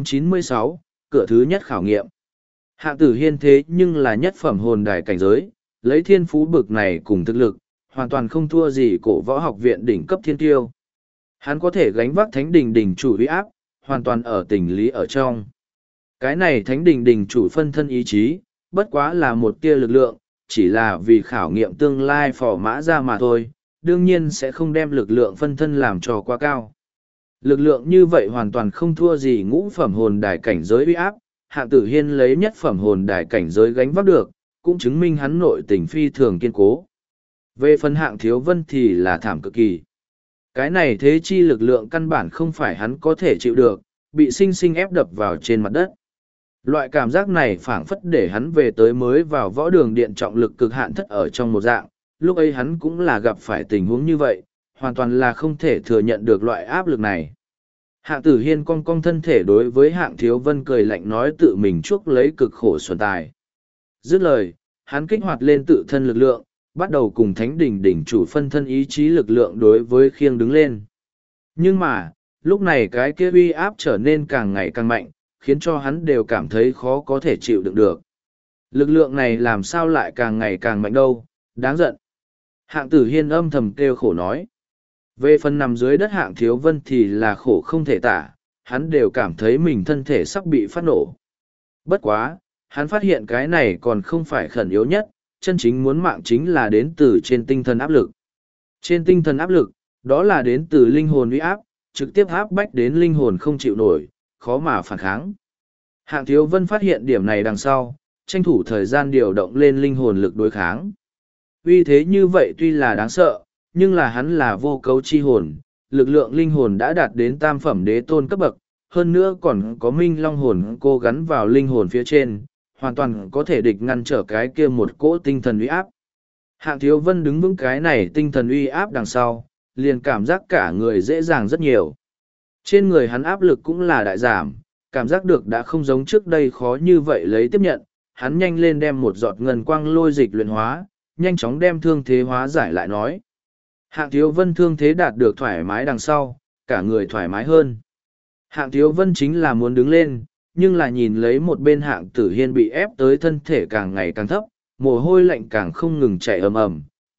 796, cửa thứ nhất khảo nghiệm. Hạng Tử Hiên thế nhưng là nhất phẩm hồn đài cảnh giới, lấy thiên phú bực này cùng thực lực, hoàn toàn không thua gì cổ võ học viện đỉnh cấp thiên tiêu. Hắn có thể gánh vác Thánh Đình Đình chủ uy áp, hoàn toàn ở tình lý ở trong. Cái này Thánh Đình Đình chủ phân thân ý chí, bất quá là một tia lực lượng, chỉ là vì khảo nghiệm tương lai phò mã ra mà thôi, đương nhiên sẽ không đem lực lượng phân thân làm cho quá cao. Lực lượng như vậy hoàn toàn không thua gì ngũ phẩm hồn đài cảnh giới uy áp, Hạng Tử Hiên lấy nhất phẩm hồn đài cảnh giới gánh vác được, cũng chứng minh hắn nội tình phi thường kiên cố. Về phần Hạng Thiếu Vân thì là thảm cực kỳ. Cái này thế chi lực lượng căn bản không phải hắn có thể chịu được, bị sinh sinh ép đập vào trên mặt đất. Loại cảm giác này phảng phất để hắn về tới mới vào võ đường điện trọng lực cực hạn thất ở trong một dạng, lúc ấy hắn cũng là gặp phải tình huống như vậy, hoàn toàn là không thể thừa nhận được loại áp lực này. Hạng Tử Hiên cong cong thân thể đối với Hạng Thiếu Vân cười lạnh nói tự mình chuốc lấy cực khổ xuân tài. Dứt lời, hắn kích hoạt lên tự thân lực lượng, bắt đầu cùng Thánh Đình đỉnh chủ phân thân ý chí lực lượng đối với khiêng đứng lên. Nhưng mà, lúc này cái kia uy áp trở nên càng ngày càng mạnh, khiến cho hắn đều cảm thấy khó có thể chịu đựng được. Lực lượng này làm sao lại càng ngày càng mạnh đâu, đáng giận. Hạng Tử Hiên âm thầm kêu khổ nói. Về phần nằm dưới đất Hạng Thiếu Vân thì là khổ không thể tả, hắn đều cảm thấy mình thân thể sắp bị phát nổ. Bất quá, hắn phát hiện cái này còn không phải khẩn yếu nhất, chân chính muốn mạng chính là đến từ trên tinh thần áp lực. Trên tinh thần áp lực, đó là đến từ linh hồn uy áp, trực tiếp áp bách đến linh hồn không chịu nổi, khó mà phản kháng. Hạng Thiếu Vân phát hiện điểm này đằng sau, tranh thủ thời gian điều động lên linh hồn lực đối kháng. Uy thế như vậy tuy là đáng sợ, nhưng là hắn là vô cấu chi hồn, lực lượng linh hồn đã đạt đến tam phẩm đế tôn cấp bậc, hơn nữa còn có minh long hồn cô gắn vào linh hồn phía trên, hoàn toàn có thể địch ngăn trở cái kia một cỗ tinh thần uy áp. Hạng Thiếu Vân đứng vững cái này tinh thần uy áp đằng sau, liền cảm giác cả người dễ dàng rất nhiều. Trên người hắn áp lực cũng là đại giảm, cảm giác được đã không giống trước đây khó như vậy lấy tiếp nhận, hắn nhanh lên đem một giọt ngân quang lôi dịch luyện hóa, nhanh chóng đem thương thế hóa giải lại nói. Hạng Thiếu Vân thương thế đạt được thoải mái đằng sau, cả người thoải mái hơn. Hạng Thiếu Vân chính là muốn đứng lên, nhưng là nhìn lấy một bên Hạng Tử Hiên bị ép tới thân thể càng ngày càng thấp, mồ hôi lạnh càng không ngừng chảy ầm ầm,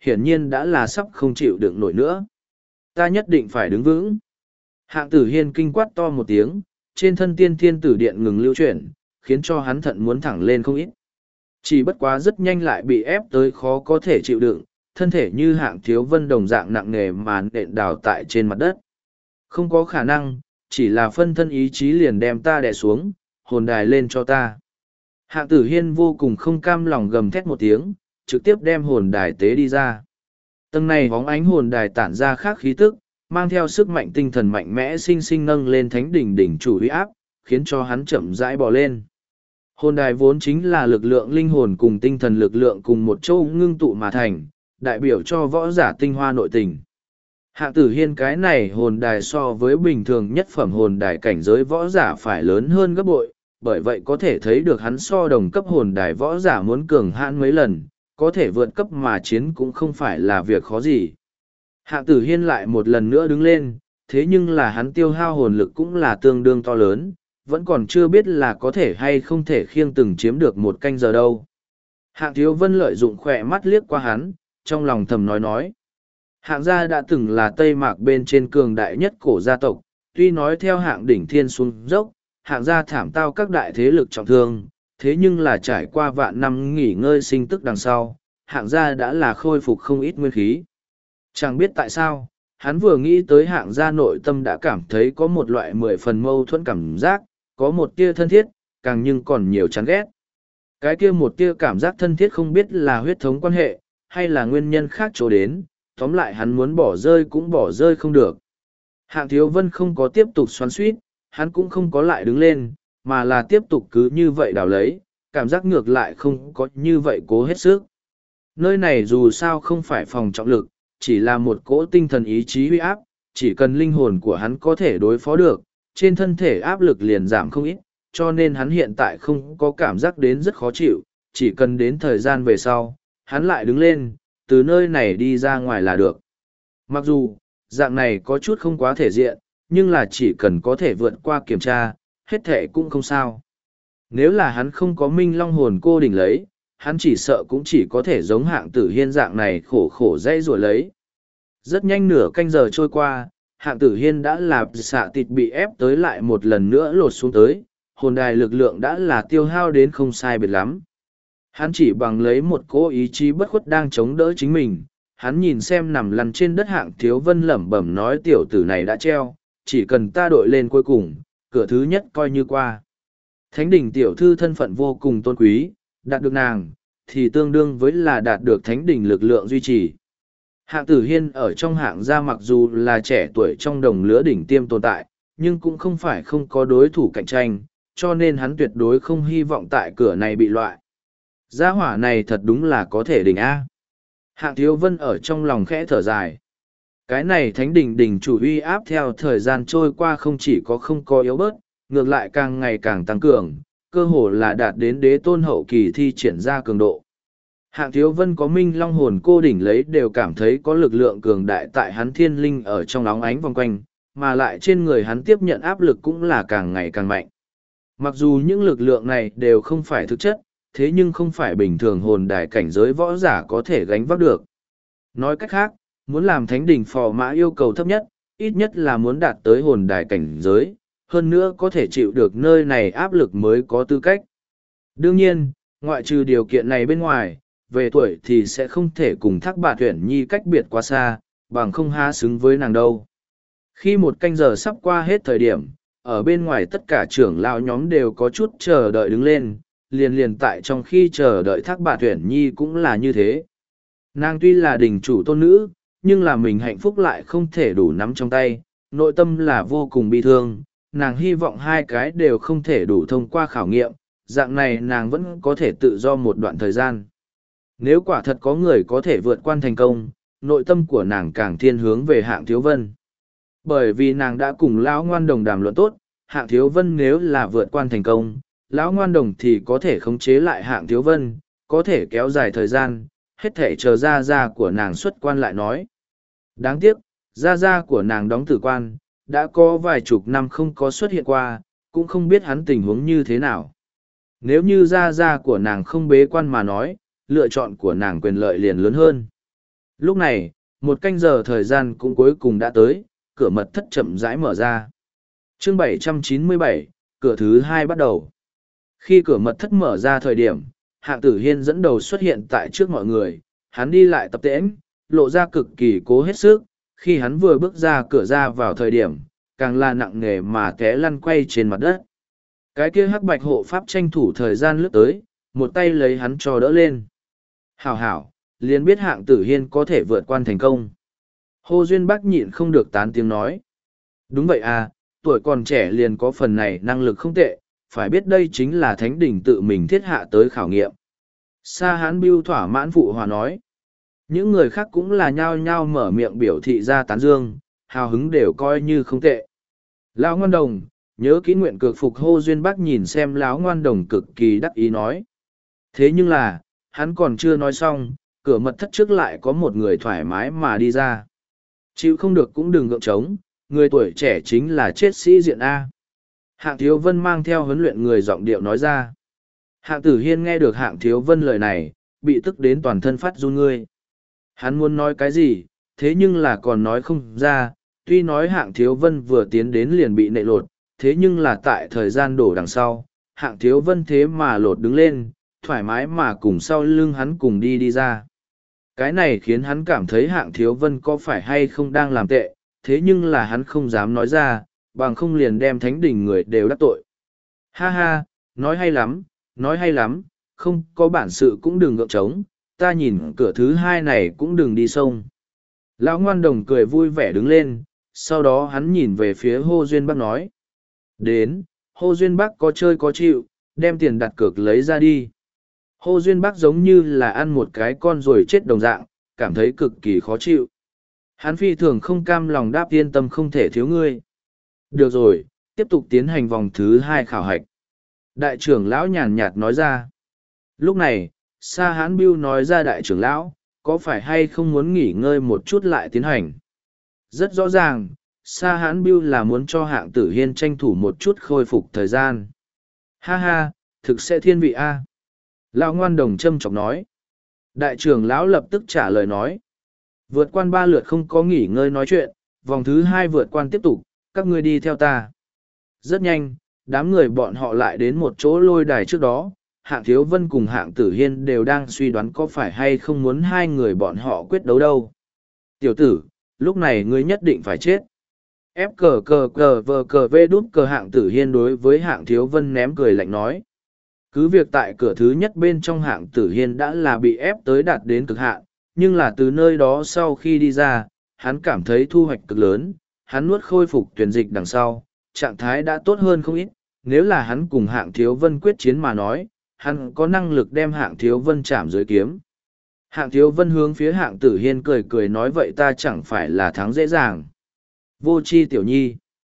hiển nhiên đã là sắp không chịu đựng nổi nữa. Ta nhất định phải đứng vững. Hạng Tử Hiên kinh quát to một tiếng, trên thân tiên thiên tử điện ngừng lưu chuyển, khiến cho hắn thận muốn thẳng lên không ít. Chỉ bất quá rất nhanh lại bị ép tới khó có thể chịu đựng, thân thể như Hạng Thiếu Vân đồng dạng nặng nề mà nện đào tại trên mặt đất. Không có khả năng, chỉ là phân thân ý chí liền đem ta đè xuống, hồn đài lên cho ta. Hạng Tử Hiên vô cùng không cam lòng gầm thét một tiếng, trực tiếp đem hồn đài tế đi ra. Tầng này bóng ánh hồn đài tản ra khác khí tức, mang theo sức mạnh tinh thần mạnh mẽ sinh sinh nâng lên thánh đỉnh đỉnh chủ uy áp, khiến cho hắn chậm rãi bò lên. Hồn đài vốn chính là lực lượng linh hồn cùng tinh thần lực lượng cùng một chỗ ngưng tụ mà thành, đại biểu cho võ giả tinh hoa nội tình. Hạng Tử Hiên cái này hồn đài so với bình thường nhất phẩm hồn đài cảnh giới võ giả phải lớn hơn gấp bội, bởi vậy có thể thấy được hắn so đồng cấp hồn đài võ giả muốn cường hãn mấy lần, có thể vượt cấp mà chiến cũng không phải là việc khó gì. Hạng Tử Hiên lại một lần nữa đứng lên, thế nhưng là hắn tiêu hao hồn lực cũng là tương đương to lớn, vẫn còn chưa biết là có thể hay không thể khiêng từng chiếm được một canh giờ đâu. Hạng Thiếu Vân lợi dụng khỏe mắt liếc qua hắn, trong lòng thầm nói. Hạng gia đã từng là Tây Mạc bên trên cường đại nhất cổ gia tộc, tuy nói theo hạng đỉnh thiên xuống dốc, hạng gia thảm tao các đại thế lực trọng thương, thế nhưng là trải qua vạn năm nghỉ ngơi sinh tức đằng sau, hạng gia đã là khôi phục không ít nguyên khí. Chẳng biết tại sao, hắn vừa nghĩ tới hạng gia nội tâm đã cảm thấy có một loại 10 phần mâu thuẫn cảm giác, có một tia thân thiết, càng nhưng còn nhiều chán ghét. Cái kia một tia cảm giác thân thiết không biết là huyết thống quan hệ, hay là nguyên nhân khác chỗ đến, tóm lại hắn muốn bỏ rơi cũng bỏ rơi không được. Hạng Thiếu Vân không có tiếp tục xoắn suýt, hắn cũng không có lại đứng lên, mà là tiếp tục cứ như vậy đào lấy, cảm giác ngược lại không có như vậy cố hết sức. Nơi này dù sao không phải phòng trọng lực, chỉ là một cỗ tinh thần ý chí huy áp, chỉ cần linh hồn của hắn có thể đối phó được, trên thân thể áp lực liền giảm không ít, cho nên hắn hiện tại không có cảm giác đến rất khó chịu, chỉ cần đến thời gian về sau, hắn lại đứng lên, từ nơi này đi ra ngoài là được. Mặc dù, dạng này có chút không quá thể diện, nhưng là chỉ cần có thể vượt qua kiểm tra, hết thể cũng không sao. Nếu là hắn không có minh long hồn cô đỉnh lấy, hắn chỉ sợ cũng chỉ có thể giống Hạng Tử Hiên dạng này khổ khổ dây rùa lấy. Rất nhanh nửa canh giờ trôi qua, Hạng Tử Hiên đã là xạ tịt bị ép tới lại một lần nữa lột xuống tới, hồn đài lực lượng đã là tiêu hao đến không sai biệt lắm. Hắn chỉ bằng lấy một cỗ ý chí bất khuất đang chống đỡ chính mình, hắn nhìn xem nằm lăn trên đất Hạng Thiếu Vân lẩm bẩm nói tiểu tử này đã treo, chỉ cần ta đội lên cuối cùng, cửa thứ nhất coi như qua. Thánh đỉnh tiểu thư thân phận vô cùng tôn quý, đạt được nàng, thì tương đương với là đạt được thánh đỉnh lực lượng duy trì. Hạng Tử Hiên ở trong hạng gia mặc dù là trẻ tuổi trong đồng lứa đỉnh tiêm tồn tại, nhưng cũng không phải không có đối thủ cạnh tranh, cho nên hắn tuyệt đối không hy vọng tại cửa này bị loại. Gia hỏa này thật đúng là có thể đỉnh A. Hạng Thiếu Vân ở trong lòng khẽ thở dài. Cái này thánh đỉnh đỉnh chủ uy áp theo thời gian trôi qua không chỉ có không có yếu bớt, ngược lại càng ngày càng tăng cường, cơ hồ là đạt đến đế tôn hậu kỳ thi triển ra cường độ. Hạng Thiếu Vân có minh long hồn cô đỉnh lấy đều cảm thấy có lực lượng cường đại tại hắn thiên linh ở trong óng ánh vòng quanh, mà lại trên người hắn tiếp nhận áp lực cũng là càng ngày càng mạnh. Mặc dù những lực lượng này đều không phải thực chất, thế nhưng không phải bình thường hồn đài cảnh giới võ giả có thể gánh vác được. Nói cách khác, muốn làm thánh đỉnh phò mã yêu cầu thấp nhất, ít nhất là muốn đạt tới hồn đài cảnh giới, hơn nữa có thể chịu được nơi này áp lực mới có tư cách. Đương nhiên, ngoại trừ điều kiện này bên ngoài, về tuổi thì sẽ không thể cùng Thác Bạt Uyển Nhi cách biệt quá xa, bằng không há xứng với nàng đâu. Khi một canh giờ sắp qua hết thời điểm, ở bên ngoài tất cả trưởng lão nhóm đều có chút chờ đợi đứng lên, liền tại trong khi chờ đợi Thác Bạt Uyển Nhi cũng là như thế. Nàng tuy là đình chủ tôn nữ, nhưng là mình hạnh phúc lại không thể đủ nắm trong tay, nội tâm là vô cùng bi thương, nàng hy vọng hai cái đều không thể đủ thông qua khảo nghiệm, dạng này nàng vẫn có thể tự do một đoạn thời gian. Nếu quả thật có người có thể vượt qua thành công, nội tâm của nàng càng thiên hướng về Hạng Thiếu Vân. Bởi vì nàng đã cùng Lão Ngoan Đồng đàm luận tốt, Hạng Thiếu Vân nếu là vượt qua thành công, Lão Ngoan Đồng thì có thể khống chế lại Hạng Thiếu Vân, có thể kéo dài thời gian, hết thể chờ gia của nàng xuất quan lại nói. Đáng tiếc, gia của nàng đóng tử quan, đã có vài chục năm không có xuất hiện qua, cũng không biết hắn tình huống như thế nào. Nếu như gia của nàng không bế quan mà nói, lựa chọn của nàng quyền lợi liền lớn hơn. Lúc này, một canh giờ thời gian cũng cuối cùng đã tới, cửa mật thất chậm rãi mở ra. Chương 797, cửa thứ hai bắt đầu. Khi cửa mật thất mở ra thời điểm, Hạng Tử Hiên dẫn đầu xuất hiện tại trước mọi người, hắn đi lại tập tễnh, lộ ra cực kỳ cố hết sức, khi hắn vừa bước ra cửa ra vào thời điểm, càng là nặng nề mà té lăn quay trên mặt đất. Cái kia hắc bạch hộ pháp tranh thủ thời gian lướt tới, một tay lấy hắn cho đỡ lên. Hảo hảo, liền biết Hạng Tử Hiên có thể vượt qua thành công. Hồ Duyên Bắc nhịn không được tán tiếng nói. Đúng vậy à, tuổi còn trẻ liền có phần này năng lực không tệ, phải biết đây chính là thánh đỉnh tự mình thiết hạ tới khảo nghiệm. Sa Hán Bưu thỏa mãn phụ hòa nói. Những người khác cũng là nhao nhao mở miệng biểu thị ra tán dương, hào hứng đều coi như không tệ. Lão Ngoan Đồng, nhớ kỹ nguyện cực phục. Hô Duyên Bắc nhìn xem Lão Ngoan Đồng cực kỳ đắc ý nói. Thế nhưng là, hắn còn chưa nói xong, cửa mật thất trước lại có một người thoải mái mà đi ra. Chịu không được cũng đừng gượng trống, người tuổi trẻ chính là chết sĩ diện A. Hạng Thiếu Vân mang theo huấn luyện người giọng điệu nói ra. Hạng Tử Hiên nghe được Hạng Thiếu Vân lời này, bị tức đến toàn thân phát run ngươi. Hắn muốn nói cái gì, thế nhưng là còn nói không ra, tuy nói Hạng Thiếu Vân vừa tiến đến liền bị nệ lột, thế nhưng là tại thời gian đổ đằng sau, Hạng Thiếu Vân thế mà lột đứng lên, thoải mái mà cùng sau lưng hắn cùng đi ra. Cái này khiến hắn cảm thấy Hạng Thiếu Vân có phải hay không đang làm tệ, thế nhưng là hắn không dám nói ra, bằng không liền đem thánh đỉnh người đều đắc tội. Ha ha, nói hay lắm, không có bản sự cũng đừng gượng trống, ta nhìn cửa thứ hai này cũng đừng đi sông. Lão Ngoan Đồng cười vui vẻ đứng lên, sau đó hắn nhìn về phía Hồ Duyên Bắc nói. Đến, Hồ Duyên Bắc có chơi có chịu, đem tiền đặt cược lấy ra đi. Hồ Duyên Bắc giống như là ăn một cái con rồi chết đồng dạng, cảm thấy cực kỳ khó chịu. Hắn phi thường không cam lòng đáp yên tâm không thể thiếu ngươi. Được rồi, tiếp tục tiến hành vòng thứ hai khảo hạch. Đại trưởng lão nhàn nhạt nói ra. Lúc này, Sa Hán Bưu nói ra đại trưởng lão, có phải hay không muốn nghỉ ngơi một chút lại tiến hành? Rất rõ ràng, Sa Hán Bưu là muốn cho Hạng Tử Hiên tranh thủ một chút khôi phục thời gian. Ha ha, thực sẽ thiên vị a. Lão Ngoan Đồng châm chọc nói. Đại trưởng lão lập tức trả lời nói. Vượt qua 3 lượt không có nghỉ ngơi nói chuyện, vòng thứ 2 vượt qua tiếp tục, các ngươi đi theo ta. Rất nhanh, đám người bọn họ lại đến một chỗ lôi đài trước đó. Hạng Thiếu Vân cùng Hạng Tử Hiên đều đang suy đoán có phải hay không muốn hai người bọn họ quyết đấu đâu. Tiểu tử, lúc này ngươi nhất định phải chết. Ép cờ cờ cờ vờ cờ vê đút cờ. Hạng Tử Hiên đối với Hạng Thiếu Vân ném cười lạnh nói. Cứ việc tại cửa thứ nhất bên trong Hạng Tử Hiên đã là bị ép tới đạt đến cực hạn, nhưng là từ nơi đó sau khi đi ra, hắn cảm thấy thu hoạch cực lớn, hắn nuốt khôi phục tuyển dịch đằng sau, trạng thái đã tốt hơn không ít, nếu là hắn cùng Hạng Thiếu Vân quyết chiến mà nói, hắn có năng lực đem Hạng Thiếu Vân chạm dưới kiếm. Hạng Thiếu Vân hướng phía Hạng Tử Hiên cười cười nói vậy ta chẳng phải là thắng dễ dàng. Vô tri tiểu nhi.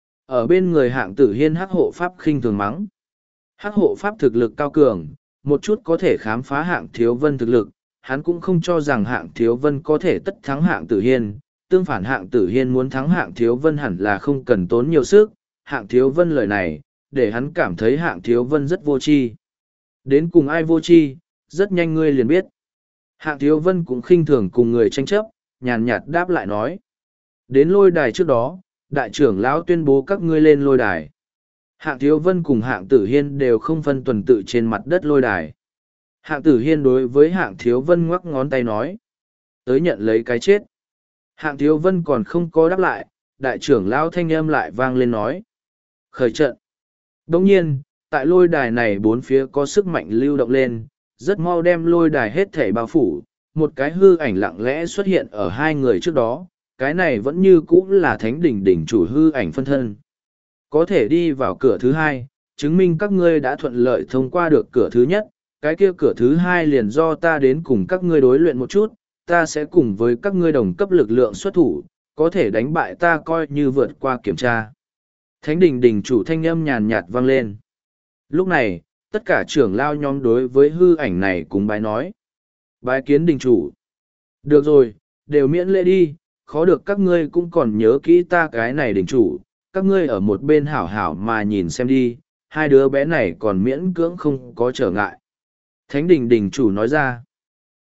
Ở bên người Hạng Tử Hiên hắc hộ pháp khinh thường mắng. Hắc hộ pháp thực lực cao cường, một chút có thể khám phá Hạng Thiếu Vân thực lực, hắn cũng không cho rằng Hạng Thiếu Vân có thể tất thắng Hạng Tử Hiên. Tương phản Hạng Tử Hiên muốn thắng Hạng Thiếu Vân hẳn là không cần tốn nhiều sức. Hạng Thiếu Vân lời này, để hắn cảm thấy Hạng Thiếu Vân rất vô tri. Đến cùng ai vô tri, rất nhanh ngươi liền biết. Hạng Thiếu Vân cũng khinh thường cùng người tranh chấp, nhàn nhạt đáp lại nói. Đến lôi đài trước đó, đại trưởng lão tuyên bố các ngươi lên lôi đài. Hạng Thiếu Vân cùng Hạng Tử Hiên đều không phân tuần tự trên mặt đất lôi đài. Hạng Tử Hiên đối với Hạng Thiếu Vân ngoắc ngón tay nói. Tới nhận lấy cái chết. Hạng Thiếu Vân còn không có đáp lại, đại trưởng lão thanh âm lại vang lên nói. Khởi trận. Đồng nhiên, tại lôi đài này bốn phía có sức mạnh lưu động lên, rất mau đem lôi đài hết thảy bao phủ, một cái hư ảnh lặng lẽ xuất hiện ở hai người trước đó, cái này vẫn như cũ là thánh đỉnh đỉnh chủ hư ảnh phân thân. Có thể đi vào cửa thứ hai, chứng minh các ngươi đã thuận lợi thông qua được cửa thứ nhất, cái kia cửa thứ hai liền do ta đến cùng các ngươi đối luyện một chút, ta sẽ cùng với các ngươi đồng cấp lực lượng xuất thủ, có thể đánh bại ta coi như vượt qua kiểm tra. Thánh đỉnh đỉnh chủ thanh âm nhàn nhạt vang lên. Lúc này, tất cả trưởng lao nhóm đối với hư ảnh này cùng bái nói. Bái kiến đình chủ. Được rồi, đều miễn lễ đi, khó được các ngươi cũng còn nhớ kỹ ta cái này đình chủ, các ngươi ở một bên hảo hảo mà nhìn xem đi, hai đứa bé này còn miễn cưỡng không có trở ngại. Thánh đình đình chủ nói ra.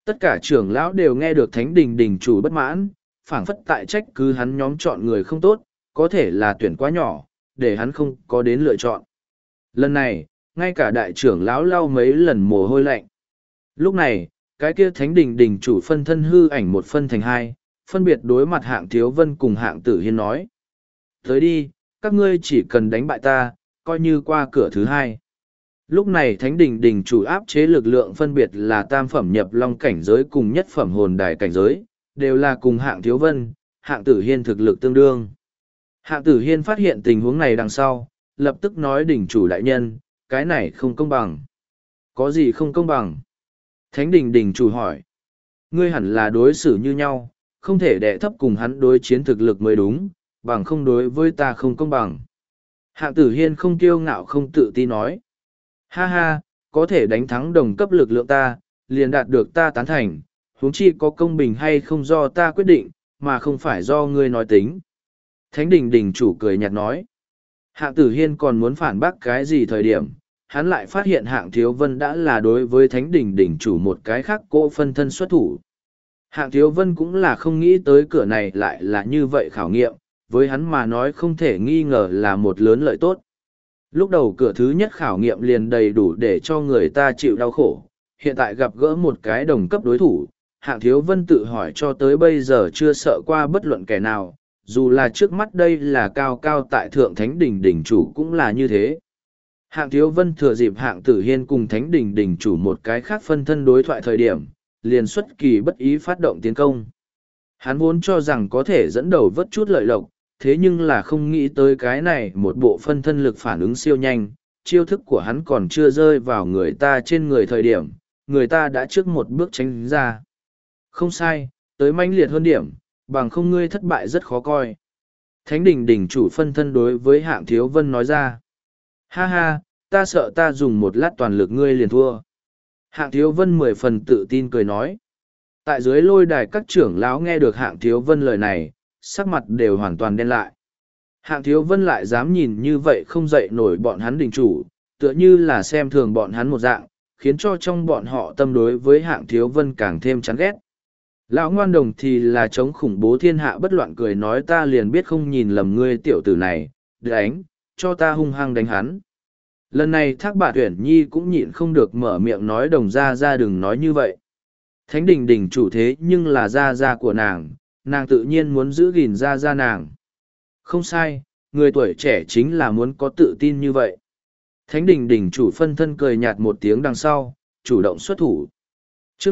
Tất cả trưởng lão đều nghe được Thánh Đình Đình chủ bất mãn, phảng phất tại trách cứ hắn nhóm chọn người không tốt, có thể là tuyển quá nhỏ, để hắn không có đến lựa chọn. Lần này, ngay cả đại trưởng lão lau mấy lần mồ hôi lạnh. Lúc này, cái kia Thánh Đình Đình chủ phân thân hư ảnh một phân thành hai, phân biệt đối mặt Hạng Thiếu Vân cùng Hạng Tử Hiên nói. Tới đi, các ngươi chỉ cần đánh bại ta, coi như qua cửa thứ hai. Lúc này Thánh Đình Đình chủ áp chế lực lượng phân biệt là tam phẩm nhập long cảnh giới cùng nhất phẩm hồn đài cảnh giới, đều là cùng Hạng Thiếu Vân, Hạng Tử Hiên thực lực tương đương. Hạng Tử Hiên phát hiện tình huống này đằng sau, lập tức nói Đình chủ đại nhân, cái này không công bằng. Có gì không công bằng? Thánh Đình Đình chủ hỏi. Ngươi hẳn là đối xử như nhau, không thể đệ thấp cùng hắn đối chiến thực lực mới đúng, bằng không đối với ta không công bằng. Hạng Tử Hiên không kiêu ngạo không tự ti nói. Ha ha, có thể đánh thắng đồng cấp lực lượng ta, liền đạt được ta tán thành, huống chi có công bình hay không do ta quyết định, mà không phải do ngươi nói tính. Thánh Đình Đình chủ cười nhạt nói. Hạng Tử Hiên còn muốn phản bác cái gì thời điểm, hắn lại phát hiện Hạng Thiếu Vân đã là đối với Thánh Đình Đình chủ một cái khác cô phân thân xuất thủ. Hạng Thiếu Vân cũng là không nghĩ tới cửa này lại là như vậy khảo nghiệm, với hắn mà nói không thể nghi ngờ là một lớn lợi tốt. Lúc đầu cửa thứ nhất khảo nghiệm liền đầy đủ để cho người ta chịu đau khổ, hiện tại gặp gỡ một cái đồng cấp đối thủ, Hạng Thiếu Vân tự hỏi cho tới bây giờ chưa sợ qua bất luận kẻ nào, dù là trước mắt đây là cao cao tại Thượng Thánh Đình Đình chủ cũng là như thế. Hạng Thiếu Vân thừa dịp Hạng Tử Hiên cùng Thánh Đình Đình chủ một cái khác phân thân đối thoại thời điểm, liền xuất kỳ bất ý phát động tiến công. Hắn vốn cho rằng có thể dẫn đầu vớt chút lợi lộc, thế nhưng là không nghĩ tới cái này một bộ phân thân lực phản ứng siêu nhanh, chiêu thức của hắn còn chưa rơi vào người ta trên người thời điểm, người ta đã trước một bước tránh ra. Không sai, tới manh liệt hơn điểm, bằng không ngươi thất bại rất khó coi. Thánh Đình Đình chủ phân thân đối với Hạng Thiếu Vân nói ra. Ha ha, ta sợ ta dùng một lát toàn lực ngươi liền thua. Hạng Thiếu Vân 10 phần tự tin cười nói. Tại dưới lôi đài các trưởng lão nghe được Hạng Thiếu Vân lời này, sắc mặt đều hoàn toàn đen lại. Hạng Thiếu Vân lại dám nhìn như vậy không dậy nổi bọn hắn đình chủ, tựa như là xem thường bọn hắn một dạng, khiến cho trong bọn họ tâm đối với Hạng Thiếu Vân càng thêm chán ghét. Lão ngoan đồng thì là chống khủng bố thiên hạ bất loạn cười nói ta liền biết không nhìn lầm ngươi tiểu tử này, đánh, cho ta hung hăng đánh hắn. Lần này Thác Bạt Uyển Nhi cũng nhịn không được mở miệng nói đồng ra đừng nói như vậy. Thánh Đình Đình chủ thế nhưng là gia của nàng, nàng tự nhiên muốn giữ gìn gia nàng. Không sai, người tuổi trẻ chính là muốn có tự tin như vậy. Thánh Đình Đình chủ phân thân cười nhạt một tiếng đằng sau, chủ động xuất thủ. Chương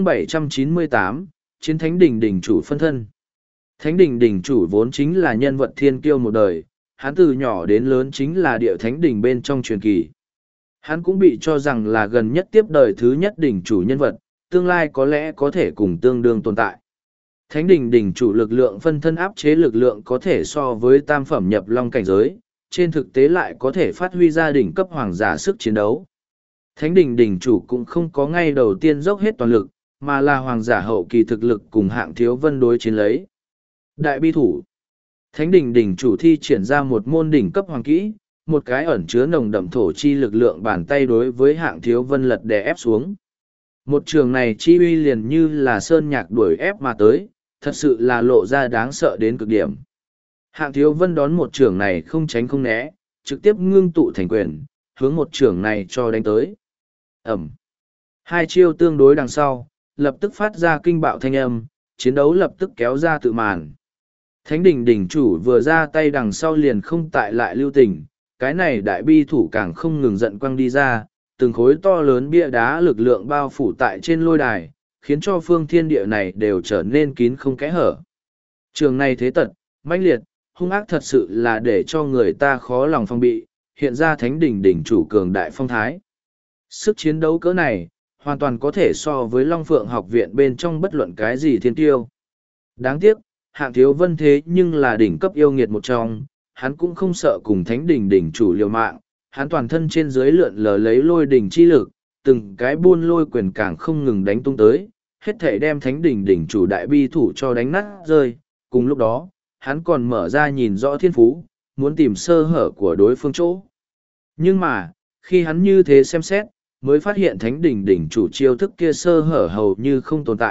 798, Chiến Thánh Đình Đình chủ phân thân. Thánh Đình Đình chủ vốn chính là nhân vật thiên kiêu một đời, hắn từ nhỏ đến lớn chính là địa thánh đình bên trong truyền kỳ. Hắn cũng bị cho rằng là gần nhất tiếp đời thứ nhất đỉnh chủ nhân vật, tương lai có lẽ có thể cùng tương đương tồn tại. Thánh Đình Đình chủ lực lượng phân thân áp chế lực lượng có thể so với tam phẩm nhập long cảnh giới, trên thực tế lại có thể phát huy ra đỉnh cấp hoàng giả sức chiến đấu. Thánh Đình Đình chủ cũng không có ngay đầu tiên dốc hết toàn lực, mà là hoàng giả hậu kỳ thực lực cùng Hạng Thiếu Vân đối chiến lấy. Đại bi thủ. Thánh Đình Đình chủ thi triển ra một môn đỉnh cấp hoàng kỹ, một cái ẩn chứa nồng đậm thổ chi lực lượng bàn tay đối với Hạng Thiếu Vân lật đè ép xuống. Một trường này chi uy liền như là sơn nhạc đuổi ép mà tới, thật sự là lộ ra đáng sợ đến cực điểm. Hạng Thiếu Vân đón một trường này không tránh không né, trực tiếp ngưng tụ thành quyền, hướng một trường này cho đánh tới. Ẩm. Hai chiêu tương đối đằng sau, lập tức phát ra kinh bạo thanh âm, chiến đấu lập tức kéo ra tự màn. Thánh Đình Đình chủ vừa ra tay đằng sau liền không tại lại lưu tình, cái này đại bi thủ càng không ngừng giận quăng đi ra, từng khối to lớn bia đá lực lượng bao phủ tại trên lôi đài, khiến cho phương thiên địa này đều trở nên kín không kẽ hở. Trường này thế tật, mãnh liệt, hung ác thật sự là để cho người ta khó lòng phong bị, hiện ra Thánh Đình Đình chủ cường đại phong thái. Sức chiến đấu cỡ này, hoàn toàn có thể so với Long Phượng học viện bên trong bất luận cái gì thiên tiêu. Đáng tiếc, Hạng Thiếu Vân thế nhưng là đỉnh cấp yêu nghiệt một trong, hắn cũng không sợ cùng Thánh Đình Đình chủ liều mạng, hắn toàn thân trên dưới lượn lờ lấy lôi đỉnh chi lực, từng cái buôn lôi quyền càng không ngừng đánh tung tới, hết thể đem Thánh Đình Đình chủ đại bi thủ cho đánh nát rơi. Cùng lúc đó, hắn còn mở ra nhìn rõ thiên phú, muốn tìm sơ hở của đối phương chỗ. Nhưng mà, khi hắn như thế xem xét, mới phát hiện Thánh Đình Đình chủ chiêu thức kia sơ hở hầu như không tồn tại,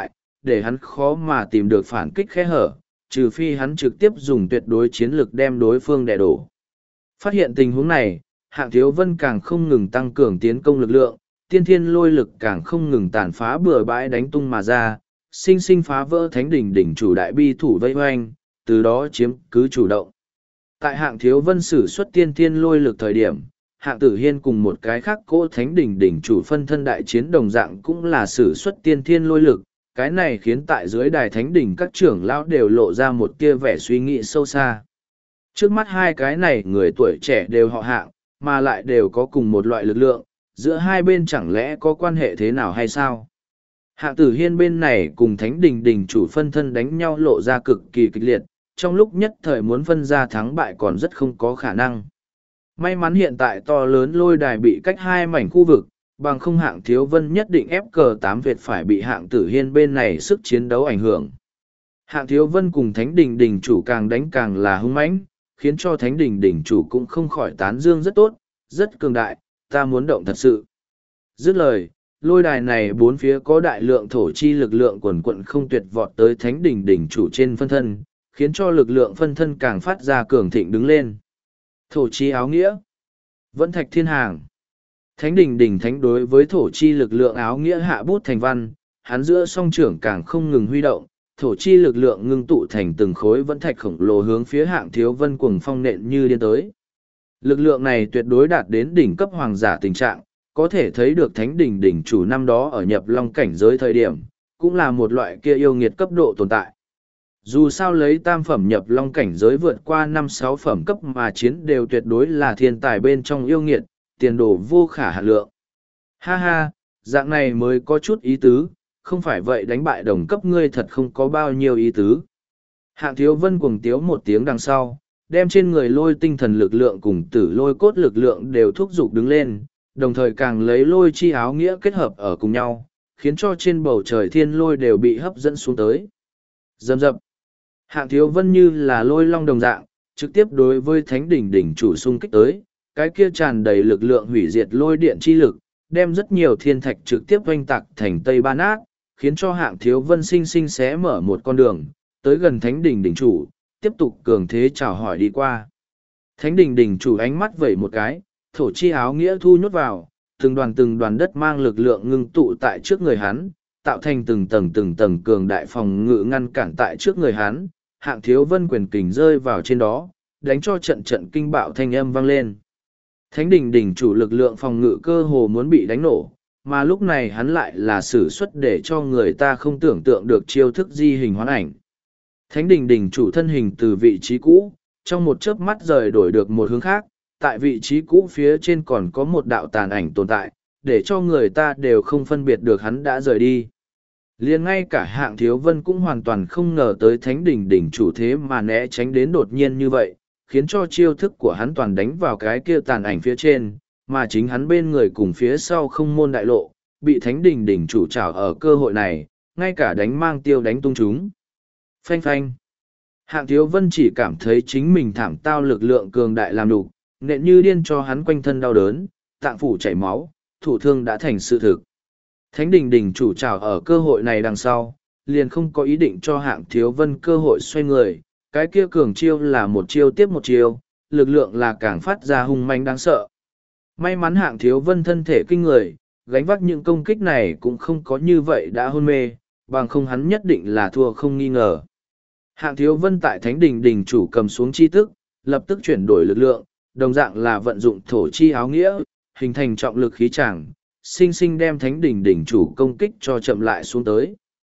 để hắn khó mà tìm được phản kích khe hở, trừ phi hắn trực tiếp dùng tuyệt đối chiến lực đem đối phương đè đổ. Phát hiện tình huống này, Hạng Thiếu Vân càng không ngừng tăng cường tiến công lực lượng, tiên thiên lôi lực càng không ngừng tàn phá bừa bãi đánh tung mà ra, sinh sinh phá vỡ thánh đỉnh đỉnh chủ đại bi thủ vây hoanh, từ đó chiếm cứ chủ động. Tại Hạng Thiếu Vân sử xuất tiên thiên lôi lực thời điểm, Hạng Tử Hiên cùng một cái khác cỗ thánh đỉnh đỉnh chủ phân thân đại chiến đồng dạng cũng là sử xuất tiên thiên lôi lực, cái này khiến tại dưới đài thánh đỉnh các trưởng lão đều lộ ra một tia vẻ suy nghĩ sâu xa. Trước mắt hai cái này người tuổi trẻ đều họ Hạng, mà lại đều có cùng một loại lực lượng, giữa hai bên chẳng lẽ có quan hệ thế nào hay sao? Hạng Tử Hiên bên này cùng thánh đỉnh đỉnh chủ phân thân đánh nhau lộ ra cực kỳ kịch liệt, trong lúc nhất thời muốn phân ra thắng bại còn rất không có khả năng. May mắn hiện tại to lớn lôi đài bị cách hai mảnh khu vực, bằng không Hạng Thiếu Vân nhất định ép cờ 8 Việt phải bị Hạng Tử Hiên bên này sức chiến đấu ảnh hưởng. Hạng Thiếu Vân cùng thánh đỉnh đỉnh chủ càng đánh càng là hung mãnh, khiến cho thánh đỉnh đỉnh chủ cũng không khỏi tán dương rất tốt, rất cường đại, ta muốn động thật sự. Dứt lời, lôi đài này bốn phía có đại lượng thổ chi lực lượng quần quận không tuyệt vọt tới thánh đỉnh đỉnh chủ trên phân thân, khiến cho lực lượng phân thân càng phát ra cường thịnh đứng lên. Thổ chi áo nghĩa, vẫn thạch thiên hàng. Thánh đỉnh đỉnh thánh đối với thổ chi lực lượng áo nghĩa hạ bút thành văn, hắn giữa song trưởng càng không ngừng huy động, thổ chi lực lượng ngưng tụ thành từng khối vẫn thạch khổng lồ hướng phía Hạng Thiếu Vân cuồng phong nện như điên tới. Lực lượng này tuyệt đối đạt đến đỉnh cấp hoàng giả tình trạng, có thể thấy được thánh đỉnh đỉnh chủ năm đó ở nhập long cảnh giới thời điểm, cũng là một loại kia yêu nghiệt cấp độ tồn tại. Dù sao lấy tam phẩm nhập long cảnh giới vượt qua 5-6 phẩm cấp mà chiến đều tuyệt đối là thiên tài bên trong yêu nghiệt, tiền đồ vô khả hạn lượng. Ha ha, dạng này mới có chút ý tứ, không phải vậy đánh bại đồng cấp ngươi thật không có bao nhiêu ý tứ. Hạng Thiếu Vân cuồng tiếu một tiếng đằng sau, đem trên người lôi tinh thần lực lượng cùng tử lôi cốt lực lượng đều thúc giục đứng lên, đồng thời càng lấy lôi chi áo nghĩa kết hợp ở cùng nhau, khiến cho trên bầu trời thiên lôi đều bị hấp dẫn xuống tới. Dầm dập. Hạng Thiếu Vân như là lôi long đồng dạng, trực tiếp đối với thánh đỉnh đỉnh chủ xung kích tới, cái kia tràn đầy lực lượng hủy diệt lôi điện chi lực, đem rất nhiều thiên thạch trực tiếp oanh tạc thành tây ba nát, khiến cho Hạng Thiếu Vân sinh sinh xé mở một con đường, tới gần thánh đỉnh đỉnh chủ, tiếp tục cường thế chào hỏi đi qua. Thánh đỉnh đỉnh chủ ánh mắt vẩy một cái, thổ chi áo nghĩa thu nhốt vào, từng đoàn đất mang lực lượng ngưng tụ tại trước người hắn, tạo thành từng tầng cường đại phòng ngự ngăn cản tại trước người hắn, Hạng Thiếu Vân quyền kình rơi vào trên đó, đánh cho trận trận kinh bạo thanh âm vang lên. Thánh đỉnh đỉnh chủ lực lượng phòng ngự cơ hồ muốn bị đánh nổ, mà lúc này hắn lại là sử xuất để cho người ta không tưởng tượng được chiêu thức di hình hoán ảnh. Thánh đỉnh đỉnh chủ thân hình từ vị trí cũ, trong một chớp mắt rời đổi được một hướng khác, tại vị trí cũ phía trên còn có một đạo tàn ảnh tồn tại, để cho người ta đều không phân biệt được hắn đã rời đi. Liền ngay cả Hạng Thiếu Vân cũng hoàn toàn không ngờ tới thánh đỉnh đỉnh chủ thế mà né tránh đến đột nhiên như vậy, khiến cho chiêu thức của hắn toàn đánh vào cái kia tàn ảnh phía trên, mà chính hắn bên người cùng phía sau không môn đại lộ, bị thánh đỉnh đỉnh chủ trảo ở cơ hội này, ngay cả đánh mang tiêu đánh tung chúng. Phanh phanh. Hạng Thiếu Vân chỉ cảm thấy chính mình thảm tao lực lượng cường đại làm đủ, nện như điên cho hắn quanh thân đau đớn, tạng phủ chảy máu, thủ thương đã thành sự thực. Thánh đỉnh đỉnh chủ trảo ở cơ hội này đằng sau, liền không có ý định cho Hạng Thiếu Vân cơ hội xoay người, cái kia cường chiêu là một chiêu tiếp một chiêu, lực lượng là càng phát ra hung manh đáng sợ. May mắn Hạng Thiếu Vân thân thể kinh người, gánh vác những công kích này cũng không có như vậy đã hôn mê, bằng không hắn nhất định là thua không nghi ngờ. Hạng Thiếu Vân tại thánh đỉnh đỉnh chủ cầm xuống chi tức, lập tức chuyển đổi lực lượng, đồng dạng là vận dụng thổ chi áo nghĩa, hình thành trọng lực khí tràng, sinh sinh đem thánh đỉnh đỉnh chủ công kích cho chậm lại xuống tới.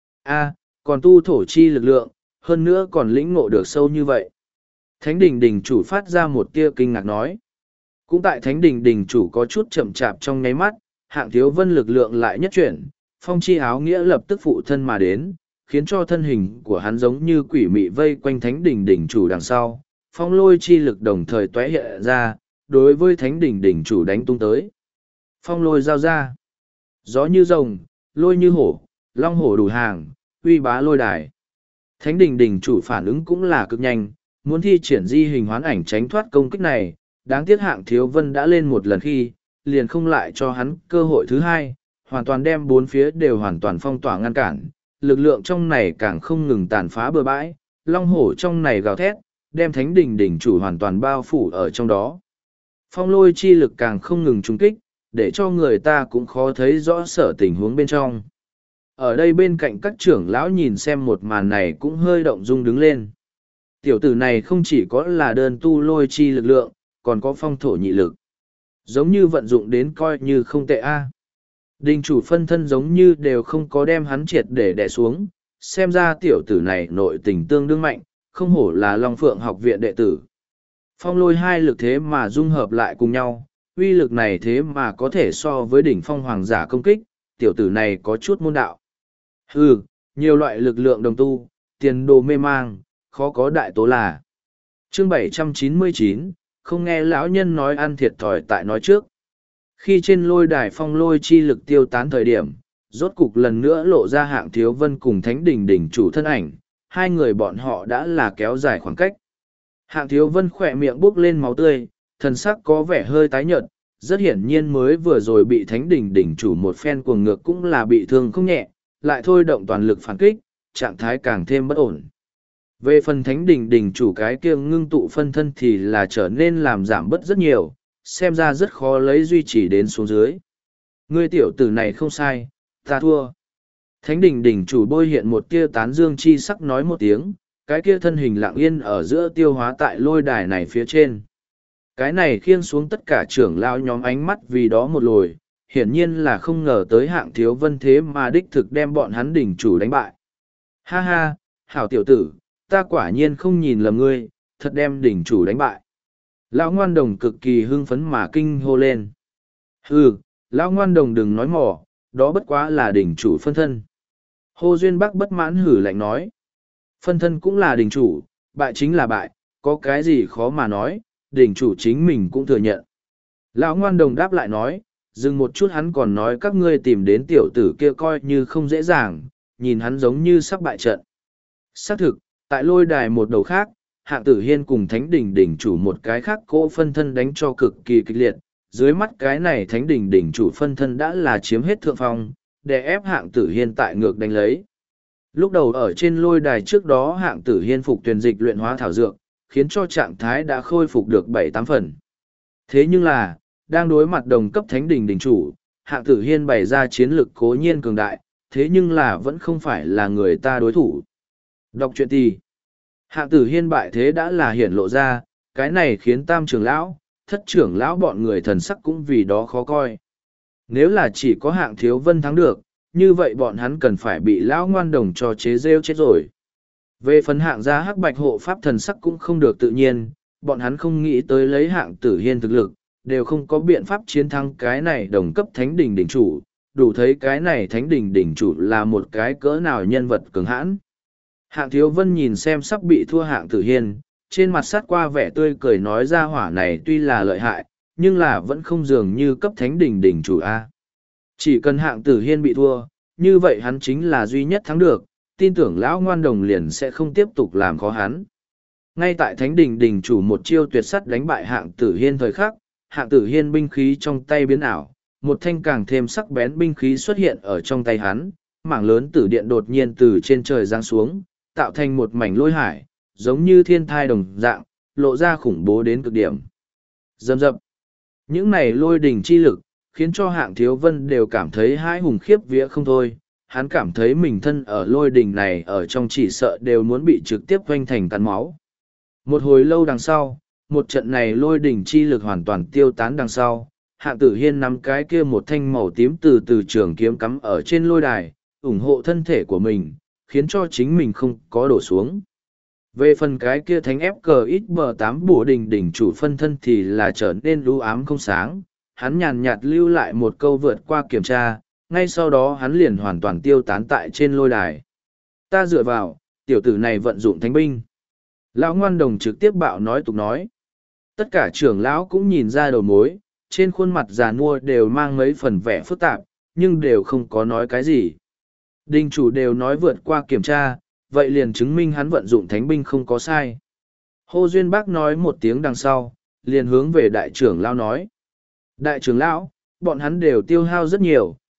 Còn tu thổ chi lực lượng, hơn nữa còn lĩnh ngộ được sâu như vậy. Thánh đỉnh đỉnh chủ phát ra một tia kinh ngạc nói. Cũng tại thánh đỉnh đỉnh chủ có chút chậm chạp trong nháy mắt, Hạng Thiếu Vân lực lượng lại nhất chuyển, phong chi áo nghĩa lập tức phụ thân mà đến, khiến cho thân hình của hắn giống như quỷ mị vây quanh thánh đỉnh đỉnh chủ đằng sau, phong lôi chi lực đồng thời tóe hiện ra, đối với thánh đỉnh đỉnh chủ đánh tung tới. Phong lôi giao ra, gió như rồng, lôi như hổ, long hổ đủ hàng, uy bá lôi đài. Thánh đỉnh đỉnh chủ phản ứng cũng là cực nhanh, muốn thi triển di hình hoán ảnh tránh thoát công kích này, đáng tiếc Hạng Thiếu Vân đã lên một lần khi, liền không lại cho hắn cơ hội thứ hai, hoàn toàn đem bốn phía đều hoàn toàn phong tỏa ngăn cản, lực lượng trong này càng không ngừng tàn phá bừa bãi, long hổ trong này gào thét, đem thánh đình đỉnh chủ hoàn toàn bao phủ ở trong đó. Phong lôi chi lực càng không ngừng trúng kích, để cho người ta cũng khó thấy rõ sở tình huống bên trong. Ở đây bên cạnh các trưởng lão nhìn xem một màn này cũng hơi động dung đứng lên. Tiểu tử này không chỉ có là đơn tu lôi chi lực lượng, còn có phong thổ nhị lực. Giống như vận dụng đến coi như không tệ a. Đình chủ phân thân giống như đều không có đem hắn triệt để đè xuống, xem ra tiểu tử này nội tình tương đương mạnh, không hổ là Long Phượng học viện đệ tử. Phong lôi hai lực thế mà dung hợp lại cùng nhau, uy lực này thế mà có thể so với đỉnh phong hoàng giả công kích, tiểu tử này có chút môn đạo. Hừ, nhiều loại lực lượng đồng tu, tiền đồ mê mang, khó có đại tố là. Chương 799, không nghe lão nhân nói ăn thiệt thòi tại nói trước. Khi trên lôi đài phong lôi chi lực tiêu tán thời điểm, rốt cục lần nữa lộ ra Hạng Thiếu Vân cùng Thánh Đình đỉnh chủ thân ảnh, hai người bọn họ đã là kéo dài khoảng cách. Hạng Thiếu Vân khỏe miệng bốc lên máu tươi, thần sắc có vẻ hơi tái nhợt, rất hiển nhiên mới vừa rồi bị Thánh Đình đỉnh chủ một phen cuồng ngược cũng là bị thương không nhẹ, lại thôi động toàn lực phản kích, trạng thái càng thêm bất ổn. Về phần Thánh Đình đỉnh chủ cái kia ngưng tụ phân thân thì là trở nên làm giảm bớt rất nhiều, xem ra rất khó lấy duy trì đến xuống dưới. Ngươi tiểu tử này không sai, ta thua. Thánh Đình đỉnh chủ bôi hiện một tia tán dương chi sắc nói một tiếng, cái kia thân hình lặng yên ở giữa tiêu hóa tại lôi đài này phía trên. Cái này khiêng xuống tất cả trưởng lao nhóm ánh mắt vì đó một lồi, hiển nhiên là không ngờ tới Hạng Thiếu Vân thế mà đích thực đem bọn hắn đỉnh chủ đánh bại. Ha ha, hảo tiểu tử, ta quả nhiên không nhìn lầm ngươi, thật đem đỉnh chủ đánh bại. Lão ngoan đồng cực kỳ hưng phấn mà kinh hô lên. Hừ, lão ngoan đồng đừng nói mỏ, đó bất quá là đỉnh chủ phân thân. Hồ Duyên Bắc bất mãn hử lạnh nói. Phân thân cũng là đỉnh chủ, bại chính là bại, có cái gì khó mà nói, đỉnh chủ chính mình cũng thừa nhận. Lão ngoan đồng đáp lại nói, dừng một chút hắn còn nói các ngươi tìm đến tiểu tử kia coi như không dễ dàng, nhìn hắn giống như sắp bại trận. Xác thực, tại lôi đài một đầu khác, Hạng Tử Hiên cùng Thánh Đình đỉnh chủ một cái khác cỗ phân thân đánh cho cực kỳ kịch liệt, dưới mắt cái này Thánh Đình đỉnh chủ phân thân đã là chiếm hết thượng phong, để ép Hạng Tử Hiên tại ngược đánh lấy. Lúc đầu ở trên lôi đài trước đó Hạng Tử Hiên phục tuyển dịch luyện hóa thảo dược, khiến cho trạng thái đã khôi phục được 7-8 phần. Thế nhưng là, đang đối mặt đồng cấp Thánh Đình đỉnh chủ, Hạng Tử Hiên bày ra chiến lực cố nhiên cường đại, thế nhưng là vẫn không phải là người ta đối thủ. Đọc truyện thì Hạng Tử Hiên bại thế đã là hiển lộ ra, cái này khiến tam trưởng lão, thất trưởng lão bọn người thần sắc cũng vì đó khó coi. Nếu là chỉ có Hạng Thiếu Vân thắng được, như vậy bọn hắn cần phải bị lão ngoan đồng cho chế rêu chết rồi. Về phần Hạng gia hắc bạch hộ pháp thần sắc cũng không được tự nhiên, bọn hắn không nghĩ tới lấy Hạng Tử Hiên thực lực, đều không có biện pháp chiến thắng cái này đồng cấp Thánh Đình đỉnh chủ, đủ thấy cái này Thánh Đình đỉnh chủ là một cái cỡ nào nhân vật cường hãn. Hạng Thiếu Vân nhìn xem sắp bị thua Hạng Tử Hiên, trên mặt sát qua vẻ tươi cười nói ra hỏa này tuy là lợi hại, nhưng là vẫn không dường như cấp Thánh Đình đỉnh chủ A. Chỉ cần Hạng Tử Hiên bị thua, như vậy hắn chính là duy nhất thắng được, tin tưởng lão ngoan đồng liền sẽ không tiếp tục làm khó hắn. Ngay tại Thánh Đình đỉnh chủ một chiêu tuyệt sắt đánh bại Hạng Tử Hiên thời khắc, Hạng Tử Hiên binh khí trong tay biến ảo, một thanh càng thêm sắc bén binh khí xuất hiện ở trong tay hắn, mảng lớn tử điện đột nhiên từ trên trời giáng xuống, tạo thành một mảnh lôi hải, giống như thiên thai đồng dạng, lộ ra khủng bố đến cực điểm. Dầm dập. Những này lôi đỉnh chi lực, khiến cho Hạng Thiếu Vân đều cảm thấy hãi hùng khiếp vía không thôi. Hắn cảm thấy mình thân ở lôi đỉnh này ở trong chỉ sợ đều muốn bị trực tiếp quanh thành cắn máu. Một hồi lâu đằng sau, một trận này lôi đỉnh chi lực hoàn toàn tiêu tán đằng sau, Hạng Tử Hiên nắm cái kia một thanh màu tím từ trường kiếm cắm ở trên lôi đài, ủng hộ thân thể của mình, khiến cho chính mình không có đổ xuống. Về phần cái kia thánh ép cờ ít bờ 8 bổ đình đỉnh chủ phân thân thì là trở nên u ám không sáng, hắn nhàn nhạt lưu lại một câu vượt qua kiểm tra, ngay sau đó hắn liền hoàn toàn tiêu tán tại trên lôi đài. Ta dựa vào, tiểu tử này vận dụng thánh binh. Lão ngoan đồng trực tiếp bạo nói tục nói. Tất cả trưởng lão cũng nhìn ra đầu mối, trên khuôn mặt già nua đều mang mấy phần vẻ phức tạp, nhưng đều không có nói cái gì. Đình chủ đều nói vượt qua kiểm tra, vậy liền chứng minh hắn vận dụng thánh binh không có sai. Hồ Duyên Bác nói một tiếng đằng sau, liền hướng về đại trưởng lão nói. Đại trưởng lão, bọn hắn đều tiêu hao rất nhiều,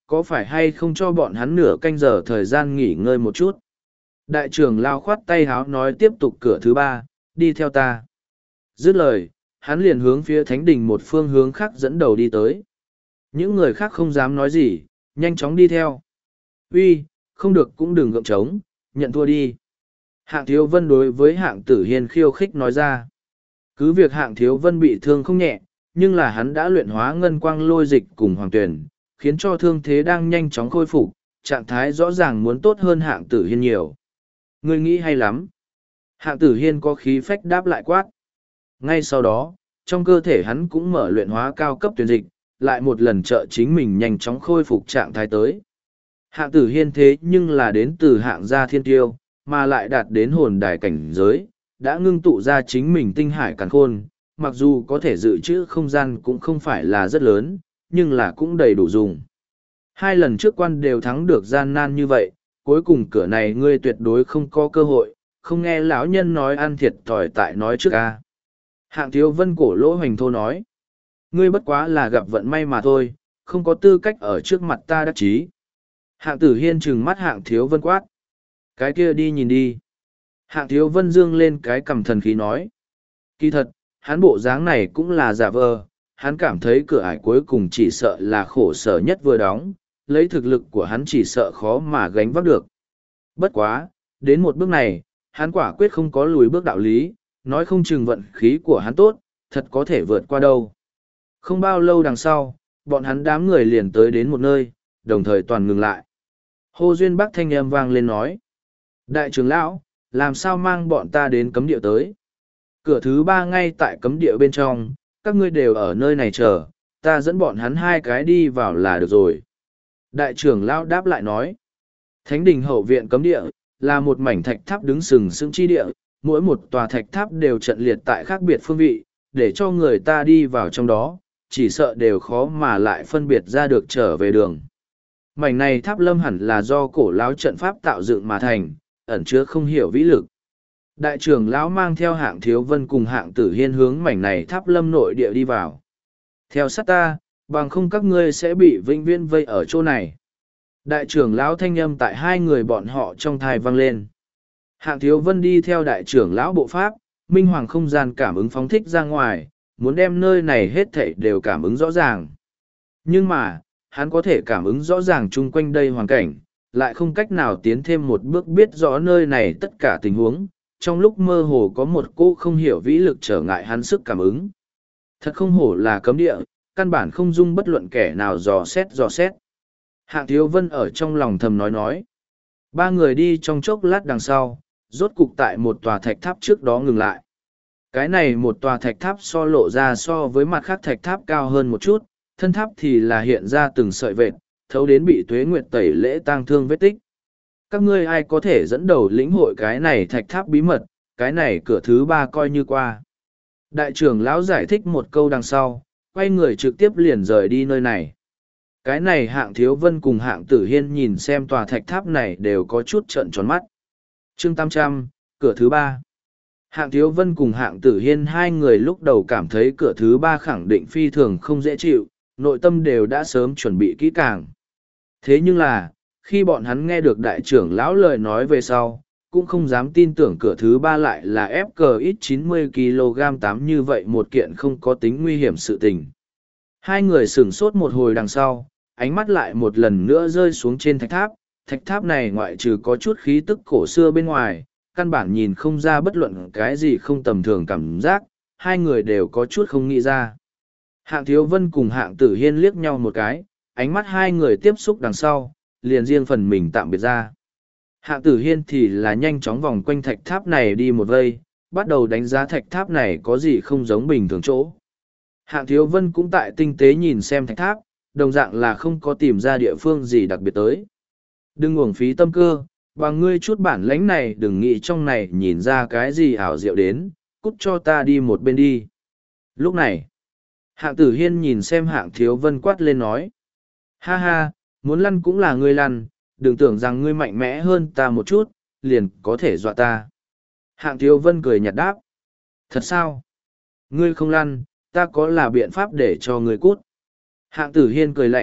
có phải hay không cho bọn hắn nửa canh giờ thời gian nghỉ ngơi một chút? Đại trưởng lao khoát tay háo nói tiếp tục cửa thứ ba, đi theo ta. Dứt lời, hắn liền hướng phía thánh đình một phương hướng khác dẫn đầu đi tới. Những người khác không dám nói gì, nhanh chóng đi theo. Uy, không được cũng đừng gượng trống, nhận thua đi. Hạng Thiếu Vân đối với Hạng Tử Hiên khiêu khích nói ra. Cứ việc Hạng Thiếu Vân bị thương không nhẹ, nhưng là hắn đã luyện hóa ngân quang lôi dịch cùng Hoàng Tuyền, khiến cho thương thế đang nhanh chóng khôi phục, trạng thái rõ ràng muốn tốt hơn Hạng Tử Hiên nhiều. Ngươi nghĩ hay lắm. Hạng Tử Hiên có khí phách đáp lại quát. Ngay sau đó, trong cơ thể hắn cũng mở luyện hóa cao cấp tuyển dịch, lại một lần trợ chính mình nhanh chóng khôi phục trạng thái tới. Hạng Tử Hiên thế nhưng là đến từ hạng gia thiên tiêu, mà lại đạt đến hồn đài cảnh giới, đã ngưng tụ ra chính mình tinh hải càn khôn, mặc dù có thể dự trữ không gian cũng không phải là rất lớn, nhưng là cũng đầy đủ dùng. Hai lần trước quan đều thắng được gian nan như vậy, cuối cùng cửa này ngươi tuyệt đối không có cơ hội, không nghe lão nhân nói ăn thiệt thòi tại nói trước ca. Hạng Thiếu Vân cổ lỗ hoành thô nói, ngươi bất quá là gặp vận may mà thôi, không có tư cách ở trước mặt ta đắc chí. Hạng Tử Hiên trừng mắt Hạng Thiếu Vân quát. Cái kia đi nhìn đi. Hạng Thiếu Vân dương lên cái cằm thần khí nói. Kỳ thật, hắn bộ dáng này cũng là giả vờ, hắn cảm thấy cửa ải cuối cùng chỉ sợ là khổ sở nhất vừa đóng, lấy thực lực của hắn chỉ sợ khó mà gánh vác được. Bất quá, đến một bước này, hắn quả quyết không có lùi bước đạo lý, nói không chừng vận khí của hắn tốt, thật có thể vượt qua đâu. Không bao lâu đằng sau, bọn hắn đám người liền tới đến một nơi, đồng thời toàn ngừng lại. Hồ Duyên Bắc thanh âm vang lên nói. Đại trưởng lão, làm sao mang bọn ta đến cấm địa tới? Cửa thứ ba ngay tại cấm địa bên trong, các ngươi đều ở nơi này chờ, ta dẫn bọn hắn hai cái đi vào là được rồi. Đại trưởng lão đáp lại nói. Thánh đình hậu viện cấm địa, là một mảnh thạch tháp đứng sừng sững chi địa, mỗi một tòa thạch tháp đều trận liệt tại khác biệt phương vị, để cho người ta đi vào trong đó, chỉ sợ đều khó mà lại phân biệt ra được trở về đường. Mảnh này tháp lâm hẳn là do cổ lão trận pháp tạo dựng mà thành, ẩn chứa không hiểu vĩ lực. Đại trưởng lão mang theo Hạng Thiếu Vân cùng Hạng Tử Hiên hướng mảnh này tháp lâm nội địa đi vào. Theo sát ta, bằng không các ngươi sẽ bị vĩnh viễn vây ở chỗ này. Đại trưởng lão thanh âm tại hai người bọn họ trong thai vang lên. Hạng Thiếu Vân đi theo đại trưởng lão bộ pháp, minh hoàng không gian cảm ứng phóng thích ra ngoài, muốn đem nơi này hết thảy đều cảm ứng rõ ràng. Nhưng mà, hắn có thể cảm ứng rõ ràng chung quanh đây hoàn cảnh, lại không cách nào tiến thêm một bước biết rõ nơi này tất cả tình huống, trong lúc mơ hồ có một cô không hiểu vĩ lực trở ngại hắn sức cảm ứng. Thật không hổ là cấm địa, căn bản không dung bất luận kẻ nào dò xét. Hạng Thiếu Vân ở trong lòng thầm nói. Ba người đi trong chốc lát đằng sau, rốt cục tại một tòa thạch tháp trước đó ngừng lại. Cái này một tòa thạch tháp lộ ra so với mặt khác thạch tháp cao hơn một chút, thân tháp thì là hiện ra từng sợi vệt, thấu đến bị tuế nguyệt tẩy lễ tang thương vết tích. Các ngươi ai có thể dẫn đầu lĩnh hội cái này thạch tháp bí mật, cái này cửa thứ ba coi như qua. Đại trưởng lão giải thích một câu đằng sau, quay người trực tiếp liền rời đi nơi này. Cái này Hạng Thiếu Vân cùng Hạng Tử Hiên nhìn xem tòa thạch tháp này đều có chút trợn tròn mắt. Chương 800, cửa thứ ba. Hạng Thiếu Vân cùng Hạng Tử Hiên hai người lúc đầu cảm thấy cửa thứ ba khẳng định phi thường không dễ chịu, nội tâm đều đã sớm chuẩn bị kỹ càng. Thế nhưng là, khi bọn hắn nghe được đại trưởng lão lời nói về sau, cũng không dám tin tưởng cửa thứ ba lại là FKX 90kg8 như vậy một kiện không có tính nguy hiểm sự tình. Hai người sửng sốt một hồi đằng sau, ánh mắt lại một lần nữa rơi xuống trên thạch tháp này ngoại trừ có chút khí tức cổ xưa bên ngoài, căn bản nhìn không ra bất luận cái gì không tầm thường cảm giác, hai người đều có chút không nghĩ ra. Hạng Thiếu Vân cùng Hạng Tử Hiên liếc nhau một cái, ánh mắt hai người tiếp xúc đằng sau, liền riêng phần mình tạm biệt ra. Hạng Tử Hiên thì là nhanh chóng vòng quanh thạch tháp này đi một vây, bắt đầu đánh giá thạch tháp này có gì không giống bình thường chỗ. Hạng Thiếu Vân cũng tại tinh tế nhìn xem thạch tháp, đồng dạng là không có tìm ra địa phương gì đặc biệt tới. Đừng uổng phí tâm cơ, bằng ngươi chút bản lãnh này đừng nghĩ trong này nhìn ra cái gì ảo diệu đến, cút cho ta đi một bên đi. Lúc này, Hạng Tử Hiên nhìn xem Hạng Thiếu Vân quát lên nói. Ha ha, muốn lăn cũng là ngươi lăn, đừng tưởng rằng ngươi mạnh mẽ hơn ta một chút, liền có thể dọa ta. Hạng Thiếu Vân cười nhạt đáp. Thật sao? Ngươi không lăn, ta có là biện pháp để cho ngươi cút. Hạng Tử Hiên cười lạnh,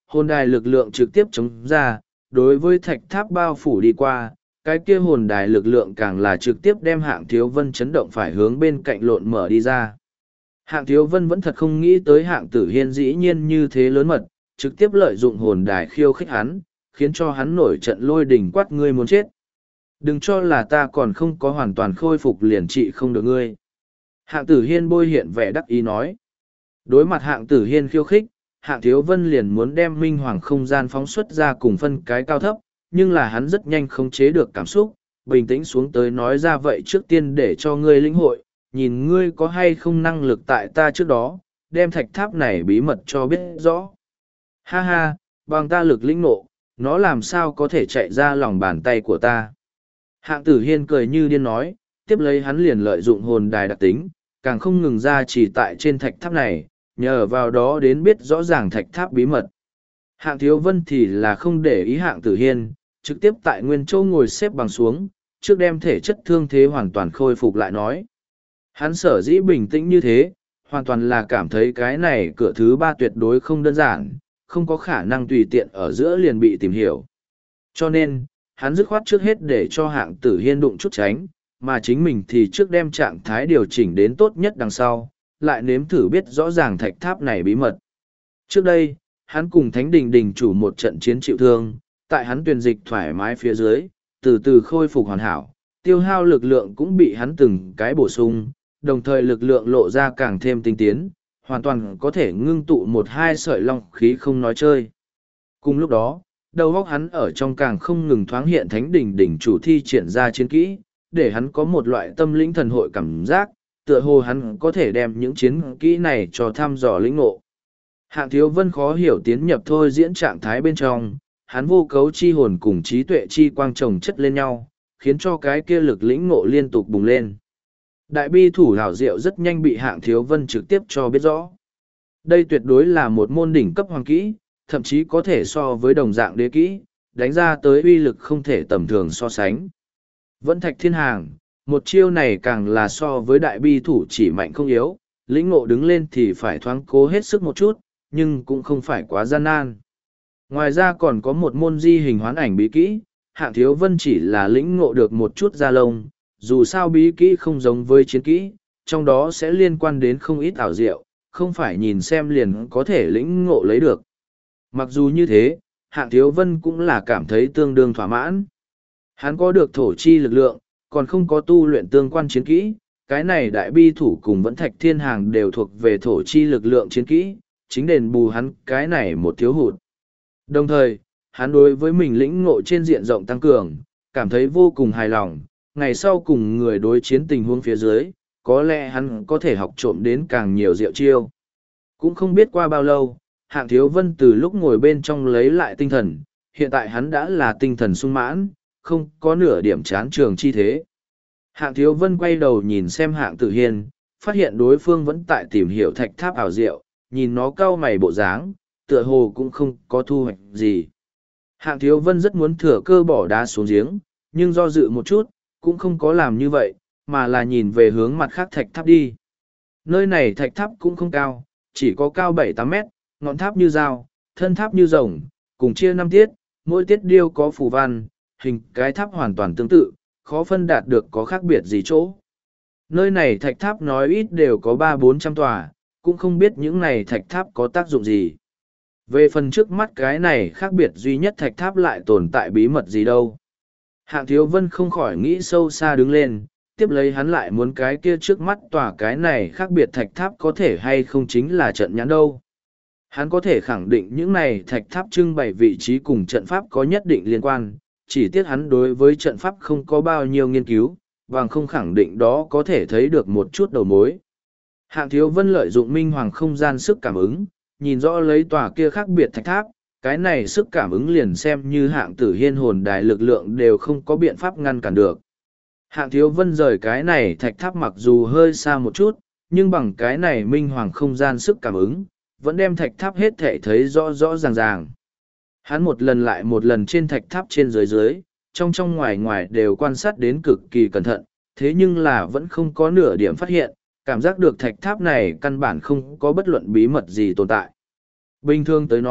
hồn đài lực lượng trực tiếp chống ra, đối với thạch tháp bao phủ đi qua, cái kia hồn đài lực lượng càng là trực tiếp đem Hạng Thiếu Vân chấn động phải hướng bên cạnh lộn mở đi ra. Hạng Thiếu Vân vẫn thật không nghĩ tới Hạng Tử Hiên dĩ nhiên như thế lớn mật, trực tiếp lợi dụng hồn đài khiêu khích hắn, khiến cho hắn nổi trận lôi đình quát ngươi muốn chết. Đừng cho là ta còn không có hoàn toàn khôi phục liền trị không được ngươi. Hạng Tử Hiên bôi hiện vẻ đắc ý nói. Đối mặt Hạng Tử Hiên khiêu khích, Hạng Thiếu Vân liền muốn đem minh hoàng không gian phóng xuất ra cùng phân cái cao thấp, nhưng là hắn rất nhanh khống chế được cảm xúc, bình tĩnh xuống tới nói ra vậy trước tiên để cho ngươi lĩnh hội, nhìn ngươi có hay không năng lực tại ta trước đó, đem thạch tháp này bí mật cho biết rõ. Ha ha, bằng ta lực lĩnh nộ, nó làm sao có thể chạy ra lòng bàn tay của ta. Hạng Tử Hiên cười như điên nói, tiếp lấy hắn liền lợi dụng hồn đài đặc tính, càng không ngừng ra chỉ tại trên thạch tháp này, nhờ vào đó đến biết rõ ràng thạch tháp bí mật. Hạng Thiếu Vân thì là không để ý Hạng Tử Hiên, trực tiếp tại nguyên châu ngồi xếp bằng xuống, trước đem thể chất thương thế hoàn toàn khôi phục lại nói. Hắn sở dĩ bình tĩnh như thế, hoàn toàn là cảm thấy cái này cửa thứ ba tuyệt đối không đơn giản, không có khả năng tùy tiện ở giữa liền bị tìm hiểu. Cho nên, hắn dứt khoát trước hết để cho Hạng Tử Hiên đụng chút tránh, mà chính mình thì trước đem trạng thái điều chỉnh đến tốt nhất đằng sau, lại nếm thử biết rõ ràng thạch tháp này bí mật. Trước đây, hắn cùng Thánh Đình Đình chủ một trận chiến chịu thương, tại hắn tuyển dịch thoải mái phía dưới, từ từ khôi phục hoàn hảo, tiêu hao lực lượng cũng bị hắn từng cái bổ sung, đồng thời lực lượng lộ ra càng thêm tinh tiến, hoàn toàn có thể ngưng tụ một hai sợi long khí không nói chơi. Cùng lúc đó, đầu óc hắn ở trong càng không ngừng thoáng hiện Thánh Đình Đình chủ thi triển ra chiến kỹ, để hắn có một loại tâm lĩnh thần hội cảm giác, tựa hồ hắn có thể đem những chiến kỹ này cho thăm dò lĩnh ngộ. Hạng Thiếu Vân khó hiểu tiến nhập thôi diễn trạng thái bên trong, hắn vô cấu chi hồn cùng trí tuệ chi quang chồng chất lên nhau, khiến cho cái kia lực lĩnh ngộ liên tục bùng lên. Đại bi thủ hảo diệu rất nhanh bị Hạng Thiếu Vân trực tiếp cho biết rõ. Đây tuyệt đối là một môn đỉnh cấp hoàng kỹ, thậm chí có thể so với đồng dạng đế kỹ, đánh ra tới uy lực không thể tầm thường so sánh. Vẫn thạch thiên hàng, một chiêu này càng là so với đại bi thủ chỉ mạnh không yếu, lĩnh ngộ đứng lên thì phải thoáng cố hết sức một chút, nhưng cũng không phải quá gian nan. Ngoài ra còn có một môn di hình hoán ảnh bí kỹ, Hạng Thiếu Vân chỉ là lĩnh ngộ được một chút da lông, dù sao bí kỹ không giống với chiến kỹ, trong đó sẽ liên quan đến không ít ảo diệu, không phải nhìn xem liền có thể lĩnh ngộ lấy được. Mặc dù như thế, Hạng Thiếu Vân cũng là cảm thấy tương đương thỏa mãn. Hắn có được thổ chi lực lượng, còn không có tu luyện tương quan chiến kỹ, cái này đại bi thủ cùng vẫn thạch thiên hàng đều thuộc về thổ chi lực lượng chiến kỹ, chính đền bù hắn cái này một thiếu hụt. Đồng thời, hắn đối với mình lĩnh ngộ trên diện rộng tăng cường, cảm thấy vô cùng hài lòng, ngày sau cùng người đối chiến tình huống phía dưới, có lẽ hắn có thể học trộm đến càng nhiều diệu chiêu. Cũng không biết qua bao lâu, Hạng Thiếu Vân từ lúc ngồi bên trong lấy lại tinh thần, hiện tại hắn đã là tinh thần sung mãn, không có nửa điểm chán trường chi thế. Hạng Thiếu Vân quay đầu nhìn xem Hạng Tử Hiên, phát hiện đối phương vẫn tại tìm hiểu thạch tháp ảo diệu, nhìn nó cau mày bộ dáng, tựa hồ cũng không có thu hoạch gì. Hạng Thiếu Vân rất muốn thừa cơ bỏ đá xuống giếng, nhưng do dự một chút, cũng không có làm như vậy, mà là nhìn về hướng mặt khác thạch tháp đi. Nơi này thạch tháp cũng không cao, chỉ có cao 7-8 mét, ngọn tháp như dao, thân tháp như rồng, cùng chia 5 tiết, mỗi tiết điêu có phù văn, hình cái tháp hoàn toàn tương tự, khó phân đạt được có khác biệt gì chỗ. Nơi này thạch tháp nói ít đều có 300-400 tòa, cũng không biết những này thạch tháp có tác dụng gì. Về phần trước mắt cái này khác biệt duy nhất thạch tháp lại tồn tại bí mật gì đâu. Hạng Thiếu Vân không khỏi nghĩ sâu xa đứng lên, tiếp lấy hắn lại muốn cái kia trước mắt tòa cái này khác biệt thạch tháp có thể hay không chính là trận nhãn đâu. Hắn có thể khẳng định những này thạch tháp trưng bày vị trí cùng trận pháp có nhất định liên quan, chỉ tiếc hắn đối với trận pháp không có bao nhiêu nghiên cứu, và không khẳng định đó có thể thấy được một chút đầu mối. Hạng Thiếu Vân lợi dụng minh hoàng không gian sức cảm ứng, nhìn rõ lấy tòa kia khác biệt thạch tháp, cái này sức cảm ứng liền xem như Hạng Tử Hiên hồn đài lực lượng đều không có biện pháp ngăn cản được. Hạng Thiếu Vân rời cái này thạch tháp mặc dù hơi xa một chút, nhưng bằng cái này minh hoàng không gian sức cảm ứng, vẫn đem thạch tháp hết thể thấy rõ rõ ràng ràng. Hắn một lần lại một lần trên thạch tháp trên dưới dưới, trong trong ngoài ngoài đều quan sát đến cực kỳ cẩn thận, thế nhưng là vẫn không có nửa điểm phát hiện, cảm giác được thạch tháp này căn bản không có bất luận bí mật gì tồn tại. Bình thường tới nói,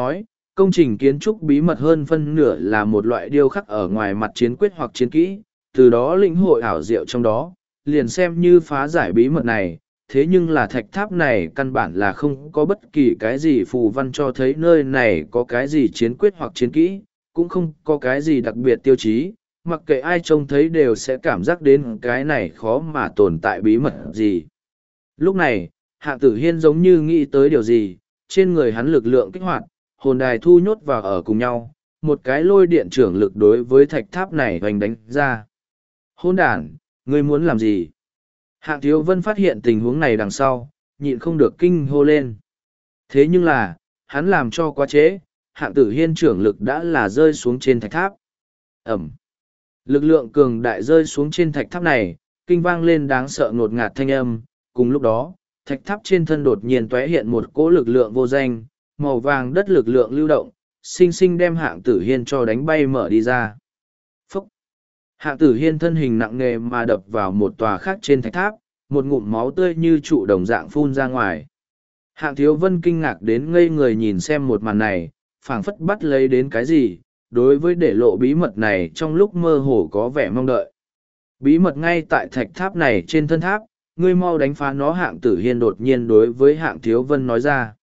công trình kiến trúc bí mật hơn phân nửa là một loại điêu khắc ở ngoài mặt chiến quyết hoặc chiến kỹ, từ đó lĩnh hội ảo diệu trong đó, liền xem như phá giải bí mật này. Thế nhưng là thạch tháp này căn bản là không có bất kỳ cái gì phù văn cho thấy nơi này có cái gì chiến quyết hoặc chiến kỹ, cũng không có cái gì đặc biệt tiêu chí, mặc kệ ai trông thấy đều sẽ cảm giác đến cái này khó mà tồn tại bí mật gì. Lúc này, Hạng Tử Hiên giống như nghĩ tới điều gì, trên người hắn lực lượng kích hoạt, hồn đài thu nhốt vào ở cùng nhau, một cái lôi điện trưởng lực đối với thạch tháp này hoành đánh ra. Hôn đàn, ngươi muốn làm gì? Hạng Thiếu Vân phát hiện tình huống này đằng sau, nhịn không được kinh hô lên. Thế nhưng là, hắn làm cho quá trễ, Hạng Tử Hiên trưởng lực đã là rơi xuống trên thạch tháp. Ẩm. Lực lượng cường đại rơi xuống trên thạch tháp này, kinh vang lên đáng sợ ngột ngạt thanh âm. Cùng lúc đó, thạch tháp trên thân đột nhiên tóe hiện một cỗ lực lượng vô danh, màu vàng đất lực lượng lưu động, sinh sinh đem Hạng Tử Hiên cho đánh bay mở đi ra. Phúc! Hạng Tử Hiên thân hình nặng nề mà đập vào một tòa khác trên thạch tháp, một ngụm máu tươi như trụ đồng dạng phun ra ngoài. Hạng Thiếu Vân kinh ngạc đến ngây người nhìn xem một màn này, phảng phất bắt lấy đến cái gì, đối với để lộ bí mật này trong lúc mơ hồ có vẻ mong đợi. Bí mật ngay tại thạch tháp này trên thân tháp, ngươi mau đánh phá nó. Hạng Tử Hiên đột nhiên đối với Hạng Thiếu Vân nói ra.